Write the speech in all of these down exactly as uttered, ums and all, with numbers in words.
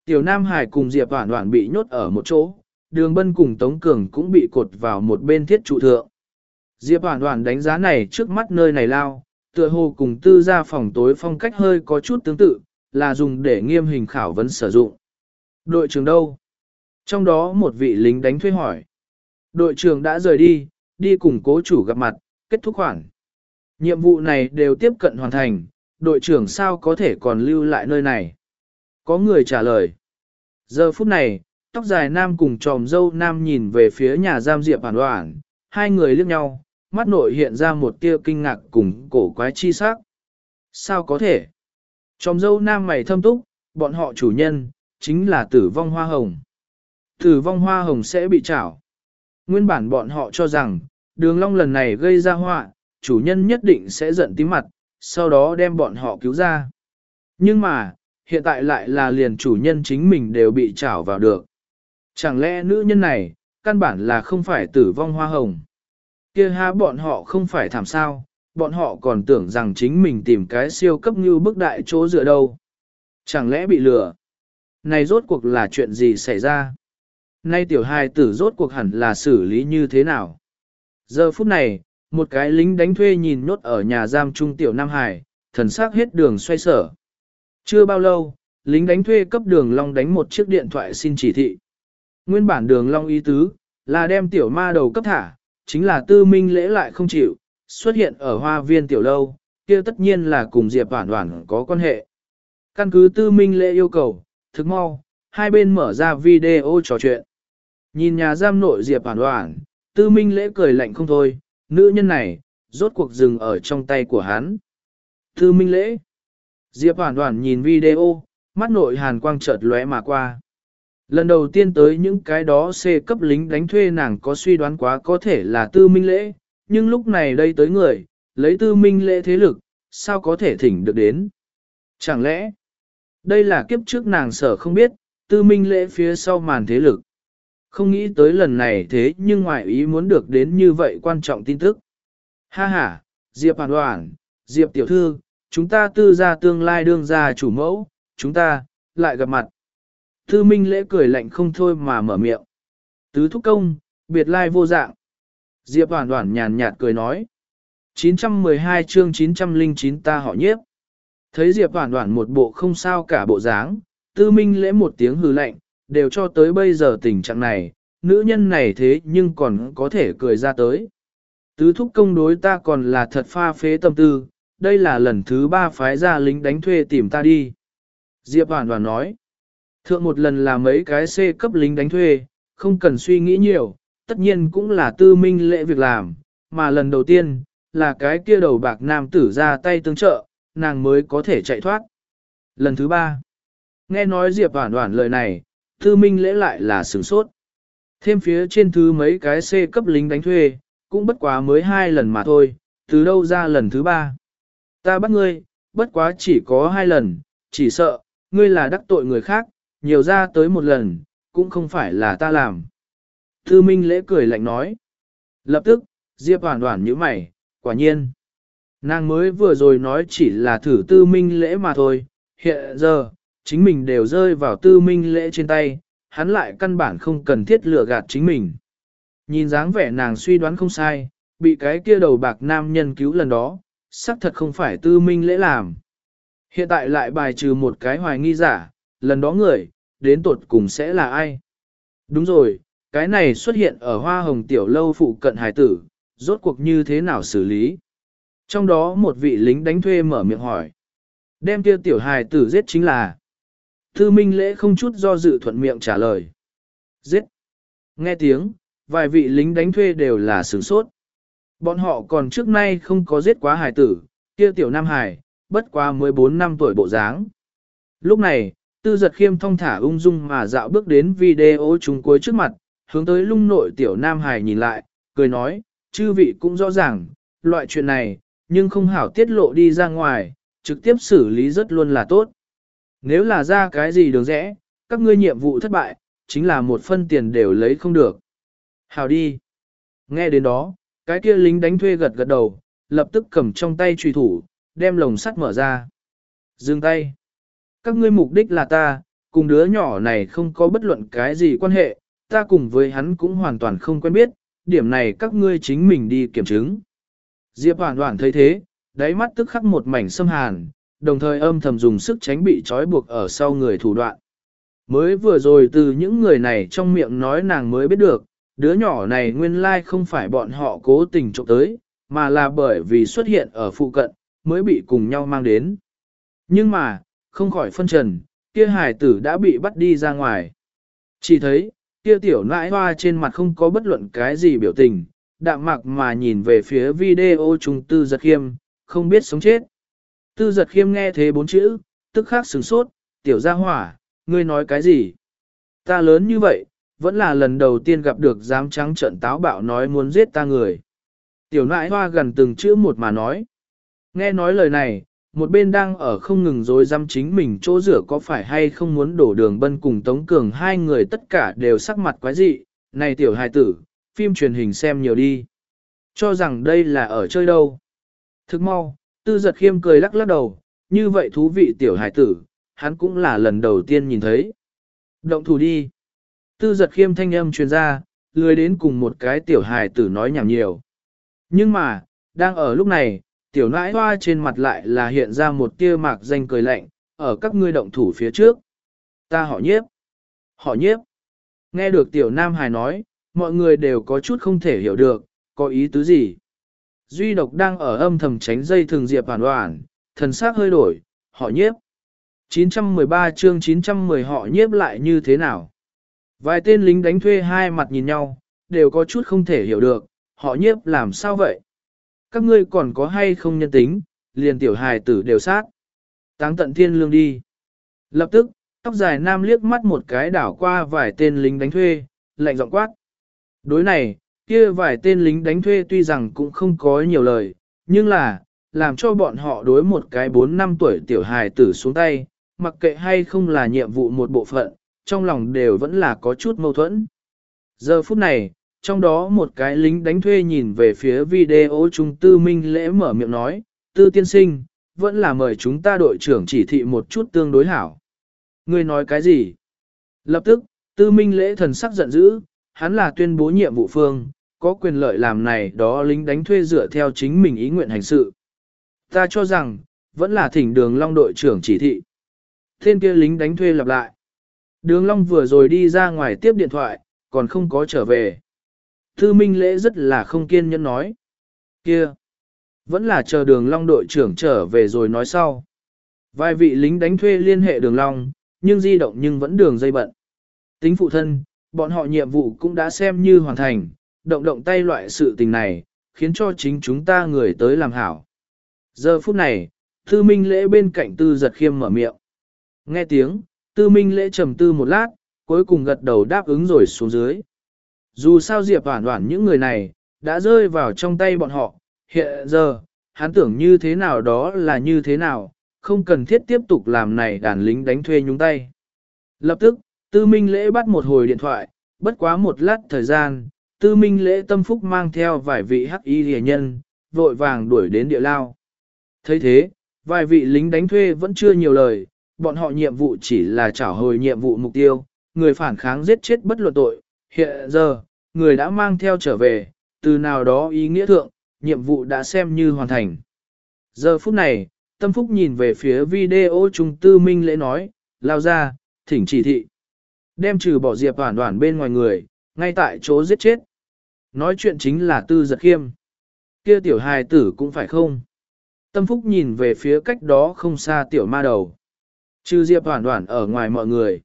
Tiểu Nam Hải cùng Diệp Hoản Hoản bị nhốt ở một chỗ, Đường Bân cùng Tống Cường cũng bị cột vào một bên thiết trụ thượng. Diệp Hoản Hoản đánh giá này trước mắt nơi này lao, tựa hồ cùng tư gia phòng tối phong cách hơi có chút tương tự, là dùng để nghiêm hình khảo vấn sử dụng. Đội trưởng đâu? Trong đó một vị lính đánh thuê hỏi. Đội trưởng đã rời đi, đi cùng cố chủ gặp mặt, kết thúc khoản. Nhiệm vụ này đều tiếp cận hoàn thành, đội trưởng sao có thể còn lưu lại nơi này? Có người trả lời. Giờ phút này, tóc dài nam cùng tròm dâu nam nhìn về phía nhà giam Diệp Hoản Hoản, hai người liếc nhau, mắt nội hiện ra một tia kinh ngạc cùng cổ quái chi sắc. Sao có thể? Tròm dâu nam mày thâm túc, bọn họ chủ nhân, chính là tử vong hoa hồng. Tử vong hoa hồng sẽ bị trảo. Nguyên bản bọn họ cho rằng, đường long lần này gây ra họa, chủ nhân nhất định sẽ giận tím mặt, sau đó đem bọn họ cứu ra. Nhưng mà, hiện tại lại là liền chủ nhân chính mình đều bị trảo vào được. Chẳng lẽ nữ nhân này, căn bản là không phải tử vong hoa hồng? Kia ha bọn họ không phải thảm sao, bọn họ còn tưởng rằng chính mình tìm cái siêu cấp như bức đại chỗ dựa đâu. Chẳng lẽ bị lừa? Này rốt cuộc là chuyện gì xảy ra? Nay tiểu hài tử rốt cuộc hẳn là xử lý như thế nào? Giờ phút này, một cái lính đánh thuê nhìn nhốt ở nhà giam trung tiểu Nam Hải, thần sắc hết đường xoay sở. Chưa bao lâu, lính đánh thuê cấp đường long đánh một chiếc điện thoại xin chỉ thị. Nguyên bản đường long ý tứ, là đem tiểu ma đầu cấp thả, chính là tư minh lễ lại không chịu, xuất hiện ở hoa viên tiểu lâu, kia tất nhiên là cùng Diệp Hoản Hoản có quan hệ. Căn cứ tư minh lễ yêu cầu, thực mau, hai bên mở ra video trò chuyện. Nhìn nhà giam nội Diệp Hoản Hoản, tư minh lễ cười lạnh không thôi, nữ nhân này, rốt cuộc dừng ở trong tay của hắn. Tư minh lễ. Diệp Hoản Hoản nhìn video, mắt nội hàn quang chợt lóe mà qua. Lần đầu tiên tới những cái đó C cấp lính đánh thuê nàng có suy đoán quá có thể là tư minh lễ, nhưng lúc này đây tới người, lấy tư minh lễ thế lực, sao có thể thỉnh được đến? Chẳng lẽ, đây là kiếp trước nàng sở không biết, tư minh lễ phía sau màn thế lực. Không nghĩ tới lần này thế nhưng ngoại ý muốn được đến như vậy quan trọng tin tức. Ha ha, Diệp Hoản Hoản, Diệp tiểu thư, chúng ta tư gia tương lai đương gia chủ mẫu, chúng ta, lại gặp mặt. Tư minh lễ cười lạnh không thôi mà mở miệng. Tứ thúc công, biệt lai vô dạng. Diệp Hoản Hoản nhàn nhạt cười nói. chín trăm mười hai chương chín trăm lẻ chín ta họ Nhiếp. Thấy Diệp Hoản Hoản một bộ không sao cả bộ dáng, tư minh lễ một tiếng hừ lạnh, đều cho tới bây giờ tình trạng này, nữ nhân này thế nhưng còn có thể cười ra tới. Tứ thúc công đối ta còn là thật pha phế tâm tư, đây là lần thứ ba phái ra lính đánh thuê tìm ta đi. Diệp Hoản Hoản nói. Thượng một lần là mấy cái C cấp lính đánh thuê, không cần suy nghĩ nhiều, tất nhiên cũng là tư minh lễ việc làm, mà lần đầu tiên, là cái kia đầu bạc nam tử ra tay tương trợ, nàng mới có thể chạy thoát. Lần thứ ba, nghe nói Diệp Hoản Hoản lời này, tư minh lễ lại là sửng sốt. Thêm phía trên thứ mấy cái C cấp lính đánh thuê, cũng bất quá mới hai lần mà thôi, từ đâu ra lần thứ ba. Ta bắt ngươi, bất quá chỉ có hai lần, chỉ sợ, ngươi là đắc tội người khác, nhiều ra tới một lần, cũng không phải là ta làm. Tư minh lễ cười lạnh nói. Lập tức, Diệp Hoản Hoản nhíu mày, quả nhiên. Nàng mới vừa rồi nói chỉ là thử tư minh lễ mà thôi, hiện giờ, chính mình đều rơi vào tư minh lễ trên tay, hắn lại căn bản không cần thiết lừa gạt chính mình. Nhìn dáng vẻ nàng suy đoán không sai, bị cái kia đầu bạc nam nhân cứu lần đó, xác thật không phải tư minh lễ làm. Hiện tại lại bài trừ một cái hoài nghi giả, lần đó người, đến tột cùng sẽ là ai? Đúng rồi, cái này xuất hiện ở hoa hồng tiểu lâu phụ cận hải tử, rốt cuộc như thế nào xử lý? Trong đó một vị lính đánh thuê mở miệng hỏi. Đem kia tiểu hài tử giết chính là. Thư minh lễ không chút do dự thuận miệng trả lời. Giết. Nghe tiếng, vài vị lính đánh thuê đều là sửng sốt. Bọn họ còn trước nay không có giết quá hài tử, kia tiểu nam hài, bất quá mười bốn năm tuổi bộ dáng. Lúc này, Tư Giật Khiêm thong thả ung dung mà dạo bước đến video chung cuối trước mặt, hướng tới lung nội tiểu nam hài nhìn lại, cười nói, chư vị cũng rõ ràng, loại chuyện này, nhưng không hảo tiết lộ đi ra ngoài, trực tiếp xử lý rất luôn là tốt. Nếu là ra cái gì đường rẽ, các ngươi nhiệm vụ thất bại, chính là một phân tiền đều lấy không được. Hảo đi. Nghe đến đó, cái kia lính đánh thuê gật gật đầu, lập tức cầm trong tay truy thủ, đem lồng sắt mở ra. Dừng tay. Các ngươi mục đích là ta, cùng đứa nhỏ này không có bất luận cái gì quan hệ, ta cùng với hắn cũng hoàn toàn không quen biết, điểm này các ngươi chính mình đi kiểm chứng. Diệp Hoản Hoản thấy thế, đáy mắt tức khắc một mảnh xâm hàn, đồng thời âm thầm dùng sức tránh bị trói buộc ở sau người thủ đoạn. Mới vừa rồi từ những người này trong miệng nói nàng mới biết được, đứa nhỏ này nguyên lai không phải bọn họ cố tình trộm tới, mà là bởi vì xuất hiện ở phụ cận, mới bị cùng nhau mang đến. Nhưng mà, không khỏi phân trần, kia hài tử đã bị bắt đi ra ngoài. Chỉ thấy, kia tiểu nãi hoa trên mặt không có bất luận cái gì biểu tình, đạm mạc mà nhìn về phía video trung Tư Giật Khiêm, không biết sống chết. Tư Giật Khiêm nghe thế bốn chữ, tức khắc sửng sốt, tiểu gia hỏa, ngươi nói cái gì? Ta lớn như vậy, vẫn là lần đầu tiên gặp được dám trắng trợn táo bạo nói muốn giết ta người. Tiểu nãi hoa gần từng chữ một mà nói. Nghe nói lời này, một bên đang ở không ngừng dối dăm chính mình chỗ rửa có phải hay không muốn đổ đường Bân cùng Tống Cường, hai người tất cả đều sắc mặt quái dị. Này tiểu hài tử, phim truyền hình xem nhiều đi. Cho rằng đây là ở chơi đâu. Thức mau, Tư Giật Khiêm cười lắc lắc đầu, như vậy thú vị tiểu hài tử, hắn cũng là lần đầu tiên nhìn thấy. Động thủ đi. Tư Giật Khiêm thanh âm truyền ra, lười đến cùng một cái tiểu hài tử nói nhảm nhiều. Nhưng mà, đang ở lúc này, tiểu nãi hoa trên mặt lại là hiện ra một tia mạc danh cười lạnh, ở các ngươi động thủ phía trước. Ta họ Nhiếp. Họ Nhiếp. Nghe được tiểu nam hài nói, mọi người đều có chút không thể hiểu được, có ý tứ gì. Duy độc đang ở âm thầm tránh dây thường Diệp Hoản Hoản, thần sắc hơi đổi, họ Nhiếp. chín trăm mười ba chương chín trăm mười họ Nhiếp lại như thế nào? Vài tên lính đánh thuê hai mặt nhìn nhau, đều có chút không thể hiểu được, họ Nhiếp làm sao vậy? Các ngươi còn có hay không nhân tính, liền tiểu hài tử đều sát. Táng tận thiên lương đi. Lập tức, tóc dài nam liếc mắt một cái đảo qua vài tên lính đánh thuê, lạnh giọng quát. Đối này, kia vài tên lính đánh thuê tuy rằng cũng không có nhiều lời, nhưng là, làm cho bọn họ đối một cái bốn năm tuổi tiểu hài tử xuống tay, mặc kệ hay không là nhiệm vụ một bộ phận, trong lòng đều vẫn là có chút mâu thuẫn. Giờ phút này, trong đó một cái lính đánh thuê nhìn về phía video trung Tư Minh Lễ mở miệng nói, Tư tiên sinh, vẫn là mời chúng ta đội trưởng chỉ thị một chút tương đối hảo. Ngươi nói cái gì? Lập tức, Tư Minh Lễ thần sắc giận dữ, hắn là tuyên bố nhiệm vụ phương, có quyền lợi làm này đó lính đánh thuê dựa theo chính mình ý nguyện hành sự. Ta cho rằng, vẫn là thỉnh đường long đội trưởng chỉ thị. Tên kia lính đánh thuê lặp lại. Đường long vừa rồi đi ra ngoài tiếp điện thoại, còn không có trở về. Tư Minh Lễ rất là không kiên nhẫn nói. Kia, vẫn là chờ đường long đội trưởng trở về rồi nói sau. Vài vị lính đánh thuê liên hệ đường long, nhưng di động nhưng vẫn đường dây bận. Tính phụ thân, bọn họ nhiệm vụ cũng đã xem như hoàn thành, động động tay loại sự tình này, khiến cho chính chúng ta người tới làm hảo. Giờ phút này, Tư Minh Lễ bên cạnh Tư Giật Khiêm mở miệng. Nghe tiếng, Tư Minh Lễ trầm tư một lát, cuối cùng gật đầu đáp ứng rồi xuống dưới. Dù sao Diệp Hoản Hoản những người này, đã rơi vào trong tay bọn họ, hiện giờ, hắn tưởng như thế nào đó là như thế nào, không cần thiết tiếp tục làm này đàn lính đánh thuê nhúng tay. Lập tức, Tư Minh Lễ bắt một hồi điện thoại, bất quá một lát thời gian, Tư Minh Lễ tâm phúc mang theo vài vị hắc y rìa nhân, vội vàng đuổi đến địa lao. thấy thế, vài vị lính đánh thuê vẫn chưa nhiều lời, bọn họ nhiệm vụ chỉ là trả hồi nhiệm vụ mục tiêu, người phản kháng giết chết bất luận tội, hiện giờ, người đã mang theo trở về, từ nào đó ý nghĩa thượng, nhiệm vụ đã xem như hoàn thành. Giờ phút này, Tâm Phúc nhìn về phía video trung Tư Minh Lễ nói, lao ra, thỉnh chỉ thị. Đem trừ bỏ Diệp Hoản Hoản bên ngoài người, ngay tại chỗ giết chết. Nói chuyện chính là Tư Giật Khiêm. Kia tiểu hài tử cũng phải không? Tâm Phúc nhìn về phía cách đó không xa tiểu ma đầu. Trừ Diệp Hoản Hoản ở ngoài mọi người.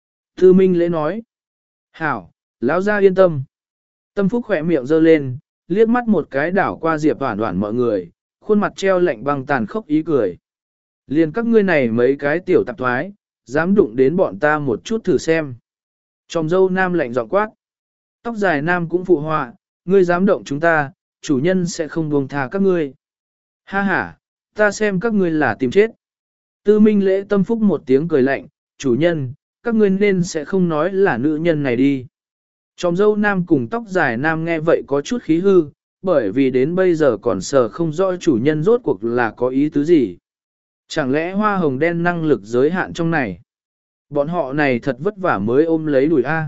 Tư Minh Lễ nói. Hảo, lão gia yên tâm. Tâm Phúc khỏe miệng giơ lên, liếc mắt một cái đảo qua Diệp Hoản Hoản mọi người, khuôn mặt treo lạnh băng tàn khốc ý cười. Liền các ngươi này mấy cái tiểu tạp thoái, dám đụng đến bọn ta một chút thử xem. Tròm dâu nam lạnh giọng quát. Tóc dài nam cũng phụ họa, ngươi dám động chúng ta, chủ nhân sẽ không buông tha các ngươi. Ha ha, ta xem các ngươi là tìm chết. Tư Minh Lễ Tâm Phúc một tiếng cười lạnh, chủ nhân, các ngươi nên sẽ không nói là nữ nhân này đi. Tròm dâu nam cùng tóc dài nam nghe vậy có chút khí hư, bởi vì đến bây giờ còn sờ không rõ chủ nhân rốt cuộc là có ý tứ gì. Chẳng lẽ hoa hồng đen năng lực giới hạn trong này? Bọn họ này thật vất vả mới ôm lấy đùi A.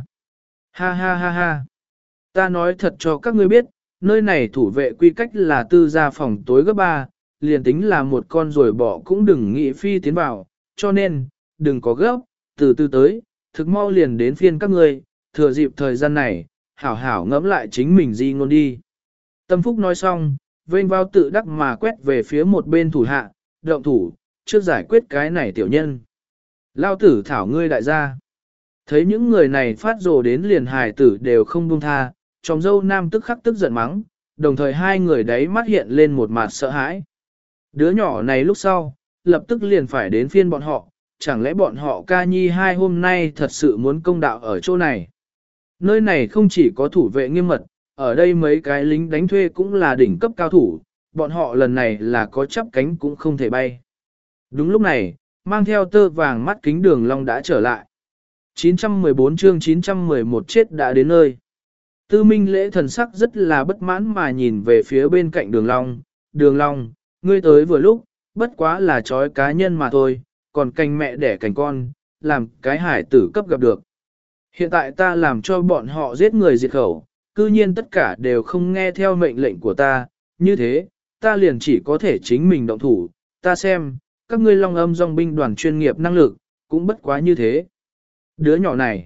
Ha ha ha ha. Ta nói thật cho các ngươi biết, nơi này thủ vệ quy cách là tư gia phòng tối gấp ba, liền tính là một con rồi bỏ cũng đừng nghĩ phi tiến vào, cho nên, đừng có gấp, từ từ tới, thực mau liền đến phiên các ngươi, thừa dịp thời gian này, hảo hảo ngẫm lại chính mình di ngôn đi. Tâm Phúc nói xong, vênh vào tự đắc mà quét về phía một bên thủ hạ, động thủ, trước giải quyết cái này tiểu nhân. Lao tử thảo ngươi đại gia. Thấy những người này phát rồ đến liền hài tử đều không buông tha, trong dâu nam tức khắc tức giận mắng, đồng thời hai người đấy mắt hiện lên một mặt sợ hãi. Đứa nhỏ này lúc sau, lập tức liền phải đến phiên bọn họ, chẳng lẽ bọn họ ca nhi hai hôm nay thật sự muốn công đạo ở chỗ này. Nơi này không chỉ có thủ vệ nghiêm mật, ở đây mấy cái lính đánh thuê cũng là đỉnh cấp cao thủ, bọn họ lần này là có chắp cánh cũng không thể bay. Đúng lúc này, mang theo tơ vàng mắt kính Đường Long đã trở lại. chín trăm mười bốn chương chín trăm mười một chết đã đến nơi. Tư Minh Lễ thần sắc rất là bất mãn mà nhìn về phía bên cạnh Đường Long. Đường Long, ngươi tới vừa lúc, bất quá là chói cá nhân mà thôi, còn canh mẹ đẻ canh con, làm cái hải tử cấp gặp được. Hiện tại ta làm cho bọn họ giết người diệt khẩu, cư nhiên tất cả đều không nghe theo mệnh lệnh của ta, như thế, ta liền chỉ có thể chính mình động thủ, ta xem, các ngươi Long Âm dòng binh đoàn chuyên nghiệp năng lực, cũng bất quá như thế. Đứa nhỏ này,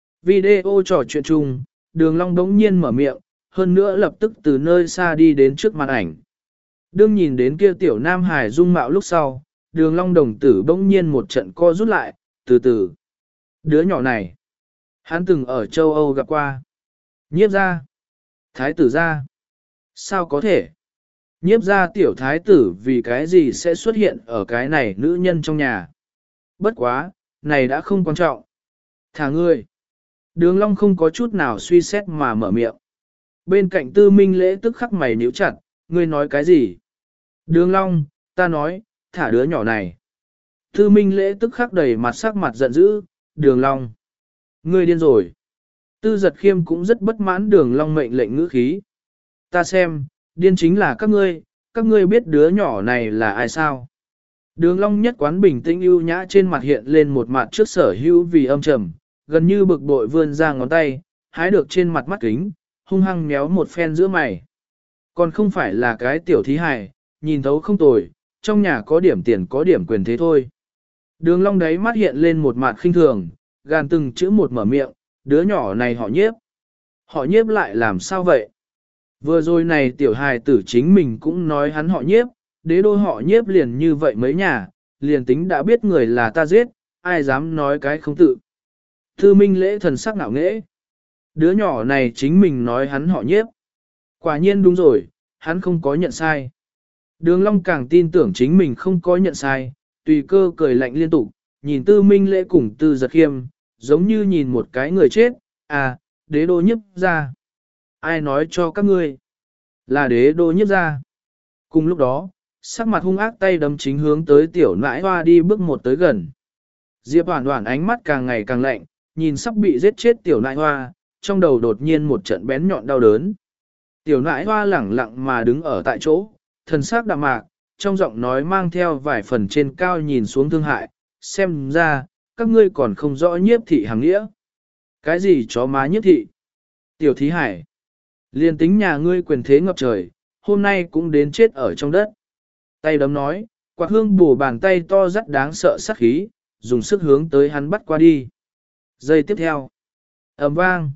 video trò chuyện chung, Đường Long đống nhiên mở miệng, hơn nữa lập tức từ nơi xa đi đến trước màn ảnh. Đương nhìn đến kia tiểu nam hải dung mạo lúc sau, Đường Long đồng tử bỗng nhiên một trận co rút lại, từ từ. Đứa nhỏ này, hắn từng ở châu Âu gặp qua. Nhiếp gia, thái tử gia. Sao có thể? Nhiếp gia tiểu thái tử vì cái gì sẽ xuất hiện ở cái này nữ nhân trong nhà? Bất quá, này đã không quan trọng. Thả ngươi. Đường Long không có chút nào suy xét mà mở miệng. Bên cạnh Tư Minh Lễ tức khắc mày nhíu chặt, ngươi nói cái gì? Đường Long, ta nói, thả đứa nhỏ này. Tư Minh Lễ tức khắc đầy mặt sắc mặt giận dữ, Đường Long. Ngươi điên rồi. Tư Giật Khiêm cũng rất bất mãn Đường Long mệnh lệnh ngữ khí. Ta xem, điên chính là các ngươi, các ngươi biết đứa nhỏ này là ai sao? Đường Long nhất quán bình tĩnh ưu nhã trên mặt hiện lên một mặt trước sở hữu vì âm trầm, gần như bực bội vươn ra ngón tay, hái được trên mặt mắt kính, hung hăng méo một phen giữa mày. Còn không phải là cái tiểu thí hài, nhìn thấu không tồi, trong nhà có điểm tiền có điểm quyền thế thôi. Đường Long đấy mắt hiện lên một mặt khinh thường, gàn từng chữ một mở miệng, đứa nhỏ này họ Nhiếp. Họ Nhiếp lại làm sao vậy? Vừa rồi này tiểu hài tử chính mình cũng nói hắn họ Nhiếp, đế đô họ Nhiếp liền như vậy mấy nhà, liền tính đã biết người là ta giết, ai dám nói cái không tự. Thư Minh Lễ thần sắc ngạo nghễ. Đứa nhỏ này chính mình nói hắn họ Nhiếp. Quả nhiên đúng rồi, hắn không có nhận sai. Đường Long càng tin tưởng chính mình không có nhận sai, tùy cơ cười lạnh liên tục, nhìn Tư Minh Lễ cùng Tư Giật Khiêm, giống như nhìn một cái người chết, à, đế đô Nhiếp gia. Ai nói cho các ngươi? Là đế đô Nhiếp gia. Cùng lúc đó, sắc mặt hung ác tay đấm chính hướng tới tiểu nãi hoa đi bước một tới gần. Diệp Hoản Hoản ánh mắt càng ngày càng lạnh, nhìn sắp bị giết chết tiểu nãi hoa, trong đầu đột nhiên một trận bén nhọn đau đớn. Tiểu nãi hoa lẳng lặng mà đứng ở tại chỗ, thần sắc đạm mạc, trong giọng nói mang theo vài phần trên cao nhìn xuống thương hại, xem ra, các ngươi còn không rõ Nhiếp thị hàng nghĩa. Cái gì chó má Nhiếp thị? Tiểu thí hải. Liên tính nhà ngươi quyền thế ngập trời, hôm nay cũng đến chết ở trong đất. Tay đấm nói, quạt hương bổ bàn tay to rất đáng sợ sát khí, dùng sức hướng tới hắn bắt qua đi. Giây tiếp theo. Ầm vang.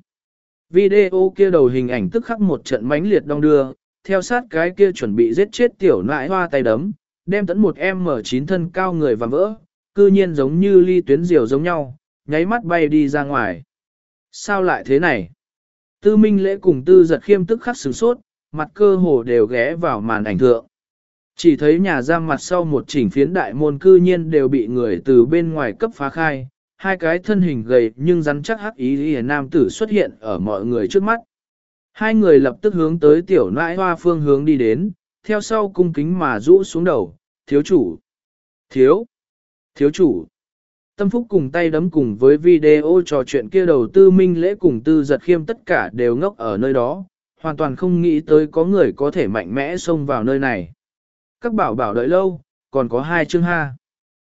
Video kia đầu hình ảnh tức khắc một trận mãnh liệt đong đưa, theo sát cái kia chuẩn bị giết chết tiểu nãi hoa tay đấm, đem tấn một em em chín thân cao người và vỡ, cư nhiên giống như ly tuyến diều giống nhau, nháy mắt bay đi ra ngoài. Sao lại thế này? Tư Minh Lễ cùng Tư Giật Khiêm tức khắc sửng sốt, mặt cơ hồ đều ghé vào màn ảnh thượng. Chỉ thấy nhà giam mặt sau một chỉnh phiến đại môn cư nhiên đều bị người từ bên ngoài cấp phá khai, hai cái thân hình gầy nhưng rắn chắc hắc ý y nam tử xuất hiện ở mọi người trước mắt. Hai người lập tức hướng tới tiểu nãi hoa phương hướng đi đến, theo sau cung kính mà rũ xuống đầu, thiếu chủ, thiếu, thiếu chủ. Tâm Phúc cùng tay đấm cùng với video trò chuyện kia đầu Tư Minh Lễ cùng Tư Giật Khiêm tất cả đều ngốc ở nơi đó, hoàn toàn không nghĩ tới có người có thể mạnh mẽ xông vào nơi này. Các bảo bảo đợi lâu, còn có hai chương ha.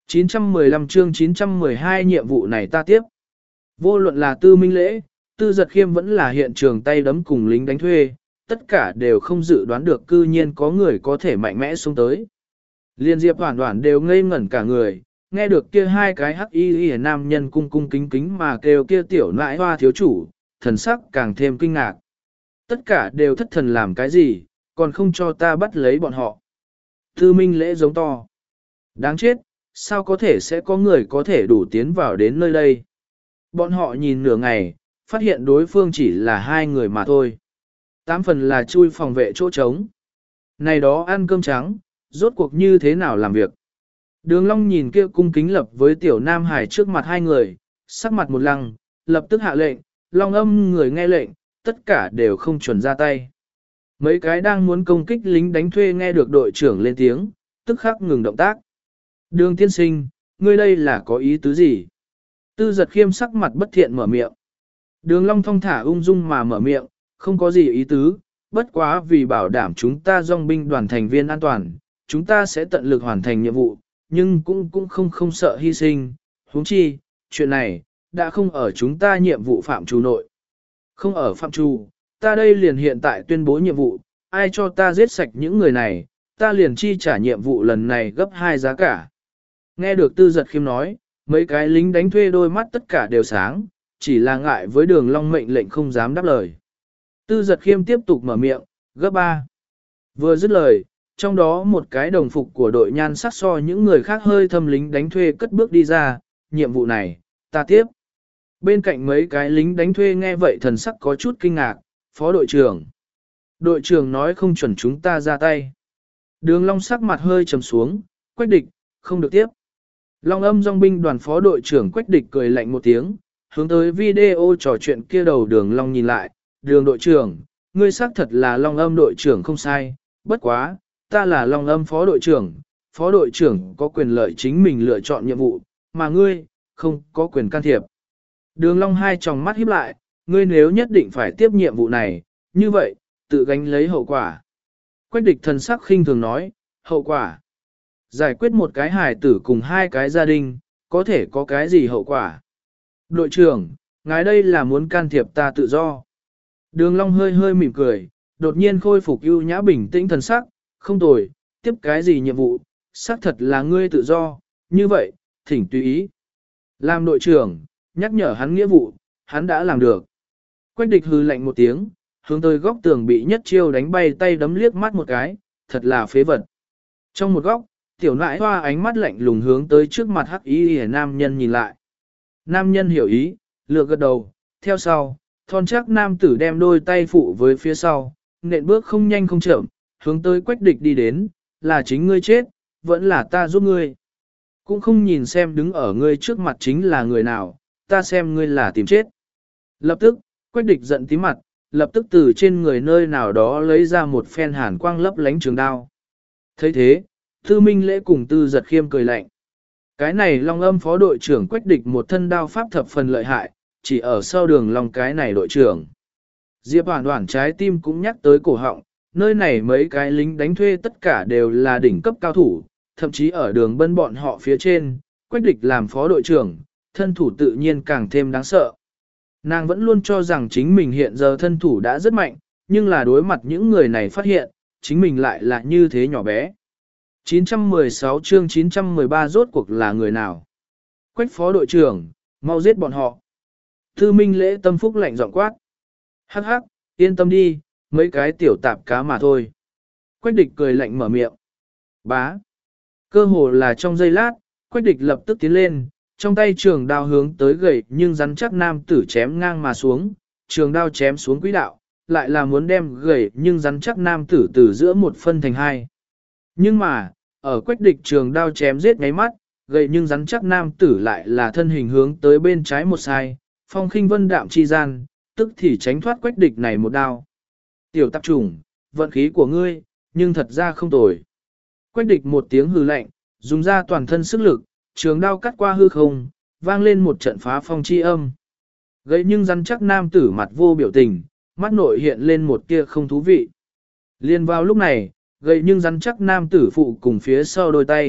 chín trăm mười lăm chương chín trăm mười hai nhiệm vụ này ta tiếp. Vô luận là Tư Minh Lễ, Tư Giật Khiêm vẫn là hiện trường tay đấm cùng lính đánh thuê, tất cả đều không dự đoán được cư nhiên có người có thể mạnh mẽ xuống tới. Liên Diệp Hoản Hoản đều ngây ngẩn cả người, nghe được kia hai cái hắc y y nam nhân cung cung kính kính mà kêu kia tiểu nãi hoa thiếu chủ, thần sắc càng thêm kinh ngạc. Tất cả đều thất thần làm cái gì, còn không cho ta bắt lấy bọn họ. Tư Minh Lễ giống to. Đáng chết, sao có thể sẽ có người có thể đủ tiến vào đến nơi đây. Bọn họ nhìn nửa ngày, phát hiện đối phương chỉ là hai người mà thôi. Tám phần là chui phòng vệ chỗ trống. Này đó ăn cơm trắng, rốt cuộc như thế nào làm việc. Đường Long nhìn kia cung kính lập với tiểu Nam Hải trước mặt hai người, sắc mặt một lăng, lập tức hạ lệnh, Long Âm người nghe lệnh, tất cả đều không chuẩn ra tay. Mấy cái đang muốn công kích lính đánh thuê nghe được đội trưởng lên tiếng, tức khắc ngừng động tác. Đường tiên sinh, ngươi đây là có ý tứ gì? Tư Giật Khiêm sắc mặt bất thiện mở miệng. Đường Long thong thả ung dung mà mở miệng, không có gì ý tứ, bất quá vì bảo đảm chúng ta dòng binh đoàn thành viên an toàn, chúng ta sẽ tận lực hoàn thành nhiệm vụ, nhưng cũng cũng không không sợ hy sinh. Huống chi, chuyện này, đã không ở chúng ta nhiệm vụ phạm trù nội. Không ở phạm trù, ta đây liền hiện tại tuyên bố nhiệm vụ, ai cho ta giết sạch những người này, ta liền chi trả nhiệm vụ lần này gấp hai giá cả. Nghe được Tư Giật Khiêm nói, mấy cái lính đánh thuê đôi mắt tất cả đều sáng, chỉ là ngại với đường Long mệnh lệnh không dám đáp lời. Tư Giật Khiêm tiếp tục mở miệng, gấp ba. Vừa dứt lời, trong đó một cái đồng phục của đội nhan sắc so những người khác hơi thâm lính đánh thuê cất bước đi ra, nhiệm vụ này, ta tiếp. Bên cạnh mấy cái lính đánh thuê nghe vậy thần sắc có chút kinh ngạc, phó đội trưởng. Đội trưởng nói không chuẩn chúng ta ra tay. Đường Long sắc mặt hơi trầm xuống, Quách Địch, không được tiếp. Long Âm dòng binh đoàn phó đội trưởng Quách Địch cười lạnh một tiếng, hướng tới video trò chuyện kia đầu đường Long nhìn lại, đường đội trưởng, ngươi xác thật là Long Âm đội trưởng không sai, bất quá, ta là Long Âm phó đội trưởng, phó đội trưởng có quyền lợi chính mình lựa chọn nhiệm vụ, mà ngươi, không có quyền can thiệp. Đường Long hai tròng mắt híp lại, ngươi nếu nhất định phải tiếp nhiệm vụ này, như vậy, tự gánh lấy hậu quả. Quách Địch thần sắc khinh thường nói, hậu quả. Giải quyết một cái hài tử cùng hai cái gia đình, có thể có cái gì hậu quả. Đội trưởng, ngài đây là muốn can thiệp ta tự do. Đường Long hơi hơi mỉm cười, đột nhiên khôi phục ưu nhã bình tĩnh thần sắc, không tồi, tiếp cái gì nhiệm vụ, xác thật là ngươi tự do, như vậy, thỉnh tùy ý. Làm đội trưởng, nhắc nhở hắn nghĩa vụ, hắn đã làm được. Quách Địch hừ lạnh một tiếng, hướng tới góc tường bị nhất chiêu đánh bay tay đấm liếc mắt một cái, thật là phế vật. Trong một góc, tiểu nãi hoa ánh mắt lạnh lùng hướng tới trước mặt hắc y hề nam nhân nhìn lại. Nam nhân hiểu ý, lược gật đầu, theo sau, thon chắc nam tử đem đôi tay phụ với phía sau, nện bước không nhanh không chậm, hướng tới Quách Địch đi đến, là chính ngươi chết, vẫn là ta giúp ngươi. Cũng không nhìn xem đứng ở ngươi trước mặt chính là người nào, ta xem ngươi là tìm chết. Lập tức, Quách Địch giận tím mặt, lập tức từ trên người nơi nào đó lấy ra một phen hàn quang lấp lánh trường đao. thấy thế, Tư Minh Lễ cùng Tư Giật Khiêm cười lạnh. Cái này Long Âm phó đội trưởng Quách Địch một thân đao pháp thập phần lợi hại, chỉ ở sau đường Long cái này đội trưởng. Diệp Hoản Hoản trái tim cũng nhắc tới cổ họng, nơi này mấy cái lính đánh thuê tất cả đều là đỉnh cấp cao thủ, thậm chí ở đường bân bọn họ phía trên, Quách Địch làm phó đội trưởng, thân thủ tự nhiên càng thêm đáng sợ. Nàng vẫn luôn cho rằng chính mình hiện giờ thân thủ đã rất mạnh, nhưng là đối mặt những người này phát hiện, chính mình lại là như thế nhỏ bé. chín trăm mười sáu chương chín trăm mười ba rốt cuộc là người nào? Quách phó đội trưởng, mau giết bọn họ. Tư Minh Lễ tâm phúc lạnh giọng quát. Hắc hắc, yên tâm đi, mấy cái tiểu tạp cá mà thôi. Quách Địch cười lạnh mở miệng. Bá. Cơ hồ là trong giây lát, Quách Địch lập tức tiến lên, trong tay trường đao hướng tới gậy nhưng rắn chắc nam tử chém ngang mà xuống, trường đao chém xuống quỹ đạo, lại là muốn đem gậy nhưng rắn chắc nam tử từ giữa một phân thành hai. Nhưng mà, ở Quách Địch trường đao chém giết ngáy mắt, gậy nhưng rắn chắc nam tử lại là thân hình hướng tới bên trái một sai, phong khinh vân đạm chi gian, tức thì tránh thoát Quách Địch này một đao. Tiểu tạp chủng, vận khí của ngươi, nhưng thật ra không tồi. Quách Địch một tiếng hừ lạnh, dùng ra toàn thân sức lực, trường đao cắt qua hư không, vang lên một trận phá phong chi âm. Gậy nhưng rắn chắc nam tử mặt vô biểu tình, mắt nội hiện lên một tia không thú vị. Liên vào lúc này, gậy nhưng rắn chắc nam tử phụ cùng phía sau đôi tay,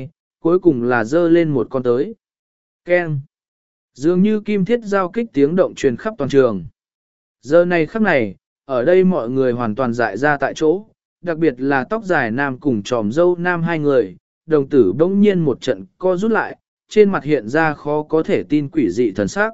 cuối cùng là dơ lên một con tới. Keng. Dường như kim thiết giao kích tiếng động truyền khắp toàn trường. Giờ này khắc này, ở đây mọi người hoàn toàn dại ra tại chỗ, đặc biệt là tóc dài nam cùng tròm dâu nam hai người, đồng tử bỗng nhiên một trận co rút lại, trên mặt hiện ra khó có thể tin quỷ dị thần sắc.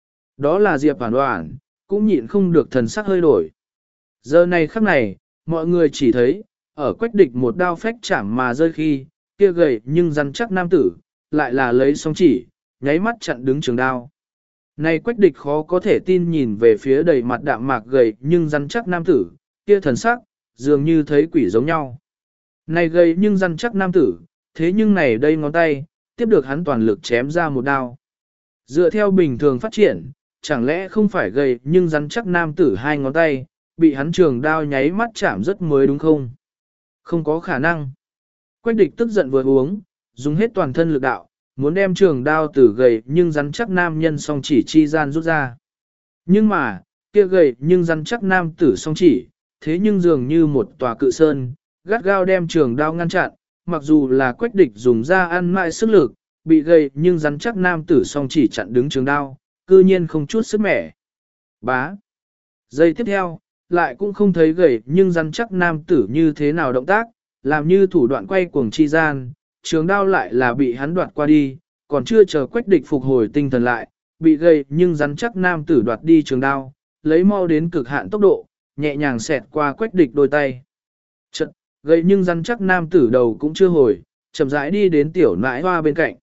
Đó là Diệp Hoàn Hoàn, cũng nhịn không được thần sắc hơi đổi. Giờ này khắc này, mọi người chỉ thấy, ở quách địch một đao phách chạm mà rơi khi, kia gầy nhưng rắn chắc nam tử, lại là lấy song chỉ, nháy mắt chặn đứng trường đao. Này quách địch khó có thể tin nhìn về phía đầy mặt đạm mạc gầy nhưng rắn chắc nam tử, kia thần sắc, dường như thấy quỷ giống nhau. Này gầy nhưng rắn chắc nam tử, thế nhưng này đây ngón tay, tiếp được hắn toàn lực chém ra một đao. Dựa theo bình thường phát triển, chẳng lẽ không phải gầy nhưng rắn chắc nam tử hai ngón tay, bị hắn trường đao nháy mắt chạm rất mới đúng không? Không có khả năng. Quách địch tức giận vừa uống, dùng hết toàn thân lực đạo, muốn đem trường đao từ gầy nhưng rắn chắc nam nhân song chỉ chi gian rút ra. Nhưng mà, kia gầy nhưng rắn chắc nam tử song chỉ, thế nhưng dường như một tòa cự sơn, gắt gao đem trường đao ngăn chặn, mặc dù là quách địch dùng ra ăn mại sức lực, bị gầy nhưng rắn chắc nam tử song chỉ chặn đứng trường đao, cư nhiên không chút sức mẻ. Bá. Giây tiếp theo, lại cũng không thấy gầy nhưng rắn chắc nam tử như thế nào động tác, làm như thủ đoạn quay cuồng chi gian, trường đao lại là bị hắn đoạt qua đi, còn chưa chờ quách địch phục hồi tinh thần lại, bị gầy nhưng rắn chắc nam tử đoạt đi trường đao, lấy mau đến cực hạn tốc độ, nhẹ nhàng xẹt qua quách địch đôi tay. Chật, gầy nhưng rắn chắc nam tử đầu cũng chưa hồi, chậm rãi đi đến tiểu nãi hoa bên cạnh.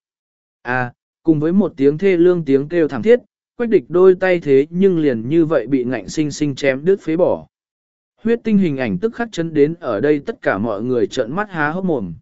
À, cùng với một tiếng thê lương tiếng kêu thảm thiết, quách địch đôi tay thế nhưng liền như vậy bị ngạnh sinh sinh chém đứt phế bỏ. Huyết tinh hình ảnh tức khắc chấn đến ở đây tất cả mọi người trợn mắt há hốc mồm.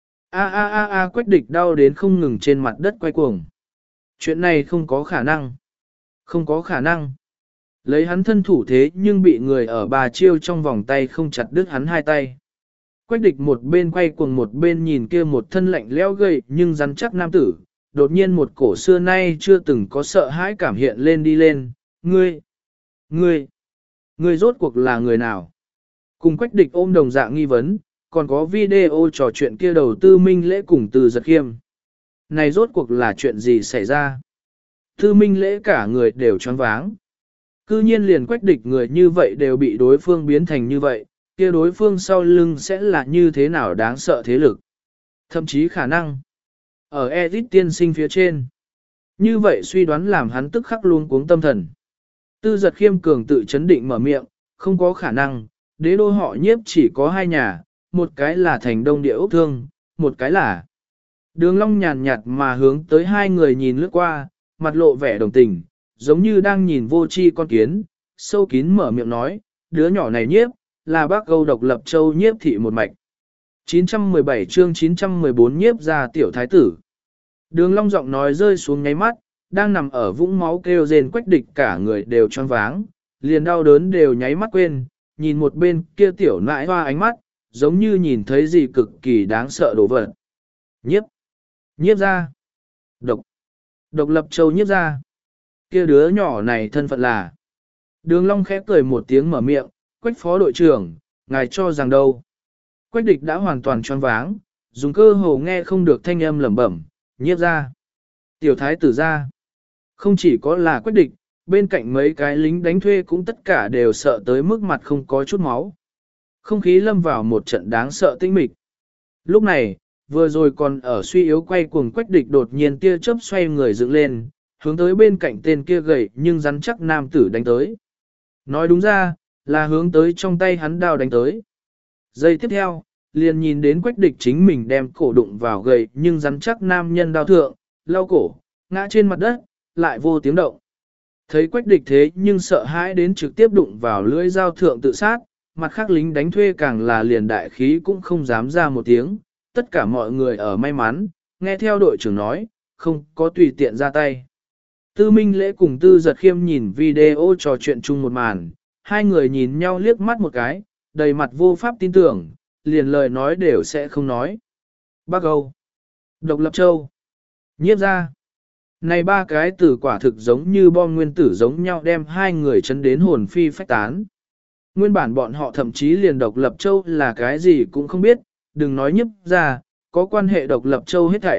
A a a a quách địch đau đến không ngừng trên mặt đất quay cuồng. Chuyện này không có khả năng. Không có khả năng. Lấy hắn thân thủ thế nhưng bị người ở bà chiêu trong vòng tay không chặt đứt hắn hai tay. Quách địch một bên quay cuồng một bên nhìn kia một thân lạnh lẽo gầy nhưng rắn chắc nam tử. Đột nhiên một cổ xưa nay chưa từng có sợ hãi cảm hiện lên đi lên. Ngươi! Ngươi! Ngươi rốt cuộc là người nào? Cùng quách địch ôm đồng dạng nghi vấn, còn có video trò chuyện kia đầu tư minh lễ cùng từ giật khiêm. Này rốt cuộc là chuyện gì xảy ra? Tư minh lễ cả người đều choáng váng. Cư nhiên liền quách địch người như vậy đều bị đối phương biến thành như vậy, kia đối phương sau lưng sẽ là như thế nào đáng sợ thế lực. Thậm chí khả năng ở Edith tiên sinh phía trên. Như vậy suy đoán làm hắn tức khắc luôn cuống tâm thần. Tư giật khiêm cường tự chấn định mở miệng, không có khả năng, đế đô họ nhiếp chỉ có hai nhà, một cái là thành đông địa ốc thương, một cái là Đường Long nhàn nhạt mà hướng tới hai người nhìn lướt qua, mặt lộ vẻ đồng tình, giống như đang nhìn vô tri con kiến, sâu kín mở miệng nói, đứa nhỏ này nhiếp, là bác gâu độc lập châu nhiếp thị một mạch. chín trăm mười bảy chương chín trăm mười bốn nhiếp ra tiểu thái tử. Đường Long giọng nói rơi xuống nháy mắt, đang nằm ở vũng máu kêu rên quách địch cả người đều choáng váng, liền đau đớn đều nháy mắt quên, nhìn một bên kia tiểu nãi hoa ánh mắt, giống như nhìn thấy gì cực kỳ đáng sợ đồ vật. Nhiếp! Nhiếp ra! Độc! Độc lập châu nhiếp ra! Kia đứa nhỏ này thân phận là... Đường Long khẽ cười một tiếng mở miệng, quách phó đội trưởng, ngài cho rằng đâu. Quách địch đã hoàn toàn choáng váng, dùng cơ hồ nghe không được thanh âm lẩm bẩm, nhiếp ra. Tiểu thái tử ra. Không chỉ có là quách địch, bên cạnh mấy cái lính đánh thuê cũng tất cả đều sợ tới mức mặt không có chút máu. Không khí lâm vào một trận đáng sợ tinh mịch. Lúc này, vừa rồi còn ở suy yếu quay cuồng quách địch đột nhiên tia chớp xoay người dựng lên, hướng tới bên cạnh tên kia gầy nhưng rắn chắc nam tử đánh tới. Nói đúng ra, là hướng tới trong tay hắn đao đánh tới. Giây tiếp theo, liền nhìn đến quách địch chính mình đem cổ đụng vào gầy nhưng rắn chắc nam nhân đao thượng, lau cổ, ngã trên mặt đất, lại vô tiếng động. Thấy quách địch thế nhưng sợ hãi đến trực tiếp đụng vào lưỡi dao thượng tự sát, mặt khác lính đánh thuê càng là liền đại khí cũng không dám ra một tiếng, tất cả mọi người ở may mắn, nghe theo đội trưởng nói, không có tùy tiện ra tay. Tư Minh Lễ cùng Tư Giật Khiêm nhìn video trò chuyện chung một màn, hai người nhìn nhau liếc mắt một cái, đầy mặt vô pháp tin tưởng, liền lời nói đều sẽ không nói. Bác Âu, Độc Lập Châu, Nhiếp ra. Này ba cái từ quả thực giống như bom nguyên tử giống nhau đem hai người chấn đến hồn phi phách tán. Nguyên bản bọn họ thậm chí liền Độc Lập Châu là cái gì cũng không biết, đừng nói Nhiếp ra, có quan hệ Độc Lập Châu hết thảy,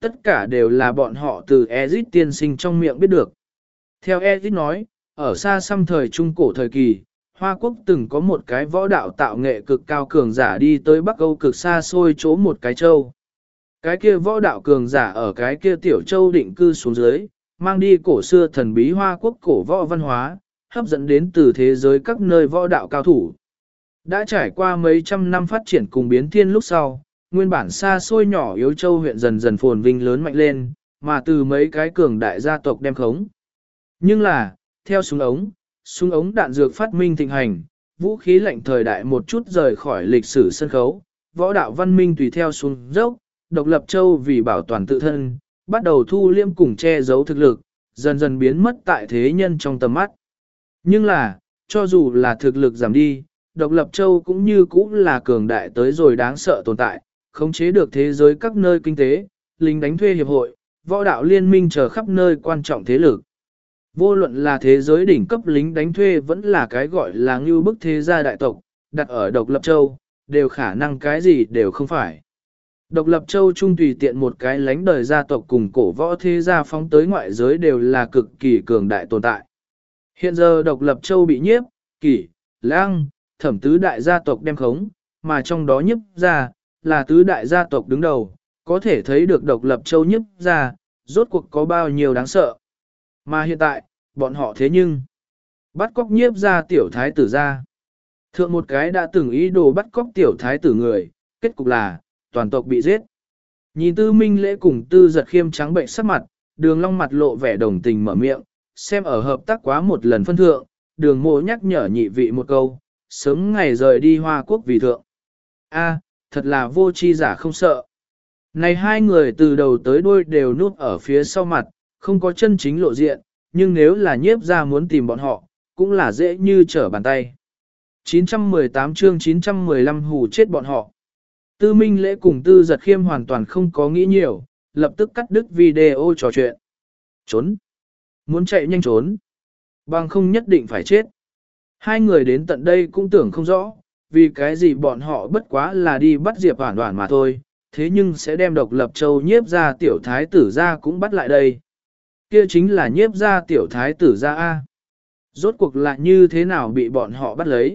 tất cả đều là bọn họ từ Ezit tiên sinh trong miệng biết được. Theo Ezit nói, ở xa xăm thời Trung Cổ thời kỳ, Hoa Quốc từng có một cái võ đạo tạo nghệ cực cao cường giả đi tới Bắc Âu cực xa xôi chỗ một cái châu. Cái kia võ đạo cường giả ở cái kia tiểu châu định cư xuống dưới, mang đi cổ xưa thần bí Hoa Quốc cổ võ văn hóa, hấp dẫn đến từ thế giới các nơi võ đạo cao thủ. Đã trải qua mấy trăm năm phát triển cùng biến thiên lúc sau, nguyên bản xa xôi nhỏ yếu châu huyện dần dần phồn vinh lớn mạnh lên, mà từ mấy cái cường đại gia tộc đem khống. Nhưng là, theo súng ống, súng ống đạn dược phát minh thịnh hành, vũ khí lạnh thời đại một chút rời khỏi lịch sử sân khấu, võ đạo văn minh tùy theo xuống dốc, độc lập châu vì bảo toàn tự thân, bắt đầu thu liêm cùng che giấu thực lực, dần dần biến mất tại thế nhân trong tầm mắt. Nhưng là, cho dù là thực lực giảm đi, độc lập châu cũng như cũ là cường đại tới rồi đáng sợ tồn tại, khống chế được thế giới các nơi kinh tế, lính đánh thuê hiệp hội, võ đạo liên minh chờ khắp nơi quan trọng thế lực. Vô luận là thế giới đỉnh cấp lính đánh thuê vẫn là cái gọi là ngưu bức thế gia đại tộc, đặt ở độc lập châu, đều khả năng cái gì đều không phải. Độc lập châu trung tùy tiện một cái lánh đời gia tộc cùng cổ võ thế gia phóng tới ngoại giới đều là cực kỳ cường đại tồn tại. Hiện giờ độc lập châu bị nhiếp, kỷ, lang, thẩm tứ đại gia tộc đem khống, mà trong đó nhiếp ra, là tứ đại gia tộc đứng đầu, có thể thấy được độc lập châu nhiếp ra, rốt cuộc có bao nhiêu đáng sợ. Mà hiện tại, bọn họ thế nhưng, bắt cóc nhiếp ra tiểu thái tử ra. Thượng một cái đã từng ý đồ bắt cóc tiểu thái tử người, kết cục là, toàn tộc bị giết. Nhìn tư minh lễ cùng tư giật khiêm trắng bệnh sắc mặt, đường long mặt lộ vẻ đồng tình mở miệng, xem ở hợp tác quá một lần phân thượng, đường mộ nhắc nhở nhị vị một câu, sớm ngày rời đi Hoa Quốc vì thượng. A, thật là vô chi giả không sợ. Này hai người từ đầu tới đuôi đều núp ở phía sau mặt, không có chân chính lộ diện, nhưng nếu là nhiếp ra muốn tìm bọn họ, cũng là dễ như trở bàn tay. chín trăm mười tám chương chín trăm mười lăm hù chết bọn họ. Tư Minh Lễ cùng Tư Giật Khiêm hoàn toàn không có nghĩ nhiều, lập tức cắt đứt video trò chuyện. Trốn. Muốn chạy nhanh trốn. Bằng không nhất định phải chết. Hai người đến tận đây cũng tưởng không rõ, vì cái gì bọn họ bất quá là đi bắt Diệp Hoản Hoản mà thôi, thế nhưng sẽ đem độc lập châu nhiếp ra tiểu thái tử ra cũng bắt lại đây. Kia chính là nhiếp ra tiểu thái tử ra A. Rốt cuộc là như thế nào bị bọn họ bắt lấy.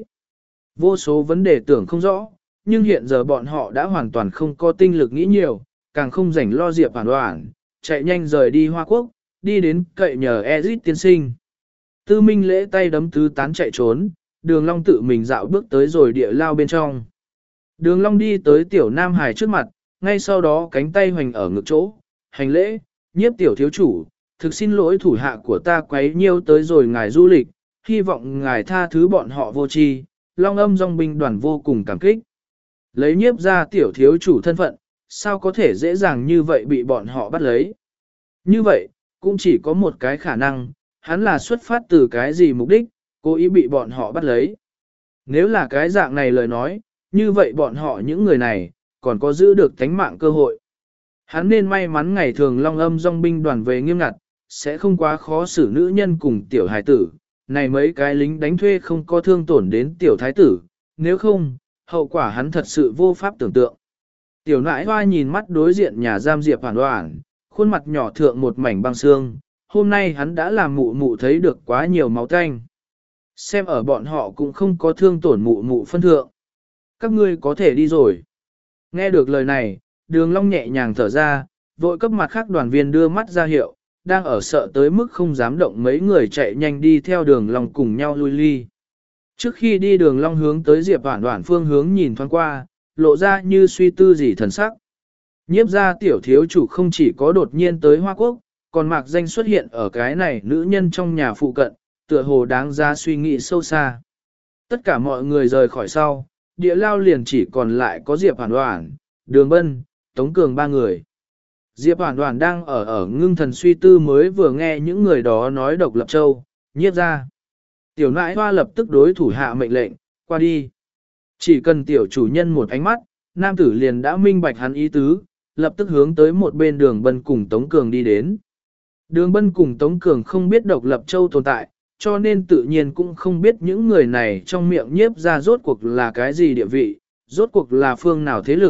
Vô số vấn đề tưởng không rõ, nhưng hiện giờ bọn họ đã hoàn toàn không có tinh lực nghĩ nhiều, càng không rảnh lo Diệp Hoản Hoản, chạy nhanh rời đi Hoa Quốc, đi đến cậy nhờ Ezit tiên sinh. Tư Minh Lễ tay đấm tứ tán chạy trốn, Đường Long tự mình dạo bước tới rồi địa lao bên trong. Đường Long đi tới tiểu Nam Hải trước mặt, ngay sau đó cánh tay hoành ở ngực chỗ, hành lễ, nhiếp tiểu thiếu chủ, thực xin lỗi thủ hạ của ta quấy nhiêu tới rồi ngài du lịch, hy vọng ngài tha thứ bọn họ vô tri. Long Âm Dòng binh đoàn vô cùng cảm kích. Lấy nhiếp ra tiểu thiếu chủ thân phận, sao có thể dễ dàng như vậy bị bọn họ bắt lấy. Như vậy, cũng chỉ có một cái khả năng, hắn là xuất phát từ cái gì mục đích, cố ý bị bọn họ bắt lấy. Nếu là cái dạng này lời nói, như vậy bọn họ những người này, còn có giữ được tánh mạng cơ hội. Hắn nên may mắn ngày thường Long Âm Dòng binh đoàn về nghiêm ngặt, sẽ không quá khó xử nữ nhân cùng tiểu hài tử. Này mấy cái lính đánh thuê không có thương tổn đến tiểu thái tử, nếu không, hậu quả hắn thật sự vô pháp tưởng tượng. Tiểu nãi hoa nhìn mắt đối diện nhà giam Diệp Hoản Hoản, khuôn mặt nhỏ thượng một mảnh băng xương, hôm nay hắn đã làm mụ mụ thấy được quá nhiều máu tanh. Xem ở bọn họ cũng không có thương tổn mụ mụ phân thượng. Các ngươi có thể đi rồi. Nghe được lời này, Đường Long nhẹ nhàng thở ra, vội cấp mặt khác đoàn viên đưa mắt ra hiệu, đang ở sợ tới mức không dám động mấy người chạy nhanh đi theo Đường Long cùng nhau lui ly. Trước khi đi Đường Long hướng tới Diệp Hoản Hoản phương hướng nhìn thoáng qua, lộ ra như suy tư gì thần sắc. Nhiếp gia tiểu thiếu chủ không chỉ có đột nhiên tới Hoa Quốc, còn mạc danh xuất hiện ở cái này nữ nhân trong nhà phụ cận, tựa hồ đáng ra suy nghĩ sâu xa. Tất cả mọi người rời khỏi sau, địa lao liền chỉ còn lại có Diệp Hoản Hoản, Đường Bân, Tống Cường ba người. Diệp Hoản Hoản đang ở ở ngưng thần suy tư mới vừa nghe những người đó nói độc lập châu, nhiếp ra. Tiểu nãi hoa lập tức đối thủ hạ mệnh lệnh, qua đi. Chỉ cần tiểu chủ nhân một ánh mắt, nam tử liền đã minh bạch hắn ý tứ, lập tức hướng tới một bên Đường Bân cùng Tống Cường đi đến. Đường Bân cùng Tống Cường không biết độc lập châu tồn tại, cho nên tự nhiên cũng không biết những người này trong miệng nhiếp ra rốt cuộc là cái gì địa vị, rốt cuộc là phương nào thế lực,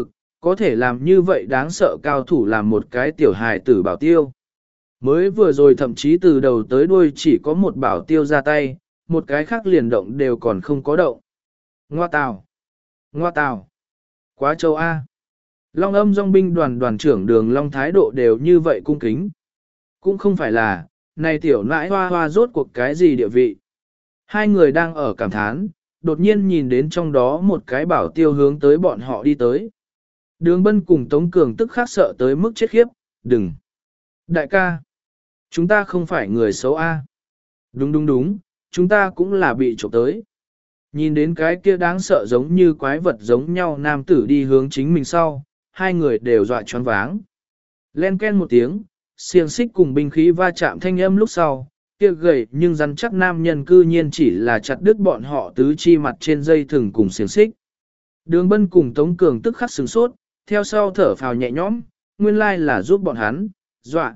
có thể làm như vậy đáng sợ cao thủ làm một cái tiểu hài tử bảo tiêu. Mới vừa rồi thậm chí từ đầu tới đuôi chỉ có một bảo tiêu ra tay, một cái khác liền động đều còn không có động. Ngoa tào! Ngoa tào! Quá châu A! Long âm dòng binh đoàn đoàn trưởng đường Long thái độ đều như vậy cung kính. Cũng không phải là, này tiểu nãi hoa hoa rốt cuộc cái gì địa vị. Hai người đang ở cảm thán, đột nhiên nhìn đến trong đó một cái bảo tiêu hướng tới bọn họ đi tới. Đường Bân cùng Tống Cường tức khắc sợ tới mức chết khiếp, đừng. Đại ca, chúng ta không phải người xấu A. Đúng đúng đúng, chúng ta cũng là bị trộm tới. Nhìn đến cái kia đáng sợ giống như quái vật giống nhau nam tử đi hướng chính mình sau, hai người đều dọa choáng váng. Len ken một tiếng, xiềng xích cùng binh khí va chạm thanh âm lúc sau, kia gầy nhưng rắn chắc nam nhân cư nhiên chỉ là chặt đứt bọn họ tứ chi mặt trên dây thừng cùng xiềng xích. Đường Bân cùng Tống Cường tức khắc sửng sốt, theo sau thở phào nhẹ nhõm, nguyên lai là giúp bọn hắn, dọa,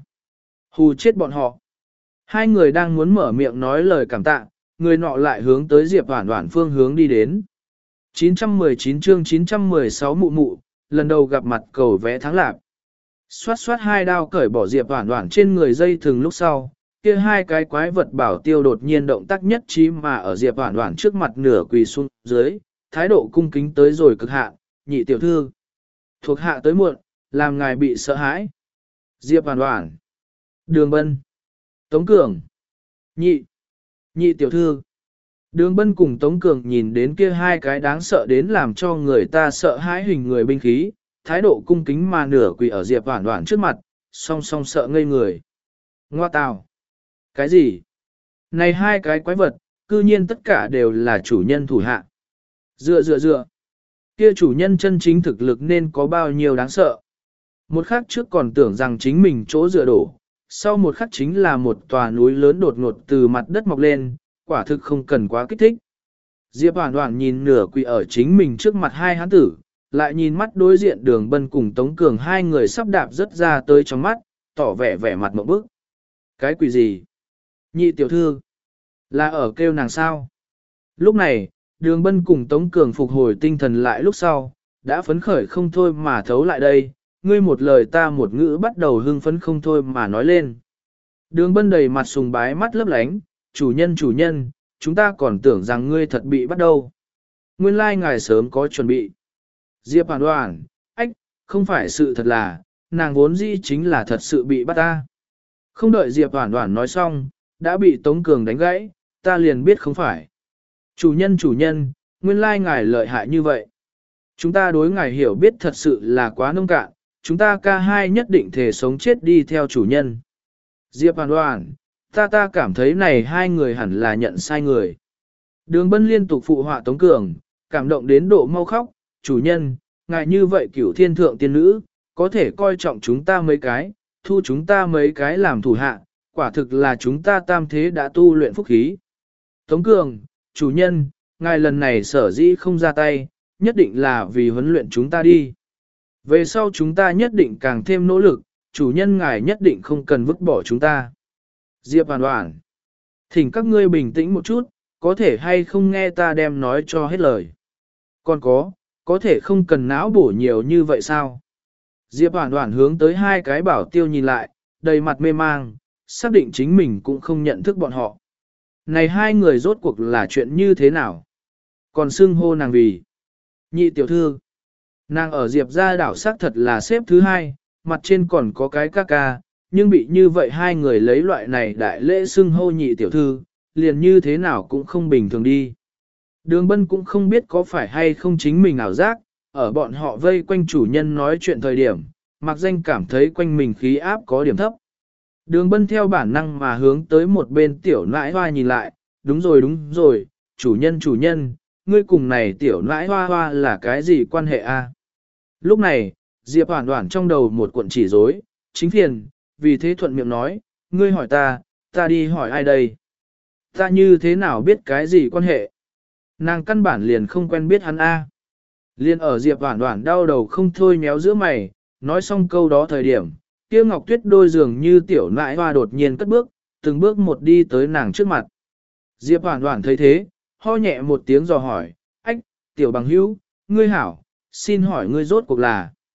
hù chết bọn họ. Hai người đang muốn mở miệng nói lời cảm tạ, người nọ lại hướng tới Diệp Hoản Hoản phương hướng đi đến. chín trăm mười chín chương chín trăm mười sáu mụ mụ, lần đầu gặp mặt cầu vẽ thắng lạc. Xoát xoát hai đao cởi bỏ Diệp Hoản Hoản trên người dây thừng lúc sau, kia hai cái quái vật bảo tiêu đột nhiên động tác nhất trí mà ở Diệp Hoản Hoản trước mặt nửa quỳ xuống dưới, thái độ cung kính tới rồi cực hạn, nhị tiểu thư. Thuộc hạ tới muộn, làm ngài bị sợ hãi. Diệp Hoản Hoản, Đường Bân, Tống Cường, nhị, nhị tiểu thư. Đường Bân cùng Tống Cường nhìn đến kia hai cái đáng sợ đến làm cho người ta sợ hãi hình người binh khí, thái độ cung kính mà nửa quỳ ở Diệp Hoản Hoản trước mặt, song song sợ ngây người. Ngoa tào! Cái gì? Này hai cái quái vật, cư nhiên tất cả đều là chủ nhân thủ hạ. Dựa dựa dựa! Kia chủ nhân chân chính thực lực nên có bao nhiêu đáng sợ. Một khắc trước còn tưởng rằng chính mình chỗ dựa đổ, sau một khắc chính là một tòa núi lớn đột ngột từ mặt đất mọc lên, quả thực không cần quá kích thích. Diệp Hoản Hoản nhìn nửa quỳ ở chính mình trước mặt hai hán tử, lại nhìn mắt đối diện Đường Bân cùng Tống Cường hai người sắp đạp rất ra tới trong mắt, tỏ vẻ vẻ mặt mộng bức. Cái quỷ gì? Nhị tiểu thư? Là ở kêu nàng sao? Lúc này, Đường Bân cùng Tống Cường phục hồi tinh thần lại lúc sau, đã phấn khởi không thôi mà thấu lại đây, ngươi một lời ta một ngữ bắt đầu hưng phấn không thôi mà nói lên. Đường Bân đầy mặt sùng bái mắt lấp lánh, chủ nhân chủ nhân, chúng ta còn tưởng rằng ngươi thật bị bắt đâu. Nguyên lai ngài sớm có chuẩn bị. Diệp Hoản Hoản, ách, không phải sự thật là, nàng vốn dĩ chính là thật sự bị bắt ta. Không đợi Diệp Hoản Hoản nói xong, đã bị Tống Cường đánh gãy, ta liền biết không phải. Chủ nhân chủ nhân, nguyên lai ngài lợi hại như vậy. Chúng ta đối ngài hiểu biết thật sự là quá nông cạn, chúng ta ca hai nhất định thể sống chết đi theo chủ nhân. Diệp Hoản Hoản, ta ta cảm thấy này hai người hẳn là nhận sai người. Đường Bân liên tục phụ họa Tống Cường, cảm động đến độ mau khóc, chủ nhân, ngài như vậy cửu thiên thượng tiên nữ, có thể coi trọng chúng ta mấy cái, thu chúng ta mấy cái làm thủ hạ, quả thực là chúng ta tam thế đã tu luyện phúc khí. Tống Cường, chủ nhân, ngài lần này sở dĩ không ra tay, nhất định là vì huấn luyện chúng ta đi. Về sau chúng ta nhất định càng thêm nỗ lực, chủ nhân ngài nhất định không cần vứt bỏ chúng ta. Diệp Hoản Hoản, thỉnh các ngươi bình tĩnh một chút, có thể hay không nghe ta đem nói cho hết lời. Còn có, có thể không cần não bổ nhiều như vậy sao? Diệp Hoản Hoản hướng tới hai cái bảo tiêu nhìn lại, đầy mặt mê mang, xác định chính mình cũng không nhận thức bọn họ. Này hai người rốt cuộc là chuyện như thế nào? Còn xưng hô nàng vì nhị tiểu thư. Nàng ở Diệp gia đảo xác thật là xếp thứ hai, mặt trên còn có cái ca ca, nhưng bị như vậy hai người lấy loại này đại lễ xưng hô nhị tiểu thư, liền như thế nào cũng không bình thường đi. Đường Bân cũng không biết có phải hay không chính mình ảo giác, ở bọn họ vây quanh chủ nhân nói chuyện thời điểm, mặc danh cảm thấy quanh mình khí áp có điểm thấp. Đường Bân theo bản năng mà hướng tới một bên tiểu nãi hoa nhìn lại, đúng rồi đúng rồi, chủ nhân chủ nhân, ngươi cùng này tiểu nãi hoa hoa là cái gì quan hệ a? Lúc này, Diệp Hoản Hoản trong đầu một cuộn chỉ rối, chính phiền, vì thế thuận miệng nói, ngươi hỏi ta, ta đi hỏi ai đây? Ta như thế nào biết cái gì quan hệ? Nàng căn bản liền không quen biết hắn a. Liên ở Diệp Hoản Hoản đau đầu không thôi méo giữa mày, nói xong câu đó thời điểm, kia Ngọc Tuyết đôi dường như tiểu nãi hoa đột nhiên cất bước, từng bước một đi tới nàng trước mặt. Diệp Hoản Hoản thấy thế, ho nhẹ một tiếng dò hỏi, ách, tiểu bằng hữu, ngươi hảo, xin hỏi ngươi rốt cuộc là.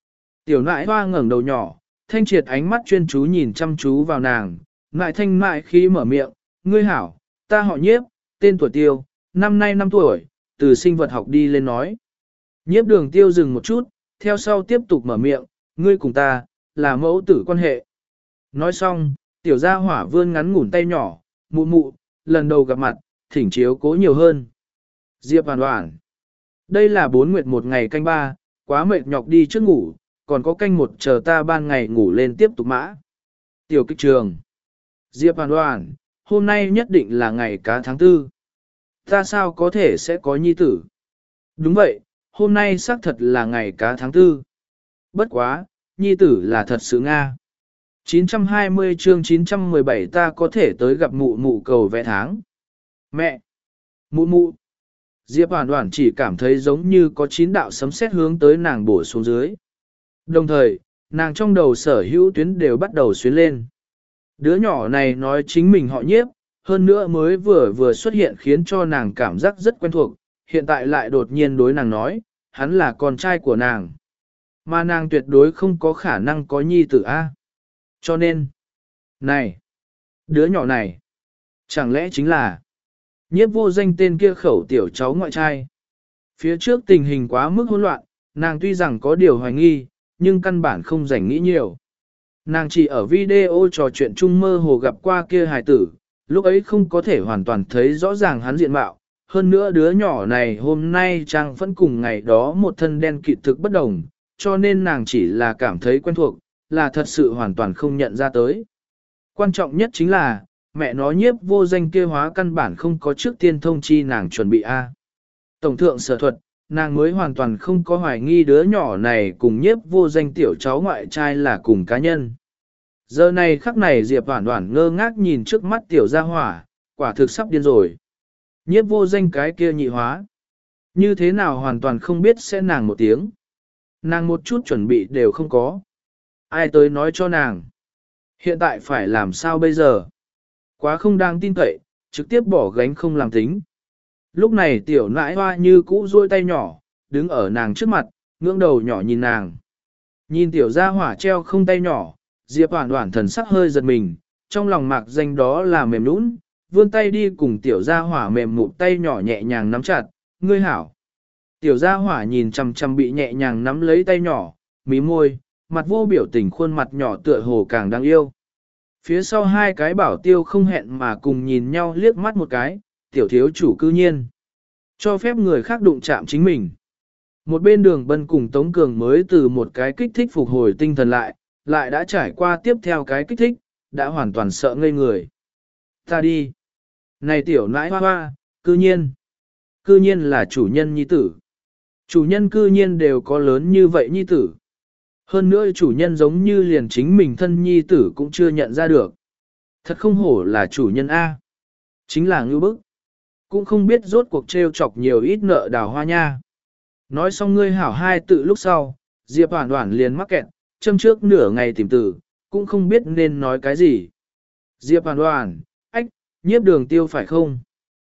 Tiểu nãi hoa ngẩng đầu nhỏ, thanh triệt ánh mắt chuyên chú nhìn chăm chú vào nàng, ngại thanh mại khi mở miệng, ngươi hảo, ta họ nhiếp, tên tuổi tiêu, năm nay năm tuổi, từ sinh vật học đi lên nói. Nhiếp đường tiêu dừng một chút, theo sau tiếp tục mở miệng, ngươi cùng ta, là mẫu tử quan hệ. Nói xong, tiểu gia hỏa vươn ngắn ngủn tay nhỏ, mụ mụ, lần đầu gặp mặt, thỉnh chiếu cố nhiều hơn. Diệp hoàn hoàn. Đây là bốn nguyệt một ngày canh ba, quá mệt nhọc đi trước ngủ, còn có canh một chờ ta ban ngày ngủ lên tiếp tục mã. Tiểu kích trường. Diệp hoàn hoàn, hôm nay nhất định là ngày cá tháng tư. Ta sao có thể sẽ có nhi tử? Đúng vậy, hôm nay xác thật là ngày cá tháng tư. Bất quá, nhi tử là thật sự Nga. chín trăm hai mươi chương chín trăm mười bảy ta có thể tới gặp mụ mụ cầu vẽ tháng. Mẹ! Mụ mụ! Diệp hoàn hoàn chỉ cảm thấy giống như có chín đạo sấm sét hướng tới nàng bổ xuống dưới. Đồng thời, nàng trong đầu sở hữu tuyến đều bắt đầu xuyến lên. Đứa nhỏ này nói chính mình họ nhiếp, hơn nữa mới vừa vừa xuất hiện khiến cho nàng cảm giác rất quen thuộc, hiện tại lại đột nhiên đối nàng nói, hắn là con trai của nàng. Mà nàng tuyệt đối không có khả năng có nhi tử A. Cho nên, này, đứa nhỏ này, chẳng lẽ chính là nhiếp vô danh tên kia khẩu tiểu cháu ngoại trai. Phía trước tình hình quá mức hỗn loạn, nàng tuy rằng có điều hoài nghi, nhưng căn bản không rảnh nghĩ nhiều. Nàng chỉ ở video trò chuyện chung mơ hồ gặp qua kia hài tử, lúc ấy không có thể hoàn toàn thấy rõ ràng hắn diện mạo. Hơn nữa đứa nhỏ này hôm nay trang vẫn cùng ngày đó một thân đen kịt thực bất đồng, cho nên nàng chỉ là cảm thấy quen thuộc, là thật sự hoàn toàn không nhận ra tới. Quan trọng nhất chính là, mẹ nó nhiếp vô danh kia hóa căn bản không có trước tiên thông chi nàng chuẩn bị A. Tổng thượng sở thuật, nàng mới hoàn toàn không có hoài nghi đứa nhỏ này cùng nhiếp vô danh tiểu cháu ngoại trai là cùng cá nhân. Giờ này khắc này Diệp Hoản Hoản ngơ ngác nhìn trước mắt tiểu gia hỏa, quả thực sắp điên rồi. Nhiếp vô danh cái kia nhị hóa. Như thế nào hoàn toàn không biết sẽ nàng một tiếng. Nàng một chút chuẩn bị đều không có. Ai tới nói cho nàng. Hiện tại phải làm sao bây giờ? Quá không đáng tin cậy, trực tiếp bỏ gánh không làm tính. Lúc này tiểu nãi hoa như cũ duỗi tay nhỏ, đứng ở nàng trước mặt, ngưỡng đầu nhỏ nhìn nàng. Nhìn tiểu gia hỏa treo không tay nhỏ, Diệp Hoản Hoản thần sắc hơi giật mình, trong lòng mạc danh đó là mềm nũng, vươn tay đi cùng tiểu gia hỏa mềm mụn tay nhỏ nhẹ nhàng nắm chặt, ngươi hảo. Tiểu gia hỏa nhìn chằm chằm bị nhẹ nhàng nắm lấy tay nhỏ, mí môi, mặt vô biểu tình khuôn mặt nhỏ tựa hồ càng đáng yêu. Phía sau hai cái bảo tiêu không hẹn mà cùng nhìn nhau liếc mắt một cái, tiểu thiếu chủ cư nhiên. Cho phép người khác đụng chạm chính mình. Một bên đường Bân cùng Tống Cường mới từ một cái kích thích phục hồi tinh thần lại, lại đã trải qua tiếp theo cái kích thích, đã hoàn toàn sợ ngây người. Ta đi. Này tiểu nãi hoa hoa, cư nhiên. Cư nhiên là chủ nhân nhi tử. Chủ nhân cư nhiên đều có lớn như vậy nhi tử. Hơn nữa chủ nhân giống như liền chính mình thân nhi tử cũng chưa nhận ra được. Thật không hổ là chủ nhân A. Chính là ngưu bức. Cũng không biết rốt cuộc trêu chọc nhiều ít nợ đào hoa nha. Nói xong ngươi hảo hai tự lúc sau, Diệp Hoản Hoản liền mắc kẹt, châm trước nửa ngày tìm tử, cũng không biết nên nói cái gì. Diệp Hoản Hoản, ách, nhiếp đường tiêu phải không?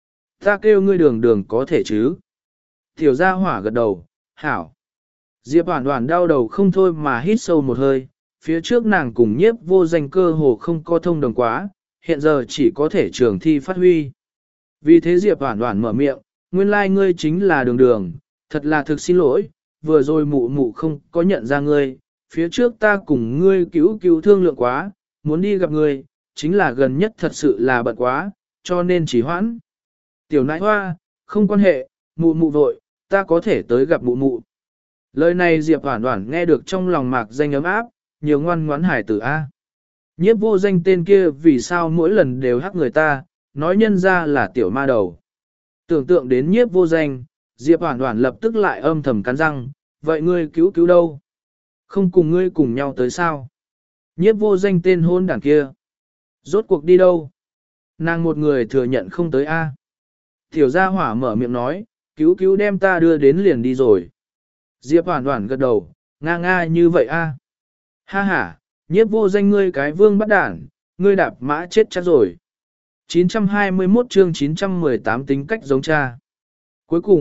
Ta kêu ngươi đường đường có thể chứ? Tiểu gia hỏa gật đầu, hảo. Diệp Hoản Hoản đau đầu không thôi mà hít sâu một hơi, phía trước nàng cùng nhiếp vô danh cơ hồ không có thông đồng quá, hiện giờ chỉ có thể trường thi phát huy. Vì thế Diệp Hoản Hoản mở miệng, nguyên lai like ngươi chính là đường đường, thật là thực xin lỗi, vừa rồi mụ mụ không có nhận ra ngươi, phía trước ta cùng ngươi cứu cứu thương lượng quá, muốn đi gặp ngươi, chính là gần nhất thật sự là bận quá, cho nên chỉ hoãn. Tiểu nãi hoa, không quan hệ, mụ mụ vội, ta có thể tới gặp mụ mụ. Lời này Diệp Hoản Hoản nghe được trong lòng mạc danh ấm áp, nhiều ngoan ngoãn hải tử A. Nhiếp vô danh tên kia vì sao mỗi lần đều hắc người ta, nói nhân ra là tiểu ma đầu. Tưởng tượng đến nhiếp vô danh, Diệp Hoản Hoản lập tức lại âm thầm cắn răng, vậy ngươi cứu cứu đâu? Không cùng ngươi cùng nhau tới sao? Nhiếp vô danh tên hôn đảng kia. Rốt cuộc đi đâu? Nàng một người thừa nhận không tới A. Tiểu gia hỏa mở miệng nói, cứu cứu đem ta đưa đến liền đi rồi. Diệp Hoản Hoản gật đầu, nga nga như vậy A. Ha ha, nhiếp vô danh ngươi cái vương bắt đản, ngươi đạp mã chết chắc rồi. chín trăm hai mươi mốt chương chín trăm mười tám tính cách giống cha. Cuối cùng,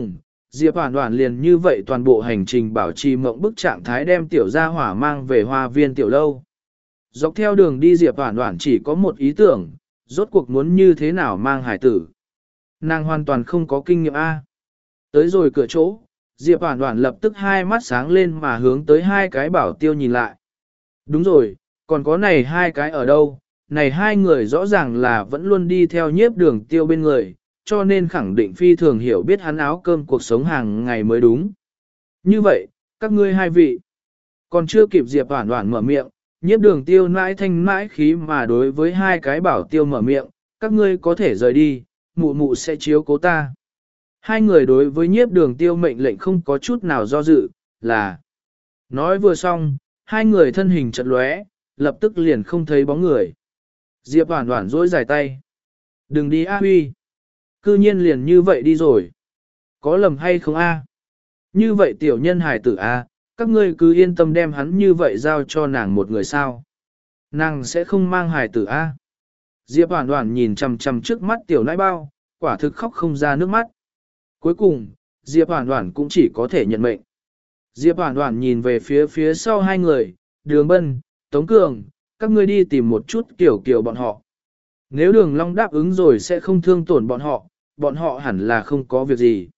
Diệp Hoản Hoản liền như vậy toàn bộ hành trình bảo trì mộng bức trạng thái đem tiểu gia hỏa mang về hoa viên tiểu lâu. Dọc theo đường đi Diệp Hoản Hoản chỉ có một ý tưởng, rốt cuộc muốn như thế nào mang hải tử. Nàng hoàn toàn không có kinh nghiệm A. Tới rồi cửa chỗ, Diệp Hoản Hoản lập tức hai mắt sáng lên mà hướng tới hai cái bảo tiêu nhìn lại. Đúng rồi, còn có này hai cái ở đâu? Này hai người rõ ràng là vẫn luôn đi theo nhiếp đường tiêu bên người, cho nên khẳng định phi thường hiểu biết hắn áo cơm cuộc sống hàng ngày mới đúng. Như vậy, các ngươi hai vị, còn chưa kịp Diệp Hoản Hoản mở miệng, nhiếp đường tiêu nãi thanh nãi khí mà đối với hai cái bảo tiêu mở miệng, các ngươi có thể rời đi, mụ mụ sẽ chiếu cố ta. Hai người đối với nhiếp đường tiêu mệnh lệnh không có chút nào do dự, là. Nói vừa xong, hai người thân hình chật lóe, lập tức liền không thấy bóng người. Diệp Hoản Hoản dỗi dài tay. Đừng đi A Huy. Cư nhiên liền như vậy đi rồi. Có lầm hay không A? Như vậy tiểu nhân hài tử A, các ngươi cứ yên tâm đem hắn như vậy giao cho nàng một người sao. Nàng sẽ không mang hài tử A. Diệp Hoản Hoản nhìn chằm chằm trước mắt tiểu nãi bao, quả thực khóc không ra nước mắt. Cuối cùng, Diệp Hoản Hoản cũng chỉ có thể nhận mệnh. Diệp Hoản Hoản nhìn về phía phía sau hai người, Đường Bân, Tống Cường, các ngươi đi tìm một chút kiểu kiểu bọn họ. Nếu Đường Long đáp ứng rồi sẽ không thương tổn bọn họ, bọn họ hẳn là không có việc gì.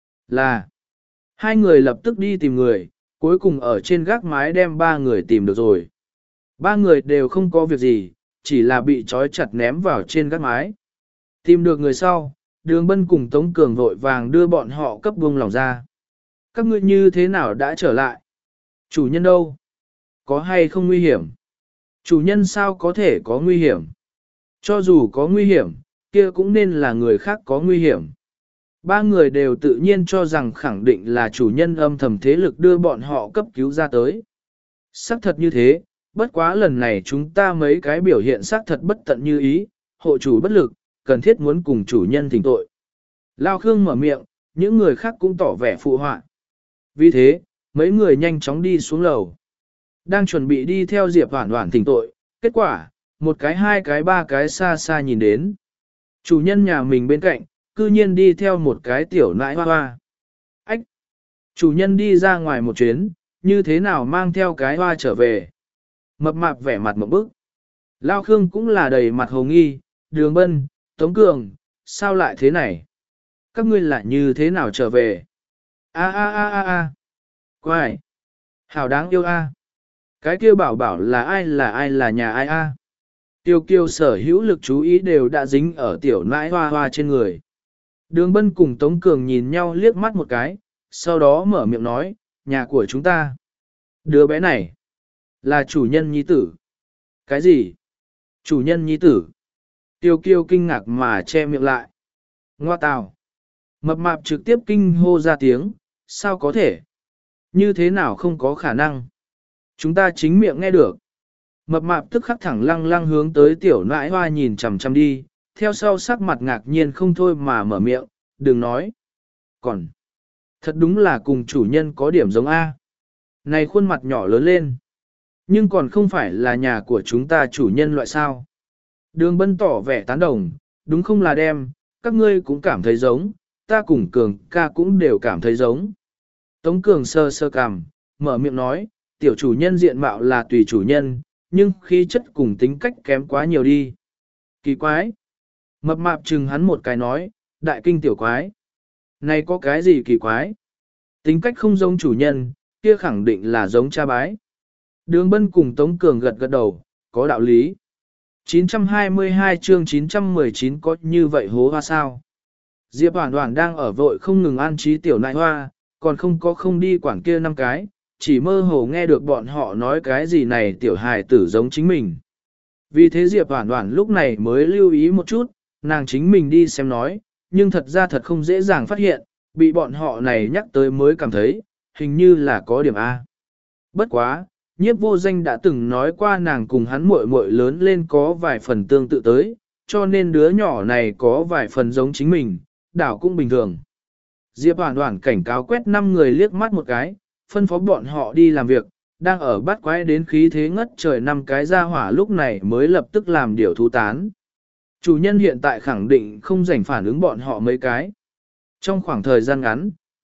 Là, hai người lập tức đi tìm người, cuối cùng ở trên gác mái đem ba người tìm được rồi. Ba người đều không có việc gì, chỉ là bị trói chặt ném vào trên gác mái. Tìm được người sau, Đường Bân cùng Tống Cường vội vàng đưa bọn họ cấp buông lòng ra. Các ngươi như thế nào đã trở lại? Chủ nhân đâu? Có hay không nguy hiểm? Chủ nhân sao có thể có nguy hiểm? Cho dù có nguy hiểm, kia cũng nên là người khác có nguy hiểm. Ba người đều tự nhiên cho rằng khẳng định là chủ nhân âm thầm thế lực đưa bọn họ cấp cứu ra tới. Xác thật như thế, bất quá lần này chúng ta mấy cái biểu hiện xác thật bất tận như ý, hộ chủ bất lực, cần thiết muốn cùng chủ nhân thỉnh tội. Lao Khương mở miệng, những người khác cũng tỏ vẻ phụ họa. Vì thế, mấy người nhanh chóng đi xuống lầu. Đang chuẩn bị đi theo Diệp Hoản Hoản thỉnh tội, kết quả, một cái hai cái ba cái xa xa nhìn đến. Chủ nhân nhà mình bên cạnh, cư nhiên đi theo một cái tiểu nãi hoa hoa. Ách! Chủ nhân đi ra ngoài một chuyến, như thế nào mang theo cái hoa trở về? Mập mạp vẻ mặt một bức. Lao Khương cũng là đầy mặt hồ nghi, Đường Bân, Tống Cường, sao lại thế này? Các ngươi lại như thế nào trở về? A a a a a. Quái! Hảo đáng yêu a. Cái kia bảo bảo là ai là ai là nhà ai a? Tiêu kiêu sở hữu lực chú ý đều đã dính ở tiểu nãi hoa hoa trên người. Đường Bân cùng Tống Cường nhìn nhau liếc mắt một cái, sau đó mở miệng nói, nhà của chúng ta. Đứa bé này, là chủ nhân nhi tử. Cái gì? Chủ nhân nhi tử. Tiêu kiêu kinh ngạc mà che miệng lại. Ngoa tào. Mập mạp trực tiếp kinh hô ra tiếng, sao có thể? Như thế nào không có khả năng? Chúng ta chính miệng nghe được. Mập mạp tức khắc thẳng lăng lăng hướng tới tiểu nãi hoa nhìn chằm chằm đi, theo sau sắc mặt ngạc nhiên không thôi mà mở miệng, đừng nói. Còn, thật đúng là cùng chủ nhân có điểm giống A. Này khuôn mặt nhỏ lớn lên, nhưng còn không phải là nhà của chúng ta chủ nhân loại sao. Đường Bân tỏ vẻ tán đồng, đúng không là đem, các ngươi cũng cảm thấy giống, ta cùng Cường ca cũng đều cảm thấy giống. Tống Cường sơ sơ cằm, mở miệng nói, tiểu chủ nhân diện mạo là tùy chủ nhân, nhưng khí chất cùng tính cách kém quá nhiều đi. Kỳ quái. Mập mạp chừng hắn một cái nói, đại kinh tiểu quái. Này có cái gì kỳ quái? Tính cách không giống chủ nhân, kia khẳng định là giống cha bái. Đường Bân cùng Tống Cường gật gật đầu, có đạo lý. chín trăm hai mươi hai chương chín trăm mười chín có như vậy hố hoa sao? Diệp Hoản Hoản đang ở vội không ngừng an trí tiểu nại hoa, còn không có không đi quản kia năm cái, chỉ mơ hồ nghe được bọn họ nói cái gì này tiểu hài tử giống chính mình. Vì thế Diệp Hoản Hoản lúc này mới lưu ý một chút, nàng chính mình đi xem nói, nhưng thật ra thật không dễ dàng phát hiện, bị bọn họ này nhắc tới mới cảm thấy, hình như là có điểm A. Bất quá, Nhiếp Vô Danh đã từng nói qua nàng cùng hắn muội muội lớn lên có vài phần tương tự tới, cho nên đứa nhỏ này có vài phần giống chính mình, đảo cũng bình thường. Diệp Hoản Hoản cảnh cáo quét năm người liếc mắt một cái, phân phó bọn họ đi làm việc, đang ở bắt quái đến khí thế ngất trời năm cái ra hỏa lúc này mới lập tức làm điều thú tán. Chủ nhân hiện tại khẳng định không rảnh phản ứng bọn họ mấy cái. Trong khoảng thời gian ngắn,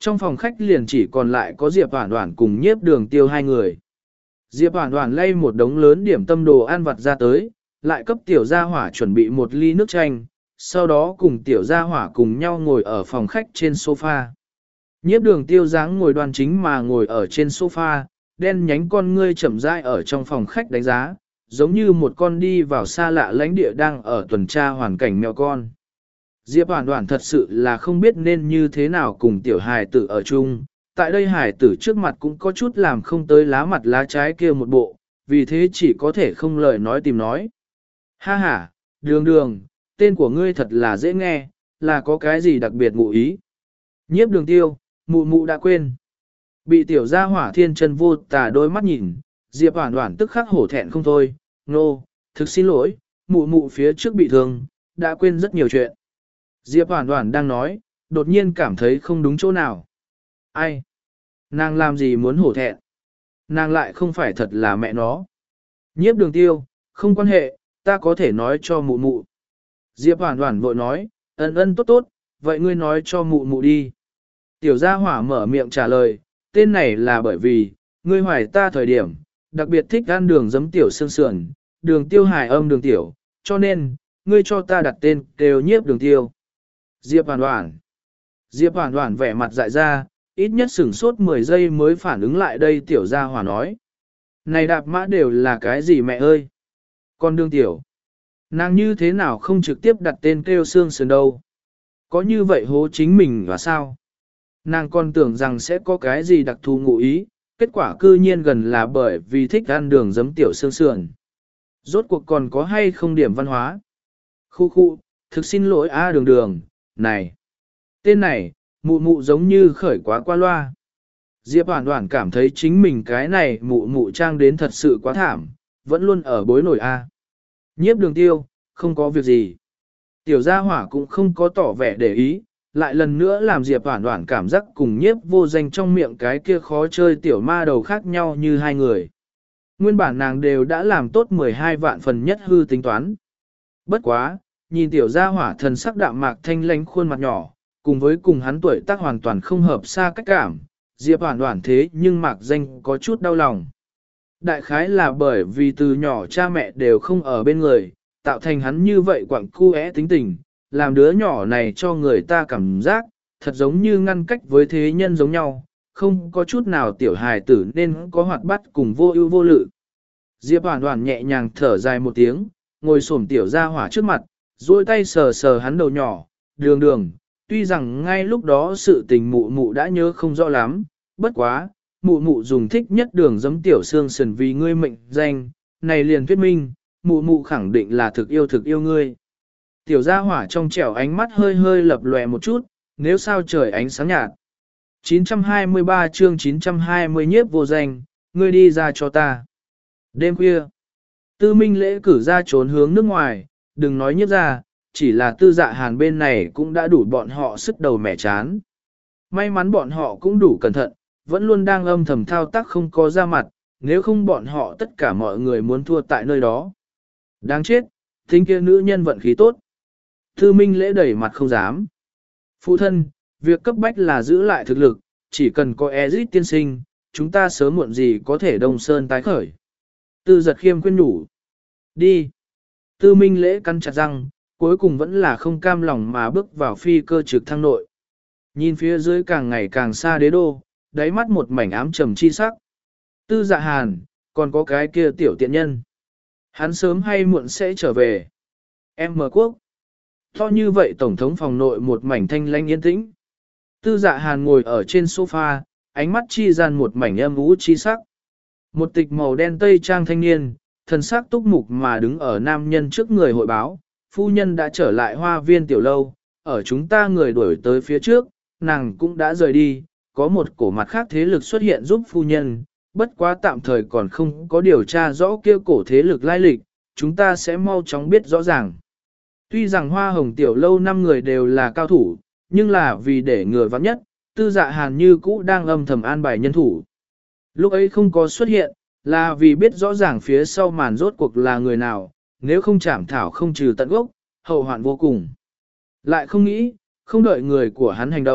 Trong phòng khách liền chỉ còn lại có Diệp Hoản Hoản cùng Nhiếp Đường Tiêu hai người. Diệp Hoản Hoản lay một đống lớn điểm tâm đồ ăn vặt ra tới, lại cấp tiểu gia hỏa chuẩn bị một ly nước chanh, sau đó cùng tiểu gia hỏa cùng nhau ngồi ở phòng khách trên sofa. Nhiếp Đường Tiêu dáng ngồi đoan chính mà ngồi ở trên sofa, đen nhánh con ngươi chậm rãi ở trong phòng khách đánh giá, giống như một con đi vào xa lạ lãnh địa đang ở tuần tra hoàn cảnh mèo con. Diệp Hoản Hoản thật sự là không biết nên như thế nào cùng tiểu hài tử ở chung, tại đây hài tử trước mặt cũng có chút làm không tới lá mặt lá trái kia một bộ, vì thế chỉ có thể không lời nói tìm nói. Ha ha, Đường Đường, tên của ngươi thật là dễ nghe, là có cái gì đặc biệt ngụ ý. Nhiếp Đường Tiêu, mụ mụ đã quên. Bị tiểu gia hỏa thiên chân vô tà đôi mắt nhìn, Diệp Hoản Hoản tức khắc hổ thẹn không thôi, nô, no, thực xin lỗi, mụ mụ phía trước bị thương, đã quên rất nhiều chuyện. Diệp Hoản Hoản đang nói, đột nhiên cảm thấy không đúng chỗ nào. Ai? Nàng làm gì muốn hổ thẹn? Nàng lại không phải thật là mẹ nó. Nhiếp Đường Tiêu, không quan hệ, ta có thể nói cho mụ mụ. Diệp Hoản Hoản vội nói, ân ân tốt tốt, vậy ngươi nói cho mụ mụ đi. Tiểu gia hỏa mở miệng trả lời, tên này là bởi vì, ngươi hoài ta thời điểm, đặc biệt thích ăn đường giấm tiểu xương sườn, đường tiêu hài âm đường tiểu, cho nên, ngươi cho ta đặt tên kêu Nhiếp Đường Tiêu. Diệp Hoản Hoản. Diệp Hoản Hoản vẻ mặt dại ra, ít nhất sửng sốt mười giây mới phản ứng lại đây tiểu gia hỏa nói. Này đạp mã đều là cái gì mẹ ơi? Con đường tiểu. Nàng như thế nào không trực tiếp đặt tên kêu xương sườn đâu? Có như vậy hố chính mình và sao? Nàng còn tưởng rằng sẽ có cái gì đặc thù ngụ ý, kết quả cư nhiên gần là bởi vì thích ăn đường giấm tiểu xương sườn. Rốt cuộc còn có hay không điểm văn hóa? Khu khu, thực xin lỗi a Đường Đường, này. Tên này, mụ mụ giống như khởi quá qua loa. Diệp Hoản Hoản cảm thấy chính mình cái này mụ mụ trang đến thật sự quá thảm, vẫn luôn ở bối nổi a. Nhiếp Đường Tiêu, không có việc gì. Tiểu gia hỏa cũng không có tỏ vẻ để ý, lại lần nữa làm Diệp Hoản Hoản cảm giác cùng Nhiếp Vô Danh trong miệng cái kia khó chơi tiểu ma đầu khác nhau như hai người. Nguyên bản nàng đều đã làm tốt mười hai vạn phần nhất hư tính toán. Bất quá, nhìn tiểu gia hỏa thần sắc đạm mạc thanh lãnh khuôn mặt nhỏ, cùng với cùng hắn tuổi tác hoàn toàn không hợp xa cách cảm, Diệp Hoản Hoản thế nhưng mạc danh có chút đau lòng. Đại khái là bởi vì từ nhỏ cha mẹ đều không ở bên người, tạo thành hắn như vậy quặng cu é tính tình, làm đứa nhỏ này cho người ta cảm giác, thật giống như ngăn cách với thế nhân giống nhau, không có chút nào tiểu hài tử nên có hoạt bát cùng vô ưu vô lự. Diệp Hoản Hoản nhẹ nhàng thở dài một tiếng, ngồi xổm tiểu gia hỏa trước mặt, duỗi tay sờ sờ hắn đầu nhỏ, Đường Đường, tuy rằng ngay lúc đó sự tình mụ mụ đã nhớ không rõ lắm, bất quá, mụ mụ dùng thích nhất đường giấm tiểu xương sườn vì ngươi mệnh danh, này liền thuyết minh, mụ mụ khẳng định là thực yêu thực yêu ngươi. Tiểu gia hỏa trong trẻo ánh mắt hơi hơi lập lòe một chút, nếu sao trời ánh sáng nhạt. chín trăm hai mươi ba chương chín trăm hai mươi Nhiếp Vô Danh, ngươi đi ra cho ta. Đêm khuya, Tư Minh Lễ cử ra trốn hướng nước ngoài, đừng nói Nhiếp ra, chỉ là Tư Dạ Hàn bên này cũng đã đủ bọn họ sức đầu mẻ chán. May mắn bọn họ cũng đủ cẩn thận, vẫn luôn đang âm thầm thao tác không có ra mặt, nếu không bọn họ tất cả mọi người muốn thua tại nơi đó. Đáng chết, tính kia nữ nhân vận khí tốt. Tư Minh Lễ đẩy mặt không dám. Phụ thân, việc cấp bách là giữ lại thực lực, chỉ cần có Ezit tiên sinh, chúng ta sớm muộn gì có thể Đông Sơn tái khởi. Tư Giật Khiêm khuyên nhủ. Đi. Tư Minh Lễ cắn chặt răng, cuối cùng vẫn là không cam lòng mà bước vào phi cơ trực thăng nội. Nhìn phía dưới càng ngày càng xa đế đô, đáy mắt một mảnh ám trầm chi sắc. Tư Dạ Hàn, còn có cái kia tiểu tiện nhân. Hắn sớm hay muộn sẽ trở về. Em mở quốc. To như vậy tổng thống phòng nội một mảnh thanh lanh yên tĩnh. Tư Dạ Hàn ngồi ở trên sofa, ánh mắt chi gian một mảnh âm u chi sắc. Một tịch màu đen tây trang thanh niên, thần sắc túc mục mà đứng ở nam nhân trước người hội báo, phu nhân đã trở lại hoa viên tiểu lâu, ở chúng ta người đuổi tới phía trước, nàng cũng đã rời đi, có một cổ mặt khác thế lực xuất hiện giúp phu nhân, bất quá tạm thời còn không có điều tra rõ kia cổ thế lực lai lịch, chúng ta sẽ mau chóng biết rõ ràng. Tuy rằng hoa hồng tiểu lâu năm người đều là cao thủ, nhưng là vì để ngừa vắng nhất, Tư Dạ Hàn như cũ đang âm thầm an bài nhân thủ. Lúc ấy không có xuất hiện, là vì biết rõ ràng phía sau màn rốt cuộc là người nào, nếu không chảm thảo không trừ tận gốc, hậu hoạn vô cùng. Lại không nghĩ, không đợi người của hắn hành động,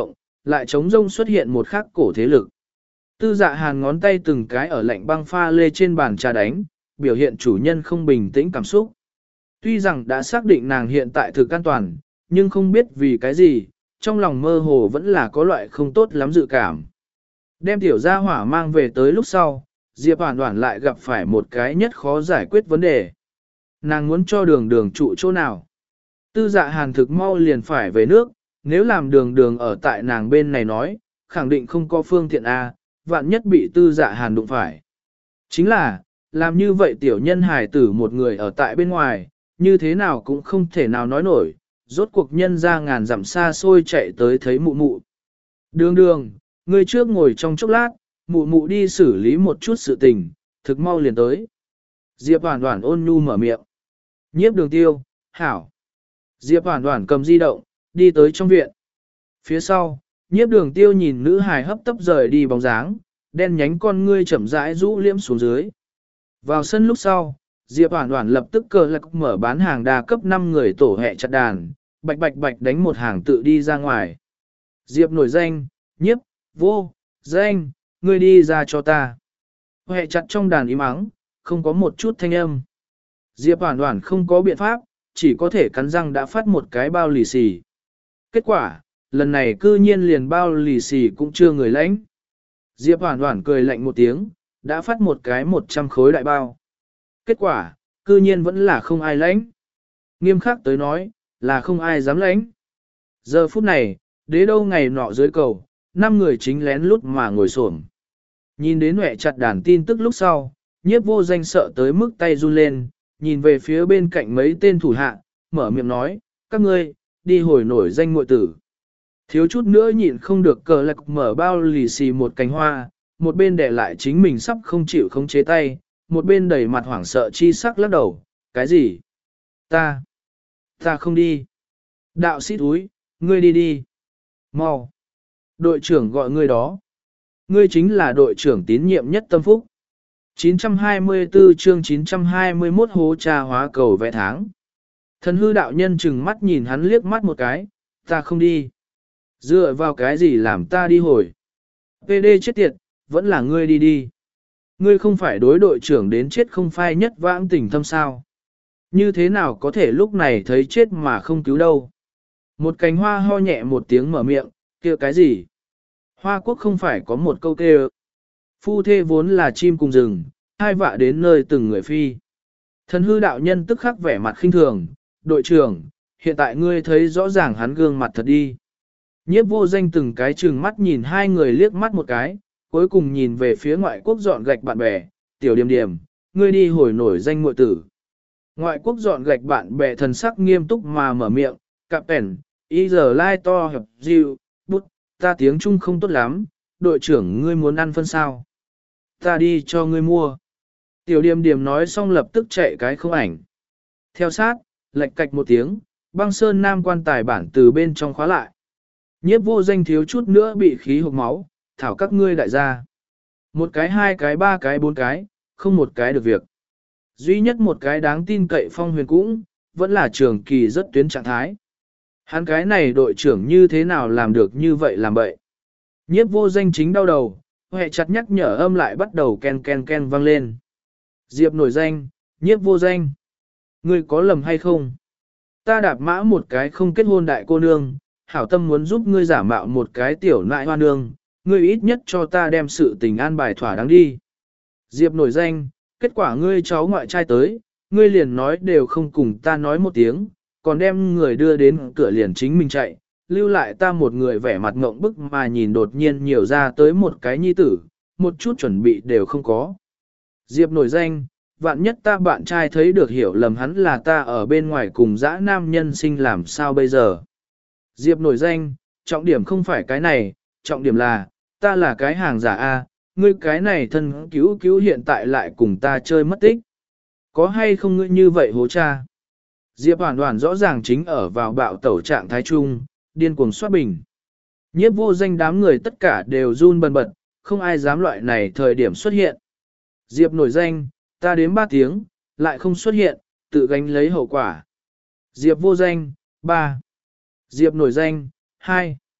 lại trống rông xuất hiện một khắc cổ thế lực. Tư Dạ Hàn ngón tay từng cái ở lạnh băng pha lê trên bàn trà đánh, biểu hiện chủ nhân không bình tĩnh cảm xúc. Tuy rằng đã xác định nàng hiện tại thực an toàn, nhưng không biết vì cái gì, trong lòng mơ hồ vẫn là có loại không tốt lắm dự cảm. Đem tiểu gia hỏa mang về tới lúc sau, Diệp Hoàn Hoàn lại gặp phải một cái nhất khó giải quyết vấn đề. Nàng muốn cho đường đường trụ chỗ nào. Tư Dạ Hàn thực mau liền phải về nước, nếu làm đường đường ở tại nàng bên này nói, khẳng định không có phương tiện A, vạn nhất bị Tư Dạ Hàn đụng phải. Chính là, làm như vậy tiểu nhân hài tử một người ở tại bên ngoài, như thế nào cũng không thể nào nói nổi, rốt cuộc nhân ra ngàn dặm xa xôi chạy tới thấy mụ mụ. Đường đường, ngươi trước ngồi trong chốc lát, mụ mụ đi xử lý một chút sự tình, thực mau liền tới. Diệp Hoàn Hoàn ôn nhu mở miệng. Nhiếp Đường Tiêu, hảo. Diệp Hoàn Hoàn cầm di động, đi tới trong viện. Phía sau, Nhiếp Đường Tiêu nhìn nữ hài hấp tấp rời đi bóng dáng, đen nhánh con ngươi chậm rãi rũ liễm xuống dưới. Vào sân lúc sau, Diệp Hoàn Hoàn lập tức cờ lạc mở bán hàng đa cấp năm người tổ hẹ chặt đàn, bạch bạch bạch đánh một hàng tự đi ra ngoài. Diệp nổi danh, Nhiếp, vô, danh, ngươi đi ra cho ta. Hẹ chặt trong đàn im ắng, không có một chút thanh âm. Diệp Hoàn Hoàn không có biện pháp, chỉ có thể cắn răng đã phát một cái bao lì xì. Kết quả, lần này cư nhiên liền bao lì xì cũng chưa người lãnh. Diệp Hoàn Hoàn cười lạnh một tiếng, đã phát một cái một trăm khối đại bao. Kết quả, cư nhiên vẫn là không ai lãnh. Nghiêm khắc tới nói, là không ai dám lãnh. Giờ phút này, đế đâu ngày nọ dưới cầu, năm người chính lén lút mà ngồi xổm. Nhìn đến huệ chặt đàn tin tức lúc sau, Nhiếp Vô Danh sợ tới mức tay run lên, nhìn về phía bên cạnh mấy tên thủ hạ, mở miệng nói, các ngươi, đi hồi nổi danh muội tử. Thiếu chút nữa nhịn không được cờ lạc mở bao lì xì một cánh hoa, một bên để lại chính mình sắp không chịu không chế tay, một bên đầy mặt hoảng sợ chi sắc lắc đầu, cái gì? Ta, ta không đi. Đạo sĩ túi, ngươi đi đi. Mau. Đội trưởng gọi ngươi đó. Ngươi chính là đội trưởng tín nhiệm nhất tâm phúc. chín trăm hai mươi tư chương chín trăm hai mươi mốt hố trà hóa cầu vẽ tháng. Thần hư đạo nhân chừng mắt nhìn hắn liếc mắt một cái, ta không đi. Dựa vào cái gì làm ta đi hồi? pê đê chết tiệt, vẫn là ngươi đi đi. Ngươi không phải đối đội trưởng đến chết không phai nhất vãng tình thâm sao. Như thế nào có thể lúc này thấy chết mà không cứu đâu. Một cánh hoa ho nhẹ một tiếng mở miệng, kia cái gì? Hoa quốc không phải có một câu kêu. Phu thê vốn là chim cùng rừng, hai vạ đến nơi từng người phi. Thần hư đạo nhân tức khắc vẻ mặt khinh thường, đội trưởng, hiện tại ngươi thấy rõ ràng hắn gương mặt thật đi. Nhiếp Vô Danh từng cái chừng mắt nhìn hai người liếc mắt một cái, cuối cùng nhìn về phía ngoại quốc dọn gạch bạn bè, tiểu điềm điềm, ngươi đi hồi nổi danh muội tử. Ngoại quốc dọn gạch bạn bè thần sắc nghiêm túc mà mở miệng, cặp ẻn, ý giờ lai to hợp diệu, bút, ta tiếng Trung không tốt lắm, đội trưởng ngươi muốn ăn phân sao? Ta đi cho ngươi mua. Tiểu điềm điềm nói xong lập tức chạy cái không ảnh. Theo sát, lệch cạch một tiếng, băng sơn nam quan tài bản từ bên trong khóa lại. Nhiếp Vô Danh thiếu chút nữa bị khí hộc máu, thảo các ngươi đại gia. Một cái hai cái ba cái bốn cái, không một cái được việc. Duy nhất một cái đáng tin cậy Phong Huyền cũng, vẫn là trường kỳ rất tuyến trạng thái. Hắn cái này đội trưởng như thế nào làm được như vậy làm bậy. Nhiếp Vô Danh chính đau đầu, hệ chặt nhắc nhở âm lại bắt đầu ken ken ken vang lên. Diệp nổi danh, Nhiếp Vô Danh. Ngươi có lầm hay không? Ta đạp mã một cái không kết hôn đại cô nương, hảo tâm muốn giúp ngươi giả mạo một cái tiểu nại hoa nương, ngươi ít nhất cho ta đem sự tình an bài thỏa đáng đi. Diệp nổi danh, kết quả ngươi cháu ngoại trai tới, ngươi liền nói đều không cùng ta nói một tiếng, còn đem người đưa đến cửa liền chính mình chạy, lưu lại ta một người vẻ mặt ngộng bức mà nhìn đột nhiên nhiều ra tới một cái nhi tử, một chút chuẩn bị đều không có. Diệp nổi danh, vạn nhất ta bạn trai thấy được hiểu lầm hắn là ta ở bên ngoài cùng dã nam nhân sinh làm sao bây giờ. Diệp nổi danh, trọng điểm không phải cái này, trọng điểm là, ta là cái hàng giả A, ngươi cái này thân cứu cứu hiện tại lại cùng ta chơi mất tích. Có hay không ngươi như vậy hố cha? Diệp Hoàn Hoàn rõ ràng chính ở vào bạo tẩu trạng thái trung, điên cuồng soát bình. Nhiếp Vô Danh đám người tất cả đều run bần bật, không ai dám loại này thời điểm xuất hiện. Diệp nổi danh, ta đếm ba tiếng, lại không xuất hiện, tự gánh lấy hậu quả. Diệp Vô Danh, ba. Diệp nổi danh, hai.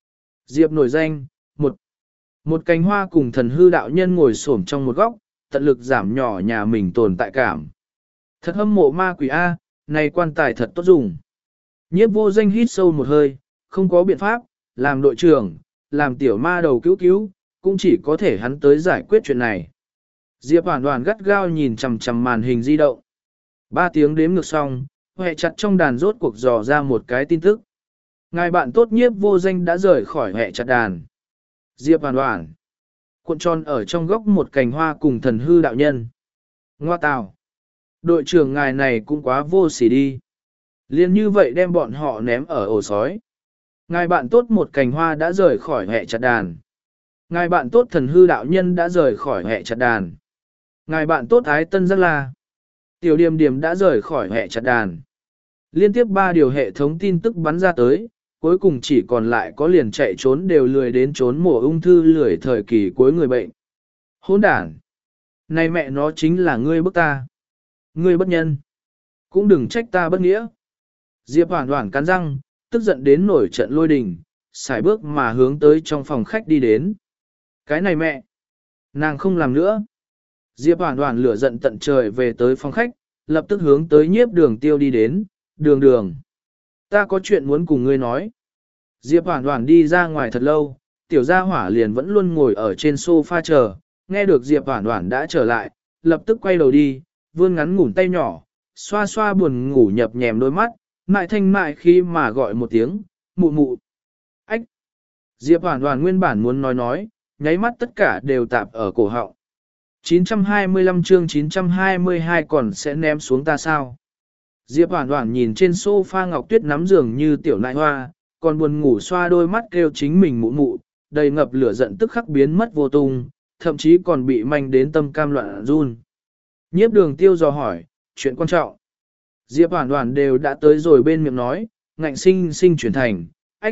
Diệp nổi danh, một. Một cành hoa cùng thần hư đạo nhân ngồi xổm trong một góc, tận lực giảm nhỏ nhà mình tồn tại cảm. Thật hâm mộ ma quỷ A, này quan tài thật tốt dùng. Nhiếp vô danh hít sâu một hơi, không có biện pháp, làm đội trưởng, làm tiểu ma đầu cứu cứu, cũng chỉ có thể hắn tới giải quyết chuyện này. Diệp Hoàn Hoàn gắt gao nhìn chằm chằm màn hình di động. Ba tiếng đếm ngược xong, hệ chặt trong đàn rốt cuộc dò ra một cái tin tức. Ngài bạn tốt nhiếp vô danh đã rời khỏi hệ chặt đàn. Diệp Hoàn Hoàn cuộn tròn ở trong góc một cành hoa cùng thần hư đạo nhân. Ngoa tào. Đội trưởng ngài này cũng quá vô sỉ đi. Liên như vậy đem bọn họ ném ở ổ sói. Ngài bạn tốt một cành hoa đã rời khỏi hệ chặt đàn. Ngài bạn tốt thần hư đạo nhân đã rời khỏi hệ chặt đàn. Ngài bạn tốt ái tân giác la. Tiểu điểm điểm đã rời khỏi hệ chặt đàn. Liên tiếp ba điều hệ thống tin tức bắn ra tới, cuối cùng chỉ còn lại có liền chạy trốn đều lười đến trốn mùa ung thư lười thời kỳ cuối người bệnh. Hỗn đản. Này mẹ nó chính là ngươi bức ta. Ngươi bất nhân. Cũng đừng trách ta bất nghĩa. Diệp Hoàn Hoàn cắn răng, tức giận đến nổi trận lôi đình, xài bước mà hướng tới trong phòng khách đi đến. Cái này mẹ. Nàng không làm nữa. Diệp Hoàn Hoàn lửa giận tận trời về tới phòng khách, lập tức hướng tới nhiếp đường tiêu đi đến. Đường đường. Ta có chuyện muốn cùng ngươi nói. Diệp Hoàn Hoàn đi ra ngoài thật lâu, tiểu gia hỏa liền vẫn luôn ngồi ở trên sofa chờ, nghe được Diệp Hoàn Hoàn đã trở lại, lập tức quay đầu đi, vươn ngắn ngủn tay nhỏ, xoa xoa buồn ngủ nhập nhèm đôi mắt, mại thanh mại khi mà gọi một tiếng, mụ mụ. Ách! Diệp Hoàn Hoàn nguyên bản muốn nói nói, nháy mắt tất cả đều tạp ở cổ họng. chín trăm hai mươi lăm chương chín trăm hai mươi hai còn sẽ ném xuống ta sao? Diệp Hoàn Hoàn nhìn trên sofa Ngọc Tuyết nắm giường như tiểu nại hoa, còn buồn ngủ xoa đôi mắt kêu chính mình mụ mụ, đầy ngập lửa giận tức khắc biến mất vô tung, thậm chí còn bị manh đến tâm cam loạn run. Nhiếp đường tiêu dò hỏi, chuyện quan trọng. Diệp Hoàn Hoàn đều đã tới rồi bên miệng nói, ngạnh sinh sinh chuyển thành, ách.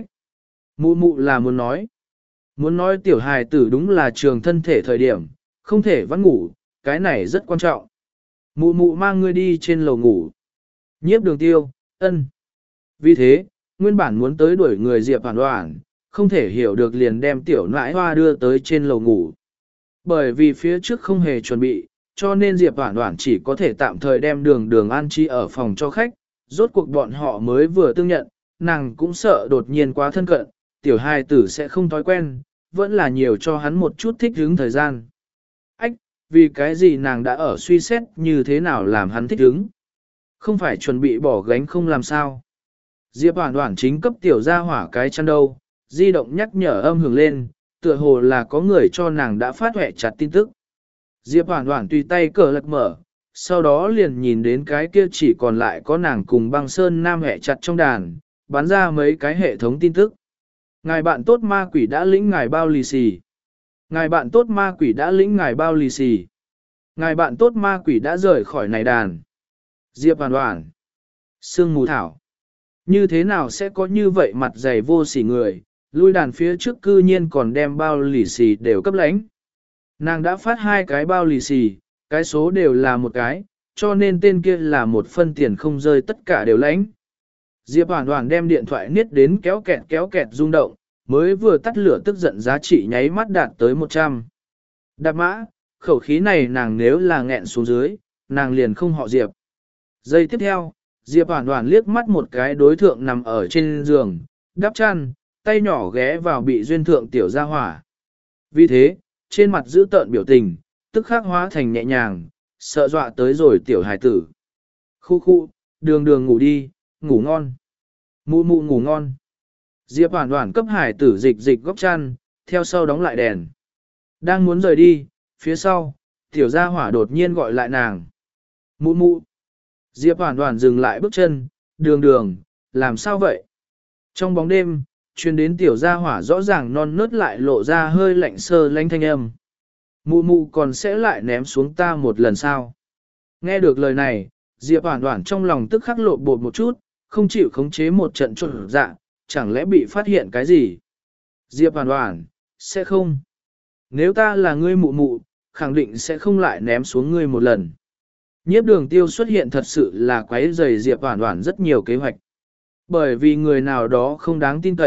Mụ mụ là muốn nói. Muốn nói tiểu hài tử đúng là trường thân thể thời điểm, không thể vắng ngủ, cái này rất quan trọng. Mụ mụ mang ngươi đi trên lầu ngủ. Nhiếp đường tiêu, ân. Vì thế, nguyên bản muốn tới đuổi người Diệp Hoàn Hoàn, không thể hiểu được liền đem tiểu nãi hoa đưa tới trên lầu ngủ. Bởi vì phía trước không hề chuẩn bị, cho nên Diệp Hoàn Hoàn chỉ có thể tạm thời đem đường đường an trí ở phòng cho khách, rốt cuộc bọn họ mới vừa tương nhận, nàng cũng sợ đột nhiên quá thân cận, tiểu hài tử sẽ không thói quen, vẫn là nhiều cho hắn một chút thích hứng thời gian. Ách, vì cái gì nàng đã ở suy xét như thế nào làm hắn thích hứng? Không phải chuẩn bị bỏ gánh không làm sao? Diệp Hoàn Hoàn chính cấp tiểu gia hỏa cái chăn đâu, di động nhắc nhở âm hưởng lên, tựa hồ là có người cho nàng đã phát huệ chặt tin tức. Diệp Hoàn Hoàn tùy tay cờ lật mở, sau đó liền nhìn đến cái kia chỉ còn lại có nàng cùng băng sơn nam huệ chặt trong đàn, bắn ra mấy cái hệ thống tin tức. Ngài bạn tốt ma quỷ đã lĩnh ngài bao lì xì. Ngài bạn tốt ma quỷ đã lĩnh ngài bao lì xì. Ngài bạn tốt ma quỷ đã rời khỏi này đàn. Diệp Hoàn Hoàn. Sương mù thảo. Như thế nào sẽ có như vậy mặt dày vô sỉ người, lui đàn phía trước cư nhiên còn đem bao lì xì đều cấp lãnh. Nàng đã phát hai cái bao lì xì, cái số đều là một cái, cho nên tên kia là một phân tiền không rơi tất cả đều lãnh. Diệp Hoàn Hoàn đem điện thoại niết đến kéo kẹt kéo kẹt rung động, mới vừa tắt lửa tức giận giá trị nháy mắt đạt tới một trăm. Đạp mã, khẩu khí này nàng nếu là nghẹn xuống dưới, nàng liền không họ Diệp. Giây tiếp theo, Diệp Hoàn Hoàn liếc mắt một cái đối thượng nằm ở trên giường, đắp chăn, tay nhỏ ghé vào bị duyên thượng tiểu gia hỏa. Vì thế, trên mặt giữ tợn biểu tình, tức khắc hóa thành nhẹ nhàng, sợ dọa tới rồi tiểu hài tử. Khu khu, đường đường ngủ đi, ngủ ngon. Mụ mụ ngủ ngon. Diệp Hoàn Hoàn cấp hải tử dịch dịch góc chăn, theo sau đóng lại đèn. Đang muốn rời đi, phía sau, tiểu gia hỏa đột nhiên gọi lại nàng. Mụ mụ. Diệp Hoàn Hoàn dừng lại bước chân, đường đường, làm sao vậy? Trong bóng đêm, truyền đến tiểu gia hỏa rõ ràng non nớt lại lộ ra hơi lạnh sơ lanh thanh âm. Mụ mụ còn sẽ lại ném xuống ta một lần sao? Nghe được lời này, Diệp Hoàn Hoàn trong lòng tức khắc lộ bột một chút, không chịu khống chế một trận trộn dạ, chẳng lẽ bị phát hiện cái gì? Diệp Hoàn Hoàn, sẽ không. Nếu ta là ngươi mụ mụ, khẳng định sẽ không lại ném xuống ngươi một lần. Nhiếp đường tiêu xuất hiện thật sự là quấy rầy Diệp Hoàn Hoàn rất nhiều kế hoạch. Bởi vì người nào đó không đáng tin cậy,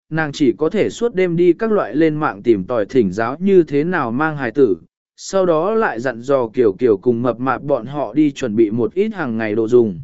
nàng chỉ có thể suốt đêm đi các loại lên mạng tìm tòi thỉnh giáo như thế nào mang hài tử, sau đó lại dặn dò kiểu kiểu cùng mập mạp bọn họ đi chuẩn bị một ít hàng ngày đồ dùng.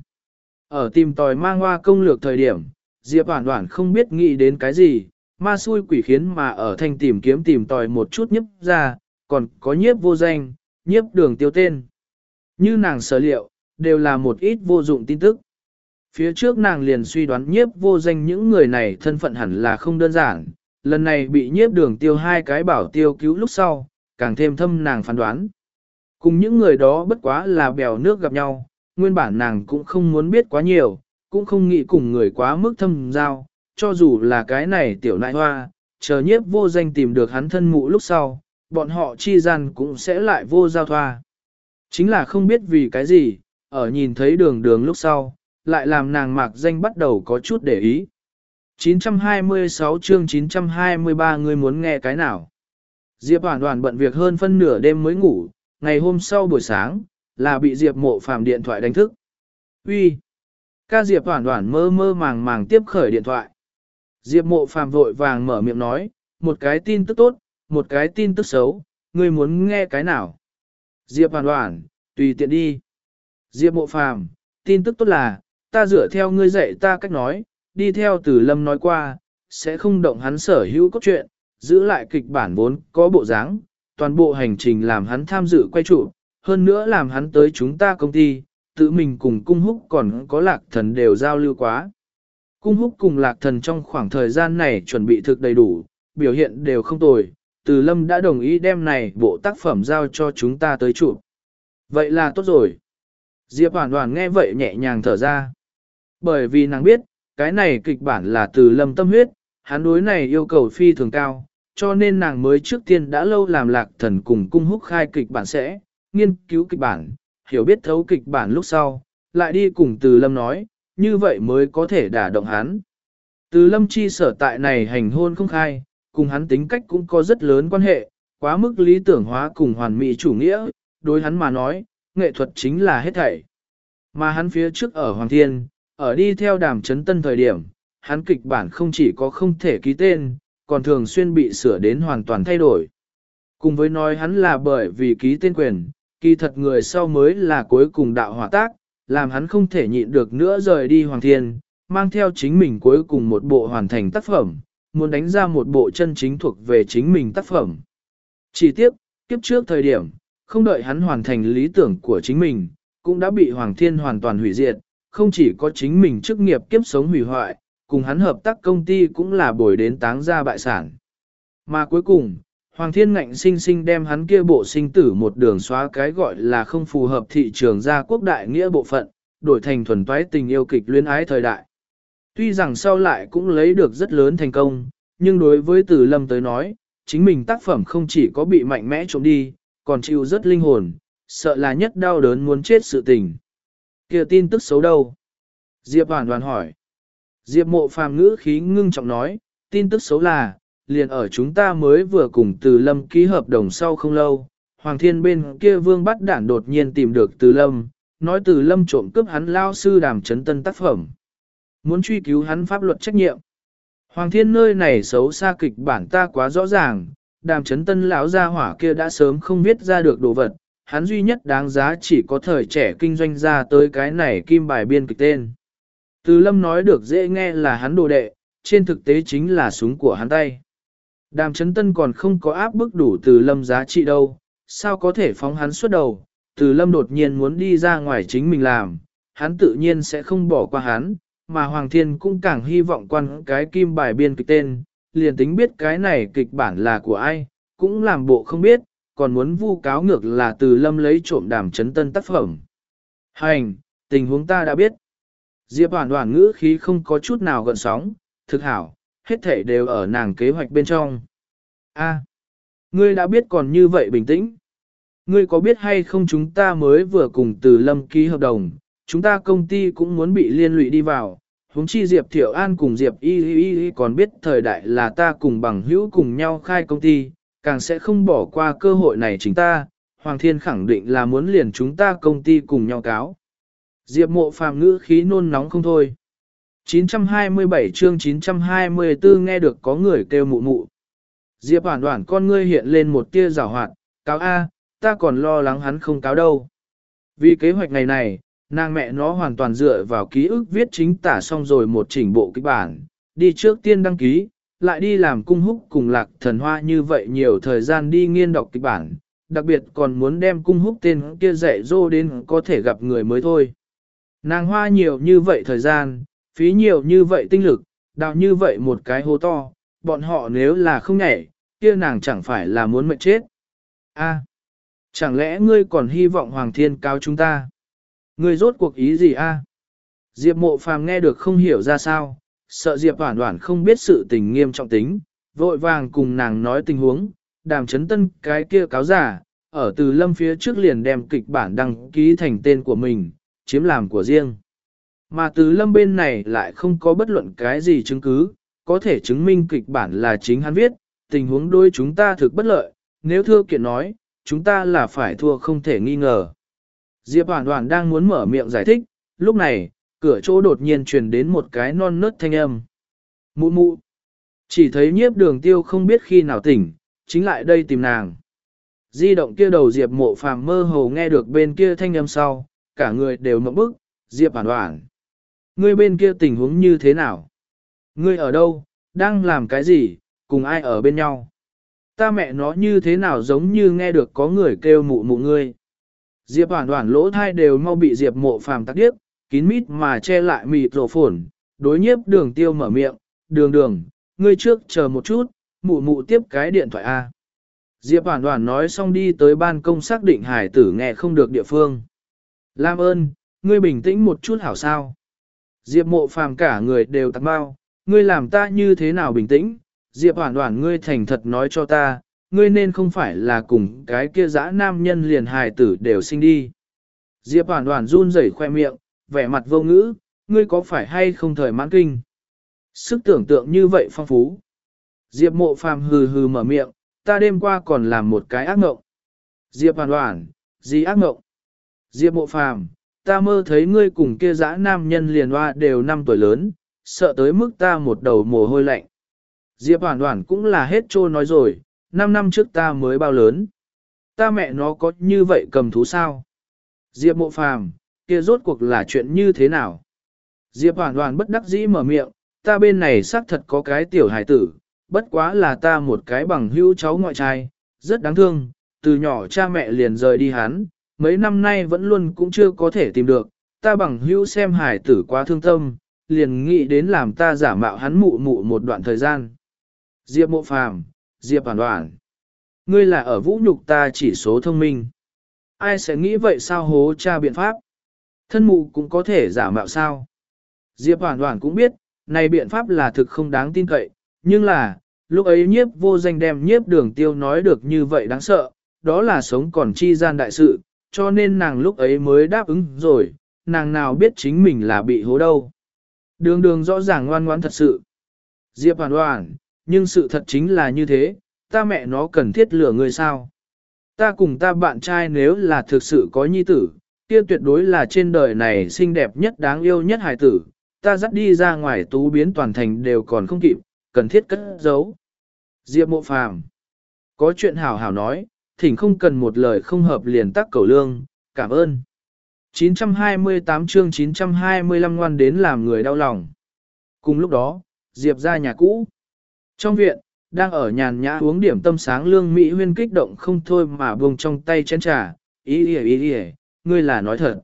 Ở tìm tòi mang hoa công lược thời điểm, Diệp Hoản Hoản không biết nghĩ đến cái gì, ma xui quỷ khiến mà ở thanh tìm kiếm tìm tòi một chút nhiếp ra, còn có nhiếp vô danh, nhiếp đường tiêu tên. Như nàng sở liệu, đều là một ít vô dụng tin tức. Phía trước nàng liền suy đoán nhiếp vô danh những người này thân phận hẳn là không đơn giản, lần này bị nhiếp đường tiêu hai cái bảo tiêu cứu lúc sau, càng thêm thâm nàng phán đoán. Cùng những người đó bất quá là bèo nước gặp nhau, nguyên bản nàng cũng không muốn biết quá nhiều, cũng không nghĩ cùng người quá mức thâm giao, cho dù là cái này tiểu nại hoa, chờ nhiếp vô danh tìm được hắn thân mụ lúc sau, bọn họ chi gian cũng sẽ lại vô giao thoa. Chính là không biết vì cái gì, ở nhìn thấy đường đường lúc sau, lại làm nàng mạc danh bắt đầu có chút để ý. chín trăm hai mươi sáu chương chín trăm hai mươi ba người muốn nghe cái nào? Diệp Hoản Hoản bận việc hơn phân nửa đêm mới ngủ, ngày hôm sau buổi sáng, là bị Diệp Mộ Phàm điện thoại đánh thức. Uy, ca. Diệp Hoản Hoản mơ mơ màng màng tiếp khởi điện thoại. Diệp Mộ Phàm vội vàng mở miệng nói, một cái tin tức tốt, một cái tin tức xấu, ngươi muốn nghe cái nào? Diệp Hoản Hoản, tùy tiện đi. Diệp Mộ Phàm, tin tức tốt là, ta dựa theo ngươi dạy ta cách nói, đi theo Từ Lâm nói qua, sẽ không động hắn sở hữu cốt truyện, giữ lại kịch bản vốn có bộ dáng, toàn bộ hành trình làm hắn tham dự quay trụ, hơn nữa làm hắn tới chúng ta công ty, tự mình cùng Cung Húc còn có Lạc Thần đều giao lưu quá. Cung Húc cùng Lạc Thần trong khoảng thời gian này chuẩn bị thực đầy đủ, biểu hiện đều không tồi, Từ Lâm đã đồng ý đem này bộ tác phẩm giao cho chúng ta tới trụ. Vậy là tốt rồi. Diệp Hoản Hoản nghe vậy nhẹ nhàng thở ra. Bởi vì nàng biết, cái này kịch bản là Từ Lâm tâm huyết, hắn đối này yêu cầu phi thường cao, cho nên nàng mới trước tiên đã lâu làm Lạc Thần cùng Cung Húc khai kịch bản sẽ, nghiên cứu kịch bản, hiểu biết thấu kịch bản lúc sau, lại đi cùng Từ Lâm nói, như vậy mới có thể đả động hắn. Từ Lâm chi sở tại này hành hôn không khai, cùng hắn tính cách cũng có rất lớn quan hệ, quá mức lý tưởng hóa cùng hoàn mỹ chủ nghĩa, đối hắn mà nói, nghệ thuật chính là hết thảy. Mà hắn phía trước ở Hoàng Thiên, ở đi theo Đàm Chấn Tân thời điểm, hắn kịch bản không chỉ có không thể ký tên, còn thường xuyên bị sửa đến hoàn toàn thay đổi. Cùng với nói hắn là bởi vì ký tên quyền, kỳ thật người sau mới là cuối cùng đạo hỏa tác, làm hắn không thể nhịn được nữa rời đi Hoàng Thiên, mang theo chính mình cuối cùng một bộ hoàn thành tác phẩm, muốn đánh ra một bộ chân chính thuộc về chính mình tác phẩm. Chỉ tiếc, kiếp trước thời điểm, không đợi hắn hoàn thành lý tưởng của chính mình, cũng đã bị Hoàng Thiên hoàn toàn hủy diệt, không chỉ có chính mình chức nghiệp kiếp sống hủy hoại, cùng hắn hợp tác công ty cũng là bồi đến táng ra bại sản. Mà cuối cùng, Hoàng Thiên ngạnh sinh sinh đem hắn kia bộ sinh tử một đường xóa cái gọi là không phù hợp thị trường gia quốc đại nghĩa bộ phận, đổi thành thuần toái tình yêu kịch luyến ái thời đại. Tuy rằng sau lại cũng lấy được rất lớn thành công, nhưng đối với Từ Lâm tới nói, chính mình tác phẩm không chỉ có bị mạnh mẽ trộm đi, còn chịu rất linh hồn, sợ là nhất đau đớn muốn chết sự tình. Kia tin tức xấu đâu? Diệp Hoản Hoản hỏi. Diệp Mộ Phàm ngữ khí ngưng trọng nói, tin tức xấu là, liền ở chúng ta mới vừa cùng Từ Lâm ký hợp đồng sau không lâu, Hoàng Thiên bên kia Vương Bắt Đản đột nhiên tìm được Từ Lâm, nói Từ Lâm trộm cướp hắn lao sư Đàm Chấn Tân tác phẩm. Muốn truy cứu hắn pháp luật trách nhiệm. Hoàng Thiên nơi này xấu xa kịch bản ta quá rõ ràng, Đàm Chấn Tân lão gia hỏa kia đã sớm không viết ra được đồ vật, hắn duy nhất đáng giá chỉ có thời trẻ kinh doanh ra tới cái này kim bài biên kịch tên. Từ Lâm nói được dễ nghe là hắn đồ đệ, trên thực tế chính là súng của hắn tay. Đàm Chấn Tân còn không có áp bức đủ Từ Lâm giá trị đâu, sao có thể phóng hắn suốt đầu, Từ Lâm đột nhiên muốn đi ra ngoài chính mình làm, hắn tự nhiên sẽ không bỏ qua hắn, mà Hoàng Thiên cũng càng hy vọng quan cái kim bài biên kịch tên, liền tính biết cái này kịch bản là của ai, cũng làm bộ không biết, còn muốn vu cáo ngược là Từ Lâm lấy trộm Đàm Chấn Tân tác phẩm. Hành, tình huống ta đã biết. Diệp Hoản Hoản ngữ khí không có chút nào gợn sóng, thực hảo, hết thảy đều ở nàng kế hoạch bên trong. A, ngươi đã biết còn như vậy bình tĩnh. Ngươi có biết hay không chúng ta mới vừa cùng Từ Lâm ký hợp đồng, chúng ta công ty cũng muốn bị liên lụy đi vào, huống chi Diệp Thiệu An cùng Diệp Y Y Y còn biết thời đại là ta cùng bằng hữu cùng nhau khai công ty, càng sẽ không bỏ qua cơ hội này chính ta, Hoàng Thiên khẳng định là muốn liền chúng ta công ty cùng nhau cáo. Diệp Mộ Phàm ngữ khí nôn nóng không thôi. chín trăm hai mươi bảy chương chín trăm hai mươi tư nghe được có người kêu mụ mụ. Diệp Hoản Hoản con ngươi hiện lên một tia giảo hoạt, cáo A, ta còn lo lắng hắn không cáo đâu. Vì kế hoạch ngày này, nàng mẹ nó hoàn toàn dựa vào ký ức viết chính tả xong rồi một chỉnh bộ kịch bản, đi trước tiên đăng ký, lại đi làm cung húc cùng lạc thần hoa như vậy nhiều thời gian đi nghiên đọc kịch bản, đặc biệt còn muốn đem cung húc tên kia dạy dỗ đến có thể gặp người mới thôi. Nàng hoa nhiều như vậy thời gian, phí nhiều như vậy tinh lực, đào như vậy một cái hố to, bọn họ nếu là không nhảy, kia nàng chẳng phải là muốn mệt chết. A, chẳng lẽ ngươi còn hy vọng Hoàng Thiên cáo chúng ta? Ngươi rốt cuộc ý gì a? Diệp Mộ Phàm nghe được không hiểu ra sao, sợ Diệp Hoản Hoản không biết sự tình nghiêm trọng tính, vội vàng cùng nàng nói tình huống, Đàm Chấn Tân cái kia cáo giả, ở Từ Lâm phía trước liền đem kịch bản đăng ký thành tên của mình, chiếm làm của riêng. Mà Từ Lâm bên này lại không có bất luận cái gì chứng cứ, có thể chứng minh kịch bản là chính hắn viết, tình huống đôi chúng ta thực bất lợi, nếu thưa kiện nói, chúng ta là phải thua không thể nghi ngờ. Diệp Hoản Hoản đang muốn mở miệng giải thích, lúc này, cửa chỗ đột nhiên truyền đến một cái non nớt thanh âm. Mụ mụ. Chỉ thấy Nhiếp Đường Tiêu không biết khi nào tỉnh, chính lại đây tìm nàng. Di động kia đầu Diệp Mộ Phàm mơ hồ nghe được bên kia thanh âm sau, cả người đều ngậm bức, Diệp Hoản Hoản. Ngươi bên kia tình huống như thế nào? Ngươi ở đâu, đang làm cái gì, cùng ai ở bên nhau? Ta mẹ nó như thế nào giống như nghe được có người kêu mụ mụ ngươi. Diệp Hoản Hoản lỗ thai đều mau bị Diệp Mộ Phàm tắc điếc, kín mít mà che lại mịt rổ phồn, đối Nhiếp Đường Tiêu mở miệng, đường đường, ngươi trước chờ một chút, mụ mụ tiếp cái điện thoại A. Diệp Hoản Hoản nói xong đi tới ban công xác định hải tử nghe không được địa phương. Lam ơn, ngươi bình tĩnh một chút hảo sao. Diệp Mộ Phàm cả người đều tắc bao, ngươi làm ta như thế nào bình tĩnh, Diệp Hoản Hoản ngươi thành thật nói cho ta, ngươi nên không phải là cùng cái kia dã nam nhân liền hài tử đều sinh đi. Diệp Hoản Hoản run rẩy khoe miệng, vẻ mặt vô ngữ, ngươi có phải hay không thời mãn kinh. Sức tưởng tượng như vậy phong phú. Diệp Mộ Phàm hừ hừ mở miệng, ta đêm qua còn làm một cái ác mộng. Diệp Hoản Hoản, gì ác mộng? Diệp Mộ Phàm, ta mơ thấy ngươi cùng kia dã nam nhân liền hoa đều năm tuổi lớn, sợ tới mức ta một đầu mồ hôi lạnh. Diệp Hoản Hoản cũng là hết trô nói rồi, năm năm trước ta mới bao lớn. Ta mẹ nó có như vậy cầm thú sao? Diệp Mộ Phàm, kia rốt cuộc là chuyện như thế nào? Diệp Hoản Hoản bất đắc dĩ mở miệng, ta bên này xác thật có cái tiểu hải tử, bất quá là ta một cái bằng hữu cháu ngoại trai, rất đáng thương, từ nhỏ cha mẹ liền rời đi hắn, mấy năm nay vẫn luôn cũng chưa có thể tìm được, ta bằng hữu xem hải tử quá thương tâm, liền nghĩ đến làm ta giả mạo hắn mụ mụ một đoạn thời gian. Diệp Mộ Phàm, Diệp Hoản Hoản, ngươi là ở vũ nhục ta chỉ số thông minh. Ai sẽ nghĩ vậy sao hố cha biện pháp? Thân mụ cũng có thể giả mạo sao? Diệp Hoản Hoản cũng biết, này biện pháp là thực không đáng tin cậy, nhưng là, lúc ấy Nhiếp Vô Danh đem Nhiếp Đường Tiêu nói được như vậy đáng sợ, đó là sống còn chi gian đại sự, cho nên nàng lúc ấy mới đáp ứng rồi, nàng nào biết chính mình là bị hố đâu. Đường đường rõ ràng ngoan ngoãn thật sự. Diệp Hoản Hoản, nhưng sự thật chính là như thế, ta mẹ nó cần thiết lừa người sao. Ta cùng ta bạn trai nếu là thực sự có nhi tử, kia tuyệt đối là trên đời này xinh đẹp nhất đáng yêu nhất hài tử, ta dắt đi ra ngoài tú biến toàn thành đều còn không kịp, cần thiết cất giấu. Diệp Mộ Phàm, có chuyện hảo hảo nói, thỉnh không cần một lời không hợp liền tắc cầu lương, cảm ơn. chín trăm hai mươi tám chương chín trăm hai mươi lăm ngoan đến làm người đau lòng. Cùng lúc đó, Diệp ra nhà cũ. Trong viện, đang ở nhàn nhã uống điểm tâm sáng Lương Mỹ Huyên kích động không thôi mà buông trong tay chén trà, ý ý ý ý, ngươi là nói thật.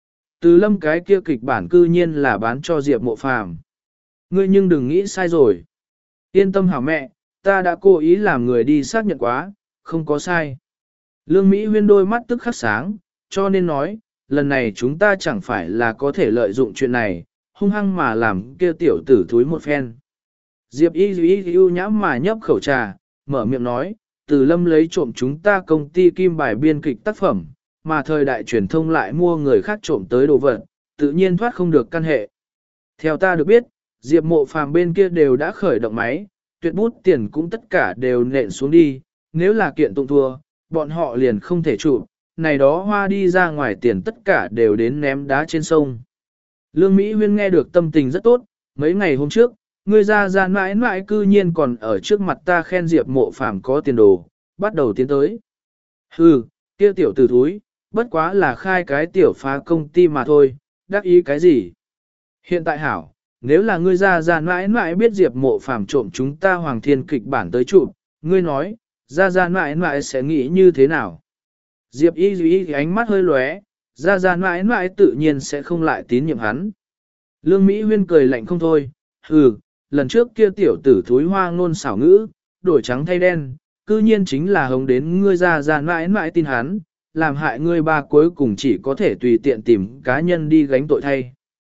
Từ Lâm cái kia kịch bản cư nhiên là bán cho Diệp Mộ Phàm. Ngươi nhưng đừng nghĩ sai rồi. Yên tâm hảo mẹ, ta đã cố ý làm người đi xác nhận quá, không có sai. Lương Mỹ Huyên đôi mắt tức khắc sáng, cho nên nói, lần này chúng ta chẳng phải là có thể lợi dụng chuyện này, hung hăng mà làm kia tiểu tử thúi một phen. Diệp y y ưu nhãm mà nhấp khẩu trà, mở miệng nói, Từ Lâm lấy trộm chúng ta công ty kim bài biên kịch tác phẩm, mà thời đại truyền thông lại mua người khác trộm tới đồ vật, tự nhiên thoát không được căn hệ. Theo ta được biết, Diệp Mộ Phàm bên kia đều đã khởi động máy, tuyệt bút tiền cũng tất cả đều nện xuống đi, nếu là kiện tụng thua, bọn họ liền không thể chụp, này đó hoa đi ra ngoài tiền tất cả đều đến ném đá trên sông. Lương Mỹ Huyên nghe được tâm tình rất tốt, mấy ngày hôm trước, ngươi ra ra mãi mãi cư nhiên còn ở trước mặt ta khen Diệp Mộ Phàm có tiền đồ, bắt đầu tiến tới. Hừ, kia tiểu tử thúi, bất quá là khai cái tiểu phá công ty mà thôi, đắc ý cái gì? Hiện tại hảo, nếu là ngươi ra ra mãi mãi biết Diệp Mộ Phàm trộm chúng ta Hoàng Thiên kịch bản tới chụp, ngươi nói, ra ra mãi mãi sẽ nghĩ như thế nào? Diệp y y ánh mắt hơi lóe, ra ra mãi mãi tự nhiên sẽ không lại tín nhiệm hắn. Lương Mỹ Huyên cười lạnh không thôi, hừ, lần trước kia tiểu tử thúi hoa ngôn xảo ngữ, đổi trắng thay đen, cư nhiên chính là hống đến ngươi ra ra mãi mãi tin hắn, làm hại ngươi ba cuối cùng chỉ có thể tùy tiện tìm cá nhân đi gánh tội thay.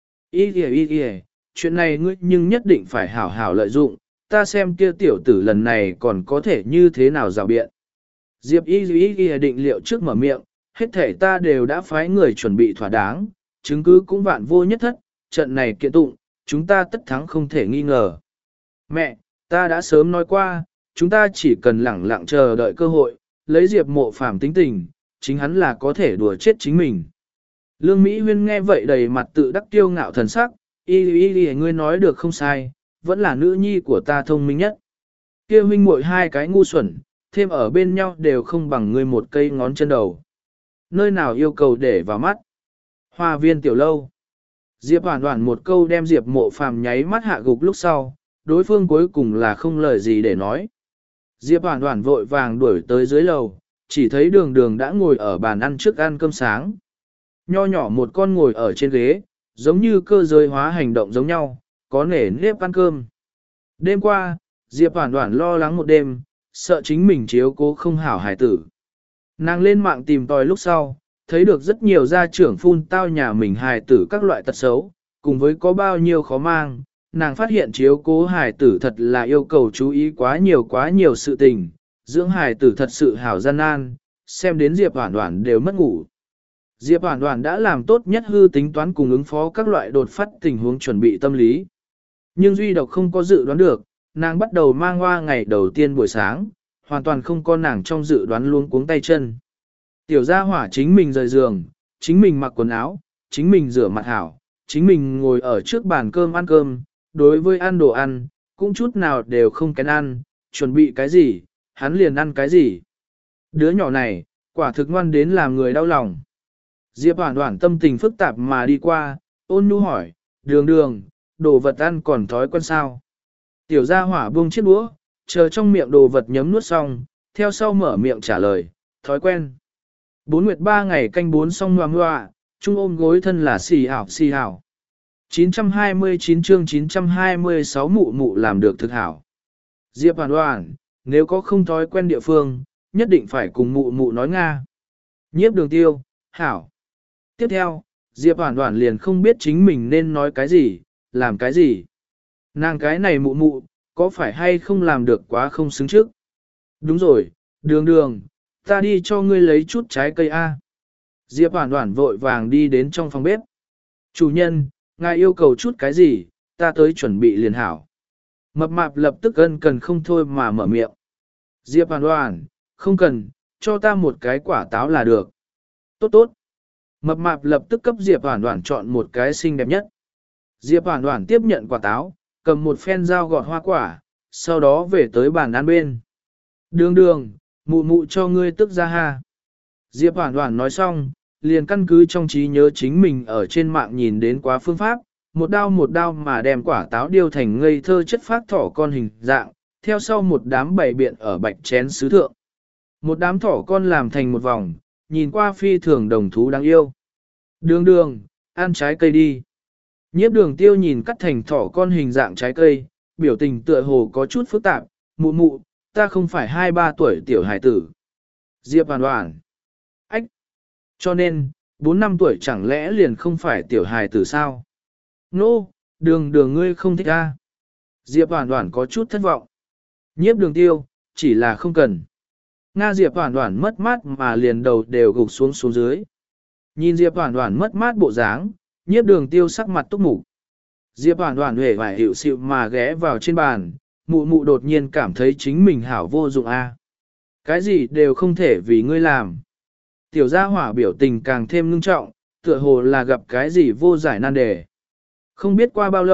Ý kìa ý kìa, chuyện này ngươi nhưng nhất định phải hảo hảo lợi dụng, ta xem kia tiểu tử lần này còn có thể như thế nào rào biện. Diệp y ý kìa định liệu trước mở miệng, hết thể ta đều đã phái người chuẩn bị thỏa đáng, chứng cứ cũng vạn vô nhất thất, trận này kiện tụng, chúng ta tất thắng không thể nghi ngờ. Mẹ, ta đã sớm nói qua, chúng ta chỉ cần lẳng lặng chờ đợi cơ hội, lấy Diệp Mộ Phàm tính tình, chính hắn là có thể đùa chết chính mình. Lương Mỹ Huyên nghe vậy đầy mặt tự đắc kiêu ngạo thần sắc, y y y ngươi nói được không sai, vẫn là nữ nhi của ta thông minh nhất. Kia huynh muội hai cái ngu xuẩn, thêm ở bên nhau đều không bằng ngươi một cây ngón chân đầu. Nơi nào yêu cầu để vào mắt? Hoa viên tiểu lâu. Diệp Hoản Hoản một câu đem Diệp Mộ Phàm nháy mắt hạ gục lúc sau, đối phương cuối cùng là không lời gì để nói. Diệp Hoản Hoản vội vàng đuổi tới dưới lầu, chỉ thấy đường đường đã ngồi ở bàn ăn trước ăn cơm sáng. Nho nhỏ một con ngồi ở trên ghế, giống như cơ giới hóa hành động giống nhau, có nể nếp ăn cơm. Đêm qua, Diệp Hoản Hoản lo lắng một đêm, sợ chính mình chiếu cố không hảo hài tử. Nàng lên mạng tìm tòi lúc sau, thấy được rất nhiều gia trưởng phun tao nhà mình hài tử các loại tật xấu, cùng với có bao nhiêu khó mang, nàng phát hiện chiếu cố hài tử thật là yêu cầu chú ý quá nhiều quá nhiều sự tình, dưỡng hài tử thật sự hảo gian nan, xem đến Diệp Hoản Hoản đều mất ngủ. Diệp Hoản Hoản đã làm tốt nhất hư tính toán cùng ứng phó các loại đột phát tình huống chuẩn bị tâm lý. Nhưng duy độc không có dự đoán được, nàng bắt đầu mang hoa ngày đầu tiên buổi sáng, hoàn toàn không có nàng trong dự đoán luôn cuống tay chân. Tiểu gia hỏa chính mình rời giường, chính mình mặc quần áo, chính mình rửa mặt hảo, chính mình ngồi ở trước bàn cơm ăn cơm, đối với ăn đồ ăn, cũng chút nào đều không kén ăn, chuẩn bị cái gì, hắn liền ăn cái gì. Đứa nhỏ này, quả thực ngoan đến làm người đau lòng. Diệp Hoản Hoản tâm tình phức tạp mà đi qua, ôn nhu hỏi, đường đường, đồ vật ăn còn thói quen sao? Tiểu gia hỏa buông chiếc đũa, chờ trong miệng đồ vật nhấm nuốt xong, theo sau mở miệng trả lời, thói quen. Bốn nguyệt ba ngày canh bốn xong ngoà ngoà, chung ôm gối thân là xì hảo xì hảo. chín trăm hai mươi chín chương chín trăm hai mươi sáu mụ mụ làm được thực hảo. Diệp Hoản Hoản, nếu có không thói quen địa phương, nhất định phải cùng mụ mụ nói Nga. Nhiếp đường tiêu, hảo. Tiếp theo, Diệp Hoản Hoản liền không biết chính mình nên nói cái gì, làm cái gì. Nàng cái này mụ mụ, có phải hay không làm được quá không xứng trước? Đúng rồi, đường đường, ta đi cho ngươi lấy chút trái cây A. Diệp Hoản Hoản vội vàng đi đến trong phòng bếp. Chủ nhân, ngài yêu cầu chút cái gì, ta tới chuẩn bị liền hảo. Mập mạp lập tức ân cần không thôi mà mở miệng. Diệp Hoản Hoản, không cần, cho ta một cái quả táo là được. Tốt tốt. Mập mạp lập tức cấp Diệp Hoản Hoản chọn một cái xinh đẹp nhất. Diệp Hoản Hoản tiếp nhận quả táo, cầm một phen dao gọt hoa quả, sau đó về tới bàn ăn bên. Đường đường, mụ mụ cho ngươi tức ra ha. Diệp Hoản Hoản nói xong, liền căn cứ trong trí nhớ chính mình ở trên mạng nhìn đến quá phương pháp, một đao một đao mà đem quả táo điêu thành ngây thơ chất phác thỏ con hình dạng, theo sau một đám bày biện ở bạch chén sứ thượng. Một đám thỏ con làm thành một vòng, nhìn qua phi thường đồng thú đáng yêu. Đường đường, ăn trái cây đi. Nhiếp đường tiêu nhìn cắt thành thỏ con hình dạng trái cây, biểu tình tựa hồ có chút phức tạp, mụ mụ, ta không phải hai ba tuổi tiểu hải tử. Diệp Hoản Hoản. Ách. Cho nên, bốn năm tuổi chẳng lẽ liền không phải tiểu hài tử sao? Nô, no, đường đường ngươi không thích a. Diệp Hoản Hoản có chút thất vọng. Nhiếp đường tiêu, chỉ là không cần. Nga Diệp Hoản Hoản mất mát mà liền đầu đều gục xuống xuống dưới. Nhìn Diệp Hoản Hoản mất mát bộ dáng, nhiếp đường tiêu sắc mặt túc mục. Diệp Hoản Hoản huệ vải hiệu xịu mà ghé vào trên bàn, mụ mụ đột nhiên cảm thấy chính mình hảo vô dụng a. Cái gì đều không thể vì ngươi làm. Tiểu gia hỏa biểu tình càng thêm ngưng trọng, tựa hồ là gặp cái gì vô giải nan đề. Không biết qua bao lâu,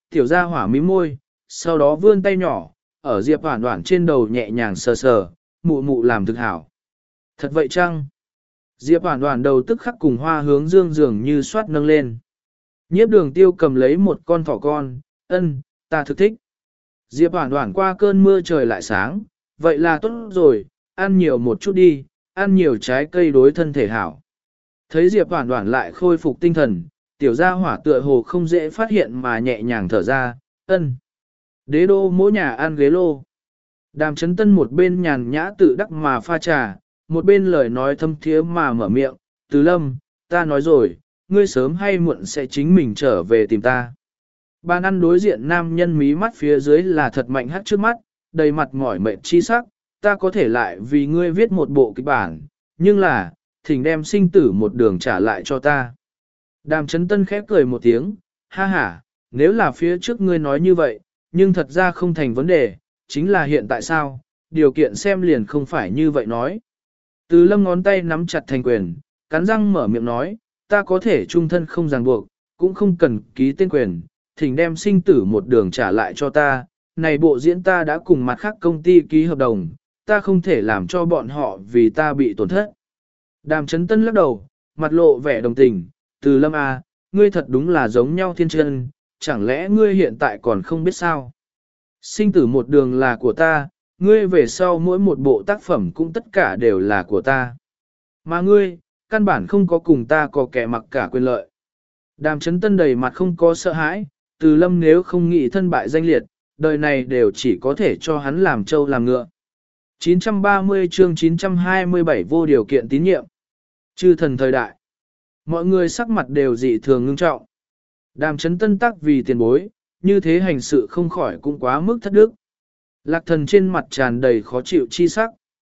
tiểu gia hỏa mím môi, sau đó vươn tay nhỏ, ở Diệp Hoản Hoản trên đầu nhẹ nhàng sờ sờ, mụ mụ làm thực hảo. Thật vậy chăng? Diệp Hoản Hoản đầu tức khắc cùng hoa hướng dương dường như xoát nâng lên. Nhiếp đường tiêu cầm lấy một con thỏ con, ân, ta thực thích. Diệp Hoản Hoản qua cơn mưa trời lại sáng, vậy là tốt rồi, ăn nhiều một chút đi, ăn nhiều trái cây đối thân thể hảo. Thấy Diệp Hoản Hoản lại khôi phục tinh thần, tiểu gia hỏa tựa hồ không dễ phát hiện mà nhẹ nhàng thở ra, ân. Đế đô mỗi nhà ăn ghế lô. Đàm Chấn Tân một bên nhàn nhã tự đắc mà pha trà, một bên lời nói thâm thiế mà mở miệng, Từ Lâm, ta nói rồi, ngươi sớm hay muộn sẽ chính mình trở về tìm ta. Bàn ăn đối diện nam nhân mí mắt phía dưới là thật mạnh hắt trước mắt, đầy mặt mỏi mệt chi sắc, ta có thể lại vì ngươi viết một bộ kịch bản, nhưng là, thỉnh đem sinh tử một đường trả lại cho ta. Đàm Chấn Tân khép cười một tiếng, ha ha, nếu là phía trước ngươi nói như vậy, nhưng thật ra không thành vấn đề, chính là hiện tại sao, điều kiện xem liền không phải như vậy nói. Từ Lâm ngón tay nắm chặt thành quyền, cắn răng mở miệng nói, ta có thể chung thân không ràng buộc, cũng không cần ký tên quyền, thỉnh đem sinh tử một đường trả lại cho ta, này bộ diễn ta đã cùng mặt khác công ty ký hợp đồng, ta không thể làm cho bọn họ vì ta bị tổn thất. Đàm Chấn Tân lắc đầu, mặt lộ vẻ đồng tình, Từ Lâm à, ngươi thật đúng là giống nhau thiên chân, chẳng lẽ ngươi hiện tại còn không biết sao? Sinh tử một đường là của ta, ngươi về sau mỗi một bộ tác phẩm cũng tất cả đều là của ta. Mà ngươi, căn bản không có cùng ta có kẻ mặc cả quyền lợi. Đàm Chấn Tân đầy mặt không có sợ hãi, Từ Lâm nếu không nghĩ thân bại danh liệt, đời này đều chỉ có thể cho hắn làm trâu làm ngựa. chín trăm ba mươi chương chín trăm hai mươi bảy vô điều kiện tín nhiệm. Chư thần thời đại. Mọi người sắc mặt đều dị thường ngưng trọng. Đàm Chấn Tân tắc vì tiền bối, như thế hành sự không khỏi cũng quá mức thất đức. Lạc Thần trên mặt tràn đầy khó chịu chi sắc.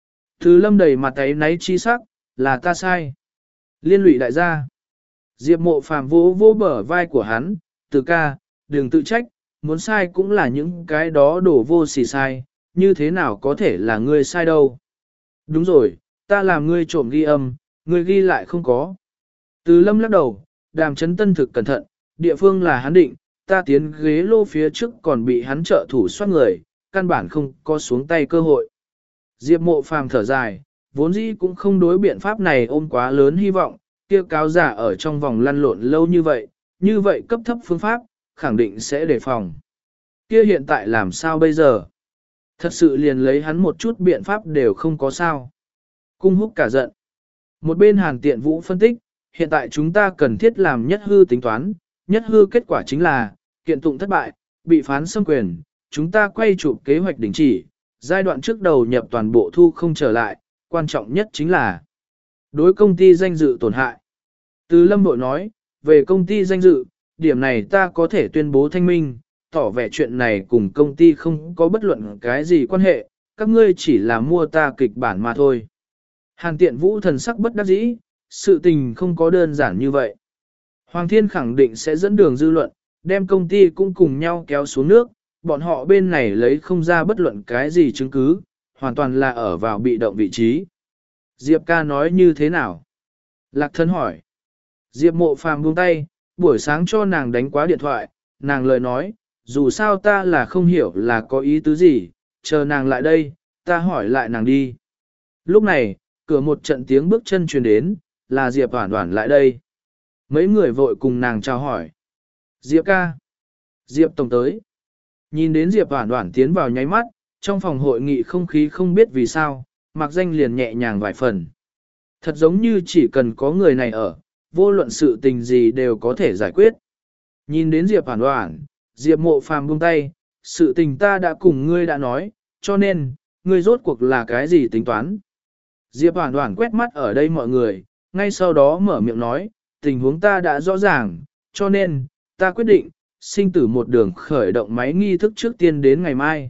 Từ Lâm đầy mặt ấy náy chi sắc, là ta sai. Liên lụy đại gia. Diệp Mộ Phàm vỗ vỗ bờ vai của hắn, Từ ca, đừng tự trách, muốn sai cũng là những cái đó đổ vô xỉ sai, như thế nào có thể là ngươi sai đâu. Đúng rồi, ta làm ngươi trộm ghi âm, ngươi ghi lại không có. Từ Lâm lắc đầu, Đàm Chấn Tân thực cẩn thận, địa phương là hắn định, ta tiến ghế lô phía trước còn bị hắn trợ thủ soát người, căn bản không có xuống tay cơ hội. Diệp Mộ Phàm thở dài, vốn dĩ cũng không đối biện pháp này ôm quá lớn hy vọng, kia cáo giả ở trong vòng lăn lộn lâu như vậy, như vậy cấp thấp phương pháp, khẳng định sẽ đề phòng. Kia hiện tại làm sao bây giờ? Thật sự liền lấy hắn một chút biện pháp đều không có sao. Cung Húc cả giận. Một bên Hàn Tiện Vũ phân tích, hiện tại chúng ta cần thiết làm nhất hư tính toán, nhất hư kết quả chính là, kiện tụng thất bại, bị phán xâm quyền, chúng ta quay chụp kế hoạch đình chỉ, giai đoạn trước đầu nhập toàn bộ thu không trở lại, quan trọng nhất chính là đối công ty danh dự tổn hại. Từ Lâm Bội nói, về công ty danh dự, điểm này ta có thể tuyên bố thanh minh, tỏ vẻ chuyện này cùng công ty không có bất luận cái gì quan hệ, các ngươi chỉ là mua ta kịch bản mà thôi. Hàn Tiện Vũ thần sắc bất đắc dĩ, sự tình không có đơn giản như vậy. Hoàng Thiên khẳng định sẽ dẫn đường dư luận, đem công ty cũng cùng nhau kéo xuống nước, bọn họ bên này lấy không ra bất luận cái gì chứng cứ, hoàn toàn là ở vào bị động vị trí. Diệp ca nói như thế nào? Lạc Thân hỏi. Diệp Mộ Phàm buông tay, buổi sáng cho nàng đánh quá điện thoại, nàng lời nói, dù sao ta là không hiểu là có ý tứ gì, chờ nàng lại đây, ta hỏi lại nàng đi. Lúc này, cửa một trận tiếng bước chân truyền đến, là Diệp Hoản Hoản lại đây. Mấy người vội cùng nàng chào hỏi. Diệp ca. Diệp Tổng tới. Nhìn đến Diệp Hoản Hoản tiến vào nháy mắt, trong phòng hội nghị không khí không biết vì sao, mặc danh liền nhẹ nhàng vài phần. Thật giống như chỉ cần có người này ở, vô luận sự tình gì đều có thể giải quyết. Nhìn đến Diệp Hoản Hoản, Diệp Mộ Phàm buông tay, sự tình ta đã cùng ngươi đã nói, cho nên, ngươi rốt cuộc là cái gì tính toán. Diệp Hoản Hoản quét mắt ở đây mọi người, ngay sau đó mở miệng nói, tình huống ta đã rõ ràng, cho nên, ta quyết định, sinh tử một đường khởi động máy nghi thức trước tiên đến ngày mai.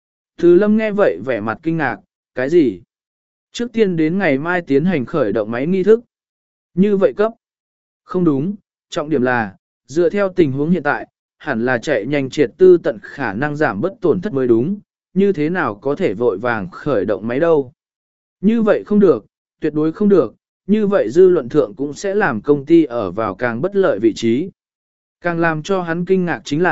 Từ Lâm nghe vậy vẻ mặt kinh ngạc, cái gì? Trước tiên đến ngày mai tiến hành khởi động máy nghi thức. Như vậy cấp? Không đúng, trọng điểm là, dựa theo tình huống hiện tại, hẳn là chạy nhanh triệt tư tận khả năng giảm bất tổn thất mới đúng, như thế nào có thể vội vàng khởi động máy đâu. Như vậy không được, tuyệt đối không được, như vậy dư luận thượng cũng sẽ làm công ty ở vào càng bất lợi vị trí. Càng làm cho hắn kinh ngạc chính là,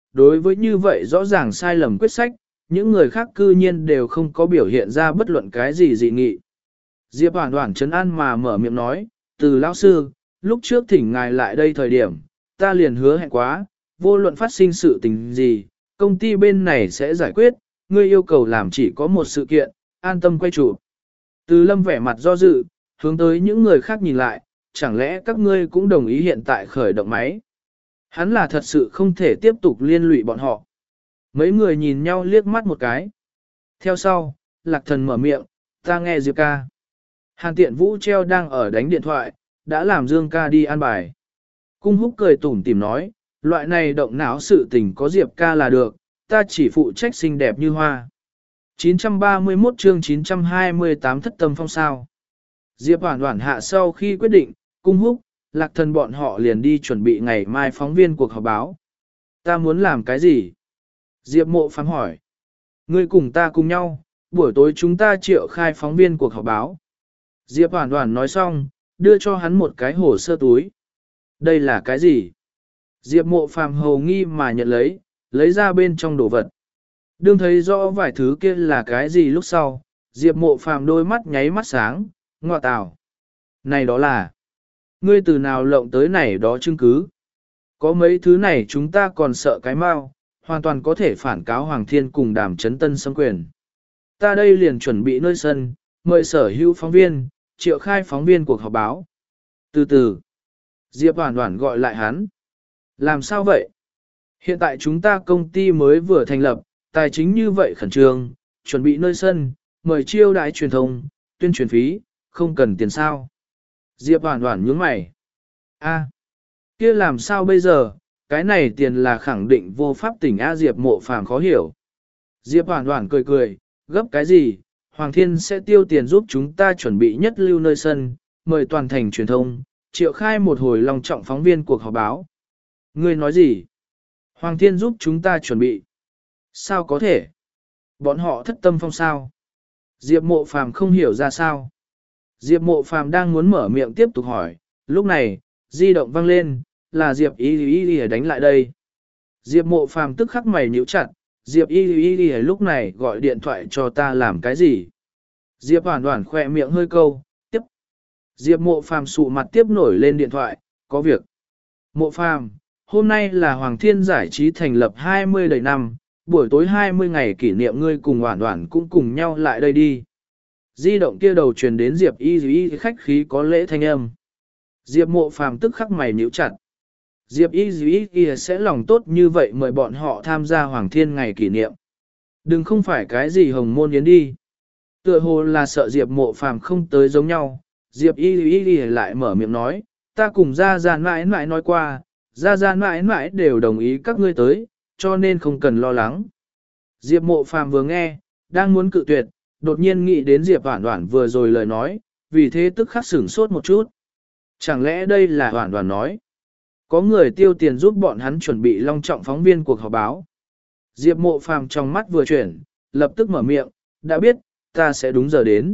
đối với như vậy rõ ràng sai lầm quyết sách, những người khác cư nhiên đều không có biểu hiện ra bất luận cái gì dị nghị. Diệp Hoản Hoản trấn an mà mở miệng nói, từ lão sư, lúc trước thỉnh ngài lại đây thời điểm, ta liền hứa hẹn quá, vô luận phát sinh sự tình gì, công ty bên này sẽ giải quyết, ngươi yêu cầu làm chỉ có một sự kiện, an tâm quay trụ. Từ Lâm vẻ mặt do dự, hướng tới những người khác nhìn lại, chẳng lẽ các ngươi cũng đồng ý hiện tại khởi động máy? Hắn là thật sự không thể tiếp tục liên lụy bọn họ. Mấy người nhìn nhau liếc mắt một cái. Theo sau, Lạc Thần mở miệng, ta nghe Diệp ca. Hàn Tiện Vũ treo đang ở đánh điện thoại, đã làm Dương ca đi an bài. Cung Húc cười tủm tỉm nói, loại này động não sự tình có Diệp ca là được, ta chỉ phụ trách xinh đẹp như hoa. chín trăm ba mươi mốt chương chín trăm hai mươi tám thất tâm phong sao. Diệp Hoản Hoản hạ sau khi quyết định, Cung Húc, Lạc Thần bọn họ liền đi chuẩn bị ngày mai phóng viên cuộc họp báo. Ta muốn làm cái gì? Diệp Mộ Phàm hỏi. Ngươi cùng ta cùng nhau, buổi tối chúng ta triệu khai phóng viên cuộc họp báo. Diệp Hoản Hoản nói xong, đưa cho hắn một cái hồ sơ túi. Đây là cái gì? Diệp Mộ Phàm hầu nghi mà nhận lấy, lấy ra bên trong đồ vật. Đương thấy rõ vài thứ kia là cái gì lúc sau, Diệp Mộ Phàm đôi mắt nháy mắt sáng, ngọa tào. Này đó là, ngươi từ nào lộng tới này đó chứng cứ. Có mấy thứ này chúng ta còn sợ cái mau, hoàn toàn có thể phản cáo Hoàng Thiên cùng Đàm Chấn Tân xâm quyền. Ta đây liền chuẩn bị nơi sân, mời sở hữu phóng viên, triệu khai phóng viên cuộc họp báo. Từ từ, Diệp Hoản Hoản gọi lại hắn. Làm sao vậy? Hiện tại chúng ta công ty mới vừa thành lập, tài chính như vậy khẩn trương, chuẩn bị nơi sân, mời chiêu đãi truyền thông, tuyên truyền phí, không cần tiền sao. Diệp Hoản Hoản nhướng mày. A, kia làm sao bây giờ, cái này tiền là khẳng định vô pháp tỉnh A. Diệp Mộ Phàm khó hiểu. Diệp Hoản Hoản cười cười, gấp cái gì, Hoàng Thiên sẽ tiêu tiền giúp chúng ta chuẩn bị nhất lưu nơi sân, mời toàn thành truyền thông, triệu khai một hồi long trọng phóng viên cuộc họp báo. Ngươi nói gì? Hoàng Thiên giúp chúng ta chuẩn bị. Sao có thể? Bọn họ thất tâm phong sao? Diệp Mộ Phàm không hiểu ra sao. Diệp Mộ Phàm đang muốn mở miệng tiếp tục hỏi, lúc này, di động vang lên, là Diệp Y Y Y đánh lại đây. Diệp Mộ Phàm tức khắc mày nhíu chặt, Diệp Y Y Y lúc này gọi điện thoại cho ta làm cái gì? Diệp Hoản Hoản khỏe miệng hơi câu, tiếp. Diệp Mộ Phàm sụ mặt tiếp nổi lên điện thoại, có việc. Mộ Phàm, hôm nay là Hoàng Thiên giải trí thành lập hai mươi đầy năm, buổi tối hai mươi ngày kỷ niệm ngươi cùng Hoản Hoản cũng cùng nhau lại đây đi. Di động kia đầu truyền đến Diệp Y Y khách khí có lễ thanh âm. Diệp Mộ Phàm tức khắc mày nhíu chặt. Diệp Y Y sẽ lòng tốt như vậy mời bọn họ tham gia Hoàng Thiên ngày kỷ niệm. Đừng không phải cái gì hồng môn yến đi. Tựa hồ là sợ Diệp Mộ Phàm không tới giống nhau. Diệp Y Y lại mở miệng nói, ta cùng Gia Gia mãi mãi nói qua, Gia Gia mãi mãi đều đồng ý các ngươi tới, cho nên không cần lo lắng. Diệp Mộ Phàm vừa nghe, đang muốn cự tuyệt, đột nhiên nghĩ đến Diệp Hoản Hoản vừa rồi lời nói, vì thế tức khắc sửng sốt một chút. Chẳng lẽ đây là Hoản Hoản nói? Có người tiêu tiền giúp bọn hắn chuẩn bị long trọng phóng viên cuộc họp báo. Diệp Mộ Phàm trong mắt vừa chuyển, lập tức mở miệng, đã biết, ta sẽ đúng giờ đến.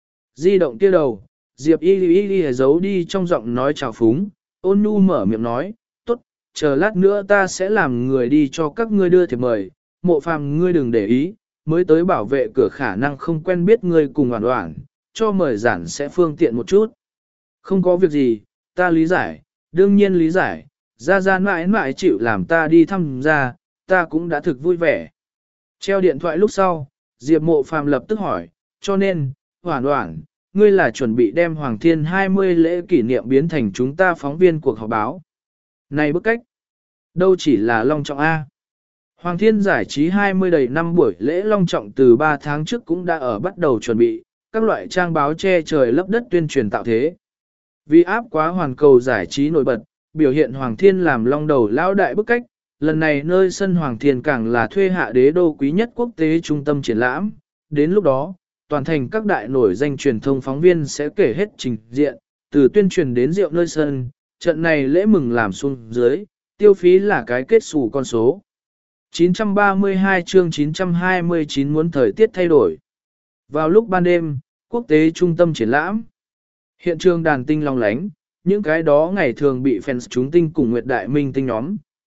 Di động kia đầu, Diệp Y Y Y giấu đi trong giọng nói chào phúng, ôn nhu mở miệng nói, tốt, chờ lát nữa ta sẽ làm người đi cho các ngươi đưa thiệp mời, Mộ Phàm ngươi đừng để ý, mới tới bảo vệ cửa khả năng không quen biết ngươi cùng Hoản Hoản, cho mời giản sẽ phương tiện một chút. Không có việc gì, ta lý giải, đương nhiên lý giải, Gia Gia mãi mãi chịu làm ta đi thăm gia, ta cũng đã thực vui vẻ. Treo điện thoại lúc sau, Diệp Mộ Phàm lập tức hỏi, cho nên, Hoản Hoản, ngươi là chuẩn bị đem Hoàng Thiên hai mươi lễ kỷ niệm biến thành chúng ta phóng viên cuộc họp báo. Này bức cách, đâu chỉ là long trọng A. Hoàng Thiên giải trí hai mươi đầy năm buổi lễ long trọng từ ba tháng trước cũng đã ở bắt đầu chuẩn bị, các loại trang báo che trời lấp đất tuyên truyền tạo thế. Vì áp quá hoàn cầu giải trí nổi bật, biểu hiện Hoàng Thiên làm long đầu lão đại bức cách, lần này nơi sân Hoàng Thiên càng là thuê hạ đế đô quý nhất quốc tế trung tâm triển lãm, đến lúc đó, toàn thành các đại nổi danh truyền thông phóng viên sẽ kể hết trình diện, từ tuyên truyền đến rượu nơi sân, trận này lễ mừng làm xuống dưới, tiêu phí là cái kết xù con số. chín trăm ba mươi hai chương chín trăm hai mươi chín muốn thời tiết thay đổi. Vào lúc ban đêm, quốc tế trung tâm triển lãm, hiện trường đàn tinh long lánh, những cái đó ngày thường bị fans chúng tinh cùng Nguyệt Đại Minh tinh nhóm,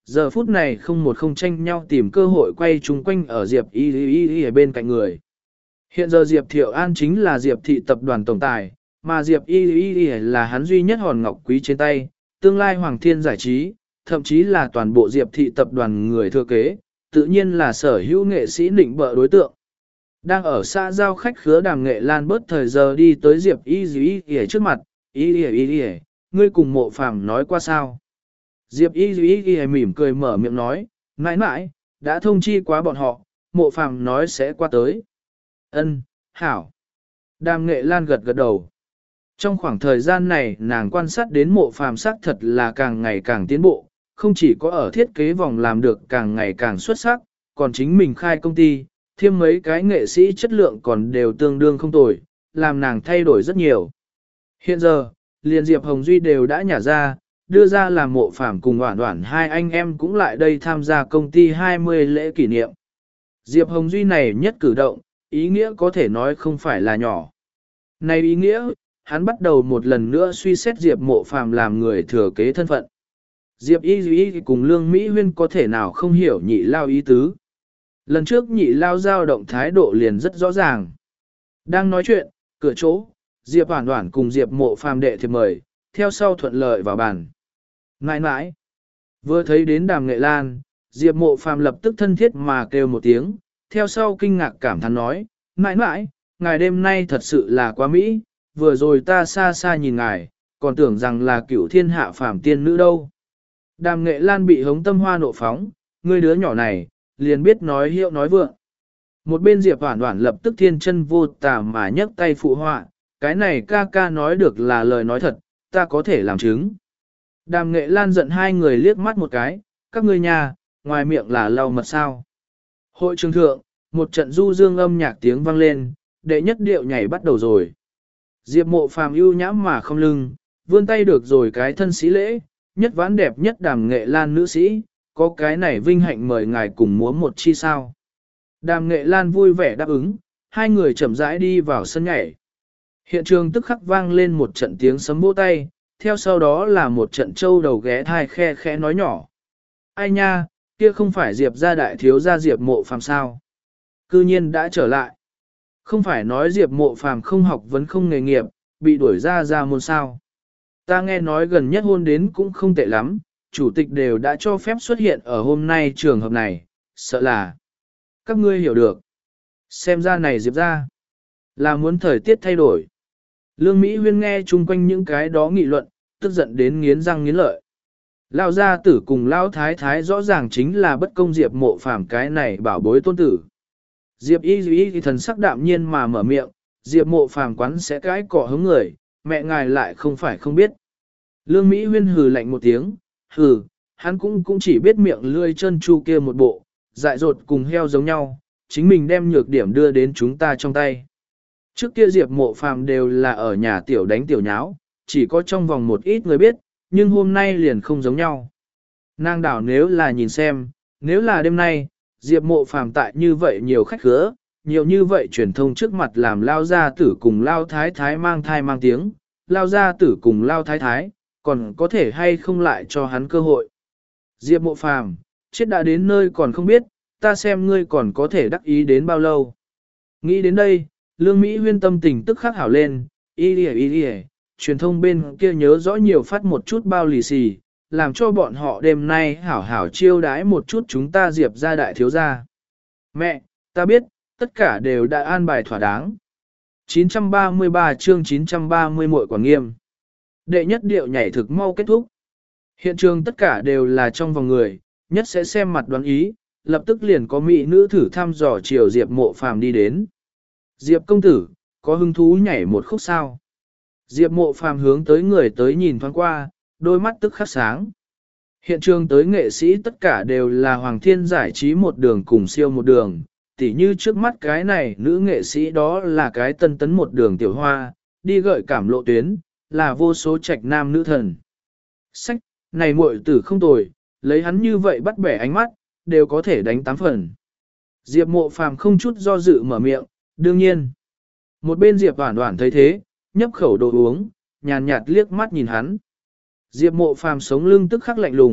Giờ phút này không một không tranh nhau tìm cơ hội quay chung quanh ở Diệp Y Y Y ở bên cạnh người. Hiện giờ Diệp Thiệu An chính là Diệp thị tập đoàn tổng tài, mà Diệp Y Y Y là hắn duy nhất hòn ngọc quý trên tay, tương lai Hoàng Thiên giải trí, thậm chí là toàn bộ Diệp thị tập đoàn người thừa kế, tự nhiên là sở hữu nghệ sĩ định bợ đối tượng. Đang ở xa giao khách khứa Đàm Nghệ Lan bớt thời giờ đi tới Diệp Y Y Y trước mặt, Y Y Y Y, ngươi cùng Mộ Phàm nói qua sao? Diệp Y Y Y mỉm cười mở miệng nói, mãi mãi, đã thông chi quá bọn họ, Mộ Phàm nói sẽ qua tới. Ân, hảo. Đàm Nghệ Lan gật gật đầu. Trong khoảng thời gian này nàng quan sát đến Mộ Phàm sắc thật là càng ngày càng tiến bộ, không chỉ có ở thiết kế vòng làm được càng ngày càng xuất sắc, còn chính mình khai công ty, thêm mấy cái nghệ sĩ chất lượng còn đều tương đương không tồi, làm nàng thay đổi rất nhiều. Hiện giờ, liền Diệp Hồng Duy đều đã nhả ra, đưa ra làm Mộ Phàm cùng Hoản Hoản hai anh em cũng lại đây tham gia công ty hai mươi lễ kỷ niệm. Diệp Hồng Duy này nhất cử động, ý nghĩa có thể nói không phải là nhỏ. Này ý nghĩa, hắn bắt đầu một lần nữa suy xét Diệp Mộ Phàm làm người thừa kế thân phận. Diệp Y Y cùng Lương Mỹ Huyên có thể nào không hiểu nhị lao ý tứ. Lần trước nhị lao dao động thái độ liền rất rõ ràng. Đang nói chuyện, cửa chỗ, Diệp Hoản Hoản cùng Diệp Mộ Phàm đệ thiệp mời, theo sau thuận lợi vào bàn. Nãi nãi, vừa thấy đến Đàm Nghệ Lan, Diệp Mộ Phàm lập tức thân thiết mà kêu một tiếng, theo sau kinh ngạc cảm thán nói, nãi nãi, ngài đêm nay thật sự là quá mỹ, vừa rồi ta xa xa nhìn ngài, còn tưởng rằng là cửu thiên hạ phàm tiên nữ đâu. Đàm Nghệ Lan bị hống tâm hoa nộ phóng, ngươi đứa nhỏ này, liền biết nói hiệu nói vượng. Một bên Diệp Hoản Hoản lập tức thiên chân vô tà mà nhấc tay phụ họa, cái này ca ca nói được là lời nói thật, ta có thể làm chứng. Đàm Nghệ Lan giận hai người liếc mắt một cái, các ngươi nhà, ngoài miệng là lau mật sao. Hội trường thượng, một trận du dương âm nhạc tiếng vang lên, đệ nhất điệu nhảy bắt đầu rồi. Diệp Mộ Phàm ưu nhãm mà không lưng, vươn tay được rồi cái thân sĩ lễ, nhất vãn đẹp nhất Đàm Nghệ Lan nữ sĩ, có cái này vinh hạnh mời ngài cùng múa một chi sao. Đàm Nghệ Lan vui vẻ đáp ứng, hai người chậm rãi đi vào sân nhảy. Hiện trường tức khắc vang lên một trận tiếng sấm vỗ tay, theo sau đó là một trận trâu đầu ghé thai khe khẽ nói nhỏ. Ai nha, kia không phải Diệp gia đại thiếu gia Diệp Mộ Phàm sao? Cư nhiên đã trở lại. Không phải nói Diệp Mộ Phàm không học vấn không nghề nghiệp, bị đuổi ra ra môn sao. Ta nghe nói gần nhất hôn đến cũng không tệ lắm, chủ tịch đều đã cho phép xuất hiện ở hôm nay trường hợp này, sợ là các ngươi hiểu được. Xem ra này Diệp ra là muốn thời tiết thay đổi. Lương Mỹ Huyên nghe chung quanh những cái đó nghị luận, tức giận đến nghiến răng nghiến lợi. Lão gia tử cùng Lão thái thái rõ ràng chính là bất công Diệp Mộ Phàm cái này bảo bối tôn tử. Diệp Y Y thì thần sắc đạm nhiên mà mở miệng, Diệp Mộ Phàm quán sẽ cái cọ hứng người, mẹ ngài lại không phải không biết. Lương Mỹ Huyên hừ lạnh một tiếng, hừ, hắn cũng cũng chỉ biết miệng lươi chân chu kia một bộ, dại dột cùng heo giống nhau, chính mình đem nhược điểm đưa đến chúng ta trong tay. Trước kia Diệp Mộ Phàm đều là ở nhà tiểu đánh tiểu nháo, chỉ có trong vòng một ít người biết, nhưng hôm nay liền không giống nhau. Nàng đảo nếu là nhìn xem, nếu là đêm nay, Diệp Mộ Phàm tại như vậy nhiều khách khứa, nhiều như vậy truyền thông trước mặt làm lao gia tử cùng lao thái thái mang thai mang tiếng, lao gia tử cùng lao thái thái, còn có thể hay không lại cho hắn cơ hội. Diệp Mộ Phàm, chết đã đến nơi còn không biết, ta xem ngươi còn có thể đắc ý đến bao lâu. Nghĩ đến đây, Lương Mỹ Huyên tâm tình tức khắc hảo lên, y đi y đi truyền thông bên kia nhớ rõ nhiều phát một chút bao lì xì, làm cho bọn họ đêm nay hảo hảo chiêu đái một chút chúng ta Diệp gia đại thiếu gia. Mẹ, ta biết, tất cả đều đã an bài thỏa đáng. chín trăm ba mươi ba chương chín trăm ba mươi muội Quản Nghiêm. Đệ nhất điệu nhảy thực mau kết thúc. Hiện trường tất cả đều là trong vòng người, nhất sẽ xem mặt đoán ý, lập tức liền có mỹ nữ thử thăm dò chiều Diệp Mộ Phàm đi đến. Diệp công tử, có hứng thú nhảy một khúc sao? Diệp Mộ Phàm hướng tới người tới nhìn thoáng qua, đôi mắt tức khắc sáng. Hiện trường tới nghệ sĩ tất cả đều là Hoàng Thiên giải trí một đường cùng siêu một đường, tỉ như trước mắt cái này nữ nghệ sĩ đó là cái tân tấn một đường tiểu hoa, đi gợi cảm lộ tuyến, là vô số trạch nam nữ thần. Sách, này muội tử không tồi, lấy hắn như vậy bắt bẻ ánh mắt, đều có thể đánh tám phần. Diệp Mộ Phàm không chút do dự mở miệng, đương nhiên. Một bên Diệp Hoản Hoản thấy thế, nhấp khẩu đồ uống, nhàn nhạt liếc mắt nhìn hắn. Diệp Mộ Phàm sống lưng tức khắc lạnh lùng,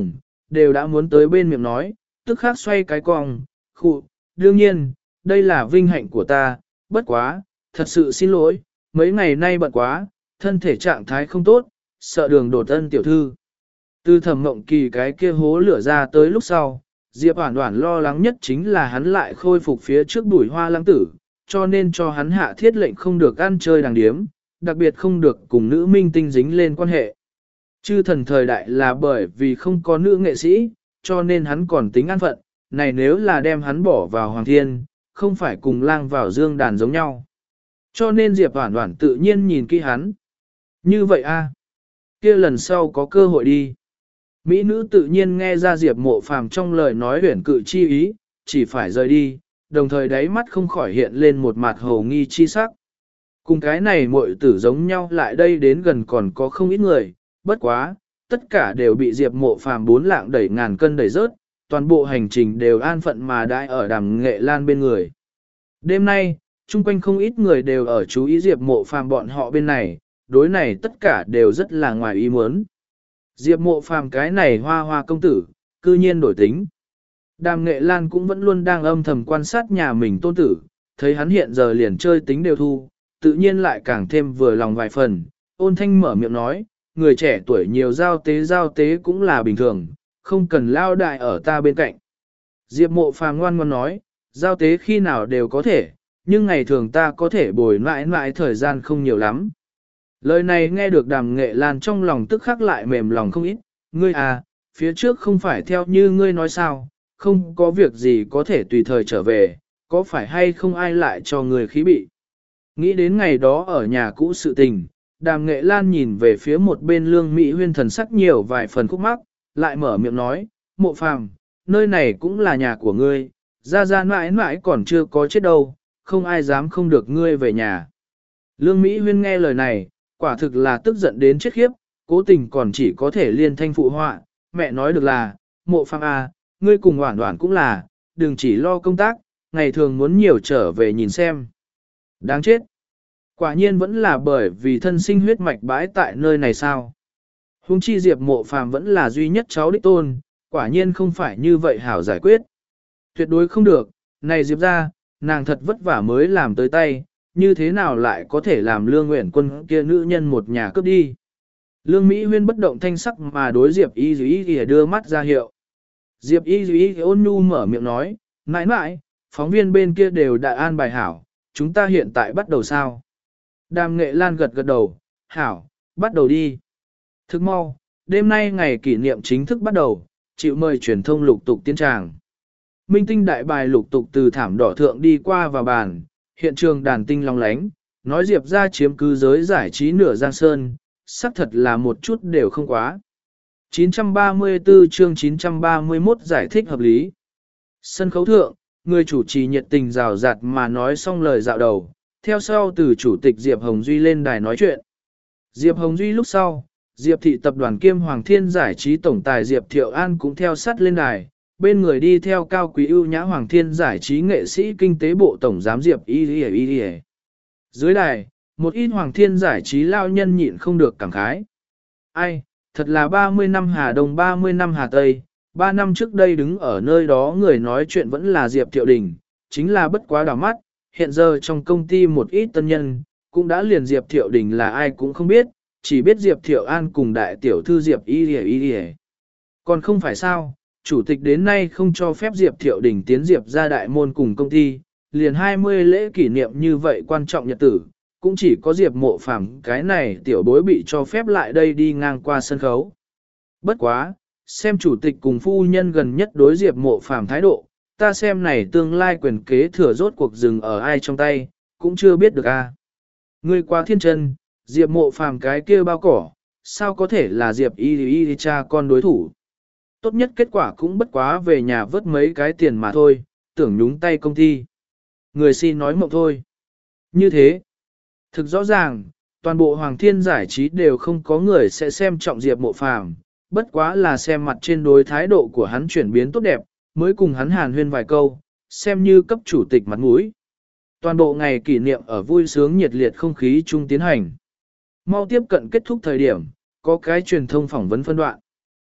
đều đã muốn tới bên miệng nói, tức khắc xoay cái cong, khụ, đương nhiên, đây là vinh hạnh của ta, bất quá, thật sự xin lỗi, mấy ngày nay bận quá, thân thể trạng thái không tốt, sợ đường đột ân tiểu thư. Từ Thẩm Mộng Kỳ cái kia hố lửa ra tới lúc sau, Diệp Oản Oản lo lắng nhất chính là hắn lại khôi phục phía trước Bùi Hoa lãng tử, cho nên cho hắn hạ thiết lệnh không được ăn chơi đàng điếm, đặc biệt không được cùng nữ minh tinh dính lên quan hệ. Chư thần thời đại là bởi vì không có nữ nghệ sĩ, cho nên hắn còn tính an phận, này nếu là đem hắn bỏ vào Hoàng Thiên, không phải cùng lang vào dương đàn giống nhau. Cho nên Diệp Oản Oản tự nhiên nhìn kỹ hắn. Như vậy a, kia lần sau có cơ hội đi. Mỹ nữ tự nhiên nghe ra Diệp Mộ Phàm trong lời nói huyền cự chi ý, chỉ phải rời đi, đồng thời đáy mắt không khỏi hiện lên một mặt hồ nghi chi sắc. Cùng cái này muội tử giống nhau lại đây đến gần còn có không ít người, bất quá, tất cả đều bị Diệp Mộ Phàm bốn lạng đẩy ngàn cân đẩy rớt, toàn bộ hành trình đều an phận mà đãi ở Đàm Nghệ Lan bên người. Đêm nay, chung quanh không ít người đều ở chú ý Diệp Mộ Phàm bọn họ bên này, đối này tất cả đều rất là ngoài ý muốn. Diệp Mộ Phàm cái này hoa hoa công tử, cư nhiên đổi tính. Đàm Nghệ Lan cũng vẫn luôn đang âm thầm quan sát nhà mình tôn tử, thấy hắn hiện giờ liền chơi tính đều thu, tự nhiên lại càng thêm vừa lòng vài phần, ôn thanh mở miệng nói, người trẻ tuổi nhiều giao tế giao tế cũng là bình thường, không cần lao đại ở ta bên cạnh. Diệp Mộ Phàm ngoan ngoãn nói, giao tế khi nào đều có thể, nhưng ngày thường ta có thể bồi mãi mãi thời gian không nhiều lắm. Lời này nghe được Đàm Nghệ Lan trong lòng tức khắc lại mềm lòng không ít, ngươi à, phía trước không phải theo như ngươi nói sao, không có việc gì có thể tùy thời trở về, có phải hay không ai lại cho người khí bị. Nghĩ đến ngày đó ở nhà cũ sự tình, Đàm Nghệ Lan nhìn về phía một bên Lương Mỹ Huyên thần sắc nhiều vài phần khúc mắc, lại mở miệng nói, Mộ Phàm, nơi này cũng là nhà của ngươi, ra ra mãi mãi còn chưa có chết đâu, không ai dám không được ngươi về nhà. Lương Mỹ Huyên nghe lời này, quả thực là tức giận đến chết khiếp, cố tình còn chỉ có thể liên thanh phụ họa, mẹ nói được là, Mộ Phàm à, ngươi cùng Oản Oản cũng là, đừng chỉ lo công tác, ngày thường muốn nhiều trở về nhìn xem. Đáng chết. Quả nhiên vẫn là bởi vì thân sinh huyết mạch bãi tại nơi này sao. Hùng chi Diệp Mộ Phàm vẫn là duy nhất cháu đích tôn, quả nhiên không phải như vậy hảo giải quyết. Tuyệt đối không được, này Diệp ra, nàng thật vất vả mới làm tới tay, như thế nào lại có thể làm Lương Uyển Quân kia nữ nhân một nhà cướp đi. Lương Mỹ Huyên bất động thanh sắc mà đối Diệp Y Dĩ Y đưa mắt ra hiệu. Diệp Y Dĩ Y ôn nhu mở miệng nói, mãi mãi, phóng viên bên kia đều đã an bài hảo, chúng ta hiện tại bắt đầu sao? Đàm Nghệ Lan gật gật đầu, hảo, bắt đầu đi. Thức mau, đêm nay ngày kỷ niệm chính thức bắt đầu, chịu mời truyền thông lục tục tiến tràng. Minh tinh đại bài lục tục từ thảm đỏ thượng đi qua vào bàn, hiện trường đàn tinh long lánh, nói Diệp ra chiếm cứ giới giải trí nửa giang sơn, xác thật là một chút đều không quá. chín trăm ba mươi tư chương chín trăm ba mươi mốt giải thích hợp lý. Sân khấu thượng, người chủ trì nhiệt tình rào rạt mà nói xong lời dạo đầu, theo sau từ chủ tịch Diệp Hồng Duy lên đài nói chuyện. Diệp Hồng Duy lúc sau, Diệp thị tập đoàn kiêm Hoàng Thiên giải trí tổng tài Diệp Thiệu An cũng theo sát lên đài, bên người đi theo cao quý ưu nhã Hoàng Thiên giải trí nghệ sĩ kinh tế bộ tổng giám Diệp Y Y Y Y. Dưới đài, một ít Hoàng Thiên giải trí lao nhân nhịn không được cảm khái. Ai, thật là ba mươi năm Hà Đông ba mươi năm Hà Tây, ba năm trước đây đứng ở nơi đó người nói chuyện vẫn là Diệp Thiệu Đình, chính là bất quá đảo mắt, hiện giờ trong công ty một ít tân nhân, cũng đã liền Diệp Thiệu Đình là ai cũng không biết, chỉ biết Diệp Thiệu An cùng đại tiểu thư Diệp Y Y Y Y. Còn không phải sao, chủ tịch đến nay không cho phép Diệp Thiệu Đình tiến Diệp ra đại môn cùng công ty, liền hai mươi lễ kỷ niệm như vậy quan trọng nhật tử, cũng chỉ có Diệp Mộ Phàm cái này tiểu bối bị cho phép lại đây đi ngang qua sân khấu. Bất quá, xem chủ tịch cùng phu nhân gần nhất đối Diệp Mộ Phàm thái độ, ta xem này tương lai quyền kế thừa rốt cuộc dừng ở ai trong tay, cũng chưa biết được a. À. Ngươi quá thiên chân, Diệp Mộ Phàm cái kia bao cỏ, sao có thể là Diệp Y Y Y cha con đối thủ. Tốt nhất kết quả cũng bất quá về nhà vớt mấy cái tiền mà thôi, tưởng nhúng tay công ty. Người xin nói mộng thôi. Như thế, thực rõ ràng, toàn bộ Hoàng Thiên giải trí đều không có người sẽ xem trọng Diệp Mộ Phàm, bất quá là xem mặt trên đối thái độ của hắn chuyển biến tốt đẹp, mới cùng hắn hàn huyên vài câu, xem như cấp chủ tịch mặt mũi. Toàn bộ ngày kỷ niệm ở vui sướng nhiệt liệt không khí chung tiến hành. Mau tiếp cận kết thúc thời điểm, có cái truyền thông phỏng vấn phân đoạn.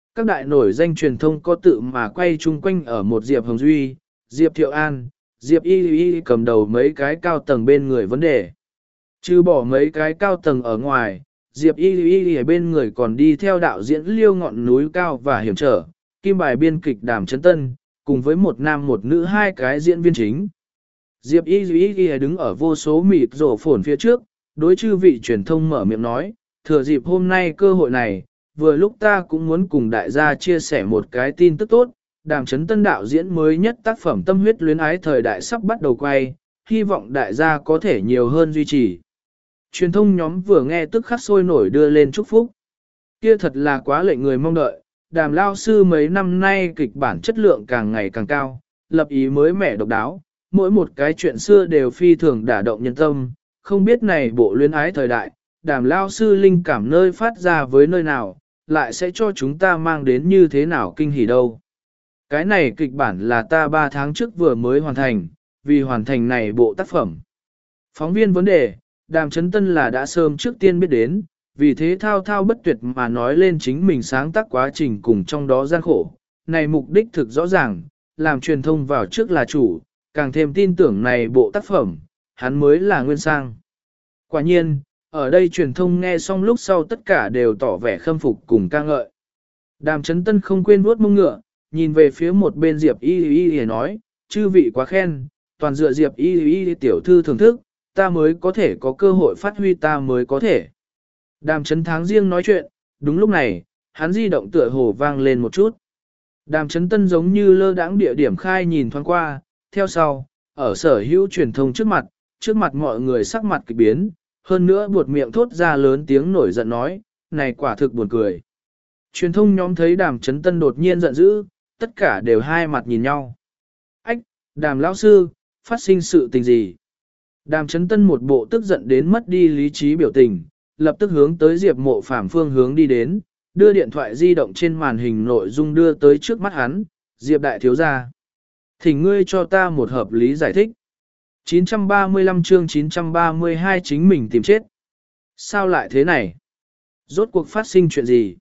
Các đại nổi danh truyền thông có tự mà quay chung quanh ở một Diệp Hồng Duy, Diệp Thiệu An, Diệp Y Y cầm đầu mấy cái cao tầng bên người vấn đề. Trừ bỏ mấy cái cao tầng ở ngoài, Diệp Y Y ở bên người còn đi theo đạo diễn Liêu Ngọn Núi Cao và Hiểm Trở, kim bài biên kịch Đàm Chấn Tân, cùng với một nam một nữ hai cái diễn viên chính. Diệp Y Y đứng ở vô số mịt rổ phồn phía trước, đối chư vị truyền thông mở miệng nói, thừa dịp hôm nay cơ hội này, vừa lúc ta cũng muốn cùng đại gia chia sẻ một cái tin tức tốt, Đàm Chấn Tân đạo diễn mới nhất tác phẩm Tâm huyết luyến ái thời đại sắp bắt đầu quay, hy vọng đại gia có thể nhiều hơn duy trì. Truyền thông nhóm vừa nghe tức khắc sôi nổi đưa lên chúc phúc. Kia thật là quá lệnh người mong đợi, Đàm lao sư mấy năm nay kịch bản chất lượng càng ngày càng cao, lập ý mới mẻ độc đáo, mỗi một cái chuyện xưa đều phi thường đả động nhân tâm, không biết này bộ luyến ái thời đại, Đàm lao sư linh cảm nơi phát ra với nơi nào, lại sẽ cho chúng ta mang đến như thế nào kinh hỉ đâu. Cái này kịch bản là ta ba tháng trước vừa mới hoàn thành, vì hoàn thành này bộ tác phẩm. Phóng viên vấn đề, Đàm Chấn Tân là đã sớm trước tiên biết đến, vì thế thao thao bất tuyệt mà nói lên chính mình sáng tác quá trình cùng trong đó gian khổ. Này mục đích thực rõ ràng, làm truyền thông vào trước là chủ, càng thêm tin tưởng này bộ tác phẩm, hắn mới là nguyên sang. Quả nhiên, ở đây truyền thông nghe xong lúc sau tất cả đều tỏ vẻ khâm phục cùng ca ngợi. Đàm Chấn Tân không quên vuốt mông ngựa, nhìn về phía một bên Diệp Y Y Y nói, chư vị quá khen, toàn dựa Diệp Y Y tiểu thư thưởng thức, ta mới có thể có cơ hội phát huy ta mới có thể. Đàm Chấn Tháng riêng nói chuyện, đúng lúc này, hắn di động tựa hồ vang lên một chút. Đàm Chấn Tân giống như lơ đãng địa điểm khai nhìn thoáng qua, theo sau, ở sở hữu truyền thông trước mặt, trước mặt mọi người sắc mặt kỳ biến, hơn nữa buột miệng thốt ra lớn tiếng nổi giận nói, này quả thực buồn cười. Truyền thông nhóm thấy Đàm Chấn Tân đột nhiên giận dữ, tất cả đều hai mặt nhìn nhau. Ách, Đàm lão sư, phát sinh sự tình gì? Đàm Chấn Tân một bộ tức giận đến mất đi lý trí biểu tình, lập tức hướng tới Diệp Mộ Phàm phương hướng đi đến, đưa điện thoại di động trên màn hình nội dung đưa tới trước mắt hắn, Diệp đại thiếu gia. Thỉnh ngươi cho ta một hợp lý giải thích. chín trăm ba mươi lăm chương chín trăm ba mươi hai chính mình tìm chết. Sao lại thế này? Rốt cuộc phát sinh chuyện gì?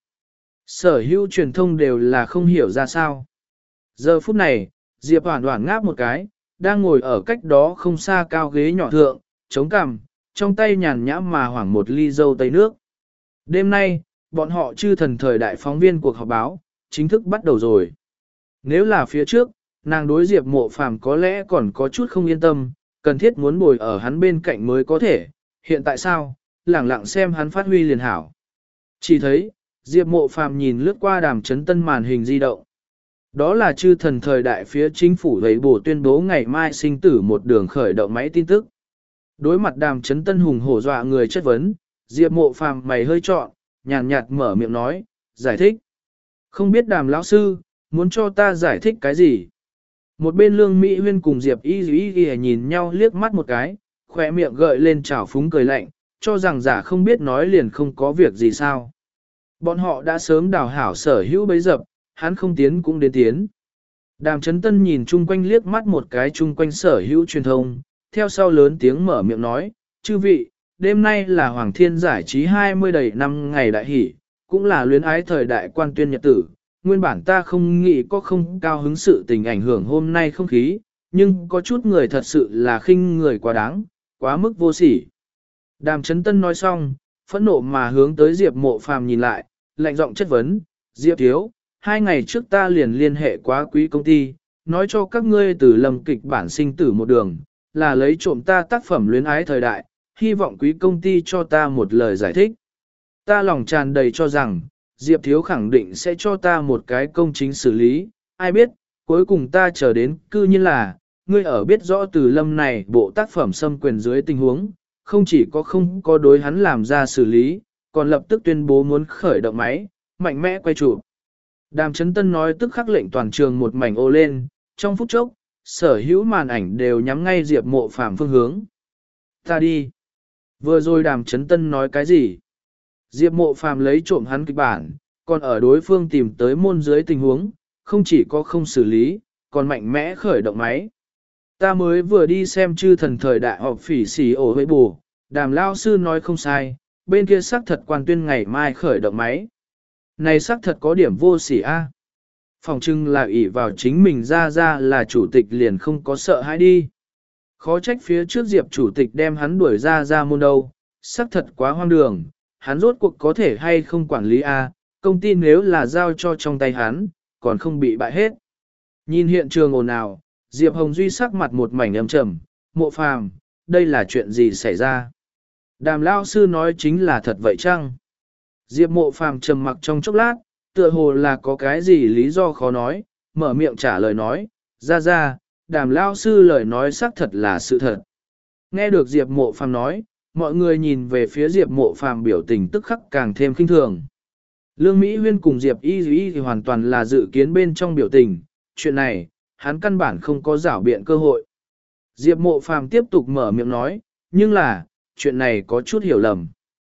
Sở hữu truyền thông đều là không hiểu ra sao. Giờ phút này, Diệp Hoản Hoản ngáp một cái, đang ngồi ở cách đó không xa cao ghế nhỏ thượng, chống cằm, trong tay nhàn nhã mà hoảng một ly dâu tây nước. Đêm nay, bọn họ chư thần thời đại phóng viên cuộc họp báo, chính thức bắt đầu rồi. Nếu là phía trước, nàng đối Diệp Mộ Phàm có lẽ còn có chút không yên tâm, cần thiết muốn bồi ở hắn bên cạnh mới có thể, hiện tại sao, lẳng lặng xem hắn phát huy liền hảo. Chỉ thấy, Diệp Mộ Phàm nhìn lướt qua Đàm Chấn Tân màn hình di động. Đó là chư thần thời đại phía chính phủ lấy bổ tuyên bố ngày mai sinh tử một đường khởi động máy tin tức. Đối mặt Đàm Chấn Tân hùng hổ dọa người chất vấn, Diệp Mộ Phàm mày hơi trọn, nhàn nhạt mở miệng nói, giải thích. Không biết Đàm lão sư, muốn cho ta giải thích cái gì? Một bên Lương Mỹ Huyên cùng Diệp Y Y Y nhìn nhau liếc mắt một cái, khỏe miệng gợi lên trào phúng cười lạnh, cho rằng giả không biết nói liền không có việc gì sao. Bọn họ đã sớm đào hảo sở hữu bấy dập, hắn không tiến cũng đến tiến. Đàm Chấn Tân nhìn chung quanh liếc mắt một cái chung quanh sở hữu truyền thông, theo sau lớn tiếng mở miệng nói, chư vị, đêm nay là Hoàng Thiên giải trí hai mươi đầy năm ngày đại hỷ, cũng là luyến ái thời đại quan tuyên nhật tử. Nguyên bản ta không nghĩ có không cao hứng sự tình ảnh hưởng hôm nay không khí, nhưng có chút người thật sự là khinh người quá đáng, quá mức vô sỉ. Đàm Chấn Tân nói xong, phẫn nộ mà hướng tới Diệp Mộ Phàm nhìn lại, lạnh giọng chất vấn, Diệp thiếu, hai ngày trước ta liền liên hệ quá quý công ty, nói cho các ngươi từ lầm kịch bản sinh tử một đường, là lấy trộm ta tác phẩm luyến ái thời đại, hy vọng quý công ty cho ta một lời giải thích. Ta lòng tràn đầy cho rằng, Diệp thiếu khẳng định sẽ cho ta một cái công chính xử lý, ai biết, cuối cùng ta chờ đến cư nhiên là, ngươi ở biết rõ từ lâm này bộ tác phẩm xâm quyền dưới tình huống, không chỉ có không có đối hắn làm ra xử lý, còn lập tức tuyên bố muốn khởi động máy, mạnh mẽ quay chụp. Đàm Chấn Tân nói tức khắc lệnh toàn trường một mảnh ô lên, trong phút chốc, sở hữu màn ảnh đều nhắm ngay Diệp Mộ Phàm phương hướng. Ta đi. Vừa rồi Đàm Chấn Tân nói cái gì? Diệp Mộ Phàm lấy trộm hắn kịch bản, còn ở đối phương tìm tới môn dưới tình huống, không chỉ có không xử lý, còn mạnh mẽ khởi động máy. Ta mới vừa đi xem chư thần thời đại họp phỉ xỉ ổ với bù, Đàm lao sư nói không sai, bên kia xác thật quan tuyên ngày mai khởi động máy. Này xác thật có điểm vô sỉ a. Phòng trưng là ỷ vào chính mình ra ra là chủ tịch liền không có sợ hãi đi. Khó trách phía trước Diệp chủ tịch đem hắn đuổi ra ra môn đâu, xác thật quá hoang đường, hắn rốt cuộc có thể hay không quản lý a, công ty nếu là giao cho trong tay hắn, còn không bị bại hết. Nhìn hiện trường ồn ào, Diệp Hồng Duy sắc mặt một mảnh âm trầm, Mộ Phàm, đây là chuyện gì xảy ra? Đàm lao sư nói chính là thật vậy chăng? Diệp Mộ Phàm trầm mặc trong chốc lát, tựa hồ là có cái gì lý do khó nói, mở miệng trả lời nói, ra ra, đàm lao sư lời nói xác thật là sự thật. Nghe được Diệp Mộ Phàm nói, mọi người nhìn về phía Diệp Mộ Phàm biểu tình tức khắc càng thêm khinh thường. Lương Mỹ Huyên cùng Diệp Y Y thì hoàn toàn là dự kiến bên trong biểu tình, chuyện này, hắn căn bản không có giảo biện cơ hội. Diệp Mộ Phàm tiếp tục mở miệng nói, nhưng là, chuyện này có chút hiểu lầm.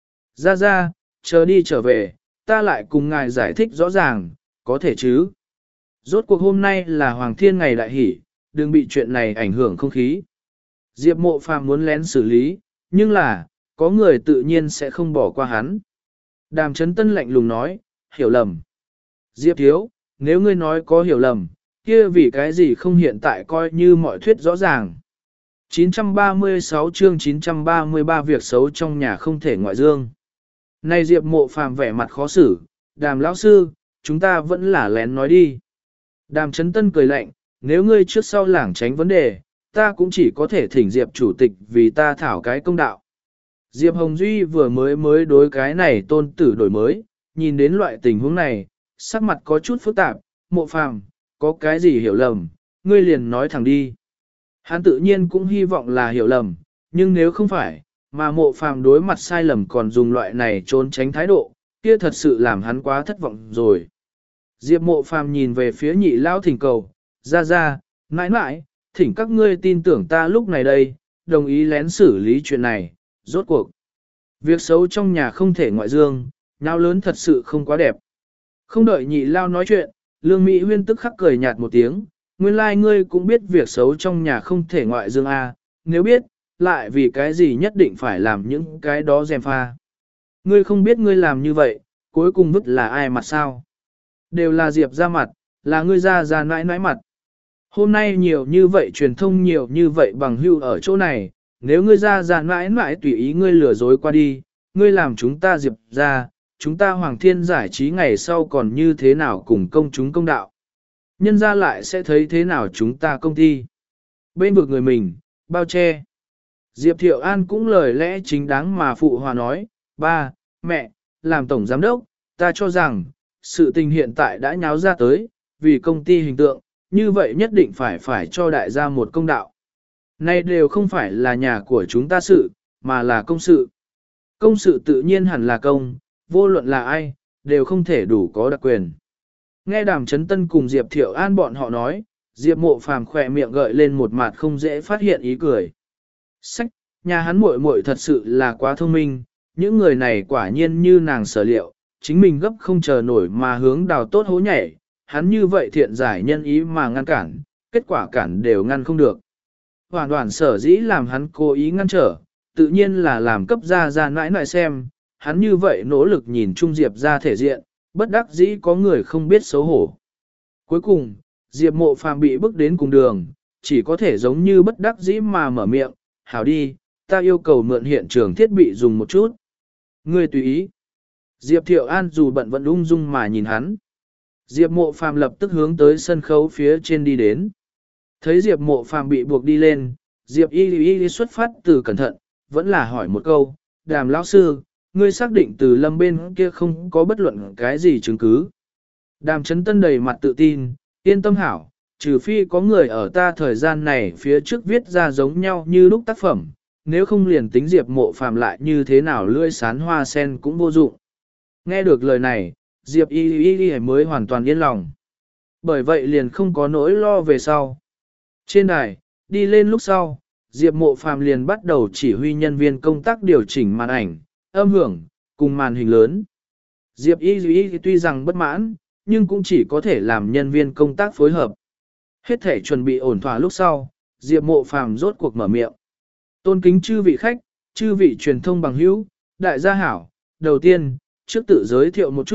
Ra ra, chờ đi trở về, ta lại cùng ngài giải thích rõ ràng, có thể chứ. Rốt cuộc hôm nay là Hoàng Thiên ngày đại hỷ, đừng bị chuyện này ảnh hưởng không khí. Diệp Mộ Phàm muốn lén xử lý, nhưng là, có người tự nhiên sẽ không bỏ qua hắn. Đàm Chấn Tân lạnh lùng nói, hiểu lầm. Diệp Thiếu, nếu ngươi nói có hiểu lầm, kia vì cái gì không hiện tại coi như mọi thuyết rõ ràng. chín trăm ba mươi sáu chương chín trăm ba mươi ba việc xấu trong nhà không thể ngoại dương. Này Diệp Mộ Phàm vẻ mặt khó xử, Đàm lão sư, chúng ta vẫn là lén nói đi. Đàm Chấn Tân cười lạnh, nếu ngươi trước sau lảng tránh vấn đề, ta cũng chỉ có thể thỉnh Diệp chủ tịch vì ta thảo cái công đạo. Diệp Hồng Duy vừa mới mới đối cái này tôn tử đổi mới, nhìn đến loại tình huống này, sắc mặt có chút phức tạp, Mộ Phàm, có cái gì hiểu lầm, ngươi liền nói thẳng đi. Hắn tự nhiên cũng hy vọng là hiểu lầm, nhưng nếu không phải, mà Mộ Phàm đối mặt sai lầm còn dùng loại này trốn tránh thái độ, kia thật sự làm hắn quá thất vọng rồi. Diệp Mộ Phàm nhìn về phía nhị lao thỉnh cầu, ra ra, mãi mãi, thỉnh các ngươi tin tưởng ta lúc này đây, đồng ý lén xử lý chuyện này, rốt cuộc. Việc xấu trong nhà không thể ngoại dương, nháo lớn thật sự không quá đẹp. Không đợi nhị lao nói chuyện, Lương Mỹ Huyên tức khắc cười nhạt một tiếng, nguyên lai like ngươi cũng biết việc xấu trong nhà không thể ngoại dương a, nếu biết, lại vì cái gì nhất định phải làm những cái đó dèm pha. Ngươi không biết ngươi làm như vậy, cuối cùng vứt là ai mặt sao? Đều là Diệp ra mặt, là ngươi ra ra nãi nãi mặt. Hôm nay nhiều như vậy truyền thông nhiều như vậy bằng hưu ở chỗ này, nếu ngươi ra ra nãi nãi tùy ý ngươi lừa dối qua đi, ngươi làm chúng ta Diệp ra, chúng ta Hoàng Thiên giải trí ngày sau còn như thế nào cùng công chúng công đạo. Nhân ra lại sẽ thấy thế nào chúng ta công ty. Bên vực người mình, bao che. Diệp Thiệu An cũng lời lẽ chính đáng mà phụ hòa nói, ba, mẹ, làm tổng giám đốc, ta cho rằng, sự tình hiện tại đã nháo ra tới, vì công ty hình tượng, như vậy nhất định phải phải cho đại gia một công đạo. Này đều không phải là nhà của chúng ta sự, mà là công sự. Công sự tự nhiên hẳn là công, vô luận là ai, đều không thể đủ có đặc quyền. Nghe Đàm Chấn Tân cùng Diệp Thiệu An bọn họ nói, Diệp Mộ Phàm khỏe miệng gợi lên một mặt không dễ phát hiện ý cười. Sách, nhà hắn muội muội thật sự là quá thông minh, những người này quả nhiên như nàng sở liệu, chính mình gấp không chờ nổi mà hướng đào tốt hố nhảy, hắn như vậy thiện giải nhân ý mà ngăn cản, kết quả cản đều ngăn không được. Hoàn toàn sở dĩ làm hắn cố ý ngăn trở, tự nhiên là làm cấp ra ra nãi nãi xem, hắn như vậy nỗ lực nhìn Trung Diệp ra thể diện, bất đắc dĩ có người không biết xấu hổ. Cuối cùng, Diệp Mộ Phàm bị bước đến cùng đường, chỉ có thể giống như bất đắc dĩ mà mở miệng, hảo đi, ta yêu cầu mượn hiện trường thiết bị dùng một chút. Ngươi tùy ý. Diệp Thiệu An dù bận vẫn ung dung mà nhìn hắn. Diệp Mộ Phàm lập tức hướng tới sân khấu phía trên đi đến. Thấy Diệp Mộ Phàm bị buộc đi lên, Diệp Y Y xuất phát từ cẩn thận, vẫn là hỏi một câu, Đàm lão sư, ngươi xác định từ Lâm bên kia không có bất luận cái gì chứng cứ. Đàm Chấn Tân đầy mặt tự tin, yên tâm hảo, trừ phi có người ở ta thời gian này phía trước viết ra giống nhau như lúc tác phẩm, nếu không liền tính Diệp Mộ Phàm lại như thế nào lưỡi sán hoa sen cũng vô dụng. Nghe được lời này, Diệp Y Y Y mới hoàn toàn yên lòng. Bởi vậy liền không có nỗi lo về sau. Trên đài, đi lên lúc sau, Diệp Mộ Phàm liền bắt đầu chỉ huy nhân viên công tác điều chỉnh màn ảnh, âm hưởng, cùng màn hình lớn. Diệp Y Y tuy rằng bất mãn, nhưng cũng chỉ có thể làm nhân viên công tác phối hợp. Hết thể chuẩn bị ổn thỏa lúc sau, Diệp Mộ Phàm rốt cuộc mở miệng. Tôn kính chư vị khách, chư vị truyền thông bằng hữu, đại gia hảo, đầu tiên, trước tự giới thiệu một chút,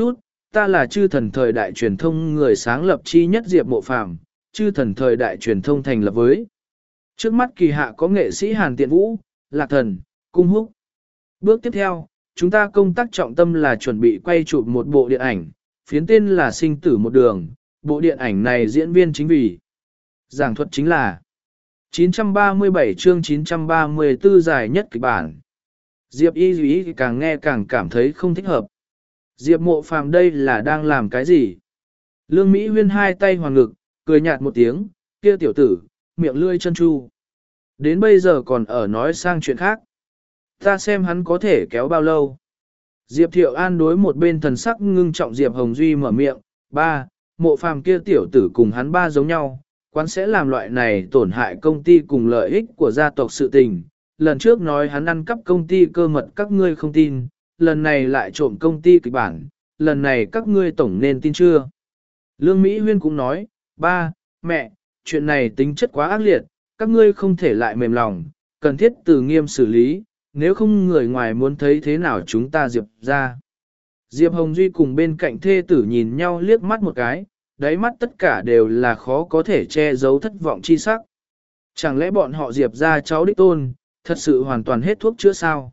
ta là chư thần thời đại truyền thông người sáng lập chi nhất Diệp Mộ Phàm, chư thần thời đại truyền thông thành lập với. Trước mắt kỳ hạ có nghệ sĩ Hàn Tiện Vũ, Lạc Thần, Cung Húc. Bước tiếp theo, chúng ta công tác trọng tâm là chuẩn bị quay chụp một bộ điện ảnh, phiến tên là Sinh tử một đường, bộ điện ảnh này diễn viên chính vì. Giảng thuật chính là chín trăm ba mươi bảy chương chín trăm ba mươi tư dài nhất kịch bản. Diệp Y Duy càng nghe càng cảm thấy không thích hợp. Diệp Mộ Phàm đây là đang làm cái gì? Lương Mỹ Huyên hai tay hoàng ngực, cười nhạt một tiếng, kia tiểu tử, miệng lươi chân chu. Đến bây giờ còn ở nói sang chuyện khác. Ta xem hắn có thể kéo bao lâu. Diệp Thiệu An đối một bên thần sắc ngưng trọng Diệp Hồng Duy mở miệng, ba, Mộ Phàm kia tiểu tử cùng hắn ba giống nhau, quán sẽ làm loại này tổn hại công ty cùng lợi ích của gia tộc sự tình. Lần trước nói hắn ăn cắp công ty cơ mật các ngươi không tin, lần này lại trộm công ty kịch bản, lần này các ngươi tổng nên tin chưa? Lương Mỹ Huyên cũng nói, ba, mẹ, chuyện này tính chất quá ác liệt, các ngươi không thể lại mềm lòng, cần thiết từ nghiêm xử lý, nếu không người ngoài muốn thấy thế nào chúng ta Diệp ra. Diệp Hồng Duy cùng bên cạnh thê tử nhìn nhau liếc mắt một cái, đáy mắt tất cả đều là khó có thể che giấu thất vọng chi sắc. Chẳng lẽ bọn họ Diệp ra cháu đích tôn, thật sự hoàn toàn hết thuốc chữa sao?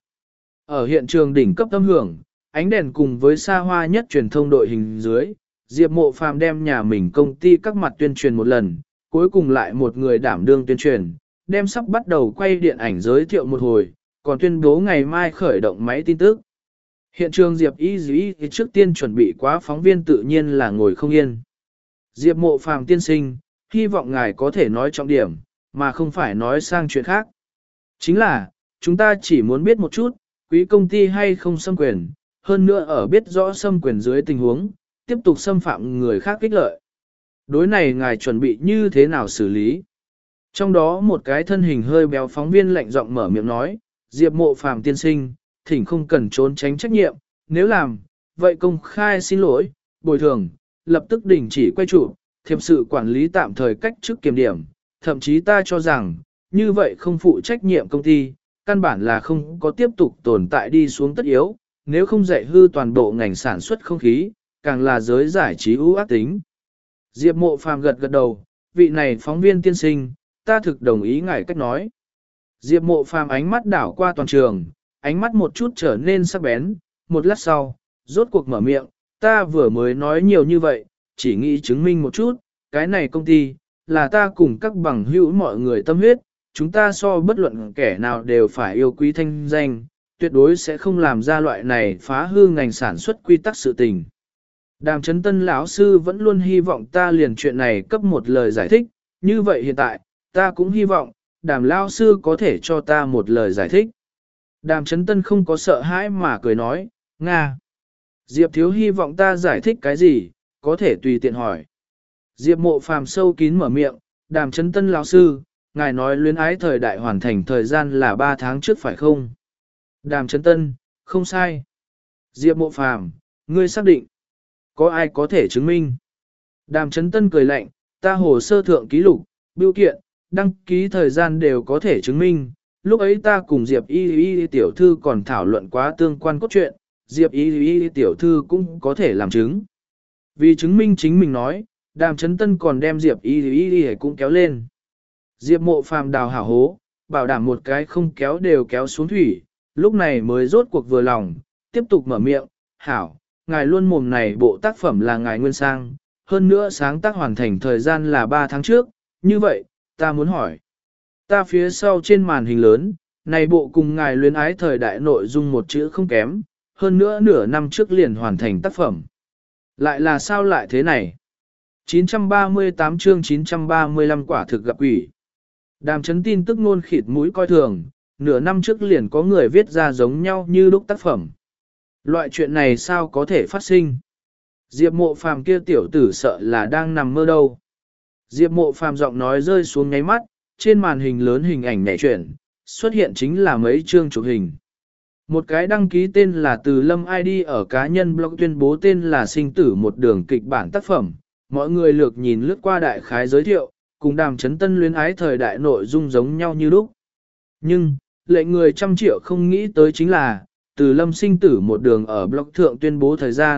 Ở hiện trường đỉnh cấp âm hưởng, ánh đèn cùng với xa hoa nhất truyền thông đội hình dưới, Diệp Mộ Phàm đem nhà mình công ty các mặt tuyên truyền một lần, cuối cùng lại một người đảm đương tuyên truyền, đem sắp bắt đầu quay điện ảnh giới thiệu một hồi, còn tuyên bố ngày mai khởi động máy tin tức. Hiện trường Diệp Y Dĩ trước tiên chuẩn bị quá phóng viên tự nhiên là ngồi không yên. Diệp Mộ Phàm tiên sinh, hy vọng ngài có thể nói trọng điểm, mà không phải nói sang chuyện khác. Chính là, chúng ta chỉ muốn biết một chút, quý công ty hay không xâm quyền, hơn nữa ở biết rõ xâm quyền dưới tình huống, tiếp tục xâm phạm người khác ích lợi. Đối này ngài chuẩn bị như thế nào xử lý? Trong đó một cái thân hình hơi béo phóng viên lạnh giọng mở miệng nói, Diệp Mộ Phàm tiên sinh, thỉnh không cần trốn tránh trách nhiệm, nếu làm, vậy công khai xin lỗi, bồi thường, lập tức đình chỉ quay trụ, thiệp sự quản lý tạm thời cách chức kiểm điểm, thậm chí ta cho rằng, như vậy không phụ trách nhiệm công ty, căn bản là không có tiếp tục tồn tại đi xuống tất yếu, nếu không dạy hư toàn bộ ngành sản xuất không khí, càng là giới giải trí ưu ác tính. Diệp Mộ Phàm gật gật đầu, vị này phóng viên tiên sinh, ta thực đồng ý ngài cách nói. Diệp Mộ Phàm ánh mắt đảo qua toàn trường, ánh mắt một chút trở nên sắc bén, một lát sau, rốt cuộc mở miệng, ta vừa mới nói nhiều như vậy, chỉ nghĩ chứng minh một chút, cái này công ty, là ta cùng các bằng hữu mọi người tâm huyết, chúng ta so bất luận kẻ nào đều phải yêu quý thanh danh, tuyệt đối sẽ không làm ra loại này phá hư ngành sản xuất quy tắc sự tình. Đàm Chấn Tân lão sư vẫn luôn hy vọng ta liền chuyện này cấp một lời giải thích, như vậy hiện tại, ta cũng hy vọng, Đàm lão sư có thể cho ta một lời giải thích. Đàm Chấn Tân không có sợ hãi mà cười nói, Nga. Diệp thiếu hy vọng ta giải thích cái gì, có thể tùy tiện hỏi. Diệp Mộ Phàm sâu kín mở miệng, Đàm Chấn Tân lão sư, ngài nói luyến ái thời đại hoàn thành thời gian là ba tháng trước phải không? Đàm Chấn Tân, không sai. Diệp Mộ Phàm, ngươi xác định. Có ai có thể chứng minh? Đàm Chấn Tân cười lạnh, ta hồ sơ thượng ký lục, bưu kiện, đăng ký thời gian đều có thể chứng minh. Lúc ấy ta cùng Diệp Y Y tiểu thư còn thảo luận quá tương quan cốt truyện, Diệp Y Y tiểu thư cũng có thể làm chứng. Vì chứng minh chính mình nói, Đàm Chấn Tân còn đem Diệp Y Y cũng kéo lên. Diệp Mộ Phàm đào hảo hố, bảo đảm một cái không kéo đều kéo xuống thủy, lúc này mới rốt cuộc vừa lòng, tiếp tục mở miệng, hảo, ngài luôn mồm này bộ tác phẩm là ngài nguyên sang, hơn nữa sáng tác hoàn thành thời gian là ba tháng trước, như vậy, ta muốn hỏi. Ta phía sau trên màn hình lớn, này bộ cùng ngài luyến ái thời đại nội dung một chữ không kém, hơn nữa nửa năm trước liền hoàn thành tác phẩm. Lại là sao lại thế này? chín trăm ba mươi tám chương chín trăm ba mươi lăm quả thực gặp quỷ. Đàm Chấn tin tức nôn khịt mũi coi thường, nửa năm trước liền có người viết ra giống nhau như lúc tác phẩm. Loại chuyện này sao có thể phát sinh? Diệp Mộ Phàm kia tiểu tử sợ là đang nằm mơ đâu. Diệp Mộ Phàm giọng nói rơi xuống ngáy mắt, trên màn hình lớn hình ảnh nhảy chuyển, xuất hiện chính là mấy chương chụp hình. Một cái đăng ký tên là Từ Lâm i đê ở cá nhân blog tuyên bố tên là Sinh tử một đường kịch bản tác phẩm. Mọi người lược nhìn lướt qua đại khái giới thiệu, cùng Đàm Chấn Tân luyến ái thời đại nội dung giống nhau như lúc. Nhưng, lệnh người trăm triệu không nghĩ tới chính là, Từ Lâm sinh tử một đường ở blog thượng tuyên bố thời gian,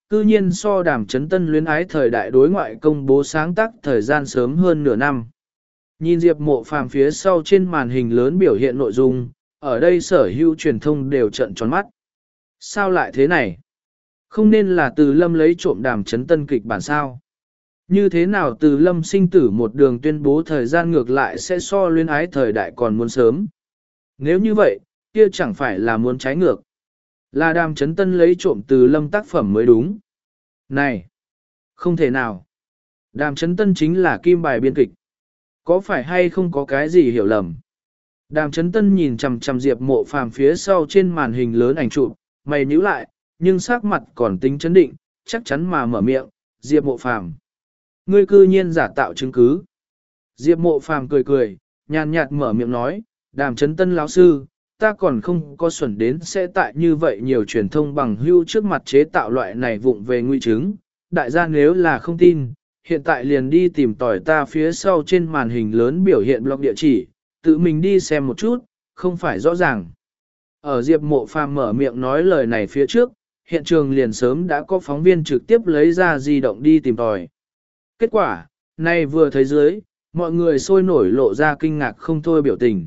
cư nhiên so Đàm Chấn Tân luyến ái thời đại đối ngoại công bố sáng tác thời gian sớm hơn nửa năm. Nhìn Diệp Mộ Phàm phía sau trên màn hình lớn biểu hiện nội dung, ở đây sở hữu truyền thông đều trợn tròn mắt. Sao lại thế này? Không nên là Từ Lâm lấy trộm Đàm Chấn Tân kịch bản sao? Như thế nào Từ Lâm sinh tử một đường tuyên bố thời gian ngược lại sẽ so luyến ái thời đại còn muốn sớm? Nếu như vậy, kia chẳng phải là muốn trái ngược. Là Đàm Chấn Tân lấy trộm Từ Lâm tác phẩm mới đúng. Này! Không thể nào! Đàm Chấn Tân chính là kim bài biên kịch. Có phải hay không có cái gì hiểu lầm? Đàm Chấn Tân nhìn chằm chằm Diệp Mộ Phàm phía sau trên màn hình lớn ảnh chụp, mày nhíu lại, nhưng sắc mặt còn tính chấn định, chắc chắn mà mở miệng, Diệp Mộ Phàm, ngươi cư nhiên giả tạo chứng cứ. Diệp Mộ Phàm cười cười, nhàn nhạt mở miệng nói, Đàm Chấn Tân lão sư, ta còn không có xuẩn đến sẽ tại như vậy nhiều truyền thông bằng hữu trước mặt chế tạo loại này vụng về nguy chứng. Đại gia nếu là không tin, hiện tại liền đi tìm tỏi ta phía sau trên màn hình lớn biểu hiện blog địa chỉ, tự mình đi xem một chút, không phải rõ ràng. Ở Diệp Mộ Phàm mở miệng nói lời này phía trước, hiện trường liền sớm đã có phóng viên trực tiếp lấy ra di động đi tìm tòi. Kết quả, nay vừa thấy dưới, mọi người sôi nổi lộ ra kinh ngạc không thôi biểu tình.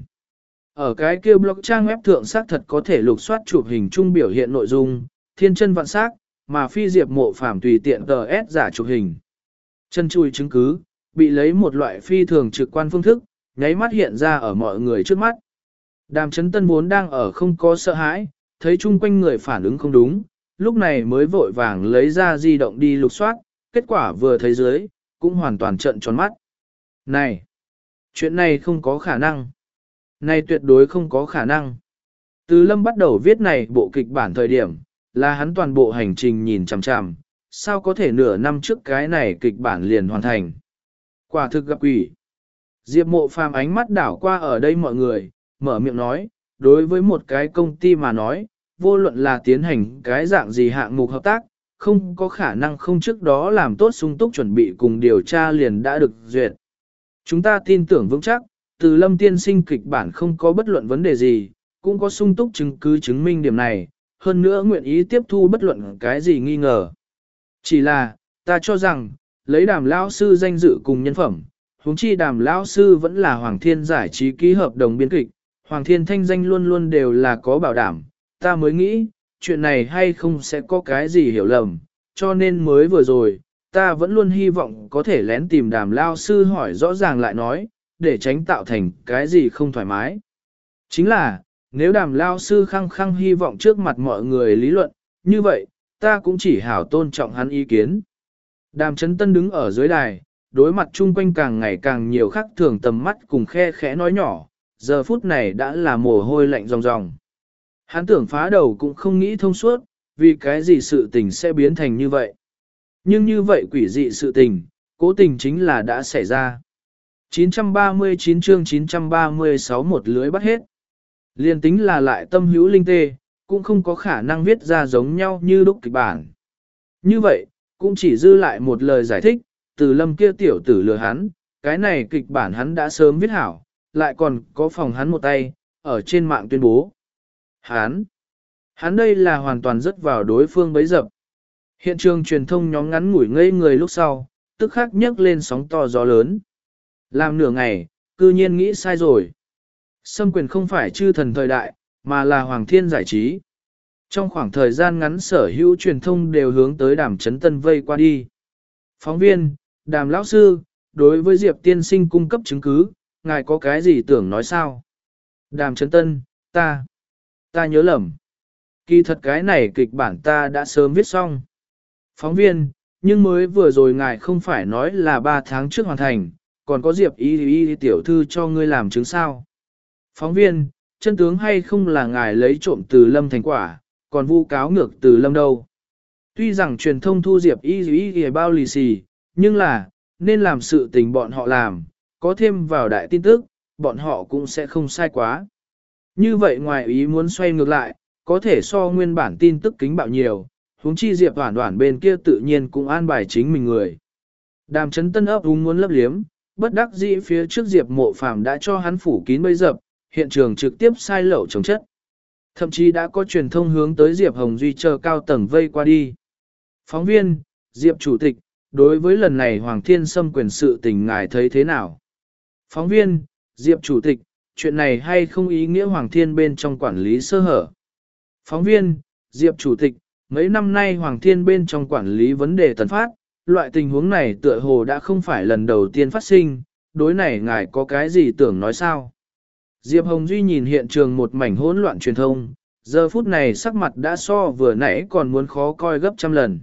Ở cái kia blog trang web thượng xác thật có thể lục soát chụp hình chung biểu hiện nội dung, thiên chân vạn sắc, mà phi Diệp Mộ Phàm tùy tiện tờ ét giả chụp hình. Chân chui chứng cứ, bị lấy một loại phi thường trực quan phương thức, nháy mắt hiện ra ở mọi người trước mắt. Đàm Chấn Tân vốn đang ở không có sợ hãi, thấy chung quanh người phản ứng không đúng, lúc này mới vội vàng lấy ra di động đi lục soát, kết quả vừa thấy dưới, cũng hoàn toàn trợn tròn mắt. Này! Chuyện này không có khả năng. Này tuyệt đối không có khả năng. Từ Lâm bắt đầu viết này bộ kịch bản thời điểm, là hắn toàn bộ hành trình nhìn chằm chằm, sao có thể nửa năm trước cái này kịch bản liền hoàn thành. Quả thực gặp quỷ. Diệp Mộ Phàm ánh mắt đảo qua ở đây mọi người, mở miệng nói, đối với một cái công ty mà nói, vô luận là tiến hành cái dạng gì hạng mục hợp tác, không có khả năng không trước đó làm tốt sung túc chuẩn bị cùng điều tra liền đã được duyệt. Chúng ta tin tưởng vững chắc, Từ Lâm tiên sinh kịch bản không có bất luận vấn đề gì, cũng có sung túc chứng cứ chứng minh điểm này, hơn nữa nguyện ý tiếp thu bất luận cái gì nghi ngờ. Chỉ là, ta cho rằng, lấy Đàm lão sư danh dự cùng nhân phẩm, huống chi Đàm lão sư vẫn là Hoàng Thiên giải trí ký hợp đồng biên kịch, Hoàng Thiên thanh danh luôn luôn đều là có bảo đảm, ta mới nghĩ, chuyện này hay không sẽ có cái gì hiểu lầm, cho nên mới vừa rồi, ta vẫn luôn hy vọng có thể lén tìm Đàm lão sư hỏi rõ ràng lại nói, để tránh tạo thành cái gì không thoải mái. Chính là, nếu Đàm lão sư khăng khăng hy vọng trước mặt mọi người lý luận, như vậy, ta cũng chỉ hảo tôn trọng hắn ý kiến. Đàm Chấn Tân đứng ở dưới đài, đối mặt chung quanh càng ngày càng nhiều khác thường tầm mắt cùng khe khẽ nói nhỏ, giờ phút này đã là mồ hôi lạnh ròng ròng. Hắn tưởng phá đầu cũng không nghĩ thông suốt, vì cái gì sự tình sẽ biến thành như vậy. Nhưng như vậy quỷ dị sự tình, cố tình chính là đã xảy ra. chín trăm ba mươi chín chương chín trăm ba mươi sáu một lưới bắt hết. Liên tính là lại tâm hữu linh tê, cũng không có khả năng viết ra giống nhau như đúc kịch bản. Như vậy, cũng chỉ dư lại một lời giải thích, Từ Lâm kia tiểu tử lừa hắn, cái này kịch bản hắn đã sớm viết hảo, lại còn có phòng hắn một tay, ở trên mạng tuyên bố. Hắn, hắn đây là hoàn toàn rớt vào đối phương bấy dập. Hiện trường truyền thông nhóm ngắn ngủi ngây người lúc sau, tức khắc nhấc lên sóng to gió lớn. Làm nửa ngày, cư nhiên nghĩ sai rồi. Xâm quyền không phải chư thần thời đại, mà là Hoàng Thiên giải trí. Trong khoảng thời gian ngắn sở hữu truyền thông đều hướng tới Đàm Chấn Tân vây qua đi. Phóng viên, Đàm lão sư, đối với Diệp tiên sinh cung cấp chứng cứ, ngài có cái gì tưởng nói sao? Đàm Chấn Tân, ta, ta nhớ lầm. Kỳ thật cái này kịch bản ta đã sớm viết xong. Phóng viên, nhưng mới vừa rồi ngài không phải nói là ba tháng trước hoàn thành, còn có Diệp y y tiểu thư cho ngươi làm chứng sao? Phóng viên, chân tướng hay không là ngài lấy trộm Từ Lâm thành quả, còn vu cáo ngược Từ Lâm đâu? Tuy rằng truyền thông thu Diệp y y y bao lì xì, nhưng là, nên làm sự tình bọn họ làm, có thêm vào đại tin tức, bọn họ cũng sẽ không sai quá. Như vậy ngoài ý muốn xoay ngược lại, có thể so nguyên bản tin tức kính bạo nhiều, huống chi Diệp Hoản Hoản bên kia tự nhiên cũng an bài chính mình người. Đàm Chấn Tân ấp úng muốn lấp liếm, bất đắc dĩ phía trước Diệp Mộ Phàm đã cho hắn phủ kín bấy dập, hiện trường trực tiếp sai lậu chống chất. Thậm chí đã có truyền thông hướng tới Diệp Hồng Duy chờ cao tầng vây qua đi. Phóng viên, Diệp Chủ tịch, đối với lần này Hoàng Thiên xâm quyền sự tình ngài thấy thế nào? Phóng viên, Diệp Chủ tịch, chuyện này hay không ý nghĩa Hoàng Thiên bên trong quản lý sơ hở? Phóng viên, Diệp Chủ tịch, mấy năm nay Hoàng Thiên bên trong quản lý vấn đề tần phát, loại tình huống này tựa hồ đã không phải lần đầu tiên phát sinh, đối này ngài có cái gì tưởng nói sao? Diệp Hồng Duy nhìn hiện trường một mảnh hỗn loạn truyền thông, giờ phút này sắc mặt đã so vừa nãy còn muốn khó coi gấp trăm lần.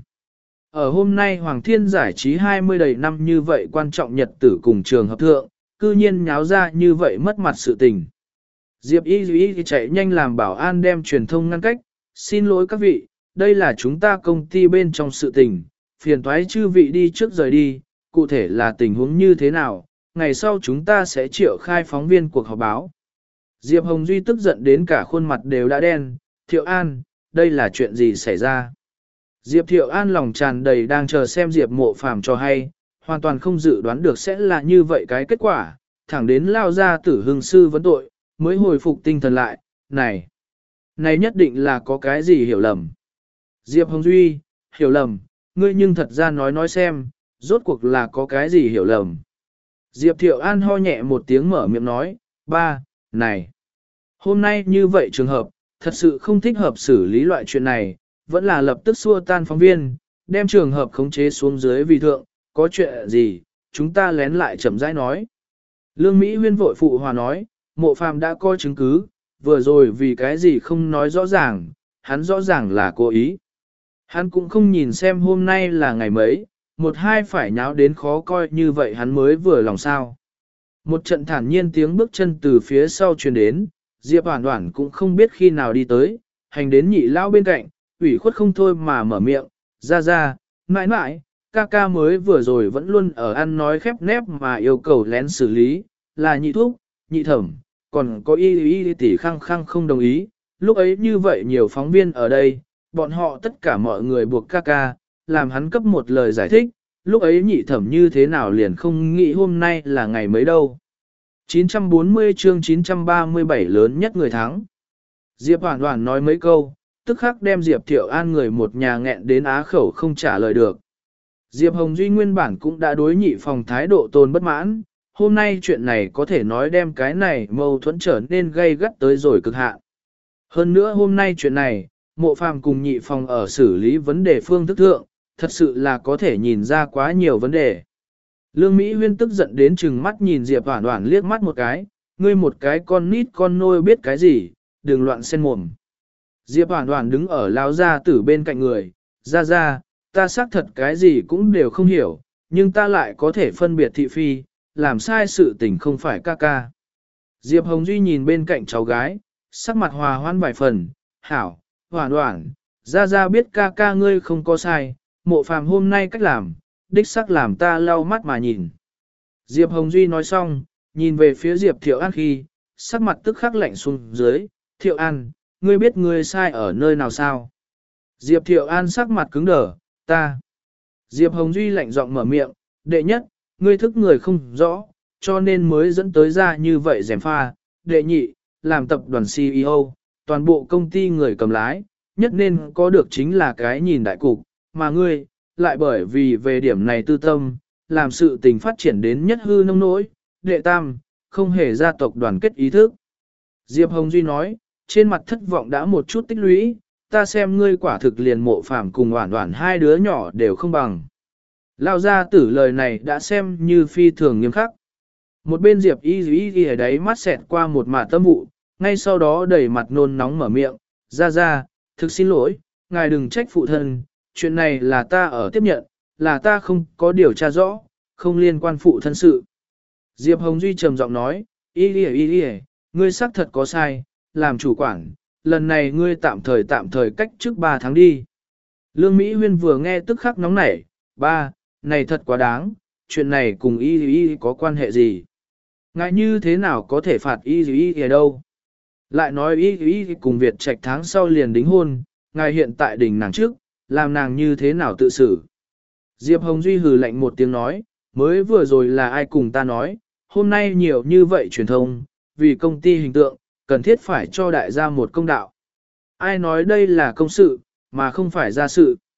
Ở hôm nay Hoàng Thiên giải trí hai mươi đầy năm như vậy quan trọng nhật tử cùng trường hợp thượng, cư nhiên nháo ra như vậy mất mặt sự tình. Diệp Y Y chạy nhanh làm bảo an đem truyền thông ngăn cách, xin lỗi các vị, đây là chúng ta công ty bên trong sự tình, phiền toái chư vị đi trước rời đi, cụ thể là tình huống như thế nào, ngày sau chúng ta sẽ triệu khai phóng viên cuộc họp báo. Diệp Hồng Duy tức giận đến cả khuôn mặt đều đã đen, Thiệu An, đây là chuyện gì xảy ra? Diệp Thiệu An lòng tràn đầy đang chờ xem Diệp Mộ Phàm cho hay, hoàn toàn không dự đoán được sẽ là như vậy cái kết quả, thẳng đến lao ra tử hưng sư vấn tội, mới hồi phục tinh thần lại, này, này nhất định là có cái gì hiểu lầm. Diệp Hồng Duy, hiểu lầm, ngươi nhưng thật ra nói nói xem, rốt cuộc là có cái gì hiểu lầm. Diệp Thiệu An ho nhẹ một tiếng mở miệng nói, ba, này, hôm nay như vậy trường hợp, thật sự không thích hợp xử lý loại chuyện này, vẫn là lập tức xua tan phóng viên, đem trường hợp khống chế xuống dưới vì thượng, có chuyện gì, chúng ta lén lại chậm rãi nói. Lương Mỹ Huyên vội phụ hòa nói, Mộ Phàm đã có chứng cứ, vừa rồi vì cái gì không nói rõ ràng, hắn rõ ràng là cố ý. Hắn cũng không nhìn xem hôm nay là ngày mấy, một hai phải nháo đến khó coi như vậy hắn mới vừa lòng sao. Một trận thản nhiên tiếng bước chân từ phía sau truyền đến, Diệp Hoản Hoản cũng không biết khi nào đi tới, hành đến nhị lao bên cạnh, ủy khuất không thôi mà mở miệng, ra ra, mãi mãi, ca ca mới vừa rồi vẫn luôn ở ăn nói khép nép mà yêu cầu lén xử lý, là nhị thúc, nhị thẩm, còn có y y tỷ khăng khăng không đồng ý, lúc ấy như vậy nhiều phóng viên ở đây, bọn họ tất cả mọi người buộc ca ca, làm hắn cấp một lời giải thích, lúc ấy nhị thẩm như thế nào liền không nghĩ hôm nay là ngày mấy đâu. chín trăm bốn mươi chương chín trăm ba mươi bảy lớn nhất người thắng. Diệp Hoản Hoản nói mấy câu, tức khắc đem Diệp Thiệu An người một nhà nghẹn đến á khẩu không trả lời được. Diệp Hồng Duy nguyên bản cũng đã đối nhị phòng thái độ tồn bất mãn, hôm nay chuyện này có thể nói đem cái này mâu thuẫn trở nên gây gắt tới rồi cực hạn. Hơn nữa hôm nay chuyện này, Mộ Phàm cùng nhị phòng ở xử lý vấn đề phương thức thượng, thật sự là có thể nhìn ra quá nhiều vấn đề. Lương Mỹ Huyên tức giận đến chừng mắt nhìn Diệp Hoản Hoản liếc mắt một cái, ngươi một cái con nít con nôi biết cái gì, đừng loạn xen mồm. Diệp Hoản Hoản đứng ở lao gia tử bên cạnh người, ra ra, ta xác thật cái gì cũng đều không hiểu, nhưng ta lại có thể phân biệt thị phi, làm sai sự tình không phải ca ca. Diệp Hồng Duy nhìn bên cạnh cháu gái, sắc mặt hòa hoãn vài phần, hảo, Hoản Hoản, ra ra biết ca ca ngươi không có sai, Mộ Phàm hôm nay cách làm, đích xác làm ta lau mắt mà nhìn. Diệp Hồng Duy nói xong, nhìn về phía Diệp Thiệu An khi, sắc mặt tức khắc lạnh xuống dưới, Thiệu An, ngươi biết ngươi sai ở nơi nào sao? Diệp Thiệu An sắc mặt cứng đờ, ta. Diệp Hồng Duy lạnh giọng mở miệng, đệ nhất, ngươi thức người không rõ, cho nên mới dẫn tới ra như vậy rèm pha. Đệ nhị, làm tập đoàn xê e ô, toàn bộ công ty người cầm lái, nhất nên có được chính là cái nhìn đại cục, mà ngươi, lại bởi vì về điểm này tư tâm, làm sự tình phát triển đến nhất hư nông nỗi. Đệ tam, không hề gia tộc đoàn kết ý thức. Diệp Hồng Duy nói, trên mặt thất vọng đã một chút tích lũy, ta xem ngươi quả thực liền Mộ Phàm cùng Hoản Hoản hai đứa nhỏ đều không bằng. Lao ra tử lời này đã xem như phi thường nghiêm khắc. Một bên Diệp y y y ở đấy mắt xẹt qua một mạt tâm vụ, ngay sau đó đầy mặt nôn nóng mở miệng, ra ra, thực xin lỗi, ngài đừng trách phụ thân, chuyện này là ta ở tiếp nhận, là ta không có điều tra rõ, không liên quan phụ thân sự. Diệp Hồng Duy trầm giọng nói, y y y y, ngươi xác thật có sai, làm chủ quản, lần này ngươi tạm thời tạm thời cách trước ba tháng đi. Lương Mỹ Huyên vừa nghe tức khắc nóng nảy, ba, này thật quá đáng, chuyện này cùng y y có quan hệ gì? Ngài như thế nào có thể phạt y y ở đâu? Lại nói y y cùng Việt Trạch tháng sau liền đính hôn, ngài hiện tại đỉnh nàng trước, làm nàng như thế nào tự xử? Diệp Hồng Duy hừ lạnh một tiếng nói, mới vừa rồi là ai cùng ta nói, hôm nay nhiều như vậy truyền thông, vì công ty hình tượng, cần thiết phải cho đại gia một công đạo. Ai nói đây là công sự, mà không phải gia sự.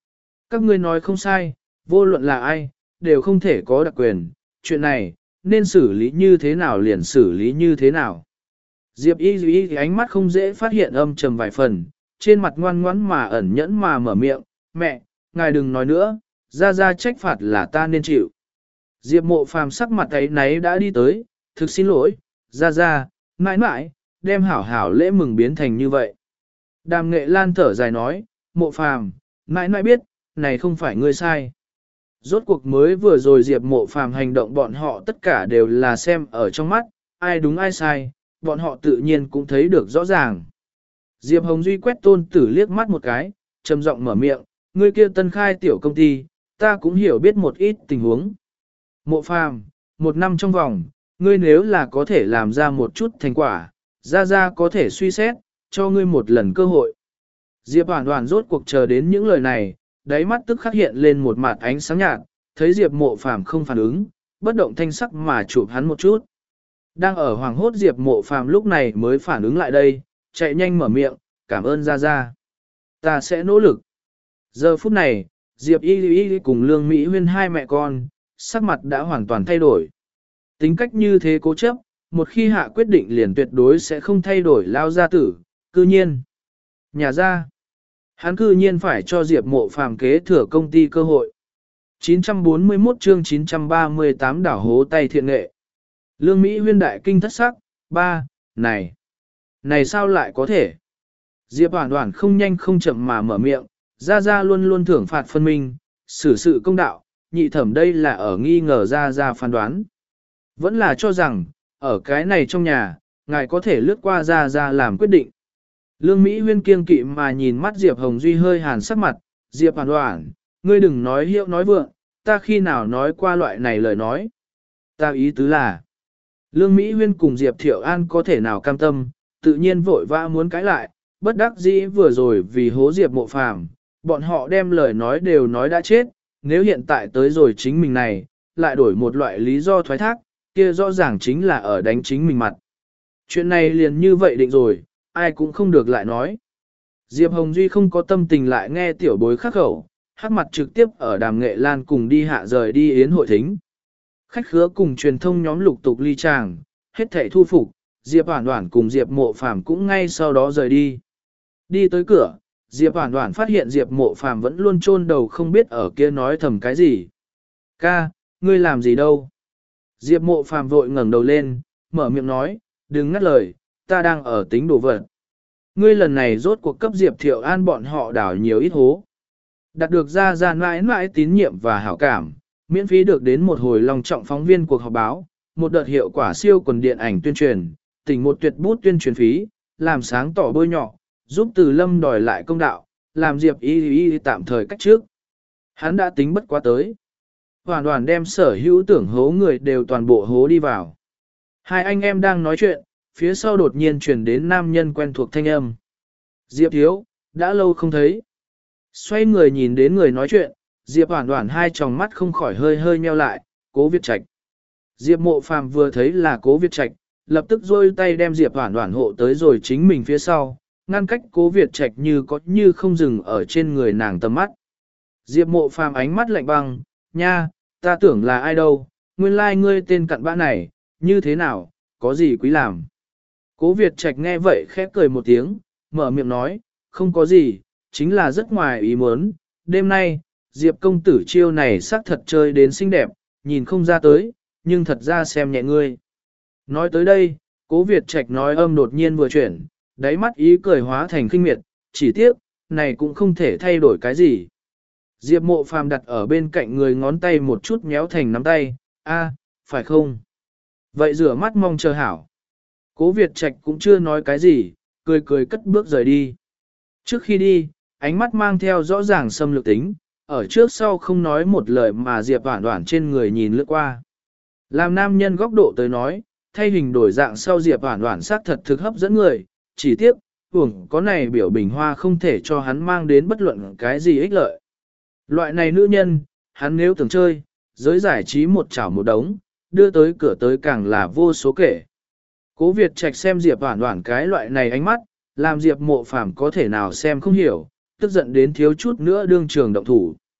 Các ngươi nói không sai, vô luận là ai, đều không thể có đặc quyền, chuyện này, nên xử lý như thế nào liền xử lý như thế nào. Diệp y y thì ánh mắt không dễ phát hiện âm trầm vài phần, trên mặt ngoan ngoãn mà ẩn nhẫn mà mở miệng, mẹ, ngài đừng nói nữa, ra ra trách phạt là ta nên chịu. Diệp mộ phàm sắc mặt ấy náy đã đi tới, thực xin lỗi, ra ra, mãi mãi, đem hảo hảo lễ mừng biến thành như vậy. Đàm nghệ lan thở dài nói, mộ phàm, mãi mãi biết, này không phải ngươi sai. Rốt cuộc mới vừa rồi Diệp mộ phàm hành động bọn họ tất cả đều là xem ở trong mắt, ai đúng ai sai, bọn họ tự nhiên cũng thấy được rõ ràng. Diệp Hồng Duy quét tôn tử liếc mắt một cái, trầm giọng mở miệng, ngươi kia tân khai tiểu công ty, ta cũng hiểu biết một ít tình huống. Mộ phàm, một năm trong vòng, ngươi nếu là có thể làm ra một chút thành quả, ra ra có thể suy xét, cho ngươi một lần cơ hội. Diệp Hoàn Hoàn rốt cuộc chờ đến những lời này, đáy mắt tức khắc hiện lên một mặt ánh sáng nhạt, thấy Diệp Mộ Phàm không phản ứng, bất động thanh sắc mà chụp hắn một chút. Đang ở hoàng hốt Diệp Mộ Phàm lúc này mới phản ứng lại đây, chạy nhanh mở miệng, cảm ơn ra ra. Ta sẽ nỗ lực. Giờ phút này, Diệp Y Y cùng Lương Mỹ Huyên hai mẹ con, sắc mặt đã hoàn toàn thay đổi. Tính cách như thế cố chấp, một khi hạ quyết định liền tuyệt đối sẽ không thay đổi lao gia tử, cư nhiên. Nhà ra, hắn cư nhiên phải cho Diệp Mộ Phàm kế thừa công ty cơ hội. chín trăm bốn mươi mốt chương chín trăm ba mươi tám đảo hố tay thiện nghệ. Lương Mỹ Huyên đại kinh thất sắc, ba, này, này sao lại có thể? Diệp Hoàn Hoàn không nhanh không chậm mà mở miệng, ra ra luôn luôn thưởng phạt phân minh, xử sự công đạo, nhị thẩm đây là ở nghi ngờ ra ra phán đoán. Vẫn là cho rằng, ở cái này trong nhà, ngài có thể lướt qua ra ra làm quyết định. Lương Mỹ Huyên kiêng kỵ mà nhìn mắt Diệp Hồng Duy hơi hàn sắc mặt, Diệp Hoàn Hoàn, ngươi đừng nói hiệu nói vượng, ta khi nào nói qua loại này lời nói. Ta ý tứ là, Lương Mỹ Huyên cùng Diệp Thiệu An có thể nào cam tâm, tự nhiên vội vã muốn cãi lại, bất đắc dĩ vừa rồi vì hố Diệp Mộ Phàm, bọn họ đem lời nói đều nói đã chết, nếu hiện tại tới rồi chính mình này, lại đổi một loại lý do thoái thác, kia rõ ràng chính là ở đánh chính mình mặt. Chuyện này liền như vậy định rồi, ai cũng không được lại nói. Diệp Hồng Duy không có tâm tình lại nghe tiểu bối khắc khẩu, hắc mặt trực tiếp ở Đàm Nghệ Lan cùng đi hạ rời đi yến hội thính. Khách khứa cùng truyền thông nhóm lục tục ly tràng, hết thảy thu phục, Diệp Hoàn Hoàn cùng Diệp Mộ Phàm cũng ngay sau đó rời đi. Đi tới cửa, Diệp Hoàn Hoàn phát hiện Diệp Mộ Phàm vẫn luôn chôn đầu không biết ở kia nói thầm cái gì. Ca, ngươi làm gì đâu? Diệp Mộ Phàm vội ngẩng đầu lên, mở miệng nói, đừng ngắt lời, ta đang ở tính đồ vật. Ngươi lần này rốt cuộc cấp Diệp Thiệu An bọn họ đảo nhiều ít hố. Đạt được ra ra mãi mãi tín nhiệm và hảo cảm, miễn phí được đến một hồi lòng trọng phóng viên cuộc họp báo, một đợt hiệu quả siêu quần điện ảnh tuyên truyền, tỉnh một tuyệt bút tuyên truyền phí, làm sáng tỏ bôi nhọ, giúp Từ Lâm đòi lại công đạo, làm Diệp Y Y tạm thời cách trước. Hắn đã tính bất quá tới. Hoàn toàn đem sở hữu tưởng hố người đều toàn bộ hố đi vào. Hai anh em đang nói chuyện, phía sau đột nhiên truyền đến nam nhân quen thuộc thanh âm. Diệp Thiếu, đã lâu không thấy. Xoay người nhìn đến người nói chuyện, Diệp Hoàn Hoàn hai tròng mắt không khỏi hơi hơi nheo lại, Cố Việt Trạch. Diệp Mộ Phàm vừa thấy là Cố Việt Trạch, lập tức rôi tay đem Diệp Hoàn Hoàn hộ tới rồi chính mình phía sau, ngăn cách Cố Việt Trạch như có như không dừng ở trên người nàng tầm mắt. Diệp Mộ Phàm ánh mắt lạnh băng, nha, ta tưởng là ai đâu, nguyên lai like ngươi tên cặn bã này, như thế nào, có gì quý làm. Cố Việt Trạch nghe vậy khẽ cười một tiếng, mở miệng nói, không có gì, chính là rất ngoài ý muốn, đêm nay, Diệp công tử chiêu này xác thật chơi đến xinh đẹp, nhìn không ra tới, nhưng thật ra xem nhẹ ngươi. Nói tới đây, Cố Việt Trạch nói âm đột nhiên vừa chuyển, đáy mắt ý cười hóa thành khinh miệt, chỉ tiếc, này cũng không thể thay đổi cái gì. Diệp Mộ Phàm đặt ở bên cạnh người ngón tay một chút méo thành nắm tay, a, phải không? Vậy rửa mắt mong chờ hảo. Cố Việt Trạch cũng chưa nói cái gì, cười cười cất bước rời đi. Trước khi đi, ánh mắt mang theo rõ ràng xâm lược tính, ở trước sau không nói một lời mà Diệp Hoản Hoản trên người nhìn lướt qua. Làm nam nhân góc độ tới nói, thay hình đổi dạng sau Diệp Hoản Hoản sắc thật thực hấp dẫn người, chỉ tiếc, hưởng có này biểu bình hoa không thể cho hắn mang đến bất luận cái gì ích lợi. Loại này nữ nhân, hắn nếu tưởng chơi, giới giải trí một chảo một đống, đưa tới cửa tới càng là vô số kể. Cố Việt Trạch xem Diệp Hoản Hoản cái loại này ánh mắt, làm Diệp Mộ Phàm có thể nào xem không hiểu, tức giận đến thiếu chút nữa đương trường động thủ.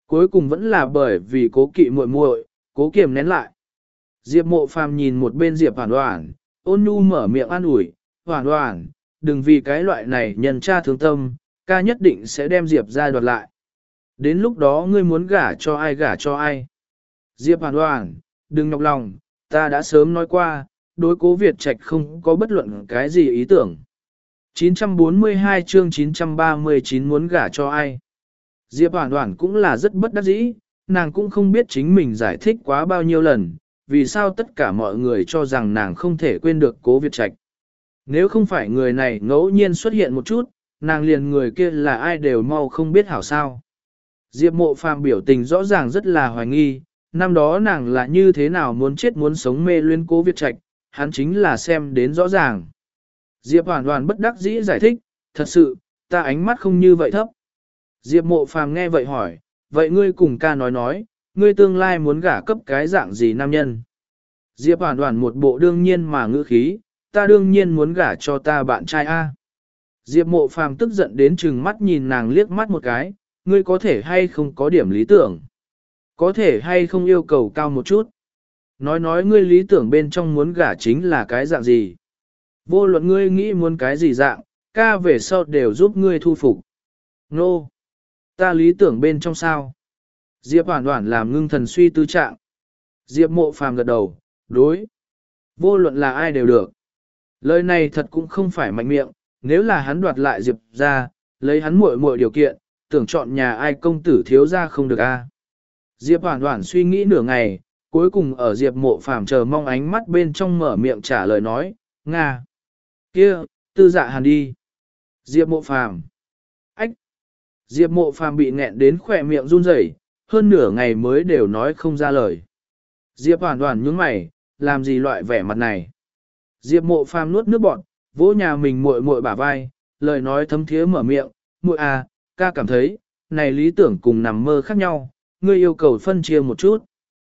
Cuối cùng vẫn là bởi vì cố kỵ muội muội, cố kiềm nén lại. Diệp Mộ Phàm nhìn một bên Diệp Hoản Hoản, ôn nhu mở miệng an ủi, Hoản Hoản, đừng vì cái loại này nhân cha thương tâm, ca nhất định sẽ đem Diệp ra đoạt lại. Đến lúc đó ngươi muốn gả cho ai gả cho ai. Diệp Hoản Hoản, đừng nhọc lòng, ta đã sớm nói qua, đối Cố Việt Trạch không có bất luận cái gì ý tưởng. chín trăm bốn mươi hai chương chín trăm ba mươi chín muốn gả cho ai. Diệp Hoản Hoản cũng là rất bất đắc dĩ, nàng cũng không biết chính mình giải thích quá bao nhiêu lần, vì sao tất cả mọi người cho rằng nàng không thể quên được Cố Việt Trạch. Nếu không phải người này ngẫu nhiên xuất hiện một chút, nàng liền người kia là ai đều mau không biết hảo sao. Diệp Mộ Phàm biểu tình rõ ràng rất là hoài nghi, năm đó nàng là như thế nào muốn chết muốn sống mê luyến Cố Việt Trạch, hắn chính là xem đến rõ ràng. Diệp Hoản Hoản bất đắc dĩ giải thích, thật sự, ta ánh mắt không như vậy thấp. Diệp Mộ Phàm nghe vậy hỏi, vậy ngươi cùng ca nói nói, ngươi tương lai muốn gả cấp cái dạng gì nam nhân? Diệp Hoản Hoản một bộ đương nhiên mà ngữ khí, ta đương nhiên muốn gả cho ta bạn trai A. Diệp Mộ Phàm tức giận đến chừng mắt nhìn nàng liếc mắt một cái, ngươi có thể hay không có điểm lý tưởng? Có thể hay không yêu cầu cao một chút? Nói nói ngươi lý tưởng bên trong muốn gả chính là cái dạng gì? Vô luận ngươi nghĩ muốn cái gì dạng, ca về sau đều giúp ngươi thu phục. Nô! No. Ta lý tưởng bên trong sao? Diệp Hoản Hoản làm ngưng thần suy tư trạng. Diệp Mộ Phàm gật đầu, đối. Vô luận là ai đều được. Lời này thật cũng không phải mạnh miệng, nếu là hắn đoạt lại Diệp ra, lấy hắn muội muội điều kiện, tưởng chọn nhà ai công tử thiếu ra không được a. Diệp Hoản Hoản suy nghĩ nửa ngày, cuối cùng ở Diệp Mộ Phàm chờ mong ánh mắt bên trong mở miệng trả lời nói, Nga. Kia, Tư Dạ Hàn đi. Diệp Mộ Phàm. Ách. Diệp Mộ Phàm bị nghẹn đến khỏe miệng run rẩy, hơn nửa ngày mới đều nói không ra lời. Diệp Hoản Hoản nhướng mày, làm gì loại vẻ mặt này? Diệp Mộ Phàm nuốt nước bọt, vỗ nhà mình muội muội bả vai, lời nói thấm thiế mở miệng, "Muội à, ca cảm thấy, này lý tưởng cùng nằm mơ khác nhau, ngươi yêu cầu phân chia một chút.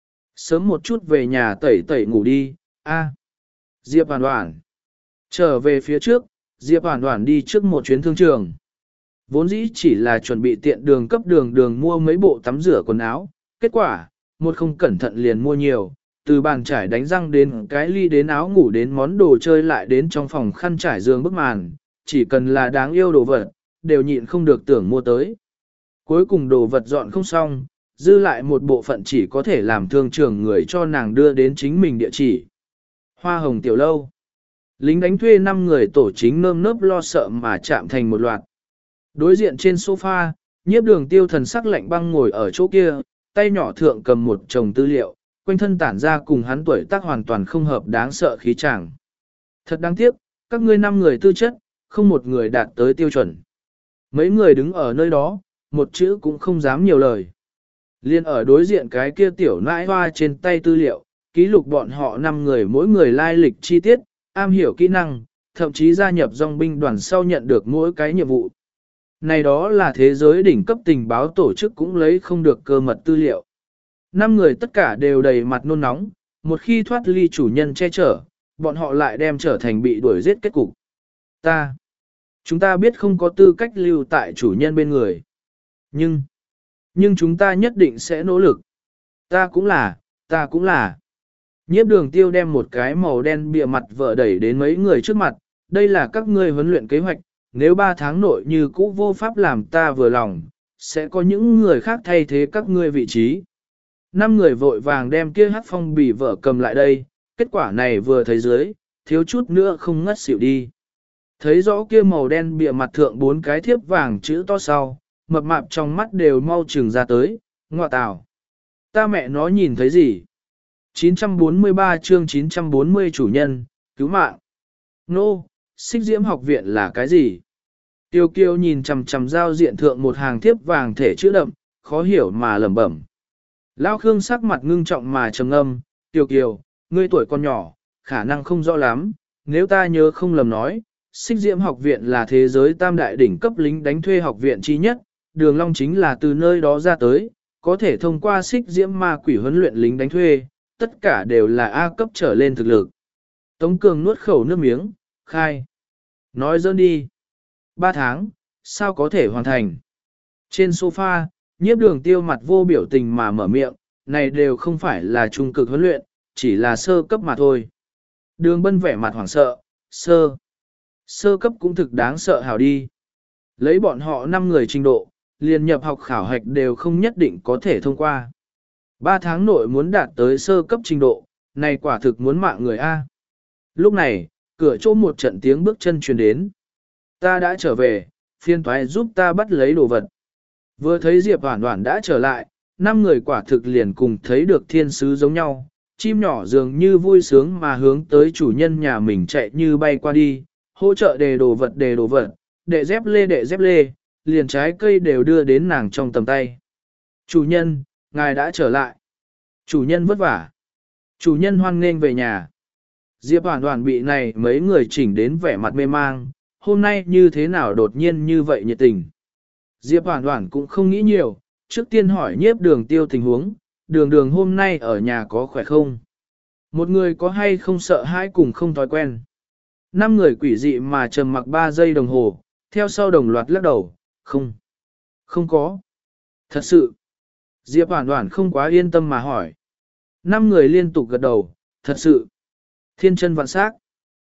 Sớm một chút về nhà tẩy tẩy ngủ đi, a." Diệp Hoản Hoản. Trở về phía trước, Diệp Hoản Hoản đi trước một chuyến thương trường. Vốn dĩ chỉ là chuẩn bị tiện đường cấp đường đường mua mấy bộ tắm rửa quần áo, kết quả, một không cẩn thận liền mua nhiều, từ bàn trải đánh răng đến cái ly đến áo ngủ đến món đồ chơi lại đến trong phòng khăn trải giường bức màn, chỉ cần là đáng yêu đồ vật, đều nhịn không được tưởng mua tới. Cuối cùng đồ vật dọn không xong, dư lại một bộ phận chỉ có thể làm thương trường người cho nàng đưa đến chính mình địa chỉ. Hoa Hồng Tiểu Lâu. Lính đánh thuê năm người tổ chính nơm nớp lo sợ mà chạm thành một loạt. Đối diện trên sofa, nhiếp đường tiêu thần sắc lạnh băng ngồi ở chỗ kia, tay nhỏ thượng cầm một chồng tư liệu, quanh thân tản ra cùng hắn tuổi tác hoàn toàn không hợp đáng sợ khí chàng. Thật đáng tiếc, các ngươi năm người tư chất, không một người đạt tới tiêu chuẩn. Mấy người đứng ở nơi đó, một chữ cũng không dám nhiều lời. Liên ở đối diện cái kia tiểu nãi hoa trên tay tư liệu, ký lục bọn họ năm người mỗi người lai lịch chi tiết, am hiểu kỹ năng, thậm chí gia nhập dòng binh đoàn sau nhận được mỗi cái nhiệm vụ. Này đó là thế giới đỉnh cấp tình báo tổ chức cũng lấy không được cơ mật tư liệu. Năm người tất cả đều đầy mặt nôn nóng, một khi thoát ly chủ nhân che chở, bọn họ lại đem trở thành bị đuổi giết kết cục. Ta, chúng ta biết không có tư cách lưu tại chủ nhân bên người. Nhưng, nhưng chúng ta nhất định sẽ nỗ lực. Ta cũng là, ta cũng là. Nhiếp đường tiêu đem một cái màu đen bìa mặt vợ đẩy đến mấy người trước mặt, đây là các ngươi huấn luyện kế hoạch, nếu ba tháng nội như cũ vô pháp làm ta vừa lòng, sẽ có những người khác thay thế các ngươi vị trí. Năm người vội vàng đem kia hát phong bì vợ cầm lại đây, kết quả này vừa thấy dưới, thiếu chút nữa không ngất xỉu đi. Thấy rõ kia màu đen bìa mặt thượng bốn cái thiếp vàng chữ to sau, mập mạp trong mắt đều mau trừng ra tới, ngọa tào. Ta mẹ nó nhìn thấy gì? chín trăm bốn mươi ba chương chín trăm bốn mươi chủ nhân, cứu mạng. Nô, no, xích diễm học viện là cái gì? Tiêu kiêu nhìn chằm chằm giao diện thượng một hàng thiếp vàng thể chữ đậm, khó hiểu mà lẩm bẩm. Lao Khương sắc mặt ngưng trọng mà trầm ngâm, Tiêu kiều, ngươi tuổi còn nhỏ, khả năng không rõ lắm, nếu ta nhớ không lầm nói, xích diễm học viện là thế giới tam đại đỉnh cấp lính đánh thuê học viện chi nhất, đường long chính là từ nơi đó ra tới, có thể thông qua xích diễm ma quỷ huấn luyện lính đánh thuê, tất cả đều là A cấp trở lên thực lực. Tống Cường nuốt khẩu nước miếng, khai. Nói dơn đi. Ba tháng, sao có thể hoàn thành? Trên sofa, Nhiếp đường tiêu mặt vô biểu tình mà mở miệng, này đều không phải là trung cực huấn luyện, chỉ là sơ cấp mà thôi. Đường bân vẻ mặt hoảng sợ, sơ. Sơ cấp cũng thực đáng sợ hảo đi. Lấy bọn họ năm người trình độ, liền nhập học khảo hạch đều không nhất định có thể thông qua. Ba tháng nội muốn đạt tới sơ cấp trình độ, này quả thực muốn mạng người A. Lúc này, cửa chỗ một trận tiếng bước chân truyền đến. Ta đã trở về, phiên toái giúp ta bắt lấy đồ vật. Vừa thấy Diệp Hoản Hoản đã trở lại, năm người quả thực liền cùng thấy được thiên sứ giống nhau. Chim nhỏ dường như vui sướng mà hướng tới chủ nhân nhà mình chạy như bay qua đi, hỗ trợ đề đồ vật đề đồ vật, đệ dép lê đệ dép lê, liền trái cây đều đưa đến nàng trong tầm tay. Chủ nhân, ngài đã trở lại. Chủ nhân vất vả. Chủ nhân hoan nghênh về nhà. Diệp Hoản Hoản bị này mấy người chỉnh đến vẻ mặt mê mang, hôm nay như thế nào đột nhiên như vậy nhiệt tình. Diệp Hoản Hoản cũng không nghĩ nhiều, trước tiên hỏi nhiếp đường tiêu tình huống, đường đường hôm nay ở nhà có khỏe không? Một người có hay không sợ hãi cùng không thói quen. Năm người quỷ dị mà trầm mặc ba giây đồng hồ, theo sau đồng loạt lắc đầu, không, không có. Thật sự, Diệp Hoản Hoản không quá yên tâm mà hỏi. Năm người liên tục gật đầu, thật sự, thiên chân vạn sắc,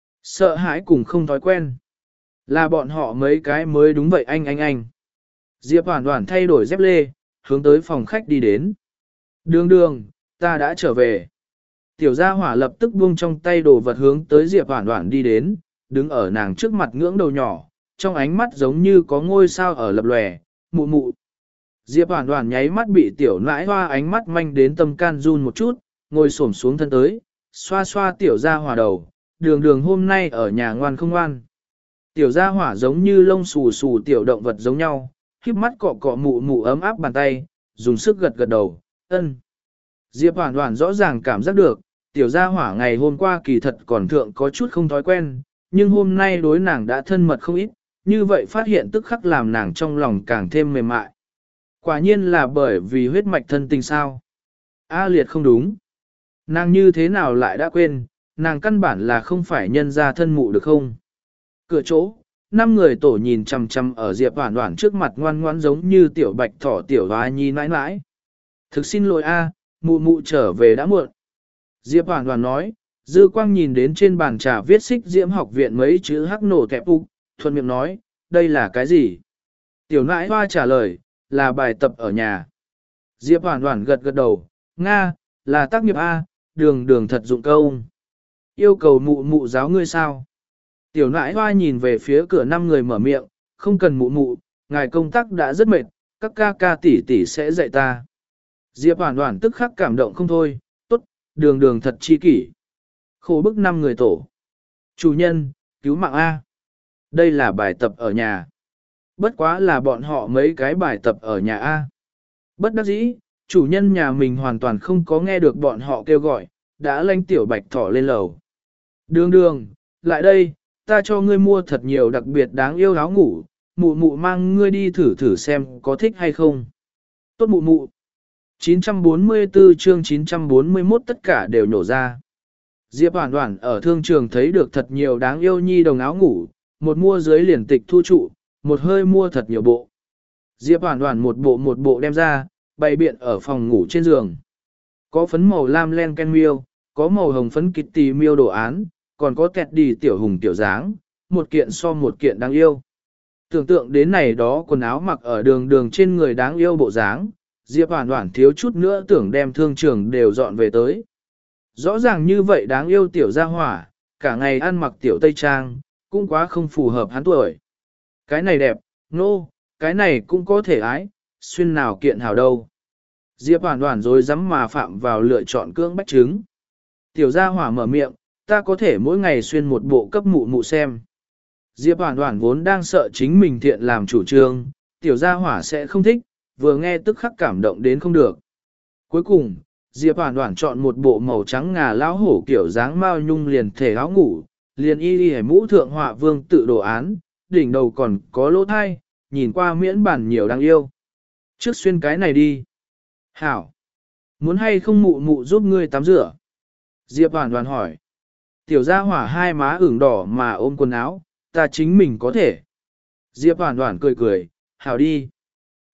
sợ hãi cùng không thói quen. Là bọn họ mấy cái mới đúng vậy anh anh anh. Diệp Hoản Hoản thay đổi dép lê, hướng tới phòng khách đi đến. Đường đường, ta đã trở về. Tiểu gia hỏa lập tức buông trong tay đồ vật hướng tới Diệp Hoản Hoản đi đến, đứng ở nàng trước mặt ngưỡng đầu nhỏ, trong ánh mắt giống như có ngôi sao ở lập lòe, mụ mụ. Diệp Hoản Hoản nháy mắt bị tiểu nãi hoa ánh mắt manh đến tâm can run một chút, ngồi xổm xuống thân tới, xoa xoa tiểu gia hỏa đầu, đường đường hôm nay ở nhà ngoan không ngoan. Tiểu gia hỏa giống như lông xù xù tiểu động vật giống nhau, híp mắt cọ cọ mụ mụ ấm áp bàn tay, dùng sức gật gật đầu, ân. Diệp Hoản Hoản rõ ràng cảm giác được, tiểu gia hỏa ngày hôm qua kỳ thật còn thượng có chút không thói quen, nhưng hôm nay đối nàng đã thân mật không ít, như vậy phát hiện tức khắc làm nàng trong lòng càng thêm mềm mại. Quả nhiên là bởi vì huyết mạch thân tình sao. A liệt không đúng. Nàng như thế nào lại đã quên, nàng căn bản là không phải nhân gia thân mụ được không? Cửa chỗ, năm người tổ nhìn chằm chằm ở Diệp Hoản Hoản trước mặt ngoan ngoãn giống như tiểu bạch thỏ tiểu hoa nhi nãi nãi. Thực xin lỗi a, mụ mụ trở về đã muộn. Diệp Hoản Hoản nói, dư quang nhìn đến trên bàn trà viết xích diễm học viện mấy chữ hắc nổ kẹp ục, thuận miệng nói, đây là cái gì? Tiểu nãi hoa trả lời, là bài tập ở nhà. Diệp Hoản Hoản gật gật đầu, Nga, là tác nghiệp A, đường đường thật dụng câu. Yêu cầu mụ mụ giáo ngươi sao? Tiểu nãi hoa nhìn về phía cửa năm người mở miệng, không cần mụ mụ, ngài công tác đã rất mệt, các ca ca tỷ tỷ sẽ dạy ta. Diệp Hoản Hoản tức khắc cảm động không thôi, tốt, đường đường thật chi kỷ. Khổ bức năm người tổ. Chủ nhân, cứu mạng A. Đây là bài tập ở nhà. Bất quá là bọn họ mấy cái bài tập ở nhà A. Bất đắc dĩ, chủ nhân nhà mình hoàn toàn không có nghe được bọn họ kêu gọi, đã lanh tiểu bạch thỏ lên lầu. Đường đường, lại đây, ta cho ngươi mua thật nhiều đặc biệt đáng yêu áo ngủ, mụ mụ mang ngươi đi thử thử xem có thích hay không. Tốt mụ mụ. chín trăm bốn mươi tư chương chín trăm bốn mươi mốt tất cả đều nhổ ra. Diệp Hoản Hoản ở thương trường thấy được thật nhiều đáng yêu nhi đồng áo ngủ, một mua dưới liền tịch thu trụ, một hơi mua thật nhiều bộ. Diệp Hoản Hoản một bộ một bộ đem ra, bày biện ở phòng ngủ trên giường. Có phấn màu lam len ken miêu, có màu hồng phấn kitty miêu đồ án, còn có tẹt đi tiểu hùng tiểu dáng, một kiện so một kiện đáng yêu. Tưởng tượng đến này đó quần áo mặc ở đường đường trên người đáng yêu bộ dáng, Diệp Hoản Hoản thiếu chút nữa tưởng đem thương trường đều dọn về tới. Rõ ràng như vậy đáng yêu tiểu gia hỏa, cả ngày ăn mặc tiểu tây trang, cũng quá không phù hợp hắn tuổi. Cái này đẹp, nô, no, cái này cũng có thể ái, xuyên nào kiện hảo đâu. Diệp Hoản Hoản rồi dám mà phạm vào lựa chọn cưỡng bách trứng. Tiểu gia hỏa mở miệng, ta có thể mỗi ngày xuyên một bộ cấp mụ mụ xem. Diệp Hoản Hoản vốn đang sợ chính mình thiện làm chủ trương, tiểu gia hỏa sẽ không thích, vừa nghe tức khắc cảm động đến không được. Cuối cùng, Diệp Hoản Hoản chọn một bộ màu trắng ngà lão hổ kiểu dáng mao nhung liền thể áo ngủ, liền y y mũ thượng họa vương tự đồ án, đỉnh đầu còn có lỗ thai, nhìn qua miễn bản nhiều đáng yêu. Trước xuyên cái này đi. Hảo. Muốn hay không mụ mụ giúp ngươi tắm rửa? Diệp Hoản Hoản hỏi. Tiểu gia hỏa hai má ửng đỏ mà ôm quần áo, ta chính mình có thể. Diệp Hoản Hoản cười cười, hảo đi.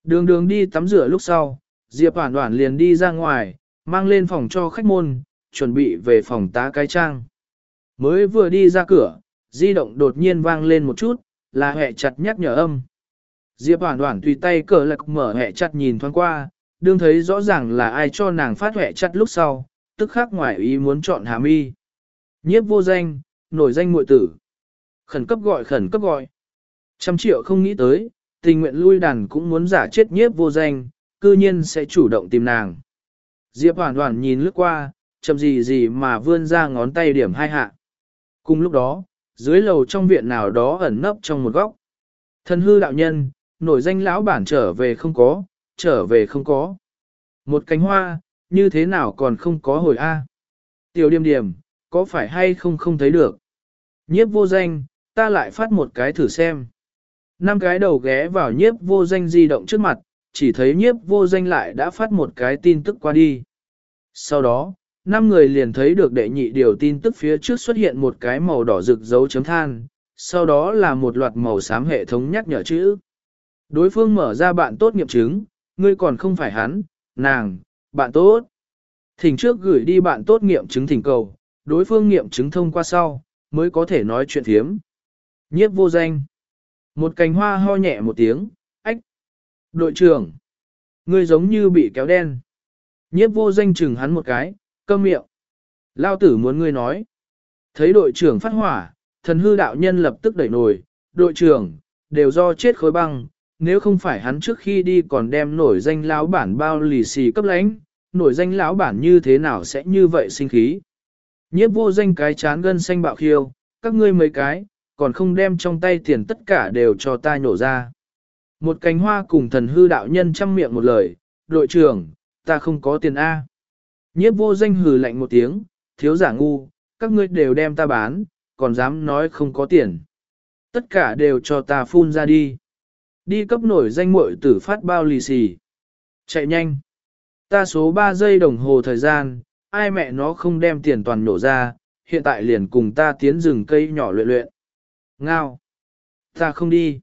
Đường đường đi tắm rửa lúc sau, Diệp Hoản Hoản liền đi ra ngoài, mang lên phòng cho khách môn, chuẩn bị về phòng tá cái trang. Mới vừa đi ra cửa, di động đột nhiên vang lên một chút, là hẹ chặt nhắc nhở âm. Diệp Hoản Hoản tùy tay cờ lạc mở hẹ chặt nhìn thoáng qua, đương thấy rõ ràng là ai cho nàng phát hẹ chặt lúc sau, tức khắc ngoài ý muốn chọn hàm y. Nhiếp vô danh, nổi danh muội tử. Khẩn cấp gọi khẩn cấp gọi. Trăm triệu không nghĩ tới, tình nguyện lui đàn cũng muốn giả chết nhiếp vô danh, cư nhiên sẽ chủ động tìm nàng. Diệp Hoản Hoản nhìn lướt qua, chậm gì gì mà vươn ra ngón tay điểm hai hạ. Cùng lúc đó, dưới lầu trong viện nào đó ẩn nấp trong một góc. Thần hư đạo nhân, nổi danh lão bản trở về không có, trở về không có. Một cánh hoa, như thế nào còn không có hồi A. Tiểu điềm điềm, có phải hay không không thấy được. Nhiếp vô danh, ta lại phát một cái thử xem. Năm cái đầu ghé vào nhiếp vô danh di động trước mặt, chỉ thấy nhiếp vô danh lại đã phát một cái tin tức qua đi. Sau đó, năm người liền thấy được đệ nhị điều tin tức phía trước xuất hiện một cái màu đỏ rực dấu chấm than, sau đó là một loạt màu xám hệ thống nhắc nhở chữ. Đối phương mở ra bạn tốt nghiệm chứng, ngươi còn không phải hắn, nàng, bạn tốt. Thỉnh trước gửi đi bạn tốt nghiệm chứng thỉnh cầu, đối phương nghiệm chứng thông qua sau, mới có thể nói chuyện thiếm. Nhiếp vô danh. Một cành hoa ho nhẹ một tiếng, ách. Đội trưởng. Ngươi giống như bị kéo đen. Nhiếp vô danh chừng hắn một cái, câm miệng. Lao tử muốn ngươi nói. Thấy đội trưởng phát hỏa, thần hư đạo nhân lập tức đẩy nổi. Đội trưởng, đều do chết khối băng, nếu không phải hắn trước khi đi còn đem nổi danh lão bản bao lì xì cấp lãnh, nổi danh lão bản như thế nào sẽ như vậy sinh khí. Nhiếp vô danh cái chán gân xanh bạo khiêu, các ngươi mấy cái, còn không đem trong tay tiền tất cả đều cho ta nhổ ra. Một cánh hoa cùng thần hư đạo nhân chăm miệng một lời, đội trưởng, ta không có tiền A. Nhiếp vô danh hừ lạnh một tiếng, thiếu giả ngu, các ngươi đều đem ta bán, còn dám nói không có tiền. Tất cả đều cho ta phun ra đi. Đi cấp nổi danh muội tử phát bao lì xì. Chạy nhanh. Ta số ba giây đồng hồ thời gian, ai mẹ nó không đem tiền toàn nổ ra, hiện tại liền cùng ta tiến rừng cây nhỏ luyện luyện. Ngao. Ta không đi.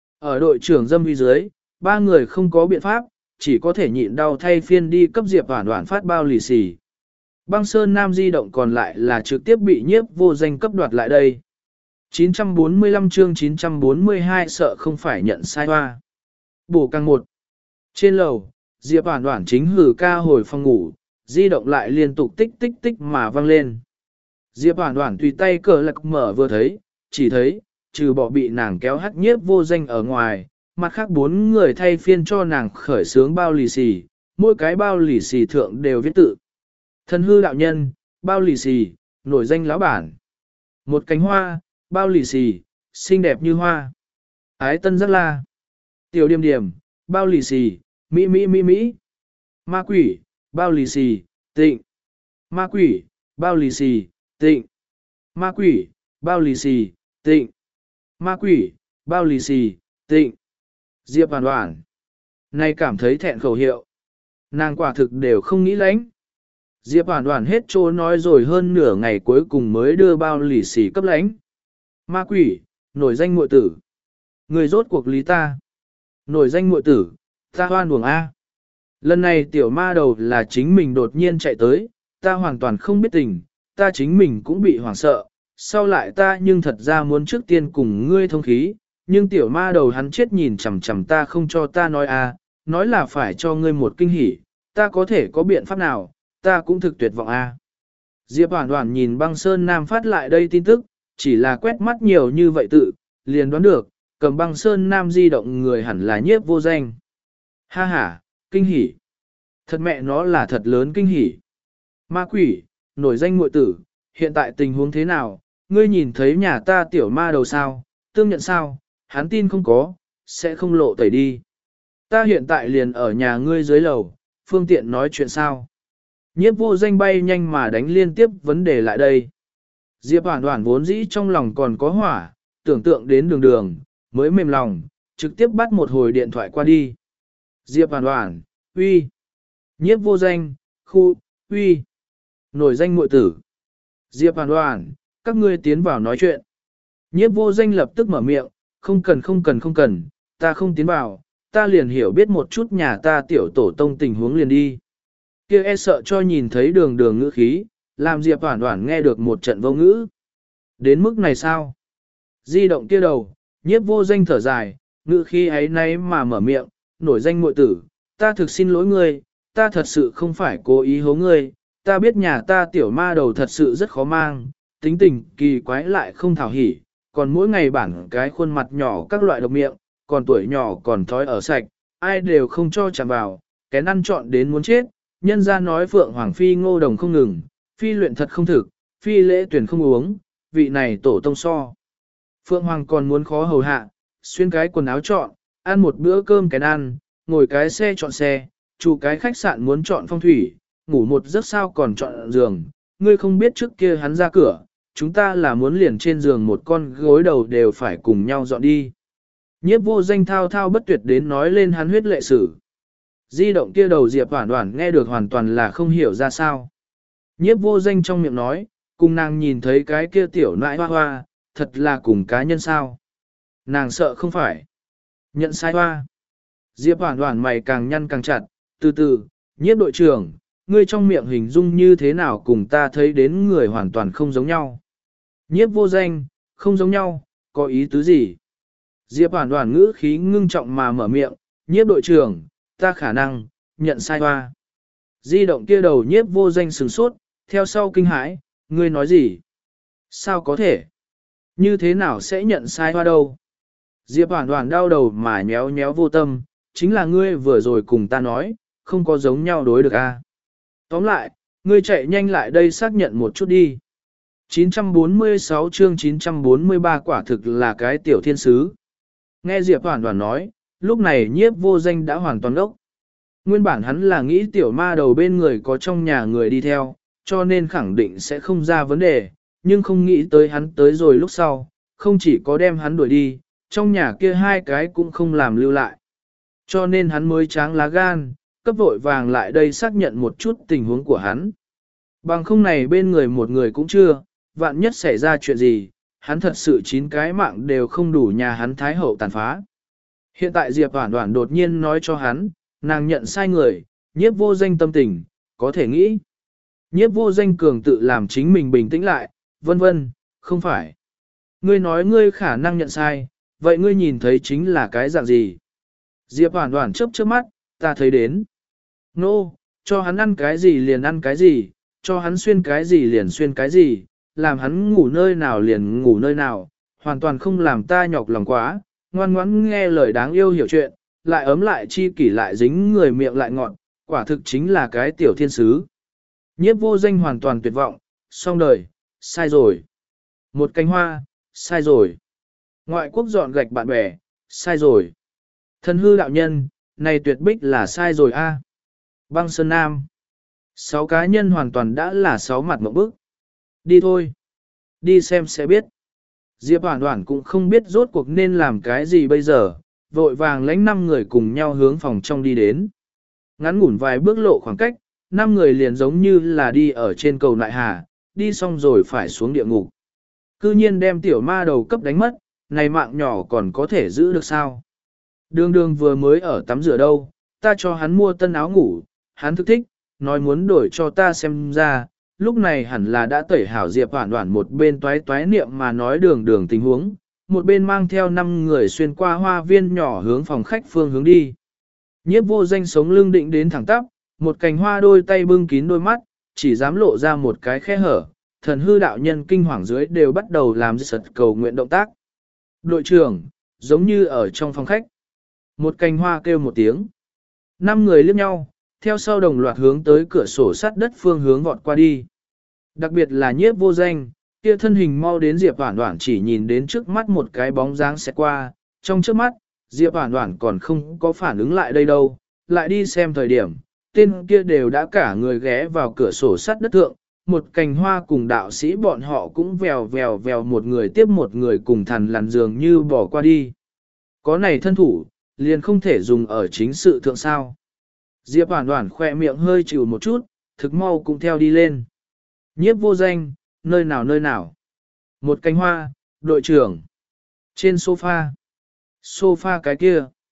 Ở đội trưởng dâm vi dưới, ba người không có biện pháp, chỉ có thể nhịn đau thay phiên đi cấp Diệp Hoản Hoản phát bao lì xì. Băng Sơn Nam di động còn lại là trực tiếp bị nhiếp vô danh cấp đoạt lại đây. chín trăm bốn mươi lăm chương chín trăm bốn mươi hai sợ không phải nhận sai hoa. Bổ càng một. Trên lầu, Diệp Hoản Hoản chính hử ca hồi phòng ngủ, di động lại liên tục tích tích tích mà vang lên. Diệp Hoản Hoản tùy tay cờ lạc mở vừa thấy, chỉ thấy, trừ bỏ bị nàng kéo hắt nhiếp vô danh ở ngoài, mặt khác bốn người thay phiên cho nàng khởi sướng bao lì xì, mỗi cái bao lì xì thượng đều viết tự. Thần hư đạo nhân, bao lì xì, nổi danh lão bản. Một cánh hoa, bao lì xì, xinh đẹp như hoa. Ái tân rất la. Tiểu điềm điềm, bao lì xì, mỹ mỹ mỹ mỹ. Ma quỷ, bao lì xì, tịnh. Ma quỷ, bao lì xì, tịnh. Ma quỷ, bao lì xì, tịnh. Ma quỷ, bao lì xì, tịnh. Diệp Hoản Hoản. Này cảm thấy thẹn khẩu hiệu. Nàng quả thực đều không nghĩ lánh. Diệp Hoản Hoản hết trô nói rồi hơn nửa ngày cuối cùng mới đưa bao lì xì cấp lánh. Ma quỷ, nổi danh muội tử. Người rốt cuộc lý ta. Nổi danh muội tử, ta hoan buồng A. Lần này tiểu ma đầu là chính mình đột nhiên chạy tới, ta hoàn toàn không biết tình, ta chính mình cũng bị hoảng sợ. Sau lại ta nhưng thật ra muốn trước tiên cùng ngươi thông khí, nhưng tiểu ma đầu hắn chết nhìn chằm chằm ta không cho ta nói A, nói là phải cho ngươi một kinh hỉ, ta có thể có biện pháp nào, ta cũng thực tuyệt vọng A. Diệp Hoản Hoản nhìn Băng Sơn Nam phát lại đây tin tức, chỉ là quét mắt nhiều như vậy tự, liền đoán được, cầm Băng Sơn Nam di động người hẳn là nhiếp vô danh. Ha ha, kinh hỉ. Thật mẹ nó là thật lớn kinh hỉ. Ma quỷ, nổi danh muội tử, hiện tại tình huống thế nào, ngươi nhìn thấy nhà ta tiểu ma đầu sao, tương nhận sao, hắn tin không có, sẽ không lộ tẩy đi. Ta hiện tại liền ở nhà ngươi dưới lầu, phương tiện nói chuyện sao. Nhiếp vô danh bay nhanh mà đánh liên tiếp vấn đề lại đây. Diệp Hoản Hoản vốn dĩ trong lòng còn có hỏa, tưởng tượng đến đường đường, mới mềm lòng, trực tiếp bắt một hồi điện thoại qua đi. Diệp Hoản Hoản, uy. Nhiếp vô danh, khu, uy. Nổi danh muội tử. Diệp Hoản Hoản, các ngươi tiến vào nói chuyện. Nhiếp vô danh lập tức mở miệng, không cần không cần không cần, ta không tiến vào, ta liền hiểu biết một chút nhà ta tiểu tổ tông tình huống liền đi. Kia e sợ cho nhìn thấy đường đường ngữ khí, làm Diệp Hoản Hoản nghe được một trận vô ngữ. Đến mức này sao? Di động kia đầu, Nhiếp Vô Danh thở dài, ngữ khí ấy nay mà mở miệng, nổi danh muội tử, ta thực xin lỗi ngươi, ta thật sự không phải cố ý hố ngươi, ta biết nhà ta tiểu ma đầu thật sự rất khó mang, tính tình kỳ quái lại không thảo hỉ, còn mỗi ngày bản cái khuôn mặt nhỏ các loại độc miệng, còn tuổi nhỏ còn thói ở sạch, ai đều không cho chạm vào, kén ăn chọn đến muốn chết, nhân ra nói Phượng Hoàng Phi ngô đồng không ngừng, Phi luyện thật không thực, Phi lễ tuyển không uống, vị này tổ tông so. Phượng Hoàng còn muốn khó hầu hạ, xuyên cái quần áo chọn, ăn một bữa cơm kén ăn, ngồi cái xe chọn xe, chủ cái khách sạn muốn chọn phong thủy, ngủ một giấc sao còn chọn giường, ngươi không biết trước kia hắn ra cửa, chúng ta là muốn liền trên giường một con gối đầu đều phải cùng nhau dọn đi. Nhiếp Vô Danh thao thao bất tuyệt đến nói lên hắn huyết lệ sử. Di động kia đầu Diệp Hoản Hoản nghe được hoàn toàn là không hiểu ra sao. Nhiếp Vô Danh trong miệng nói, cùng nàng nhìn thấy cái kia tiểu nãi hoa hoa, thật là cùng cá nhân sao. Nàng sợ không phải. Nhận sai hoa. Diệp Hoản Hoản mày càng nhăn càng chặt, từ từ, Nhiếp đội trưởng, ngươi trong miệng hình dung như thế nào cùng ta thấy đến người hoàn toàn không giống nhau. Nhiếp Vô Danh, không giống nhau, có ý tứ gì? Diệp Hoản Hoản ngữ khí ngưng trọng mà mở miệng, Nhiếp đội trưởng, ta khả năng, nhận sai hoa. Di động kia đầu Nhiếp Vô Danh sửng sốt, theo sau kinh hãi, ngươi nói gì? Sao có thể? Như thế nào sẽ nhận sai hoa đâu? Diệp Hoản Hoản đau đầu mà nhéo nhéo Vô Tâm, chính là ngươi vừa rồi cùng ta nói, không có giống nhau đối được a. À? Tóm lại, ngươi chạy nhanh lại đây xác nhận một chút đi. chín trăm bốn mươi sáu chương chín trăm bốn mươi ba quả thực là cái tiểu thiên sứ. Nghe Diệp Hoản Hoản nói, lúc này Nhiếp Vô Danh đã hoàn toàn ốc. Nguyên bản hắn là nghĩ tiểu ma đầu bên người có trong nhà người đi theo, cho nên khẳng định sẽ không ra vấn đề, nhưng không nghĩ tới hắn tới rồi lúc sau, không chỉ có đem hắn đuổi đi, trong nhà kia hai cái cũng không làm lưu lại. Cho nên hắn mới tráng lá gan, cấp vội vàng lại đây xác nhận một chút tình huống của hắn. Bằng không này bên người một người cũng chưa, vạn nhất xảy ra chuyện gì, hắn thật sự chín cái mạng đều không đủ nhà hắn thái hậu tàn phá. Hiện tại Diệp Hoản Hoản đột nhiên nói cho hắn, nàng nhận sai người, Nhiếp Vô Danh tâm tình, có thể nghĩ. Nhiếp Vô Danh cường tự làm chính mình bình tĩnh lại, vân vân, không phải. Ngươi nói ngươi khả năng nhận sai, vậy ngươi nhìn thấy chính là cái dạng gì? Diệp Hoản Hoản chớp chớp mắt, ta thấy đến. Nô, no, cho hắn ăn cái gì liền ăn cái gì, cho hắn xuyên cái gì liền xuyên cái gì, làm hắn ngủ nơi nào liền ngủ nơi nào, hoàn toàn không làm ta nhọc lòng quá, ngoan ngoãn nghe lời đáng yêu hiểu chuyện, lại ấm lại chi kỷ lại dính người miệng lại ngọn, quả thực chính là cái tiểu thiên sứ. Nhiếp Vô Danh hoàn toàn tuyệt vọng, xong đời, sai rồi. Một cánh hoa, sai rồi. Ngoại quốc dọn gạch bạn bè, sai rồi. Thần hư đạo nhân, này tuyệt bích là sai rồi a. Băng Sơn Nam. Sáu cá nhân hoàn toàn đã là sáu mặt mộng bức. Đi thôi. Đi xem sẽ biết. Diệp Hoản Hoản cũng không biết rốt cuộc nên làm cái gì bây giờ, vội vàng lãnh năm người cùng nhau hướng phòng trong đi đến. Ngắn ngủn vài bước lộ khoảng cách, năm người liền giống như là đi ở trên cầu nại hà, đi xong rồi phải xuống địa ngục. Cư nhiên đem tiểu ma đầu cấp đánh mất, này mạng nhỏ còn có thể giữ được sao? Đường đường vừa mới ở tắm rửa đâu, ta cho hắn mua tân áo ngủ, hắn thức thích, nói muốn đổi cho ta xem ra, lúc này hẳn là đã tẩy hảo Diệp Hoản Hoản một bên toái toái niệm mà nói đường đường tình huống, một bên mang theo năm người xuyên qua hoa viên nhỏ hướng phòng khách phương hướng đi. Nhiếp Vô Danh sống lưng định đến thẳng tắp, một cành hoa đôi tay bưng kín đôi mắt, chỉ dám lộ ra một cái khe hở, thần hư đạo nhân kinh hoàng dưới đều bắt đầu làm sật cầu nguyện động tác. Đội trưởng, giống như ở trong phòng khách. Một cành hoa kêu một tiếng. Năm người liếc nhau, theo sau đồng loạt hướng tới cửa sổ sắt đất phương hướng vọt qua đi. Đặc biệt là Nhiếp Vô Danh, kia thân hình mau đến Diệp Hoản Hoản chỉ nhìn đến trước mắt một cái bóng dáng sẽ qua, trong trước mắt, Diệp Hoản Hoản còn không có phản ứng lại đây đâu, lại đi xem thời điểm, tên kia đều đã cả người ghé vào cửa sổ sắt đất thượng, một cành hoa cùng đạo sĩ bọn họ cũng vèo vèo vèo một người tiếp một người cùng thằn lằn dường như bỏ qua đi. Có này thân thủ, liền không thể dùng ở chính sự thượng sao. Diệp Hoản Hoản khỏe miệng hơi chịu một chút, thực mau cũng theo đi lên. Nhiếp Vô Danh, nơi nào nơi nào. Một cánh hoa, đội trưởng. Trên sofa. Sofa cái kia.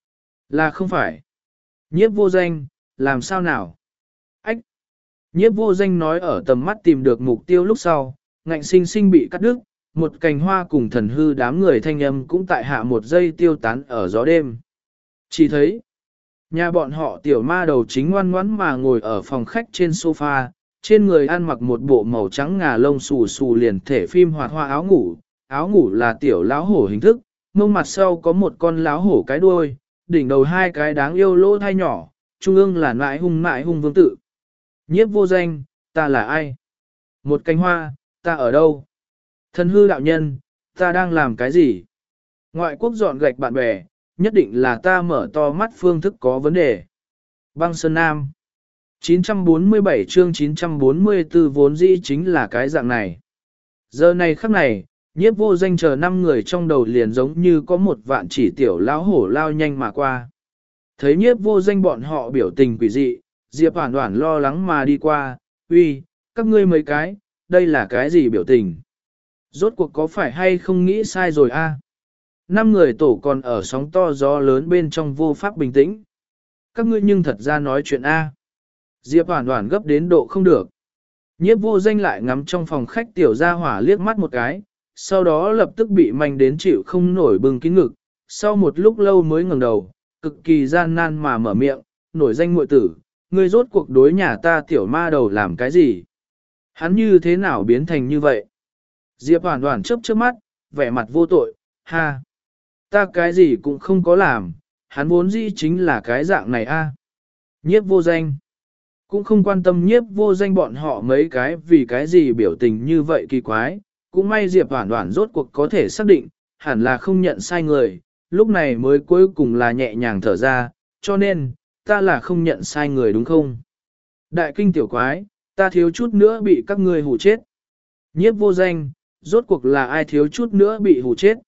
Là không phải. Nhiếp vô danh, làm sao nào? Ách! Nhiếp vô danh nói ở tầm mắt tìm được mục tiêu lúc sau, ngạnh sinh sinh bị cắt đứt, một cành hoa cùng thần hư đám người thanh âm cũng tại hạ một giây tiêu tán ở gió đêm. Chỉ thấy, nhà bọn họ tiểu ma đầu chính ngoan ngoãn mà ngồi ở phòng khách trên sofa, trên người ăn mặc một bộ màu trắng ngà lông xù xù liền thể phim hoạt hoa áo ngủ, áo ngủ là tiểu lão hổ hình thức, mông mặt sau có một con lão hổ cái đuôi, đỉnh đầu hai cái đáng yêu lỗ thai nhỏ, trung ương là nại hung nại hung vương tự. Nhiếp vô danh, ta là ai? Một cánh hoa, ta ở đâu? Thần hư đạo nhân, ta đang làm cái gì? Ngoại quốc dọn gạch bạn bè, nhất định là ta mở to mắt phương thức có vấn đề. Băng Sơn Nam chín trăm bốn mươi bảy chương chín trăm bốn mươi tư vốn dĩ chính là cái dạng này. Giờ này khắc này, nhiếp vô danh chờ năm người trong đầu liền giống như có một vạn chỉ tiểu lão hổ lao nhanh mà qua. Thấy nhiếp vô danh bọn họ biểu tình quỷ dị, Diệp Hoản Hoản lo lắng mà đi qua, uy, các ngươi mấy cái, đây là cái gì biểu tình? Rốt cuộc có phải hay không nghĩ sai rồi a? Năm người tổ còn ở sóng to gió lớn bên trong vô pháp bình tĩnh. Các ngươi nhưng thật ra nói chuyện a. Diệp Hoản Hoản gấp đến độ không được. Nhiếp vô danh lại ngắm trong phòng khách tiểu gia hỏa liếc mắt một cái, sau đó lập tức bị manh đến chịu không nổi bừng kín ngực, sau một lúc lâu mới ngẩng đầu, cực kỳ gian nan mà mở miệng, nổi danh muội tử, ngươi rốt cuộc đối nhà ta tiểu ma đầu làm cái gì? Hắn như thế nào biến thành như vậy? Diệp Hoản Hoản chớp chớp mắt, vẻ mặt vô tội, ha. Ta cái gì cũng không có làm, hắn vốn dĩ chính là cái dạng này a. Nhiếp vô danh. Cũng không quan tâm nhiếp vô danh bọn họ mấy cái vì cái gì biểu tình như vậy kỳ quái, cũng may Diệp Hoản Hoản rốt cuộc có thể xác định, hẳn là không nhận sai người, lúc này mới cuối cùng là nhẹ nhàng thở ra, cho nên, ta là không nhận sai người đúng không? Đại kinh tiểu quái, ta thiếu chút nữa bị các ngươi hù chết. Nhiếp vô danh, rốt cuộc là ai thiếu chút nữa bị hù chết?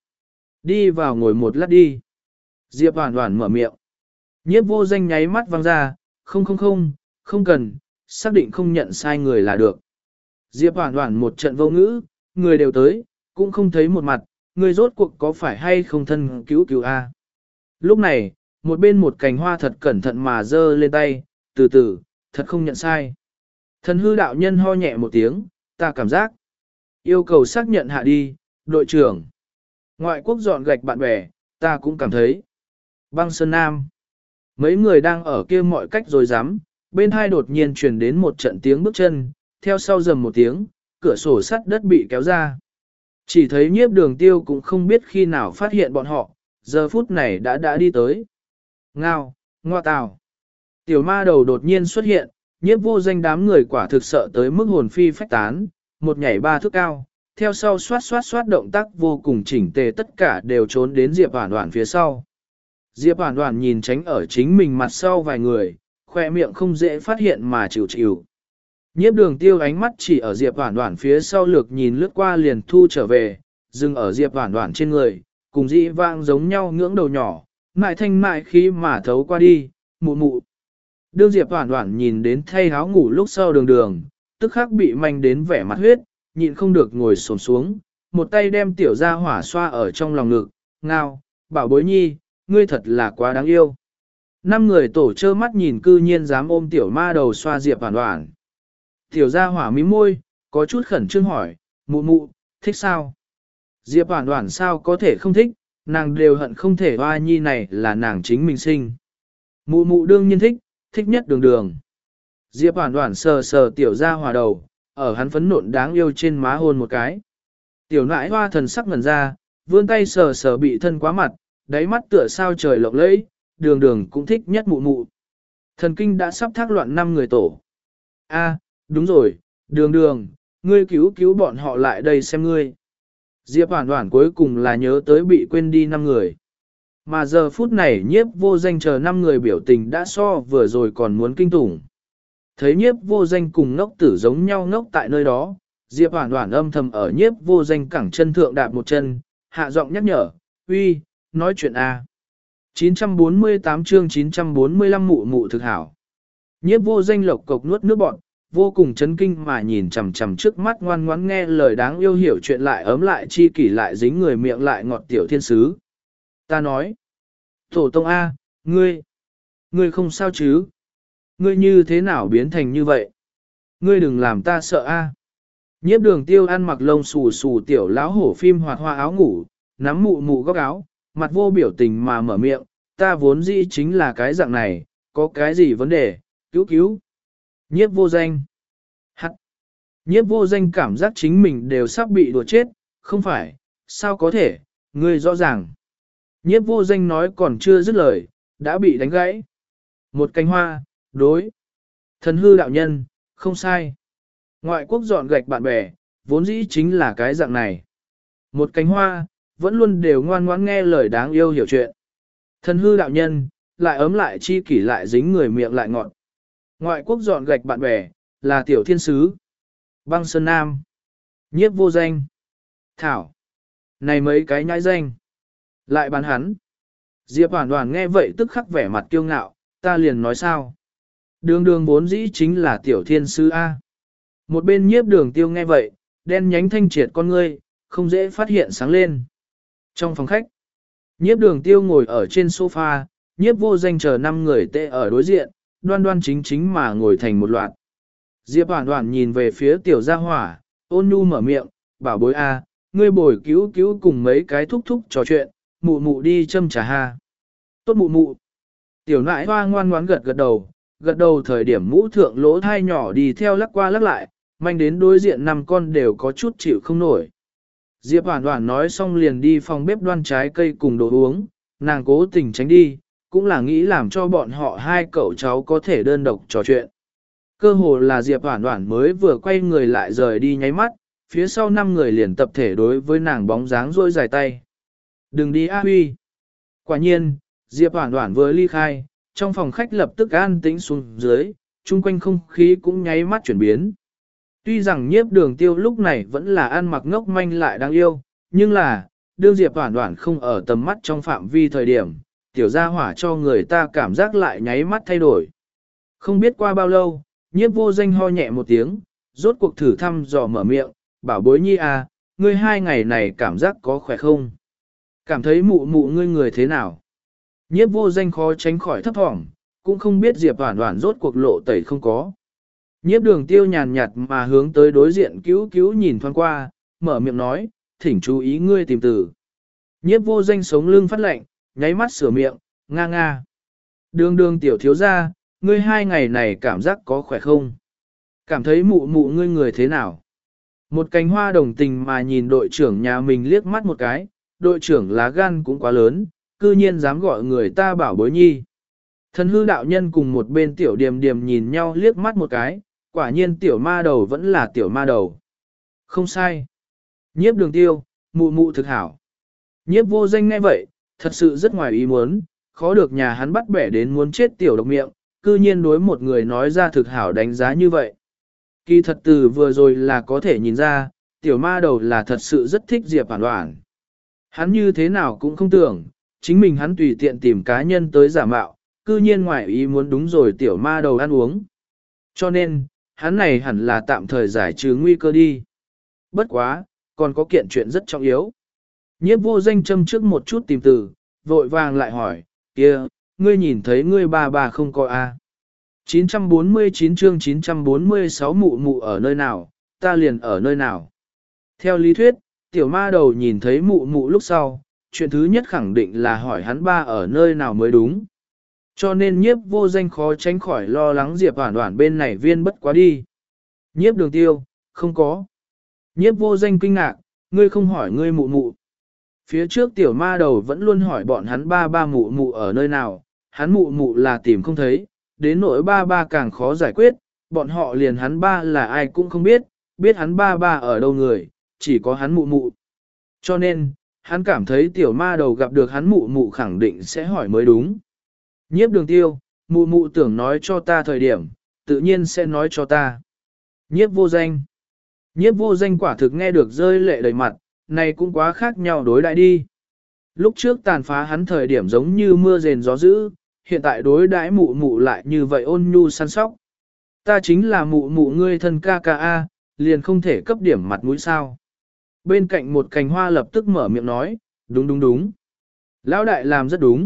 Đi vào ngồi một lát đi. Diệp Hoản Hoản mở miệng. Nhiếp vô danh nháy mắt văng ra, không không không, không cần, xác định không nhận sai người là được. Diệp Hoản Hoản một trận vô ngữ, người đều tới, cũng không thấy một mặt, người rốt cuộc có phải hay không thân cứu cứu a? Lúc này, một bên một cành hoa thật cẩn thận mà giơ lên tay, từ từ, thật không nhận sai. Thần hư đạo nhân ho nhẹ một tiếng, ta cảm giác. Yêu cầu xác nhận hạ đi, đội trưởng. Ngoại quốc dọn gạch bạn bè, ta cũng cảm thấy. Băng Sơn Nam. Mấy người đang ở kia mọi cách rồi dám, bên hai đột nhiên truyền đến một trận tiếng bước chân, theo sau dầm một tiếng, cửa sổ sắt đất bị kéo ra. Chỉ thấy nhiếp đường tiêu cũng không biết khi nào phát hiện bọn họ, giờ phút này đã đã đi tới. Ngao, ngoa tào. Tiểu ma đầu đột nhiên xuất hiện, nhiếp vô danh đám người quả thực sợ tới mức hồn phi phách tán, một nhảy ba thước cao, theo sau xoát xoát xoát động tác vô cùng chỉnh tề tất cả đều trốn đến Diệp Hoản Hoản phía sau. Diệp Hoản Hoản nhìn tránh ở chính mình mặt sau vài người, khoe miệng không dễ phát hiện mà chịu chịu. Nhiếp đường tiêu ánh mắt chỉ ở Diệp Hoản Hoản phía sau lược nhìn lướt qua liền thu trở về, dừng ở Diệp Hoản Hoản trên người, cùng dĩ vang giống nhau ngưỡng đầu nhỏ, mại thanh mại khí mà thấu qua đi, mụ mụ. Đương Diệp Hoản Hoản nhìn đến thay áo ngủ lúc sau đường đường, tức khắc bị manh đến vẻ mặt huyết, nhịn không được ngồi xổm xuống, một tay đem tiểu gia hỏa xoa ở trong lòng ngực, ngao, bảo bối nhi, ngươi thật là quá đáng yêu. Năm người tổ trơ mắt nhìn cư nhiên dám ôm tiểu ma đầu xoa Diệp Hoản Hoản. Tiểu gia hỏa mím môi, có chút khẩn trương hỏi, mụ mụ, thích sao? Diệp Hoản Hoản sao có thể không thích, nàng đều hận không thể hoa nhi này là nàng chính mình sinh. Mụ mụ đương nhiên thích, thích nhất đường đường. Diệp Hoản Hoản sờ sờ tiểu gia hỏa đầu, ở hắn phấn nộn đáng yêu trên má hôn một cái. Tiểu nãi hoa thần sắc ngẩn ra, vươn tay sờ sờ bị thân quá mặt, đáy mắt tựa sao trời lộng lẫy, đường đường cũng thích nhất mụ mụ. Thần kinh đã sắp thác loạn năm người tổ. A, đúng rồi, đường đường, ngươi cứu cứu bọn họ lại đây xem ngươi. Diệp Hoản Hoản cuối cùng là nhớ tới bị quên đi năm người. Mà giờ phút này nhiếp vô danh chờ năm người biểu tình đã so vừa rồi còn muốn kinh tủng. Thấy nhiếp vô danh cùng ngốc tử giống nhau ngốc tại nơi đó, Diệp Hoản Hoản âm thầm ở nhiếp vô danh cẳng chân thượng đạp một chân, hạ giọng nhắc nhở, uy, nói chuyện A. chín trăm bốn mươi tám chương chín trăm bốn mươi lăm mụ mụ thực hảo. Nhiếp vô danh lộc cộc nuốt nước bọt, vô cùng chấn kinh mà nhìn chằm chằm trước mắt ngoan ngoãn nghe lời đáng yêu hiểu chuyện lại ấm lại chi kỷ lại dính người miệng lại ngọt tiểu thiên sứ. Ta nói, tổ tông A, Ngươi, ngươi không sao chứ? Ngươi như thế nào biến thành như vậy? Ngươi đừng làm ta sợ a. Nhiếp đường tiêu ăn mặc lông xù xù tiểu lão hổ phim hoạt hoa áo ngủ, nắm mụ mụ góc áo, mặt vô biểu tình mà mở miệng, ta vốn dĩ chính là cái dạng này, có cái gì vấn đề, cứu cứu. Nhiếp vô danh. Hắc. Nhiếp vô danh cảm giác chính mình đều sắp bị đùa chết, không phải, sao có thể, ngươi rõ ràng. Nhiếp vô danh nói còn chưa dứt lời, đã bị đánh gãy. Một cánh hoa, đối. Thần hư đạo nhân, không sai. Ngoại quốc dọn gạch bạn bè, vốn dĩ chính là cái dạng này. Một cánh hoa, vẫn luôn đều ngoan ngoãn nghe lời đáng yêu hiểu chuyện. Thần hư đạo nhân, lại ấm lại chi kỷ lại dính người miệng lại ngọt. Ngoại quốc dọn gạch bạn bè, là tiểu thiên sứ. Băng Sơn Nam. Nhiếp vô danh. Thảo. Này mấy cái nhãi danh. Lại bán hắn. Diệp Hoàn Hoàn nghe vậy tức khắc vẻ mặt kiêu ngạo, ta liền nói sao. Đường đường vốn dĩ chính là tiểu thiên sứ A. Một bên nhiếp đường tiêu nghe vậy, đen nhánh thanh triệt con ngươi, không dễ phát hiện sáng lên. Trong phòng khách, nhiếp đường tiêu ngồi ở trên sofa, nhiếp vô danh chờ năm người tê ở đối diện, đoan đoan chính chính mà ngồi thành một loạt. Diệp Hoàn Hoàn nhìn về phía tiểu gia hỏa, ôn nhu mở miệng, bảo bối A, ngươi bồi cứu cứu cùng mấy cái thúc thúc trò chuyện, mụ mụ đi châm trà ha. Tốt mụ mụ. Tiểu nãi hoa ngoan ngoãn gật gật đầu, gật đầu thời điểm mũ thượng lỗ thai nhỏ đi theo lắc qua lắc lại, manh đến đối diện năm con đều có chút chịu không nổi. Diệp Hoàn Hoàn nói xong liền đi phòng bếp đoan trái cây cùng đồ uống, nàng cố tình tránh đi, cũng là nghĩ làm cho bọn họ hai cậu cháu có thể đơn độc trò chuyện. Cơ hồ là Diệp Hoàn Hoàn mới vừa quay người lại rời đi nháy mắt, phía sau năm người liền tập thể đối với nàng bóng dáng rôi dài tay. Đừng đi A Huy. Quả nhiên, Diệp Hoàn Hoàn vừa ly khai, trong phòng khách lập tức an tĩnh xuống dưới, chung quanh không khí cũng nháy mắt chuyển biến. Tuy rằng nhiếp đường tiêu lúc này vẫn là ăn mặc ngốc manh lại đáng yêu, nhưng là, đương Diệp Hoàn Hoàn không ở tầm mắt trong phạm vi thời điểm, tiểu gia hỏa cho người ta cảm giác lại nháy mắt thay đổi. Không biết qua bao lâu, nhiếp vô danh ho nhẹ một tiếng, rốt cuộc thử thăm dò mở miệng, bảo bối nhi à, ngươi hai ngày này cảm giác có khỏe không? Cảm thấy mụ mụ ngươi người thế nào? Nhiếp vô danh khó tránh khỏi thấp thỏm, cũng không biết Diệp Hoàn Hoàn rốt cuộc lộ tẩy không có. Nhiếp đường tiêu nhàn nhạt mà hướng tới đối diện cứu cứu nhìn thoáng qua, mở miệng nói, thỉnh chú ý ngươi tìm từ. Nhiếp vô danh sống lưng phát lạnh, nháy mắt sửa miệng, nga nga. Đường đường tiểu thiếu gia, ngươi hai ngày này cảm giác có khỏe không? Cảm thấy mụ mụ ngươi người thế nào? Một cánh hoa đồng tình mà nhìn đội trưởng nhà mình liếc mắt một cái, đội trưởng lá gan cũng quá lớn, cư nhiên dám gọi người ta bảo bối nhi. Thần hư đạo nhân cùng một bên tiểu điềm điềm nhìn nhau liếc mắt một cái, quả nhiên tiểu ma đầu vẫn là tiểu ma đầu. Không sai. Nhiếp đường tiêu, mụ mụ thực hảo. Nhiếp vô danh nghe vậy, thật sự rất ngoài ý muốn, khó được nhà hắn bắt bẻ đến muốn chết tiểu độc miệng, cư nhiên đối một người nói ra thực hảo đánh giá như vậy. Kỳ thật từ vừa rồi là có thể nhìn ra, tiểu ma đầu là thật sự rất thích Diệp Hoàn Hoàn. Hắn như thế nào cũng không tưởng, chính mình hắn tùy tiện tìm cá nhân tới giả mạo, cư nhiên ngoài ý muốn đúng rồi tiểu ma đầu ăn uống. Cho nên, hắn này hẳn là tạm thời giải trừ nguy cơ đi. Bất quá, còn có kiện chuyện rất trọng yếu. Nhiếp vô danh châm trước một chút tìm từ, vội vàng lại hỏi, kia, ngươi nhìn thấy ngươi bà bà không có a? chín trăm bốn mươi chín chương chín trăm bốn mươi sáu mụ mụ ở nơi nào, ta liền ở nơi nào. Theo lý thuyết, tiểu ma đầu nhìn thấy mụ mụ lúc sau, chuyện thứ nhất khẳng định là hỏi hắn ba ở nơi nào mới đúng. Cho nên nhiếp vô danh khó tránh khỏi lo lắng Diệp Hoàn Hoàn bên này viên bất quá đi. Nhiếp đường tiêu, không có. Nhiếp vô danh kinh ngạc, ngươi không hỏi ngươi mụ mụ. Phía trước tiểu ma đầu vẫn luôn hỏi bọn hắn ba ba mụ mụ ở nơi nào, hắn mụ mụ là tìm không thấy, đến nỗi ba ba càng khó giải quyết, bọn họ liền hắn ba là ai cũng không biết, biết hắn ba ba ở đâu người, chỉ có hắn mụ mụ. Cho nên, hắn cảm thấy tiểu ma đầu gặp được hắn mụ mụ khẳng định sẽ hỏi mới đúng. Nhiếp đường tiêu, mụ mụ tưởng nói cho ta thời điểm, tự nhiên sẽ nói cho ta. Nhiếp vô danh. Nhiếp vô danh quả thực nghe được rơi lệ đầy mặt, này cũng quá khác nhau đối đại đi. Lúc trước tàn phá hắn thời điểm giống như mưa rền gió dữ, hiện tại đối đãi mụ mụ lại như vậy ôn nhu săn sóc. Ta chính là mụ mụ ngươi thân ca ca a, liền không thể cấp điểm mặt mũi sao. Bên cạnh một cành hoa lập tức mở miệng nói, đúng đúng đúng. Lão đại làm rất đúng,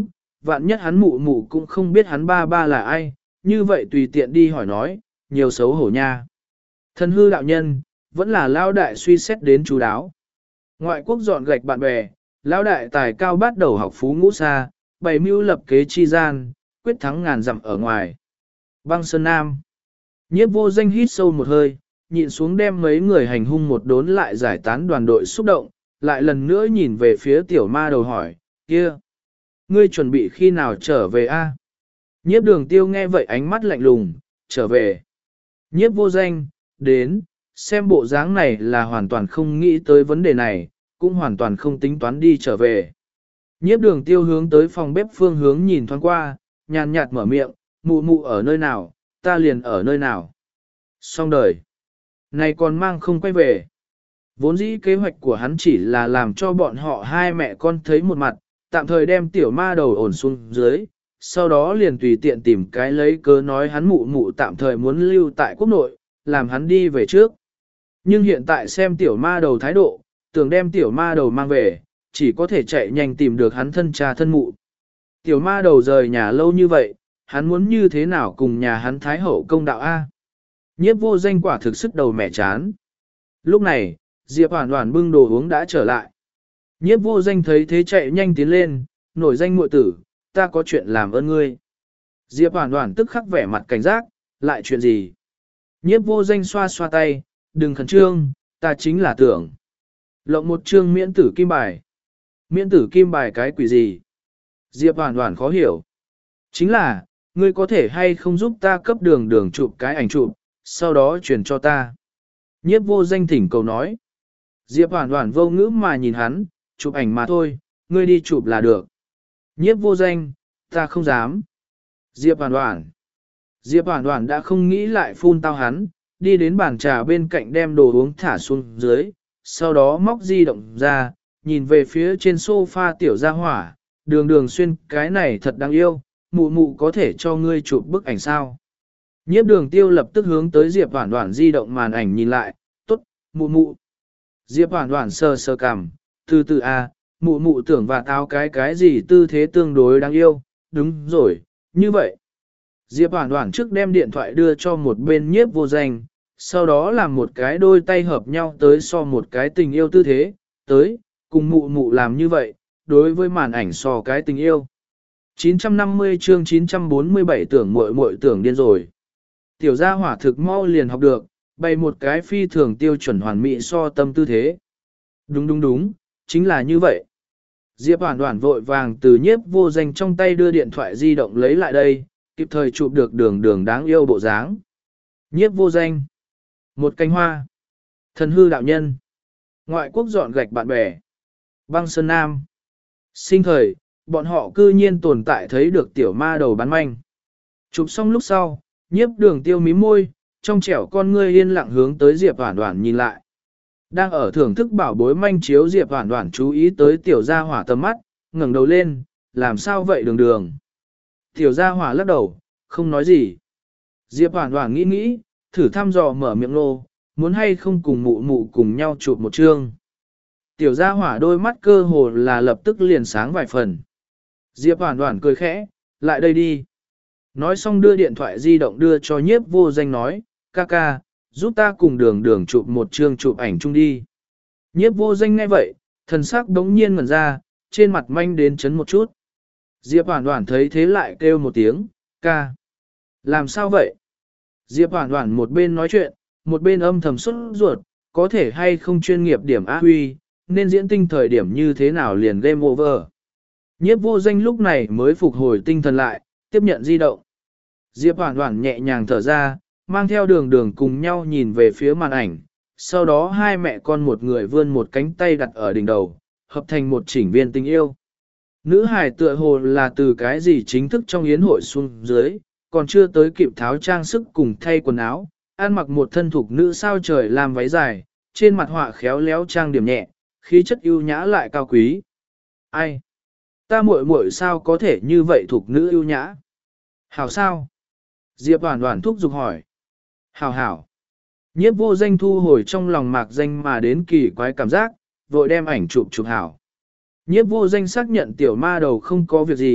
vạn nhất hắn mụ mụ cũng không biết hắn ba ba là ai, như vậy tùy tiện đi hỏi nói, nhiều xấu hổ nha. Thần hư đạo nhân, vẫn là lao đại suy xét đến chú đáo. Ngoại quốc dọn gạch bạn bè, lao đại tài cao bắt đầu học phú ngũ xa, bày mưu lập kế chi gian, quyết thắng ngàn dặm ở ngoài. Băng Sơn Nam. Nhiếp vô danh hít sâu một hơi, nhịn xuống đem mấy người hành hung một đốn lại giải tán đoàn đội xúc động, lại lần nữa nhìn về phía tiểu ma đầu hỏi, kia, ngươi chuẩn bị khi nào trở về a? Nhiếp đường tiêu nghe vậy ánh mắt lạnh lùng, trở về. Nhiếp vô danh, đến, xem bộ dáng này là hoàn toàn không nghĩ tới vấn đề này, cũng hoàn toàn không tính toán đi trở về. Nhiếp đường tiêu hướng tới phòng bếp phương hướng nhìn thoáng qua, nhàn nhạt mở miệng, mụ mụ ở nơi nào, ta liền ở nơi nào. Xong đời. Này còn mang không quay về. Vốn dĩ kế hoạch của hắn chỉ là làm cho bọn họ hai mẹ con thấy một mặt, tạm thời đem tiểu ma đầu ổn xuống dưới, sau đó liền tùy tiện tìm cái lấy cớ nói hắn mụ mụ tạm thời muốn lưu tại quốc nội, làm hắn đi về trước. Nhưng hiện tại xem tiểu ma đầu thái độ, tưởng đem tiểu ma đầu mang về, chỉ có thể chạy nhanh tìm được hắn thân cha thân mụ. Tiểu ma đầu rời nhà lâu như vậy, hắn muốn như thế nào cùng nhà hắn thái hậu công đạo A. Nhiếp vô danh quả thực sức đầu mẹ chán. Lúc này, Diệp Hoản Hoản bưng đồ uống đã trở lại. Nhiếp vô danh thấy thế chạy nhanh tiến lên, nổi danh muội tử, ta có chuyện làm ơn ngươi. Diệp Hoản Hoản tức khắc vẻ mặt cảnh giác, lại chuyện gì? Nhiếp vô danh xoa xoa tay, đừng khẩn trương, ta chính là tưởng. Lộng một chương miễn tử kim bài. Miễn tử kim bài cái quỷ gì? Diệp Hoản Hoản khó hiểu. Chính là, ngươi có thể hay không giúp ta cấp đường đường chụp cái ảnh chụp, sau đó truyền cho ta. Nhiếp vô danh thỉnh cầu nói. Diệp Hoản Hoản vô ngữ mà nhìn hắn, chụp ảnh mà thôi, ngươi đi chụp là được. Nhiếp vô danh, ta không dám. Diệp Hoản Hoản. Diệp Hoản Hoản đã không nghĩ lại phun tao hắn, đi đến bàn trà bên cạnh đem đồ uống thả xuống dưới, sau đó móc di động ra, nhìn về phía trên sofa tiểu gia hỏa, đường đường xuyên cái này thật đáng yêu, mụ mụ có thể cho ngươi chụp bức ảnh sao. Nhiếp đường tiêu lập tức hướng tới Diệp Hoản Hoản di động màn ảnh nhìn lại, tốt, mụ mụ. Diệp Hoản Hoản sờ sờ cằm, từ từ a, mụ mụ tưởng và táo cái cái gì tư thế tương đối đáng yêu, đúng rồi, như vậy. Diệp Hoản Hoản trước đem điện thoại đưa cho một bên nhiếp vô danh, sau đó làm một cái đôi tay hợp nhau tới so một cái tình yêu tư thế, tới, cùng mụ mụ làm như vậy, đối với màn ảnh so cái tình yêu. chín trăm năm mươi chương chín trăm bốn mươi bảy tưởng muội muội tưởng điên rồi. Tiểu gia hỏa thực mau liền học được, bày một cái phi thường tiêu chuẩn hoàn mỹ so tâm tư thế. Đúng đúng đúng, chính là như vậy. Diệp Hoản Hoản vội vàng từ nhiếp vô danh trong tay đưa điện thoại di động lấy lại đây, kịp thời chụp được đường đường đáng yêu bộ dáng. Nhiếp vô danh. Một cánh hoa. Thần hư đạo nhân. Ngoại quốc dọn gạch bạn bè. Băng Sơn Nam. Sinh thời, bọn họ cư nhiên tồn tại thấy được tiểu ma đầu bán manh. Chụp xong lúc sau, nhiếp đường tiêu mí môi, trong trẻo con ngươi yên lặng hướng tới Diệp Hoản Hoản nhìn lại. Đang ở thưởng thức bảo bối manh chiếu Diệp Hoản Hoản chú ý tới tiểu gia hỏa tầm mắt, ngẩng đầu lên, làm sao vậy đường đường. Tiểu gia hỏa lắc đầu, không nói gì. Diệp Hoản Hoản nghĩ nghĩ, thử thăm dò mở miệng lô, muốn hay không cùng mụ mụ cùng nhau chụp một chương. Tiểu gia hỏa đôi mắt cơ hồ là lập tức liền sáng vài phần. Diệp Hoản Hoản cười khẽ, lại đây đi. Nói xong đưa điện thoại di động đưa cho nhiếp vô danh nói, ca ca, giúp ta cùng đường đường chụp một chương chụp ảnh chung đi. Nhiếp vô danh nghe vậy, thần sắc đống nhiên ngẩn ra, trên mặt manh đến chấn một chút. Diệp Hoản Hoản thấy thế lại kêu một tiếng, ca. Làm sao vậy? Diệp Hoản Hoản một bên nói chuyện, một bên âm thầm xuất ruột, có thể hay không chuyên nghiệp điểm á huy, nên diễn tinh thời điểm như thế nào liền game over. Nhiếp vô danh lúc này mới phục hồi tinh thần lại, tiếp nhận di động. Diệp Hoản Hoản nhẹ nhàng thở ra, mang theo đường đường cùng nhau nhìn về phía màn ảnh, sau đó hai mẹ con một người vươn một cánh tay đặt ở đỉnh đầu, hợp thành một chỉnh viên tình yêu. Nữ hài tựa hồ là từ cái gì chính thức trong yến hội xuống dưới, còn chưa tới kịp tháo trang sức cùng thay quần áo, ăn mặc một thân thục nữ sao trời làm váy dài, trên mặt họa khéo léo trang điểm nhẹ, khí chất ưu nhã lại cao quý. Ai? Ta muội muội sao có thể như vậy thục nữ ưu nhã? Hảo sao? Diệp Hoản Hoản thúc giục hỏi. Hảo hảo. Nhiếp vô danh thu hồi trong lòng mạc danh mà đến kỳ quái cảm giác, vội đem ảnh chụp chụp hảo. Nhiếp vô danh xác nhận tiểu ma đầu không có việc gì,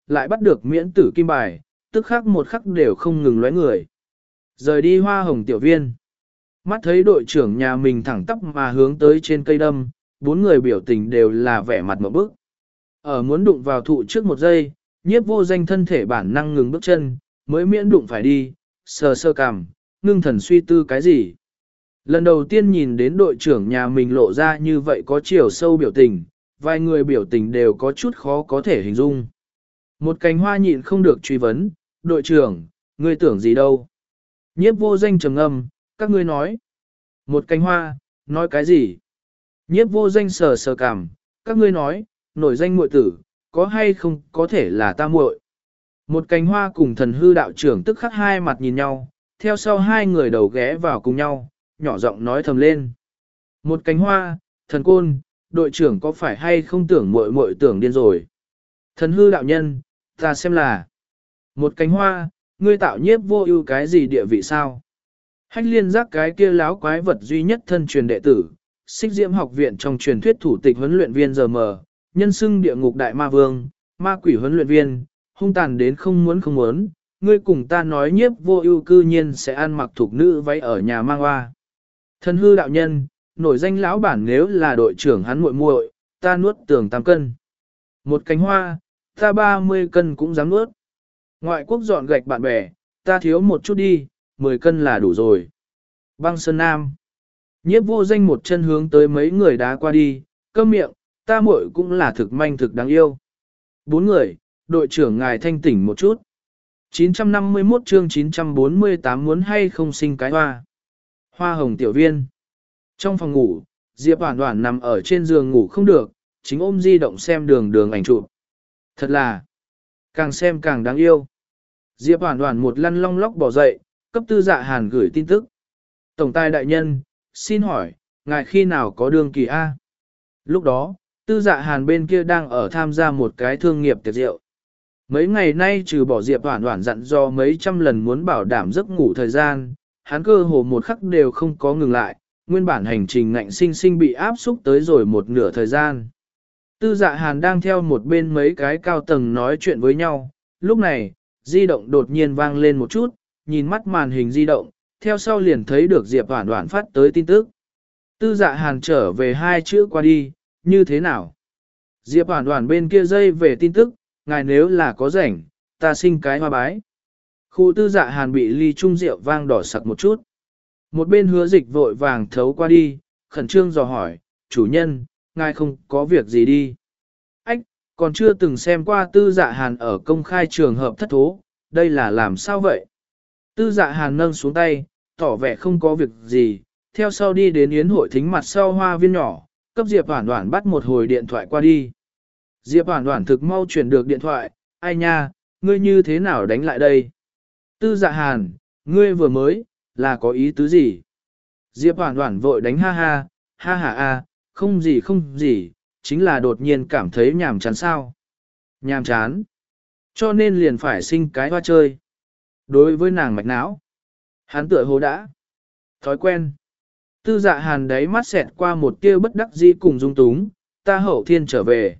lại bắt được miễn tử kim bài, tức khắc một khắc đều không ngừng lóe người. Rời đi hoa hồng tiểu viên. Mắt thấy đội trưởng nhà mình thẳng tắp mà hướng tới trên cây đâm, bốn người biểu tình đều là vẻ mặt một bức. Ở muốn đụng vào thụ trước một giây, nhiếp vô danh thân thể bản năng ngừng bước chân, mới miễn đụng phải đi, sờ sơ cằm, ngưng thần suy tư cái gì. Lần đầu tiên nhìn đến đội trưởng nhà mình lộ ra như vậy có chiều sâu biểu tình, vài người biểu tình đều có chút khó có thể hình dung. Một cành hoa nhịn không được truy vấn, đội trưởng, ngươi tưởng gì đâu? Nhiếp vô danh trầm ngâm, các ngươi nói. Một cành hoa, nói cái gì? Nhiếp vô danh sờ sờ cằm, các ngươi nói, nổi danh muội tử, có hay không có thể là ta muội. Một cành hoa cùng thần hư đạo trưởng tức khắc hai mặt nhìn nhau, theo sau hai người đầu ghé vào cùng nhau, nhỏ giọng nói thầm lên. Một cành hoa, thần côn, đội trưởng có phải hay không tưởng muội muội tưởng điên rồi. Thần hư đạo nhân, ta xem là. Một cành hoa, ngươi tạo nhiếp vô ưu cái gì địa vị sao? Hách liên giác cái kia láo quái vật duy nhất thân truyền đệ tử, xích diễm học viện trong truyền thuyết thủ tịch huấn luyện viên giờ mờ, nhân xưng địa ngục đại ma vương, ma quỷ huấn luyện viên, hung tàn đến không muốn không muốn, ngươi cùng ta nói nhiếp vô ưu cư nhiên sẽ ăn mặc thuộc nữ váy ở nhà mang hoa. Thần hư đạo nhân, nổi danh lão bản nếu là đội trưởng hắn muội muội, ta nuốt tưởng tam cân. Một cánh hoa, ta ba mươi cân cũng dám nuốt. Ngoại quốc dọn gạch bạn bè, ta thiếu một chút đi, mười cân là đủ rồi. Băng Sơn Nam. Nhiếp vô danh một chân hướng tới mấy người đá qua đi, câm miệng, ta muội cũng là thực manh thực đáng yêu. Bốn người, đội trưởng ngài thanh tỉnh một chút. chín trăm năm mươi mốt chương chín trăm bốn mươi tám muốn hay không sinh cái hoa. Hoa hồng tiểu viên. Trong phòng ngủ, Diệp Hoản Hoản nằm ở trên giường ngủ không được, chính ôm di động xem đường đường ảnh chụp. Thật là, càng xem càng đáng yêu. Diệp Hoản Hoản một lăn long lóc bỏ dậy, cấp Tư Dạ Hàn gửi tin tức. Tổng tài đại nhân, xin hỏi, ngài khi nào có đường kỳ A? Lúc đó, Tư Dạ Hàn bên kia đang ở tham gia một cái thương nghiệp tiệc rượu. Mấy ngày nay trừ bỏ Diệp Hoản Hoản dặn do mấy trăm lần muốn bảo đảm giấc ngủ thời gian, hắn cơ hồ một khắc đều không có ngừng lại, nguyên bản hành trình ngạnh sinh sinh bị áp xúc tới rồi một nửa thời gian. Tư Dạ Hàn đang theo một bên mấy cái cao tầng nói chuyện với nhau, lúc này, di động đột nhiên vang lên một chút, nhìn mắt màn hình di động, theo sau liền thấy được Diệp Hoản Hoản phát tới tin tức. Tư Dạ Hàn trở về hai chữ qua đi, như thế nào? Diệp Hoản Hoản bên kia dây về tin tức, ngài nếu là có rảnh, ta sinh cái hoa bái. Khu Tư Dạ Hàn bị ly chung rượu vang đỏ sặc một chút. Một bên Hứa Dịch vội vàng thấu qua đi, khẩn trương dò hỏi, chủ nhân, ngài không có việc gì đi. Ách, còn chưa từng xem qua Tư Dạ Hàn ở công khai trường hợp thất thố, đây là làm sao vậy? Tư Dạ Hàn nâng xuống tay, tỏ vẻ không có việc gì, theo sau đi đến yến hội thính mặt sau hoa viên nhỏ, cấp Diệp Hoản Hoản bắt một hồi điện thoại qua đi. Diệp Hoản Hoản thực mau chuyển được điện thoại, ai nha, ngươi như thế nào đánh lại đây? Tư Dạ Hàn, ngươi vừa mới, là có ý tứ gì? Diệp Hoản Hoản vội đánh ha ha, ha ha a, không gì không gì, chính là đột nhiên cảm thấy nhàm chán sao. Nhàm chán. Cho nên liền phải sinh cái hoa chơi. Đối với nàng mạch não, hắn tựa hồ đã. Thói quen. Tư Dạ Hàn đáy mắt xẹt qua một tia bất đắc dĩ cùng dung túng, ta hậu thiên trở về.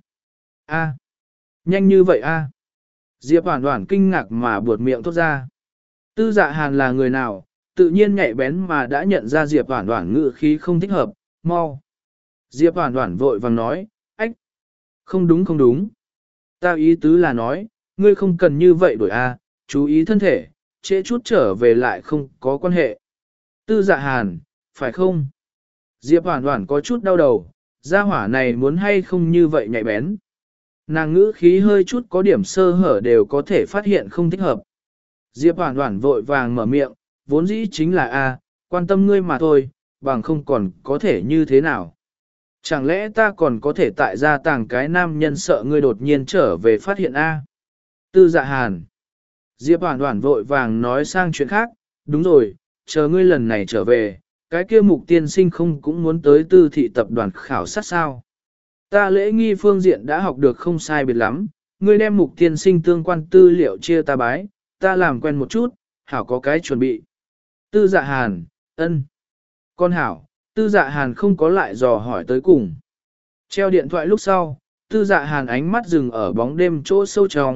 A, nhanh như vậy a. Diệp Hoản Hoản kinh ngạc mà buột miệng thốt ra. Tư Dạ Hàn là người nào, tự nhiên nhạy bén mà đã nhận ra Diệp Hoản Hoản ngữ khí không thích hợp, mau. Diệp Hoản Hoản vội vàng nói, ách, không đúng không đúng. Ta ý tứ là nói, ngươi không cần như vậy đổi a, chú ý thân thể, trễ chút trở về lại không có quan hệ. Tư Dạ Hàn, phải không? Diệp Hoản Hoản có chút đau đầu, gia hỏa này muốn hay không như vậy nhạy bén. Nàng ngữ khí hơi chút có điểm sơ hở đều có thể phát hiện không thích hợp. Diệp Hoản Hoản vội vàng mở miệng, vốn dĩ chính là a, quan tâm ngươi mà thôi, bằng không còn có thể như thế nào. Chẳng lẽ ta còn có thể tại gia tàng cái nam nhân sợ ngươi đột nhiên trở về phát hiện a? Tư Dạ Hàn. Diệp Hoản Hoản vội vàng nói sang chuyện khác, đúng rồi, chờ ngươi lần này trở về, cái kia Mục tiên sinh không cũng muốn tới Tư thị tập đoàn khảo sát sao? Ta lễ nghi phương diện đã học được không sai biệt lắm, ngươi đem Mục tiên sinh tương quan tư liệu chia ta bái, ta làm quen một chút, hảo có cái chuẩn bị. Tư Dạ Hàn, ân. Con hảo, Tư Dạ Hàn không có lại dò hỏi tới cùng. Treo điện thoại lúc sau, Tư Dạ Hàn ánh mắt dừng ở bóng đêm chỗ sâu trong,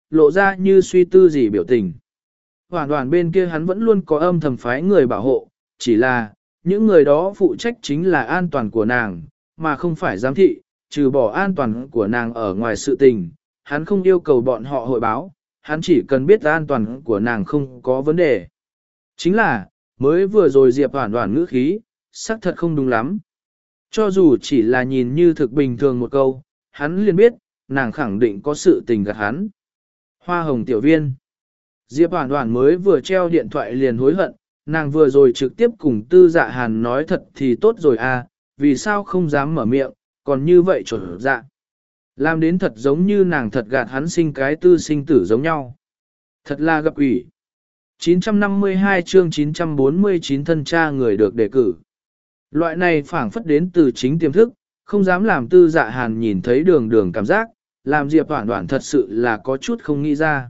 lộ ra như suy tư gì biểu tình. Hoàn đoàn bên kia hắn vẫn luôn có âm thầm phái người bảo hộ, chỉ là, những người đó phụ trách chính là an toàn của nàng, mà không phải giám thị, trừ bỏ an toàn của nàng ở ngoài sự tình, hắn không yêu cầu bọn họ hội báo, hắn chỉ cần biết an toàn của nàng không có vấn đề. Chính là, mới vừa rồi Diệp Hoản Hoản ngữ khí, xác thật không đúng lắm. Cho dù chỉ là nhìn như thực bình thường một câu, hắn liền biết, nàng khẳng định có sự tình gạt hắn. Hoa hồng tiểu viên. Diệp Hoản Hoản mới vừa treo điện thoại liền hối hận, nàng vừa rồi trực tiếp cùng Tư Dạ Hàn nói thật thì tốt rồi à, vì sao không dám mở miệng, còn như vậy chuẩn dạ. Làm đến thật giống như nàng thật gạt hắn sinh cái tư sinh tử giống nhau. Thật là gặp ủy. chín trăm năm mươi hai chương chín trăm bốn mươi chín thân cha người được đề cử. Loại này phảng phất đến từ chính tiềm thức, không dám làm Tư Dạ Hàn nhìn thấy đường đường cảm giác, làm Diệp Hoản Hoản thật sự là có chút không nghĩ ra.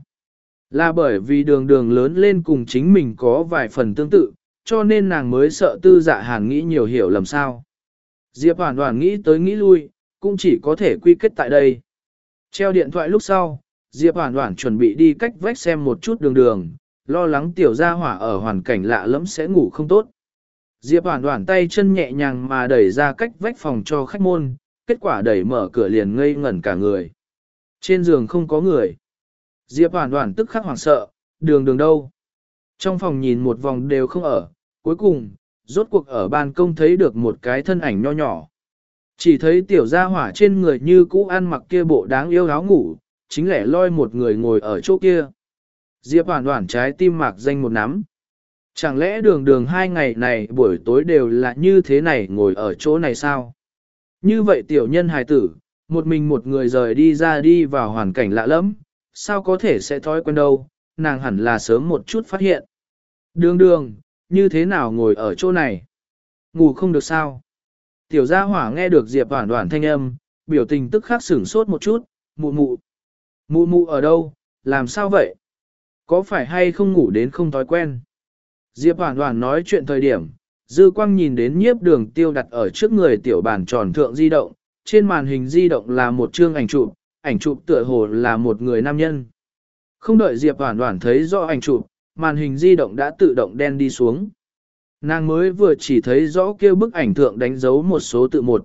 Là bởi vì đường đường lớn lên cùng chính mình có vài phần tương tự, cho nên nàng mới sợ Tư Dạ Hàn nghĩ nhiều hiểu lầm sao. Diệp Hoản Hoản nghĩ tới nghĩ lui, cũng chỉ có thể quy kết tại đây. Treo điện thoại lúc sau, Diệp Hoản Hoản chuẩn bị đi cách vách xem một chút đường đường, lo lắng tiểu gia hỏa ở hoàn cảnh lạ lẫm sẽ ngủ không tốt. Diệp Hoản Hoản tay chân nhẹ nhàng mà đẩy ra cách vách phòng cho khách môn, kết quả đẩy mở cửa liền ngây ngẩn cả người. Trên giường không có người. Diệp Hoản Hoản tức khắc hoảng sợ, đường đường đâu? Trong phòng nhìn một vòng đều không ở, cuối cùng, rốt cuộc ở ban công thấy được một cái thân ảnh nho nhỏ. Chỉ thấy tiểu gia hỏa trên người như cũ ăn mặc kia bộ đáng yêu áo ngủ, chính lẻ loi một người ngồi ở chỗ kia. Diệp Hoản Hoản trái tim mạc danh một nắm. Chẳng lẽ đường đường hai ngày này buổi tối đều là như thế này ngồi ở chỗ này sao? Như vậy tiểu nhân hài tử, một mình một người rời đi ra đi vào hoàn cảnh lạ lẫm, sao có thể sẽ thói quen đâu, nàng hẳn là sớm một chút phát hiện. Đường đường, như thế nào ngồi ở chỗ này? Ngủ không được sao? Tiểu gia hỏa nghe được Diệp Hoản Hoản thanh âm, biểu tình tức khắc sửng sốt một chút, mụ mụ. Mụ mụ ở đâu, làm sao vậy? Có phải hay không ngủ đến không thói quen? Diệp Hoản Hoản nói chuyện thời điểm, dư quang nhìn đến nhiếp đường tiêu đặt ở trước người tiểu bàn tròn thượng di động, trên màn hình di động là một chương ảnh chụp, ảnh chụp tựa hồ là một người nam nhân. Không đợi Diệp Hoản Hoản thấy rõ ảnh chụp, màn hình di động đã tự động đen đi xuống. Nàng mới vừa chỉ thấy rõ kia bức ảnh thượng đánh dấu một số tự một.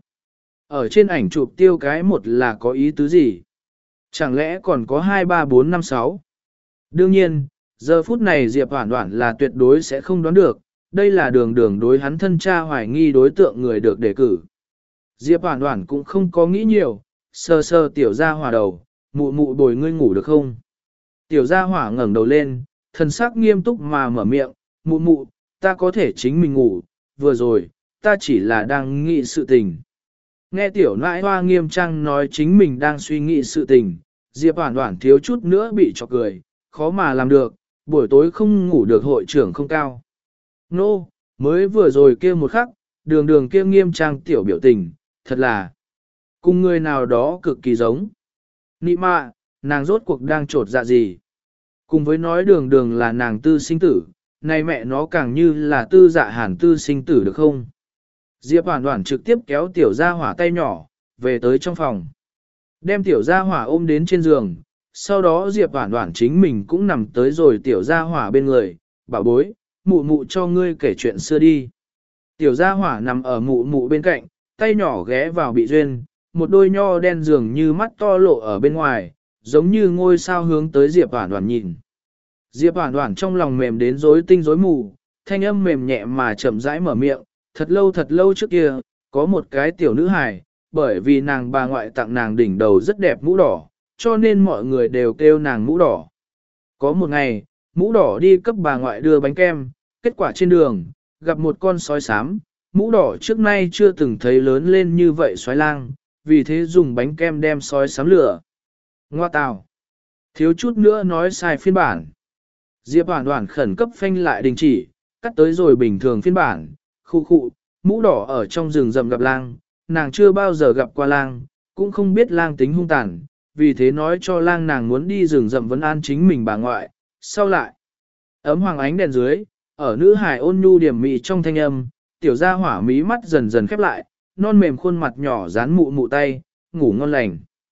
Ở trên ảnh chụp tiêu cái một là có ý tứ gì? Chẳng lẽ còn có hai ba bốn năm sáu? Đương nhiên, giờ phút này Diệp Hoản Hoản là tuyệt đối sẽ không đoán được, đây là đường đường đối hắn thân cha hoài nghi đối tượng người được đề cử. Diệp Hoản Hoản cũng không có nghĩ nhiều, sơ sơ tiểu gia hỏa đầu, mụ mụ bồi ngươi ngủ được không? Tiểu gia hỏa ngẩng đầu lên, thần sắc nghiêm túc mà mở miệng, mụ mụ, ta có thể chính mình ngủ, vừa rồi, ta chỉ là đang nghĩ sự tình. Nghe tiểu nãi hoa nghiêm trang nói chính mình đang suy nghĩ sự tình, Diệp Hoản Hoản thiếu chút nữa bị chọc cười, khó mà làm được, buổi tối không ngủ được hội trưởng không cao. Nô, no, mới vừa rồi kia một khắc, đường đường kia nghiêm trang tiểu biểu tình, thật là cùng người nào đó cực kỳ giống. Nị mạ, nàng rốt cuộc đang trột dạ gì? Cùng với nói đường đường là nàng tư sinh tử, này mẹ nó càng như là Tư Dạ Hàn tư sinh tử được không? Diệp Hoản Hoản trực tiếp kéo tiểu gia hỏa tay nhỏ, về tới trong phòng. Đem tiểu gia hỏa ôm đến trên giường, sau đó Diệp Hoản Hoản chính mình cũng nằm tới rồi tiểu gia hỏa bên người, bảo bối, mụ mụ cho ngươi kể chuyện xưa đi. Tiểu gia hỏa nằm ở mụ mụ bên cạnh, tay nhỏ ghé vào bị duyên, một đôi nho đen dường như mắt to lộ ở bên ngoài, giống như ngôi sao hướng tới Diệp Hoản Hoản nhìn. Diệp Hoản Hoản trong lòng mềm đến rối tinh rối mù, thanh âm mềm nhẹ mà chậm rãi mở miệng, thật lâu thật lâu trước kia, có một cái tiểu nữ hài, bởi vì nàng bà ngoại tặng nàng đỉnh đầu rất đẹp mũ đỏ, cho nên mọi người đều kêu nàng mũ đỏ. Có một ngày, mũ đỏ đi cấp bà ngoại đưa bánh kem, kết quả trên đường, gặp một con sói xám, mũ đỏ trước nay chưa từng thấy lớn lên như vậy sói lang, vì thế dùng bánh kem đem sói xám lửa. Ngoa tào! Thiếu chút nữa nói sai phiên bản. Diệp Hoản Hoản khẩn cấp phanh lại đình chỉ, cắt tới rồi bình thường phiên bản, khu khu, mũ đỏ ở trong rừng rậm gặp lang, nàng chưa bao giờ gặp qua lang, cũng không biết lang tính hung tàn, vì thế nói cho lang nàng muốn đi rừng rậm vấn an chính mình bà ngoại, sau lại. Ấm hoàng ánh đèn dưới, ở nữ hài ôn nhu điểm mị trong thanh âm, tiểu gia hỏa mí mắt dần dần khép lại, non mềm khuôn mặt nhỏ dán mụ mụ tay, ngủ ngon lành.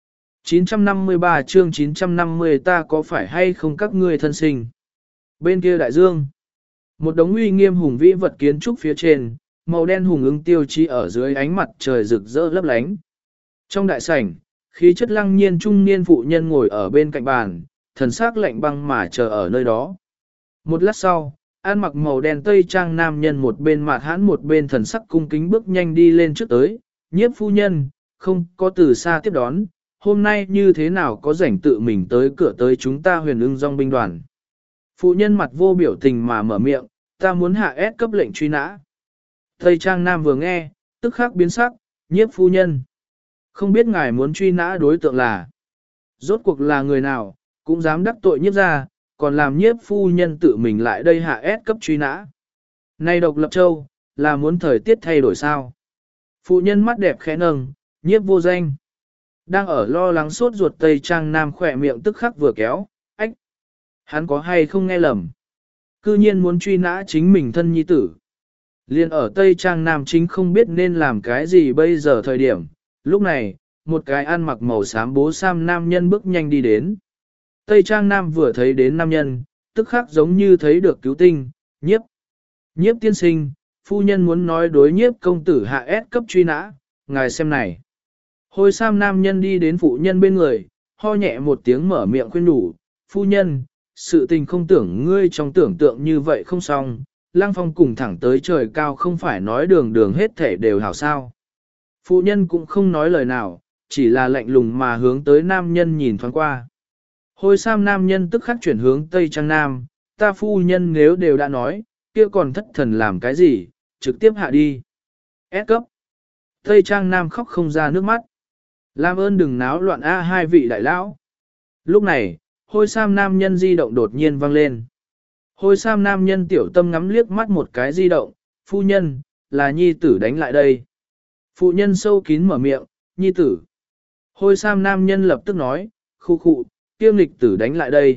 chín trăm năm mươi ba chương chín trăm năm mươi ta có phải hay không các ngươi thân sinh. Bên kia đại dương, một đống uy nghiêm hùng vĩ vật kiến trúc phía trên, màu đen hùng ưng tiêu chí ở dưới ánh mặt trời rực rỡ lấp lánh. Trong đại sảnh, khí chất lăng nhiên trung niên phụ nhân ngồi ở bên cạnh bàn, thần sắc lạnh băng mà chờ ở nơi đó. Một lát sau, ăn mặc màu đen tây trang nam nhân một bên mặt hãn một bên thần sắc cung kính bước nhanh đi lên trước tới, nhiếp phu nhân, không có từ xa tiếp đón, hôm nay như thế nào có rảnh tự mình tới cửa tới chúng ta huyền ưng dòng binh đoàn. Phụ nhân mặt vô biểu tình mà mở miệng, ta muốn hạ ép cấp lệnh truy nã. Tây trang nam vừa nghe, tức khắc biến sắc, nhiếp phu nhân. Không biết ngài muốn truy nã đối tượng là, rốt cuộc là người nào, cũng dám đắc tội nhiếp ra, còn làm nhiếp phu nhân tự mình lại đây hạ ép cấp truy nã. Này độc lập châu, là muốn thời tiết thay đổi sao? Phụ nhân mắt đẹp khẽ nâng, nhiếp vô danh. Đang ở lo lắng sốt ruột Tây Trang Nam khỏe miệng tức khắc vừa kéo, ách. Hắn có hay không nghe lầm? Cư nhiên muốn truy nã chính mình thân nhi tử. Liên ở Tây Trang Nam chính không biết nên làm cái gì bây giờ thời điểm. Lúc này, một cái ăn mặc màu xám bố sam nam nhân bước nhanh đi đến. Tây Trang Nam vừa thấy đến nam nhân, tức khắc giống như thấy được cứu tinh, nhiếp. Nhiếp tiên sinh, phu nhân muốn nói đối nhiếp công tử hạ S cấp truy nã, ngài xem này. Hôi sam nam nhân đi đến phụ nhân bên người, ho nhẹ một tiếng mở miệng khuyên đủ, phu nhân, sự tình không tưởng ngươi trong tưởng tượng như vậy không xong, Lăng Phong cùng thẳng tới trời cao không phải nói đường đường hết thể đều hảo sao. Phụ nhân cũng không nói lời nào, chỉ là lạnh lùng mà hướng tới nam nhân nhìn thoáng qua. Hôi sam nam nhân tức khắc chuyển hướng Tây Trang Nam, ta phu nhân nếu đều đã nói, kia còn thất thần làm cái gì, trực tiếp hạ đi. S cấp. Tây Trang Nam khóc không ra nước mắt. Làm ơn đừng náo loạn a hai vị đại lão. Lúc này, hôi sam nam nhân di động đột nhiên vang lên. Hôi sam nam nhân tiểu tâm ngắm liếc mắt một cái di động, phu nhân, là nhi tử đánh lại đây. Phụ nhân sâu kín mở miệng, nhi tử. Hôi sam nam nhân lập tức nói, khu khụ, kiêm lịch tử đánh lại đây.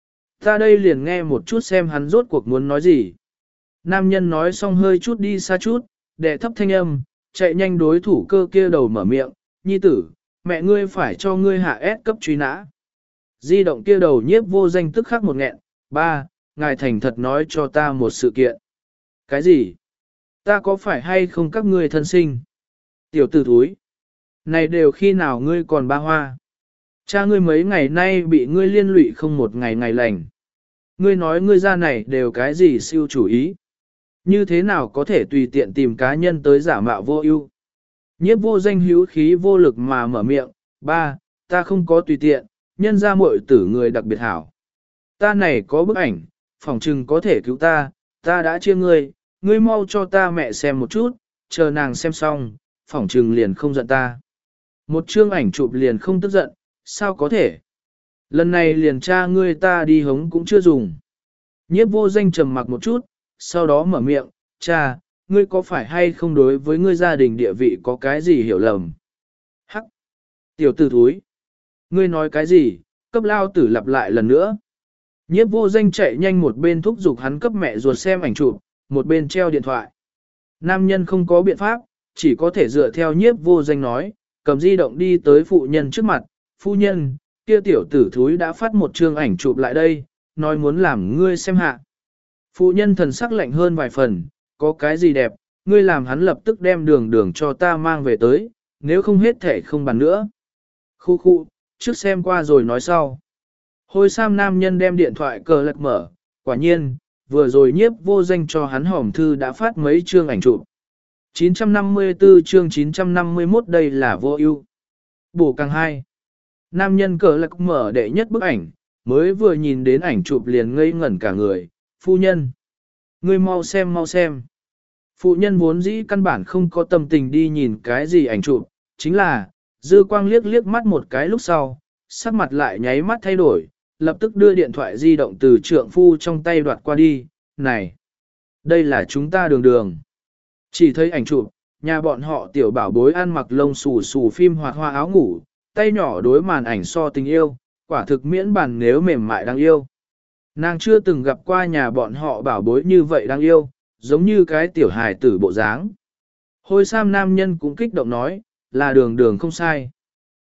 Ta đây liền nghe một chút xem hắn rốt cuộc muốn nói gì. Nam nhân nói xong hơi chút đi xa chút, đệ thấp thanh âm, chạy nhanh đối thủ cơ kia đầu mở miệng, nhi tử, mẹ ngươi phải cho ngươi hạ S cấp truy nã. Di động kia đầu nhiếp vô danh tức khắc một nghẹn, ba, ngài thành thật nói cho ta một sự kiện. Cái gì? Ta có phải hay không các ngươi thân sinh? Tiểu tử thúi. Này đều khi nào ngươi còn ba hoa? Cha ngươi mấy ngày nay bị ngươi liên lụy không một ngày ngày lành. Ngươi nói ngươi ra này đều cái gì siêu chủ ý? Như thế nào có thể tùy tiện tìm cá nhân tới giả mạo vô ưu? Nhiếp vô danh hữu khí vô lực mà mở miệng, ba, ta không có tùy tiện, nhân ra muội tử người đặc biệt hảo. Ta này có bức ảnh, phỏng chừng có thể cứu ta, ta đã chia ngươi, ngươi mau cho ta mẹ xem một chút, chờ nàng xem xong, phỏng chừng liền không giận ta. Một chương ảnh chụp liền không tức giận, sao có thể? Lần này liền cha ngươi ta đi hống cũng chưa dùng. Nhiếp vô danh trầm mặc một chút, sau đó mở miệng, cha, ngươi có phải hay không đối với ngươi gia đình địa vị có cái gì hiểu lầm? Hắc! Tiểu tử thúi! Ngươi nói cái gì? Cấp lao tử lặp lại lần nữa. Nhiếp vô danh chạy nhanh một bên thúc giục hắn cấp mẹ ruột xem ảnh chụp, một bên treo điện thoại. Nam nhân không có biện pháp, chỉ có thể dựa theo nhiếp vô danh nói, cầm di động đi tới phụ nhân trước mặt. Phu nhân, kia tiểu tử thúi đã phát một chương ảnh chụp lại đây, nói muốn làm ngươi xem hạ. Phụ nhân thần sắc lạnh hơn vài phần, có cái gì đẹp, ngươi làm hắn lập tức đem đường đường cho ta mang về tới, nếu không hết thể không bàn nữa. Khu khu, trước xem qua rồi nói sau. Hôi sam nam nhân đem điện thoại cờ lật mở, quả nhiên, vừa rồi nhiếp vô danh cho hắn hòm thư đã phát mấy chương ảnh chụp. chín trăm năm mươi tư chương chín trăm năm mươi mốt đây là vô ưu. Bổ càng hai. Nam nhân cờ lật mở đệ nhất bức ảnh, mới vừa nhìn đến ảnh chụp liền ngây ngẩn cả người, phu nhân. Ngươi mau xem mau xem. Phụ nhân vốn dĩ căn bản không có tâm tình đi nhìn cái gì ảnh chụp, chính là, dư quang liếc liếc mắt một cái lúc sau, sắc mặt lại nháy mắt thay đổi, lập tức đưa điện thoại di động từ trượng phu trong tay đoạt qua đi, này, đây là chúng ta đường đường. Chỉ thấy ảnh chụp, nhà bọn họ tiểu bảo bối ăn mặc lông xù xù phim hoạt hoa áo ngủ, tay nhỏ đối màn ảnh so tình yêu, quả thực miễn bàn nếu mềm mại đáng yêu. Nàng chưa từng gặp qua nhà bọn họ bảo bối như vậy đáng yêu, giống như cái tiểu hài tử bộ dáng. Hôi sam nam nhân cũng kích động nói, là đường đường không sai.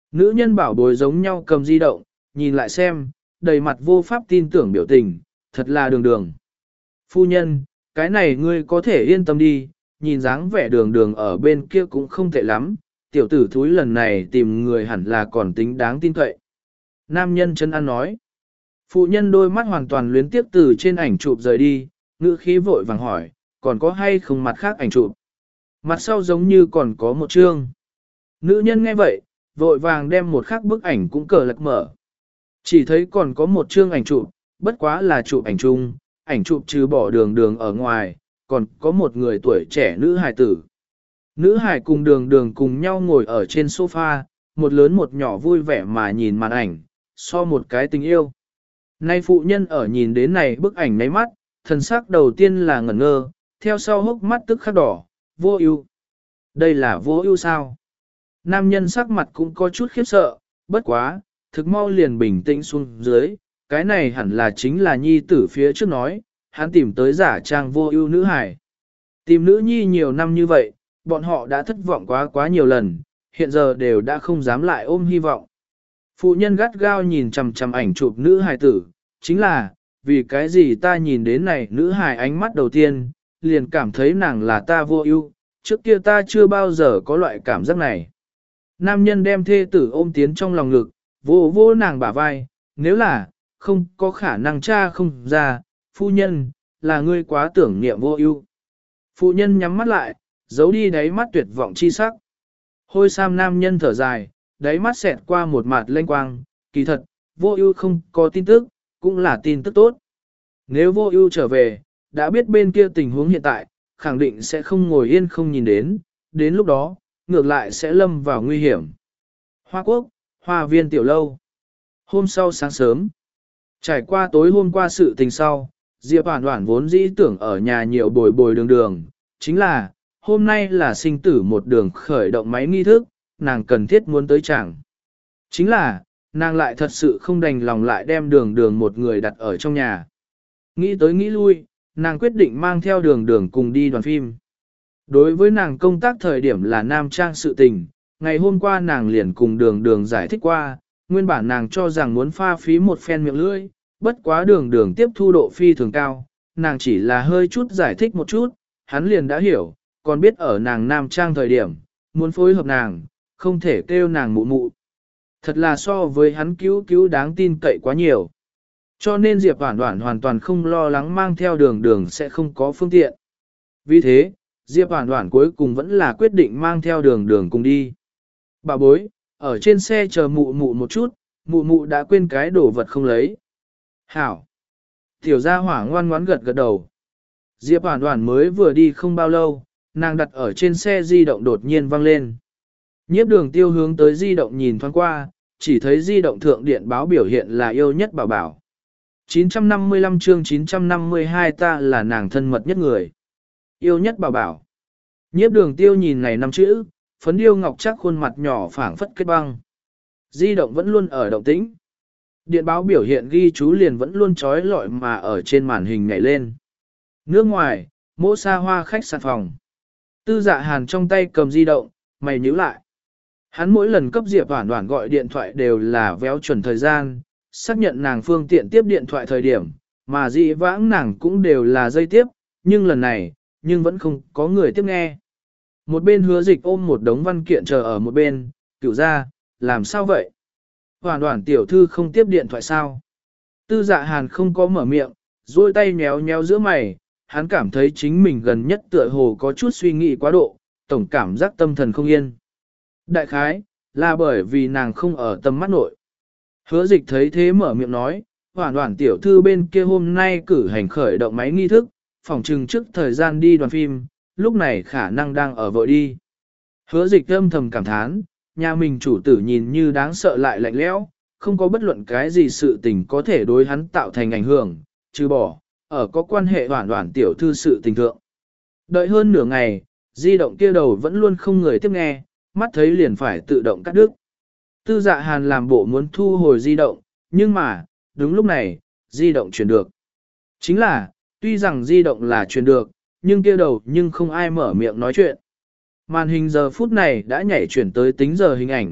Nữ nhân bảo bối giống nhau cầm di động, nhìn lại xem, đầy mặt vô pháp tin tưởng biểu tình, thật là đường đường. Phu nhân, cái này ngươi có thể yên tâm đi, nhìn dáng vẻ đường đường ở bên kia cũng không tệ lắm, tiểu tử thúi lần này tìm người hẳn là còn tính đáng tin cậy. Nam nhân chân ăn nói. Phụ nhân đôi mắt hoàn toàn luyến tiếp từ trên ảnh chụp rời đi, ngữ khí vội vàng hỏi, còn có hay không mặt khác ảnh chụp? Mặt sau giống như còn có một chương. Nữ nhân nghe vậy, vội vàng đem một khác bức ảnh cũng cờ lật mở. Chỉ thấy còn có một chương ảnh chụp, bất quá là chụp ảnh chung, ảnh chụp trừ bỏ đường đường ở ngoài, còn có một người tuổi trẻ nữ hài tử. Nữ hài cùng đường đường cùng nhau ngồi ở trên sofa, một lớn một nhỏ vui vẻ mà nhìn màn ảnh, so một cái tình yêu. Nay phụ nhân ở nhìn đến này bức ảnh ngáy mắt, thần sắc đầu tiên là ngẩn ngơ, theo sau hốc mắt tức khắc đỏ, vô ưu. Đây là vô ưu sao? Nam nhân sắc mặt cũng có chút khiếp sợ, bất quá, thực mau liền bình tĩnh xuống dưới, cái này hẳn là chính là nhi tử phía trước nói, hắn tìm tới giả trang vô ưu nữ hài. Tìm nữ nhi nhiều năm như vậy, bọn họ đã thất vọng quá quá nhiều lần, hiện giờ đều đã không dám lại ôm hy vọng. Phụ nhân gắt gao nhìn chằm chằm ảnh chụp nữ hài tử, chính là, vì cái gì ta nhìn đến này nữ hài ánh mắt đầu tiên, liền cảm thấy nàng là ta vô ưu, trước kia ta chưa bao giờ có loại cảm giác này. Nam nhân đem thê tử ôm tiến trong lòng ngực, vô vô nàng bả vai, nếu là, không có khả năng cha không ra, phu nhân, là ngươi quá tưởng niệm vô ưu. Phụ nhân nhắm mắt lại, giấu đi đáy mắt tuyệt vọng chi sắc. Hôi sam nam nhân thở dài, đáy mắt xẹt qua một mặt lênh quang, kỳ thật, vô ưu không có tin tức, cũng là tin tức tốt. Nếu vô ưu trở về, đã biết bên kia tình huống hiện tại, khẳng định sẽ không ngồi yên không nhìn đến, đến lúc đó, ngược lại sẽ lâm vào nguy hiểm. Hoa Quốc, Hoa Viên Tiểu Lâu. Hôm sau sáng sớm, trải qua tối hôm qua sự tình sau, Diệp Hoản Hoản vốn dĩ tưởng ở nhà nhiều bồi bồi đường đường, chính là, hôm nay là sinh tử một đường khởi động máy nghi thức, nàng cần thiết muốn tới chẳng. Chính là, nàng lại thật sự không đành lòng lại đem đường đường một người đặt ở trong nhà. Nghĩ tới nghĩ lui, nàng quyết định mang theo đường đường cùng đi đoàn phim. Đối với nàng công tác thời điểm là nam trang sự tình, ngày hôm qua nàng liền cùng đường đường giải thích qua, nguyên bản nàng cho rằng muốn pha phí một phen miệng lưỡi, bất quá đường đường tiếp thu độ phi thường cao, nàng chỉ là hơi chút giải thích một chút, hắn liền đã hiểu, còn biết ở nàng nam trang thời điểm, muốn phối hợp nàng, không thể kêu nàng mụ mụ. Thật là so với hắn cứu cứu đáng tin cậy quá nhiều. Cho nên Diệp Hoản Hoản hoàn toàn không lo lắng mang theo đường đường sẽ không có phương tiện. Vì thế, Diệp Hoản Hoản cuối cùng vẫn là quyết định mang theo đường đường cùng đi. Bà bối, ở trên xe chờ mụ mụ một chút, mụ mụ đã quên cái đồ vật không lấy. Hảo. Tiểu gia hỏa ngoan ngoãn gật gật đầu. Diệp Hoản Hoản mới vừa đi không bao lâu, nàng đặt ở trên xe di động đột nhiên vang lên. Nhiếp Đường Tiêu hướng tới di động nhìn thoáng qua, chỉ thấy di động thượng điện báo biểu hiện là yêu nhất bảo bảo. chín trăm năm mươi lăm chương chín trăm năm mươi hai ta là nàng thân mật nhất người. Yêu nhất bảo bảo. Nhiếp Đường Tiêu nhìn này năm chữ, phấn điêu ngọc chắc khuôn mặt nhỏ phảng phất kết băng. Di động vẫn luôn ở động tĩnh. Điện báo biểu hiện ghi chú liền vẫn luôn trói lọi mà ở trên màn hình nhảy lên. Nước ngoài, mỗ xa hoa khách sạn phòng. Tư Dạ Hàn trong tay cầm di động, mày nhíu lại. Hắn mỗi lần cấp Diệp Hoản Hoản gọi điện thoại đều là véo chuẩn thời gian, xác nhận nàng phương tiện tiếp điện thoại thời điểm, mà dị vãng nàng cũng đều là dây tiếp, nhưng lần này, nhưng vẫn không có người tiếp nghe. Một bên Hứa Dịch ôm một đống văn kiện chờ ở một bên, Cửu gia, làm sao vậy? Hoản Hoản tiểu thư không tiếp điện thoại sao? Tư Dạ Hàn không có mở miệng, duỗi tay nhéo nhéo giữa mày, hắn cảm thấy chính mình gần nhất tựa hồ có chút suy nghĩ quá độ, tổng cảm giác tâm thần không yên. Đại khái, là bởi vì nàng không ở tầm mắt nội. Hứa Dịch thấy thế mở miệng nói, Hoản Hoản tiểu thư bên kia hôm nay cử hành khởi động máy nghi thức, phỏng chừng trước thời gian đi đoàn phim, lúc này khả năng đang ở vội đi. Hứa Dịch âm thầm cảm thán, nhà mình chủ tử nhìn như đáng sợ lại lạnh lẽo, không có bất luận cái gì sự tình có thể đối hắn tạo thành ảnh hưởng, trừ bỏ, ở có quan hệ Hoản Hoản tiểu thư sự tình thượng. Đợi hơn nửa ngày, di động kia đầu vẫn luôn không người tiếp nghe, mắt thấy liền phải tự động cắt đứt. Tư Dạ Hàn làm bộ muốn thu hồi di động, nhưng mà, đúng lúc này, di động truyền được. Chính là, tuy rằng di động là truyền được, nhưng kia đầu nhưng không ai mở miệng nói chuyện. Màn hình giờ phút này đã nhảy chuyển tới tính giờ hình ảnh,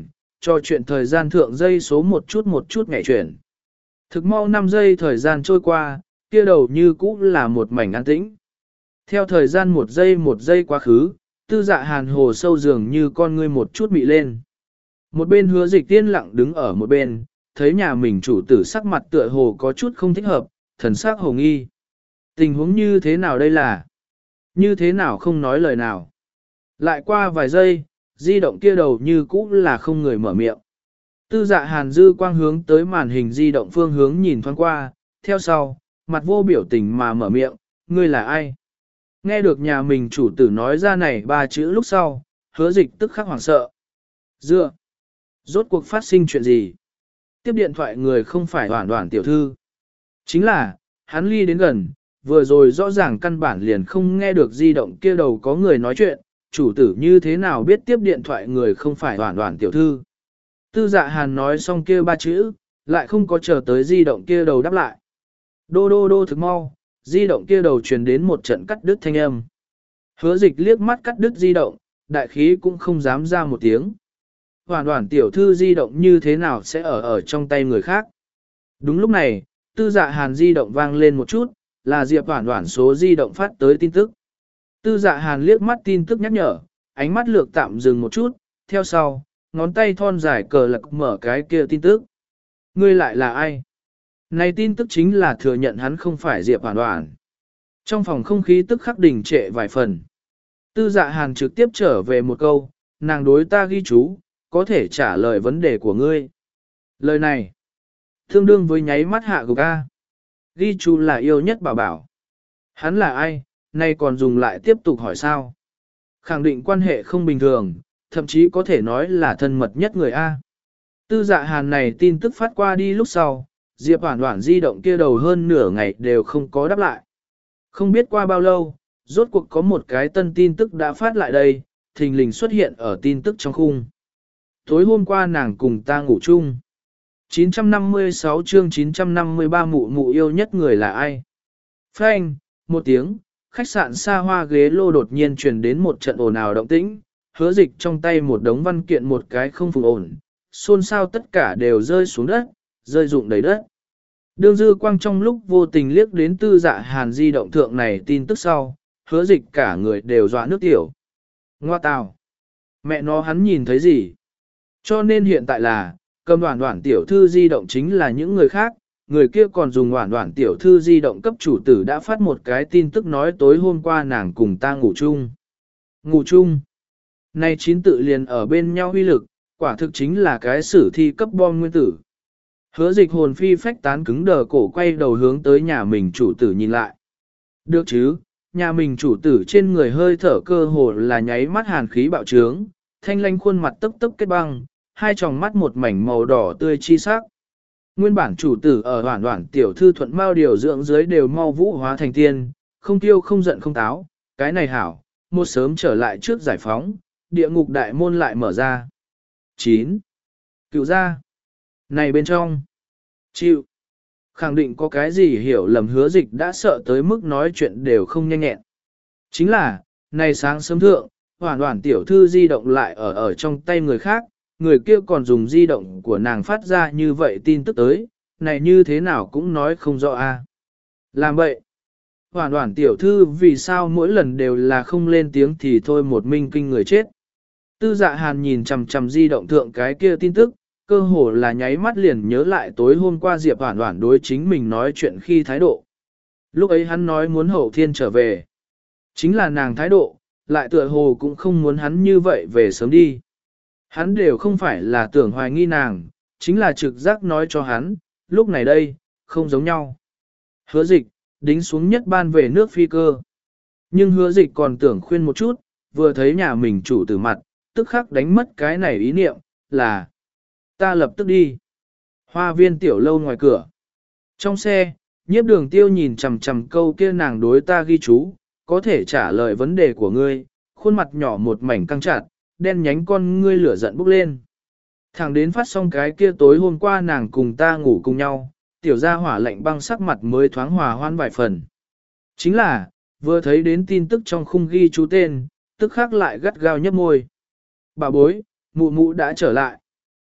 cho chuyện thời gian thượng dây số một chút một chút nhảy chuyển. Thực mau năm giây thời gian trôi qua, kia đầu như cũ là một mảnh an tĩnh. Theo thời gian một giây một giây quá khứ, tư dạ hàn hồ sâu dường như con ngươi một chút mị lên. Một bên hứa dịch tiên lặng đứng ở một bên, thấy nhà mình chủ tử sắc mặt tựa hồ có chút không thích hợp, thần sắc hồ nghi. Tình huống như thế nào đây là? Như thế nào không nói lời nào? Lại qua vài giây, di động kia đầu như cũ là không người mở miệng. Tư dạ hàn dư quang hướng tới màn hình di động phương hướng nhìn thoáng qua, theo sau, mặt vô biểu tình mà mở miệng, ngươi là ai? Nghe được nhà mình chủ tử nói ra này ba chữ lúc sau, hứa dịch tức khắc hoảng sợ. Dựa! Rốt cuộc phát sinh chuyện gì? Tiếp điện thoại người không phải Hoản Hoản tiểu thư. Chính là, hắn ly đến gần, vừa rồi rõ ràng căn bản liền không nghe được di động kia đầu có người nói chuyện, chủ tử như thế nào biết tiếp điện thoại người không phải Hoản Hoản tiểu thư. Tư dạ hàn nói xong kia ba chữ, lại không có chờ tới di động kia đầu đáp lại. Đô đô đô thực mau, di động kia đầu truyền đến một trận cắt đứt thanh âm. Hứa dịch liếc mắt cắt đứt di động, đại khí cũng không dám ra một tiếng. Hoản Hoản tiểu thư di động như thế nào sẽ ở ở trong tay người khác. Đúng lúc này, tư dạ hàn di động vang lên một chút, là Diệp Hoản Hoản số di động phát tới tin tức. Tư dạ hàn liếc mắt tin tức nhắc nhở, ánh mắt lược tạm dừng một chút, theo sau, ngón tay thon dài cờ lạc mở cái kia tin tức. Ngươi lại là ai? Này tin tức chính là thừa nhận hắn không phải Diệp Hoản Hoản. Trong phòng không khí tức khắc đình trệ vài phần. Tư dạ hàn trực tiếp trở về một câu, nàng đối ta ghi chú, có thể trả lời vấn đề của ngươi. Lời này, tương đương với nháy mắt hạ gục A. Ghi chú là yêu nhất bảo bảo. Hắn là ai, nay còn dùng lại tiếp tục hỏi sao? Khẳng định quan hệ không bình thường, thậm chí có thể nói là thân mật nhất người A. Tư dạ hàn này tin tức phát qua đi lúc sau, Diệp Hoản Hoản di động kia đầu hơn nửa ngày đều không có đáp lại. Không biết qua bao lâu, rốt cuộc có một cái tân tin tức đã phát lại đây, thình lình xuất hiện ở tin tức trong khung. Tối hôm qua nàng cùng ta ngủ chung. chín trăm năm mươi sáu chương chín trăm năm mươi ba mụ mụ yêu nhất người là ai? Phanh, một tiếng, khách sạn xa hoa ghế lô đột nhiên truyền đến một trận ồn ào động tĩnh, hứa dịch trong tay một đống văn kiện một cái không phục ổn, xôn xao tất cả đều rơi xuống đất, rơi rụng đầy đất. Đương dư quang trong lúc vô tình liếc đến tư dạ hàn di động thượng này tin tức sau, hứa dịch cả người đều dọa nước tiểu. Ngoa tào! Mẹ nó hắn nhìn thấy gì? Cho nên hiện tại là, cầm Hoản Hoản tiểu thư di động chính là những người khác, người kia còn dùng Hoản Hoản tiểu thư di động cấp chủ tử đã phát một cái tin tức nói tối hôm qua nàng cùng ta ngủ chung. Ngủ chung. Này chín tự liền ở bên nhau huy lực, quả thực chính là cái sử thi cấp bom nguyên tử. Hứa dịch hồn phi phách tán cứng đờ cổ quay đầu hướng tới nhà mình chủ tử nhìn lại. Được chứ, nhà mình chủ tử trên người hơi thở cơ hồ là nháy mắt hàn khí bạo trướng, thanh lanh khuôn mặt tấp tấp kết băng, hai tròng mắt một mảnh màu đỏ tươi chi sắc. Nguyên bản chủ tử ở Hoản Hoản tiểu thư thuận mau điều dưỡng dưới đều mau vũ hóa thành tiên, không tiêu không giận không táo, cái này hảo, một sớm trở lại trước giải phóng, địa ngục đại môn lại mở ra. chín. Cựu ra. Này bên trong. Chịu. Khẳng định có cái gì hiểu lầm hứa dịch đã sợ tới mức nói chuyện đều không nhanh nhẹn. Chính là, này sáng sớm thượng, Hoản Hoản tiểu thư di động lại ở ở trong tay người khác, người kia còn dùng di động của nàng phát ra như vậy tin tức tới, này như thế nào cũng nói không rõ a. Làm vậy, Hoản Hoản tiểu thư vì sao mỗi lần đều là không lên tiếng thì thôi một minh kinh người chết. Tư dạ hàn nhìn chằm chằm di động thượng cái kia tin tức, cơ hồ là nháy mắt liền nhớ lại tối hôm qua Diệp Hoản Hoản đối chính mình nói chuyện khi thái độ. Lúc ấy hắn nói muốn hậu thiên trở về. Chính là nàng thái độ, lại tựa hồ cũng không muốn hắn như vậy về sớm đi. Hắn đều không phải là tưởng hoài nghi nàng, chính là trực giác nói cho hắn, lúc này đây, không giống nhau. Hứa dịch, đính xuống nhất ban về nước phi cơ. Nhưng hứa dịch còn tưởng khuyên một chút, vừa thấy nhà mình chủ tử mặt, tức khắc đánh mất cái này ý niệm, là ta lập tức đi. Hoa viên tiểu lâu ngoài cửa. Trong xe, nhiếp đường tiêu nhìn chằm chằm câu kia nàng đối ta ghi chú, có thể trả lời vấn đề của ngươi, khuôn mặt nhỏ một mảnh căng chặt, đen nhánh con ngươi lửa giận bốc lên. Thẳng đến phát xong cái kia tối hôm qua nàng cùng ta ngủ cùng nhau, tiểu gia hỏa lạnh băng sắc mặt mới thoáng hòa hoan vài phần. Chính là, vừa thấy đến tin tức trong khung ghi chú tên, tức khắc lại gắt gao nhấp môi. Bà bối, mụ mụ đã trở lại.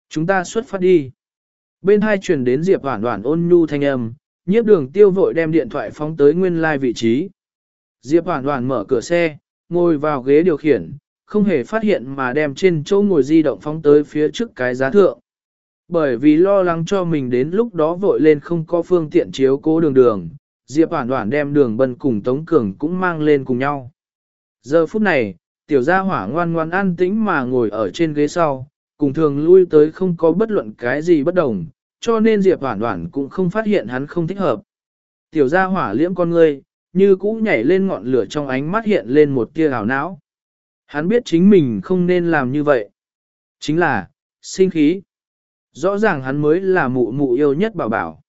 Chúng ta xuất phát đi. Bên hai truyền đến Diệp Hoản Hoản ôn nhu thanh âm, Nhiếp Đường Tiêu vội đem điện thoại phóng tới nguyên lai vị trí. Diệp Hoản Hoản mở cửa xe, ngồi vào ghế điều khiển, không hề phát hiện mà đem trên chỗ ngồi di động phóng tới phía trước cái giá thượng. Bởi vì lo lắng cho mình đến lúc đó vội lên không có phương tiện chiếu cố đường đường, Diệp Hoản Hoản đem Đường Bân cùng Tống Cường cũng mang lên cùng nhau. Giờ phút này, tiểu gia hỏa ngoan ngoan an tĩnh mà ngồi ở trên ghế sau, cùng thường lui tới không có bất luận cái gì bất đồng, cho nên Diệp Hoản Hoản cũng không phát hiện hắn không thích hợp. Tiểu gia hỏa liễm con ngươi, như cũ nhảy lên ngọn lửa trong ánh mắt hiện lên một tia ảo não. Hắn biết chính mình không nên làm như vậy. Chính là, sinh khí. Rõ ràng hắn mới là mụ mụ yêu nhất bảo bảo.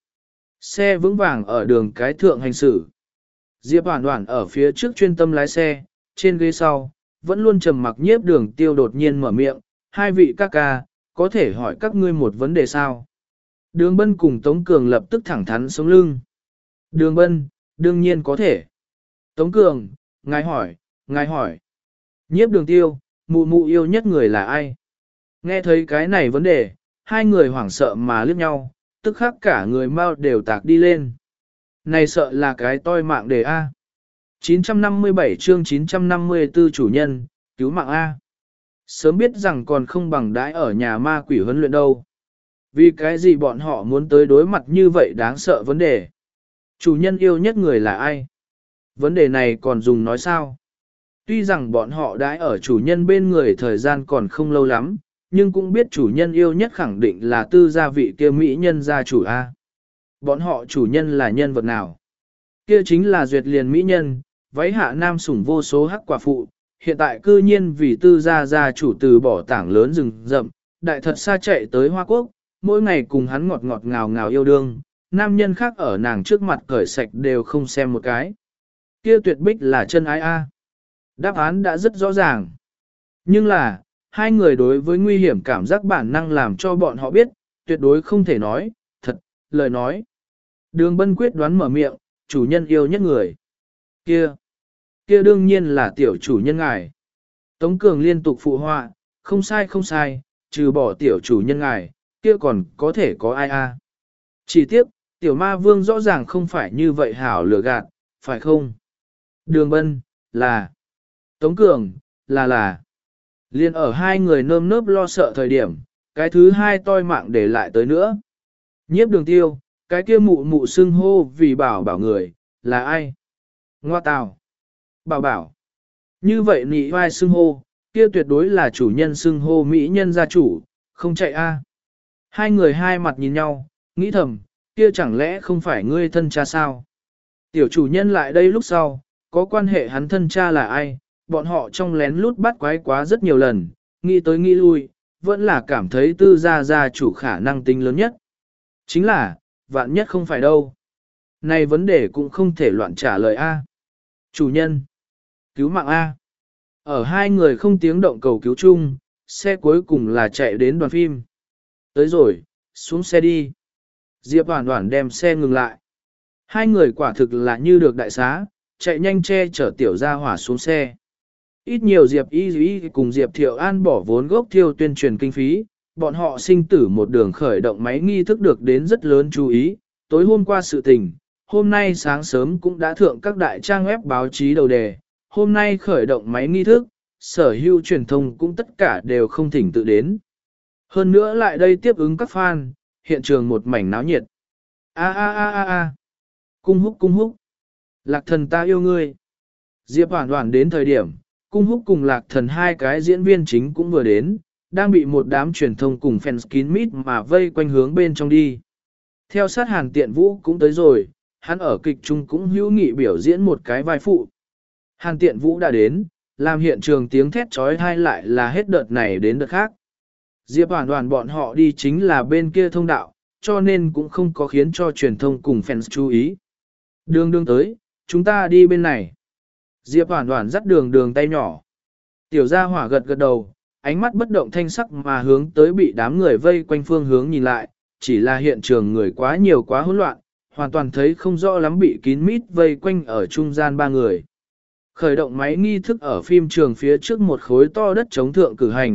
Xe vững vàng ở đường cái thượng hành xử. Diệp Hoản Hoản ở phía trước chuyên tâm lái xe, trên ghế sau, vẫn luôn trầm mặc Nhiếp Đường Tiêu đột nhiên mở miệng, hai vị ca ca, có thể hỏi các ngươi một vấn đề sao? Đường Bân cùng Tống Cường lập tức thẳng thắn sống lưng. Đường Bân, đương nhiên có thể. Tống Cường, ngài hỏi, ngài hỏi. Nhiếp Đường Tiêu, mụ mụ yêu nhất người là ai? Nghe thấy cái này vấn đề, hai người hoảng sợ mà liếc nhau, tức khắc cả người mau đều tạc đi lên. Này sợ là cái toi mạng đề A. chín trăm năm mươi bảy chương chín trăm năm mươi tư chủ nhân, cứu mạng A. Sớm biết rằng còn không bằng đãi ở nhà ma quỷ huấn luyện đâu. Vì cái gì bọn họ muốn tới đối mặt như vậy đáng sợ vấn đề. Chủ nhân yêu nhất người là ai? Vấn đề này còn dùng nói sao? Tuy rằng bọn họ đãi ở chủ nhân bên người thời gian còn không lâu lắm, nhưng cũng biết chủ nhân yêu nhất khẳng định là tư gia vị kia mỹ nhân gia chủ A. Bọn họ chủ nhân là nhân vật nào? Kia chính là duyệt liền mỹ nhân, váy hạ nam sủng vô số hắc quả phụ, hiện tại cư nhiên vì tư gia gia chủ từ bỏ tảng lớn rừng rậm, đại thật xa chạy tới Hoa Quốc, mỗi ngày cùng hắn ngọt ngọt ngào ngào yêu đương, nam nhân khác ở nàng trước mặt cởi sạch đều không xem một cái. Kia tuyệt bích là chân ái A. Đáp án đã rất rõ ràng. Nhưng là, hai người đối với nguy hiểm cảm giác bản năng làm cho bọn họ biết, tuyệt đối không thể nói, thật, lời nói. Đường Bân quyết đoán mở miệng, chủ nhân yêu nhất người. Kia, kia đương nhiên là tiểu chủ nhân ngài. Tống Cường liên tục phụ họa, không sai không sai, trừ bỏ tiểu chủ nhân ngài, kia còn có thể có ai a? Chỉ tiếc, tiểu ma vương rõ ràng không phải như vậy hảo lừa gạt, phải không? Đường Bân, là. Tống Cường, là là. Liên ở hai người nơm nớp lo sợ thời điểm, cái thứ hai toi mạng để lại tới nữa. Nhiếp Đường Tiêu, cái kia mụ mụ xưng hô vì bảo bảo người, là ai? Ngoa tào. Bảo bảo. Như vậy nị vai xưng hô, kia tuyệt đối là chủ nhân xưng hô mỹ nhân gia chủ, không chạy a. Hai người hai mặt nhìn nhau, nghĩ thầm, kia chẳng lẽ không phải ngươi thân cha sao? Tiểu chủ nhân lại đây lúc sau, có quan hệ hắn thân cha là ai? Bọn họ trong lén lút bắt quái quá rất nhiều lần, nghĩ tới nghĩ lui, vẫn là cảm thấy tư gia gia chủ khả năng tính lớn nhất. Chính là, vạn nhất không phải đâu. Này vấn đề cũng không thể loạn trả lời A. Chủ nhân. Cứu mạng A. Ở hai người không tiếng động cầu cứu chung, xe cuối cùng là chạy đến đoàn phim. Tới rồi, xuống xe đi. Diệp Hoản Hoản đem xe ngừng lại. Hai người quả thực là như được đại xá, chạy nhanh che chở tiểu gia hỏa xuống xe. Ít nhiều Diệp Y Y cùng Diệp Thiệu An bỏ vốn gốc thiêu tuyên truyền kinh phí, bọn họ sinh tử một đường khởi động máy nghi thức được đến rất lớn chú ý. Tối hôm qua sự tình, hôm nay sáng sớm cũng đã thượng các đại trang web báo chí đầu đề. Hôm nay khởi động máy nghi thức, sở hữu truyền thông cũng tất cả đều không thỉnh tự đến. Hơn nữa lại đây tiếp ứng các fan, hiện trường một mảnh náo nhiệt. A a a a a. Cung húc cung húc. Lạc thần ta yêu ngươi. Diệp Hoản Hoản đến thời điểm, cung húc cùng lạc thần hai cái diễn viên chính cũng vừa đến, đang bị một đám truyền thông cùng fans kín mít mà vây quanh hướng bên trong đi. Theo sát Hàn Tiện Vũ cũng tới rồi, hắn ở kịch trung cũng hữu nghị biểu diễn một cái vai phụ. Hàn Tiện Vũ đã đến, làm hiện trường tiếng thét trói thai lại là hết đợt này đến đợt khác. Diệp Hoản Hoản bọn họ đi chính là bên kia thông đạo, cho nên cũng không có khiến cho truyền thông cùng fans chú ý. Đường đường tới, chúng ta đi bên này. Diệp Hoản Hoản dắt đường đường tay nhỏ. Tiểu gia hỏa gật gật đầu, ánh mắt bất động thanh sắc mà hướng tới bị đám người vây quanh phương hướng nhìn lại, chỉ là hiện trường người quá nhiều quá hỗn loạn, hoàn toàn thấy không rõ lắm bị kín mít vây quanh ở trung gian ba người. Khởi động máy nghi thức ở phim trường phía trước một khối to đất chống thượng cử hành,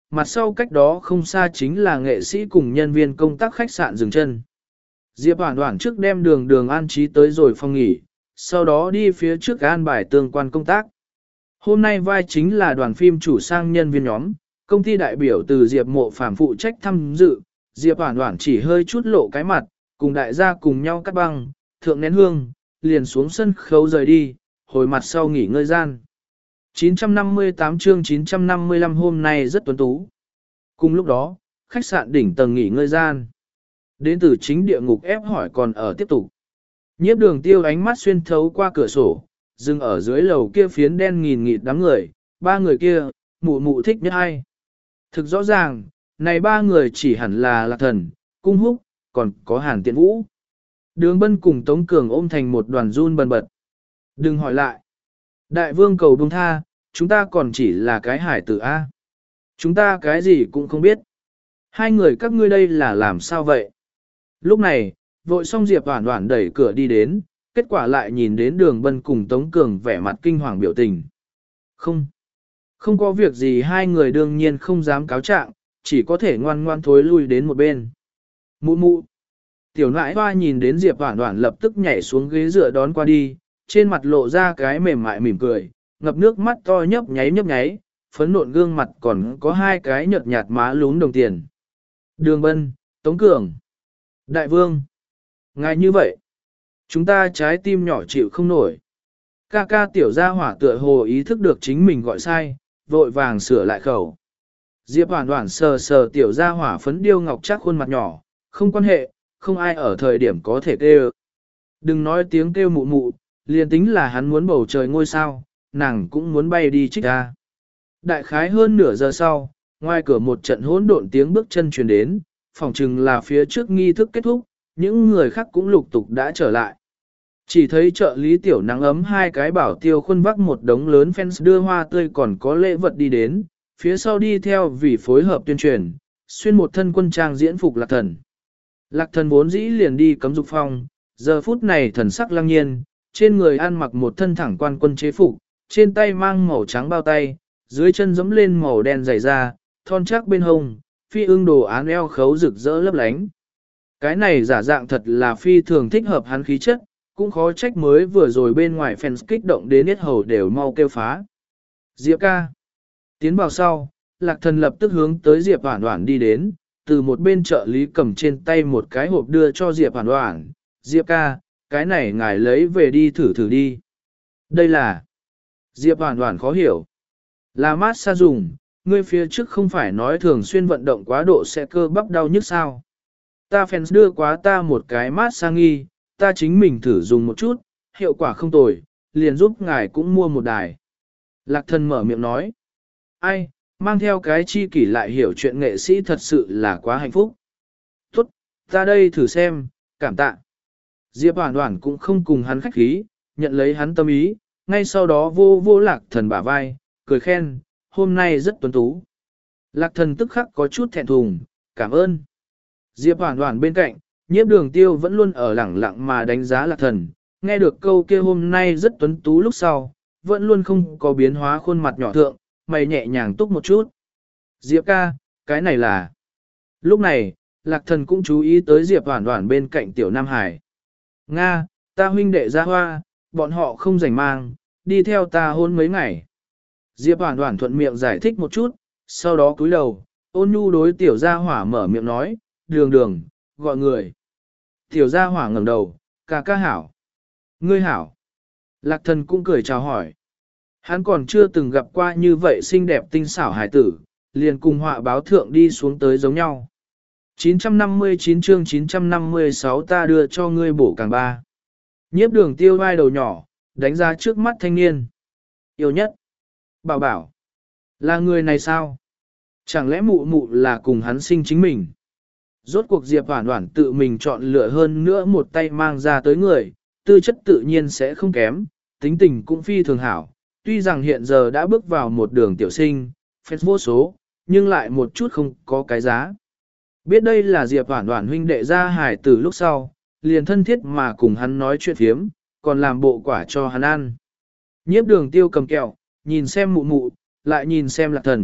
mặt sau cách đó không xa chính là nghệ sĩ cùng nhân viên công tác khách sạn dừng chân. Diệp Hoản Hoản trước đem đường đường an trí tới rồi phòng nghỉ, sau đó đi phía trước an bài tương quan công tác. Hôm nay vai chính là đoàn phim chủ sang nhân viên nhóm, công ty đại biểu từ Diệp Mộ Phàm phụ trách tham dự, Diệp Hoản Hoản chỉ hơi chút lộ cái mặt, cùng đại gia cùng nhau cắt băng, thượng nén hương, liền xuống sân khấu rời đi, hồi mặt sau nghỉ ngơi gian. chín trăm năm mươi tám chương chín trăm năm mươi lăm hôm nay rất tuấn tú. Cùng lúc đó, khách sạn đỉnh tầng nghỉ ngơi gian. Đến từ chính địa ngục ép hỏi còn ở tiếp tục. Nhiếp Đường Tiêu ánh mắt xuyên thấu qua cửa sổ, dừng ở dưới lầu kia phiến đen nghìn nghịt đám người, ba người kia, mụ mụ thích nhất ai. Thực rõ ràng, này ba người chỉ hẳn là Lạc Thần, Cung Húc, còn có Hàn Tiện Vũ. Đường Bân cùng Tống Cường ôm thành một đoàn run bần bật. Đừng hỏi lại. Đại vương cầu buông tha, chúng ta còn chỉ là cái hải tử A. Chúng ta cái gì cũng không biết. Hai người các ngươi đây là làm sao vậy? Lúc này, vội xong Diệp Hoản Hoản đẩy cửa đi đến, kết quả lại nhìn đến Đường Bân cùng Tống Cường vẻ mặt kinh hoàng biểu tình. Không. Không có việc gì, hai người đương nhiên không dám cáo trạng, chỉ có thể ngoan ngoan thối lui đến một bên. Mụ mụ. Tiểu nãi hoa nhìn đến Diệp Hoản Hoản lập tức nhảy xuống ghế dựa đón qua đi, trên mặt lộ ra cái mềm mại mỉm cười, ngập nước mắt to nhấp nháy nhấp nháy, phấn nộn gương mặt còn có hai cái nhợt nhạt má lún đồng tiền. Đường Bân, Tống Cường, Đại Vương, ngài như vậy, chúng ta trái tim nhỏ chịu không nổi. Ca ca tiểu gia hỏa tựa hồ ý thức được chính mình gọi sai, vội vàng sửa lại khẩu. Diệp Hoản Hoản sờ sờ tiểu gia hỏa phấn điêu ngọc chắc khuôn mặt nhỏ, không quan hệ, không ai ở thời điểm có thể kêu. Đừng nói tiếng kêu mụ mụ, liền tính là hắn muốn bầu trời ngôi sao, nàng cũng muốn bay đi trích ra. Đại khái hơn nửa giờ sau, ngoài cửa một trận hỗn độn tiếng bước chân truyền đến, phòng chừng là phía trước nghi thức kết thúc, những người khác cũng lục tục đã trở lại. Chỉ thấy trợ lý tiểu nắng ấm hai cái bảo tiêu khuôn vác một đống lớn fans đưa hoa tươi còn có lễ vật đi đến, phía sau đi theo vì phối hợp tuyên truyền, xuyên một thân quân trang diễn phục Lạc Thần. Lạc Thần vốn dĩ liền đi cấm dục phong, giờ phút này thần sắc lăng nhiên, trên người ăn mặc một thân thẳng quan quân chế phục, trên tay mang màu trắng bao tay, dưới chân giẫm lên màu đen dày da, thon chắc bên hông, phi ưng đồ án eo khấu rực rỡ lấp lánh. Cái này giả dạng thật là phi thường thích hợp hắn khí chất, cũng khó trách mới vừa rồi bên ngoài fans kích động đến hết hầu đều mau kêu phá. Diệp ca. Tiến vào sau, Lạc Thần lập tức hướng tới Diệp Hoản Hoản đi đến, từ một bên trợ lý cầm trên tay một cái hộp đưa cho Diệp Hoản Hoản. Diệp ca, cái này ngài lấy về đi thử thử đi. Đây là... Diệp Hoản Hoản khó hiểu. Là massage dùng, ngươi phía trước không phải nói thường xuyên vận động quá độ sẽ cơ bắp đau nhức sao. Ta fans đưa quá ta một cái massage nghi, ta chính mình thử dùng một chút, hiệu quả không tồi, liền giúp ngài cũng mua một đài. Lạc Thần mở miệng nói. Ai, mang theo cái chi kỷ lại hiểu chuyện nghệ sĩ thật sự là quá hạnh phúc. Tốt, ta đây thử xem, cảm tạ. Diệp Hoản Hoản cũng không cùng hắn khách khí, nhận lấy hắn tâm ý, ngay sau đó vô vô Lạc Thần bả vai, cười khen, hôm nay rất tuấn tú. Lạc Thần tức khắc có chút thẹn thùng, cảm ơn. Diệp Hoản Hoản bên cạnh, Nhiếp Đường Tiêu vẫn luôn ở lẳng lặng mà đánh giá Lạc Thần, nghe được câu kia hôm nay rất tuấn tú lúc sau, vẫn luôn không có biến hóa khuôn mặt nhỏ thượng, mày nhẹ nhàng túc một chút. Diệp ca, cái này là... Lúc này, Lạc Thần cũng chú ý tới Diệp Hoản Hoản bên cạnh Tiểu Nam Hải. Nga, ta huynh đệ ra hoa, bọn họ không rảnh mang, đi theo ta hôn mấy ngày. Diệp Hoản Hoản thuận miệng giải thích một chút, sau đó cúi đầu, ôn nhu đối Tiểu Gia Hỏa mở miệng nói, đường đường, gọi người. Tiểu Gia Hỏa ngẩng đầu, ca ca hảo. Ngươi hảo. Lạc Thần cũng cười chào hỏi. Hắn còn chưa từng gặp qua như vậy xinh đẹp tinh xảo hài tử, liền cùng họa báo thượng đi xuống tới giống nhau. chín trăm năm mươi chín chương chín trăm năm mươi sáu ta đưa cho ngươi bổ càng ba. Nhiếp Đường Tiêu vai đầu nhỏ, đánh ra trước mắt thanh niên. Yêu nhất. Bảo bảo. Là người này sao? Chẳng lẽ mụ mụ là cùng hắn sinh chính mình? Rốt cuộc Diệp Hoản Hoản tự mình chọn lựa hơn nữa một tay mang ra tới người, tư chất tự nhiên sẽ không kém, tính tình cũng phi thường hảo. Tuy rằng hiện giờ đã bước vào một đường tiểu sinh, phép vô số, nhưng lại một chút không có cái giá. Biết đây là Diệp Hoản Hoản huynh đệ ra hải từ lúc sau, liền thân thiết mà cùng hắn nói chuyện phiếm, còn làm bộ quả cho hắn ăn. Nhiếp Đường Tiêu cầm kẹo, nhìn xem mụ mụ, lại nhìn xem Lạc Thần,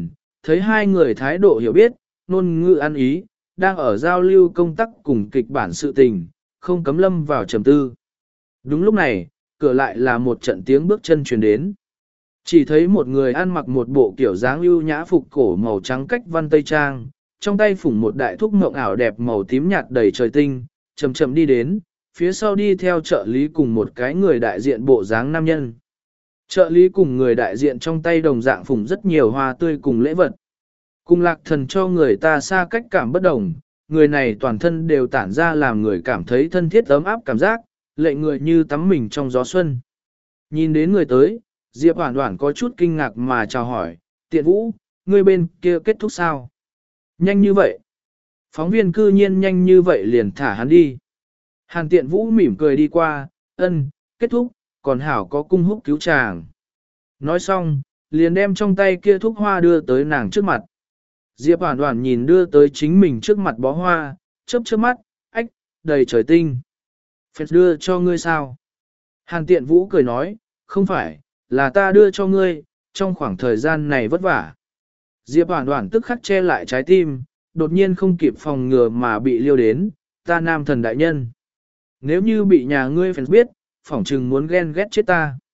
thấy hai người thái độ hiểu biết, ngôn ngữ ăn ý, đang ở giao lưu công tác cùng kịch bản sự tình, không cấm lâm vào trầm tư. Đúng lúc này, cửa lại là một trận tiếng bước chân truyền đến. Chỉ thấy một người ăn mặc một bộ kiểu dáng ưu nhã phục cổ màu trắng cách văn tây trang, trong tay phủng một đại thúc mộng ảo đẹp màu tím nhạt đầy trời tinh, chậm chậm đi đến, phía sau đi theo trợ lý cùng một cái người đại diện bộ dáng nam nhân. Trợ lý cùng người đại diện trong tay đồng dạng phủng rất nhiều hoa tươi cùng lễ vật. Cùng lạc thần cho người ta xa cách cảm bất đồng, người này toàn thân đều tản ra làm người cảm thấy thân thiết ấm áp cảm giác, lệnh người như tắm mình trong gió xuân. Nhìn đến người tới, Diệp Hoản Hoản có chút kinh ngạc mà chào hỏi, Tiện Vũ, ngươi bên kia kết thúc sao? Nhanh như vậy. Phóng viên cư nhiên nhanh như vậy liền thả hắn đi. Hàn Tiện Vũ mỉm cười đi qua, ân, kết thúc, còn hảo có cung húc cứu chàng. Nói xong, liền đem trong tay kia thuốc hoa đưa tới nàng trước mặt. Diệp Hoản Hoản nhìn đưa tới chính mình trước mặt bó hoa, chớp chớp mắt, ách, đầy trời tinh. Phật đưa cho ngươi sao? Hàn Tiện Vũ cười nói, không phải, là ta đưa cho ngươi, trong khoảng thời gian này vất vả. Diệp Hoản Hoản tức khắc che lại trái tim, đột nhiên không kịp phòng ngừa mà bị liêu đến, ta nam thần đại nhân. Nếu như bị nhà ngươi phèn biết, phỏng chừng muốn ghen ghét chết ta.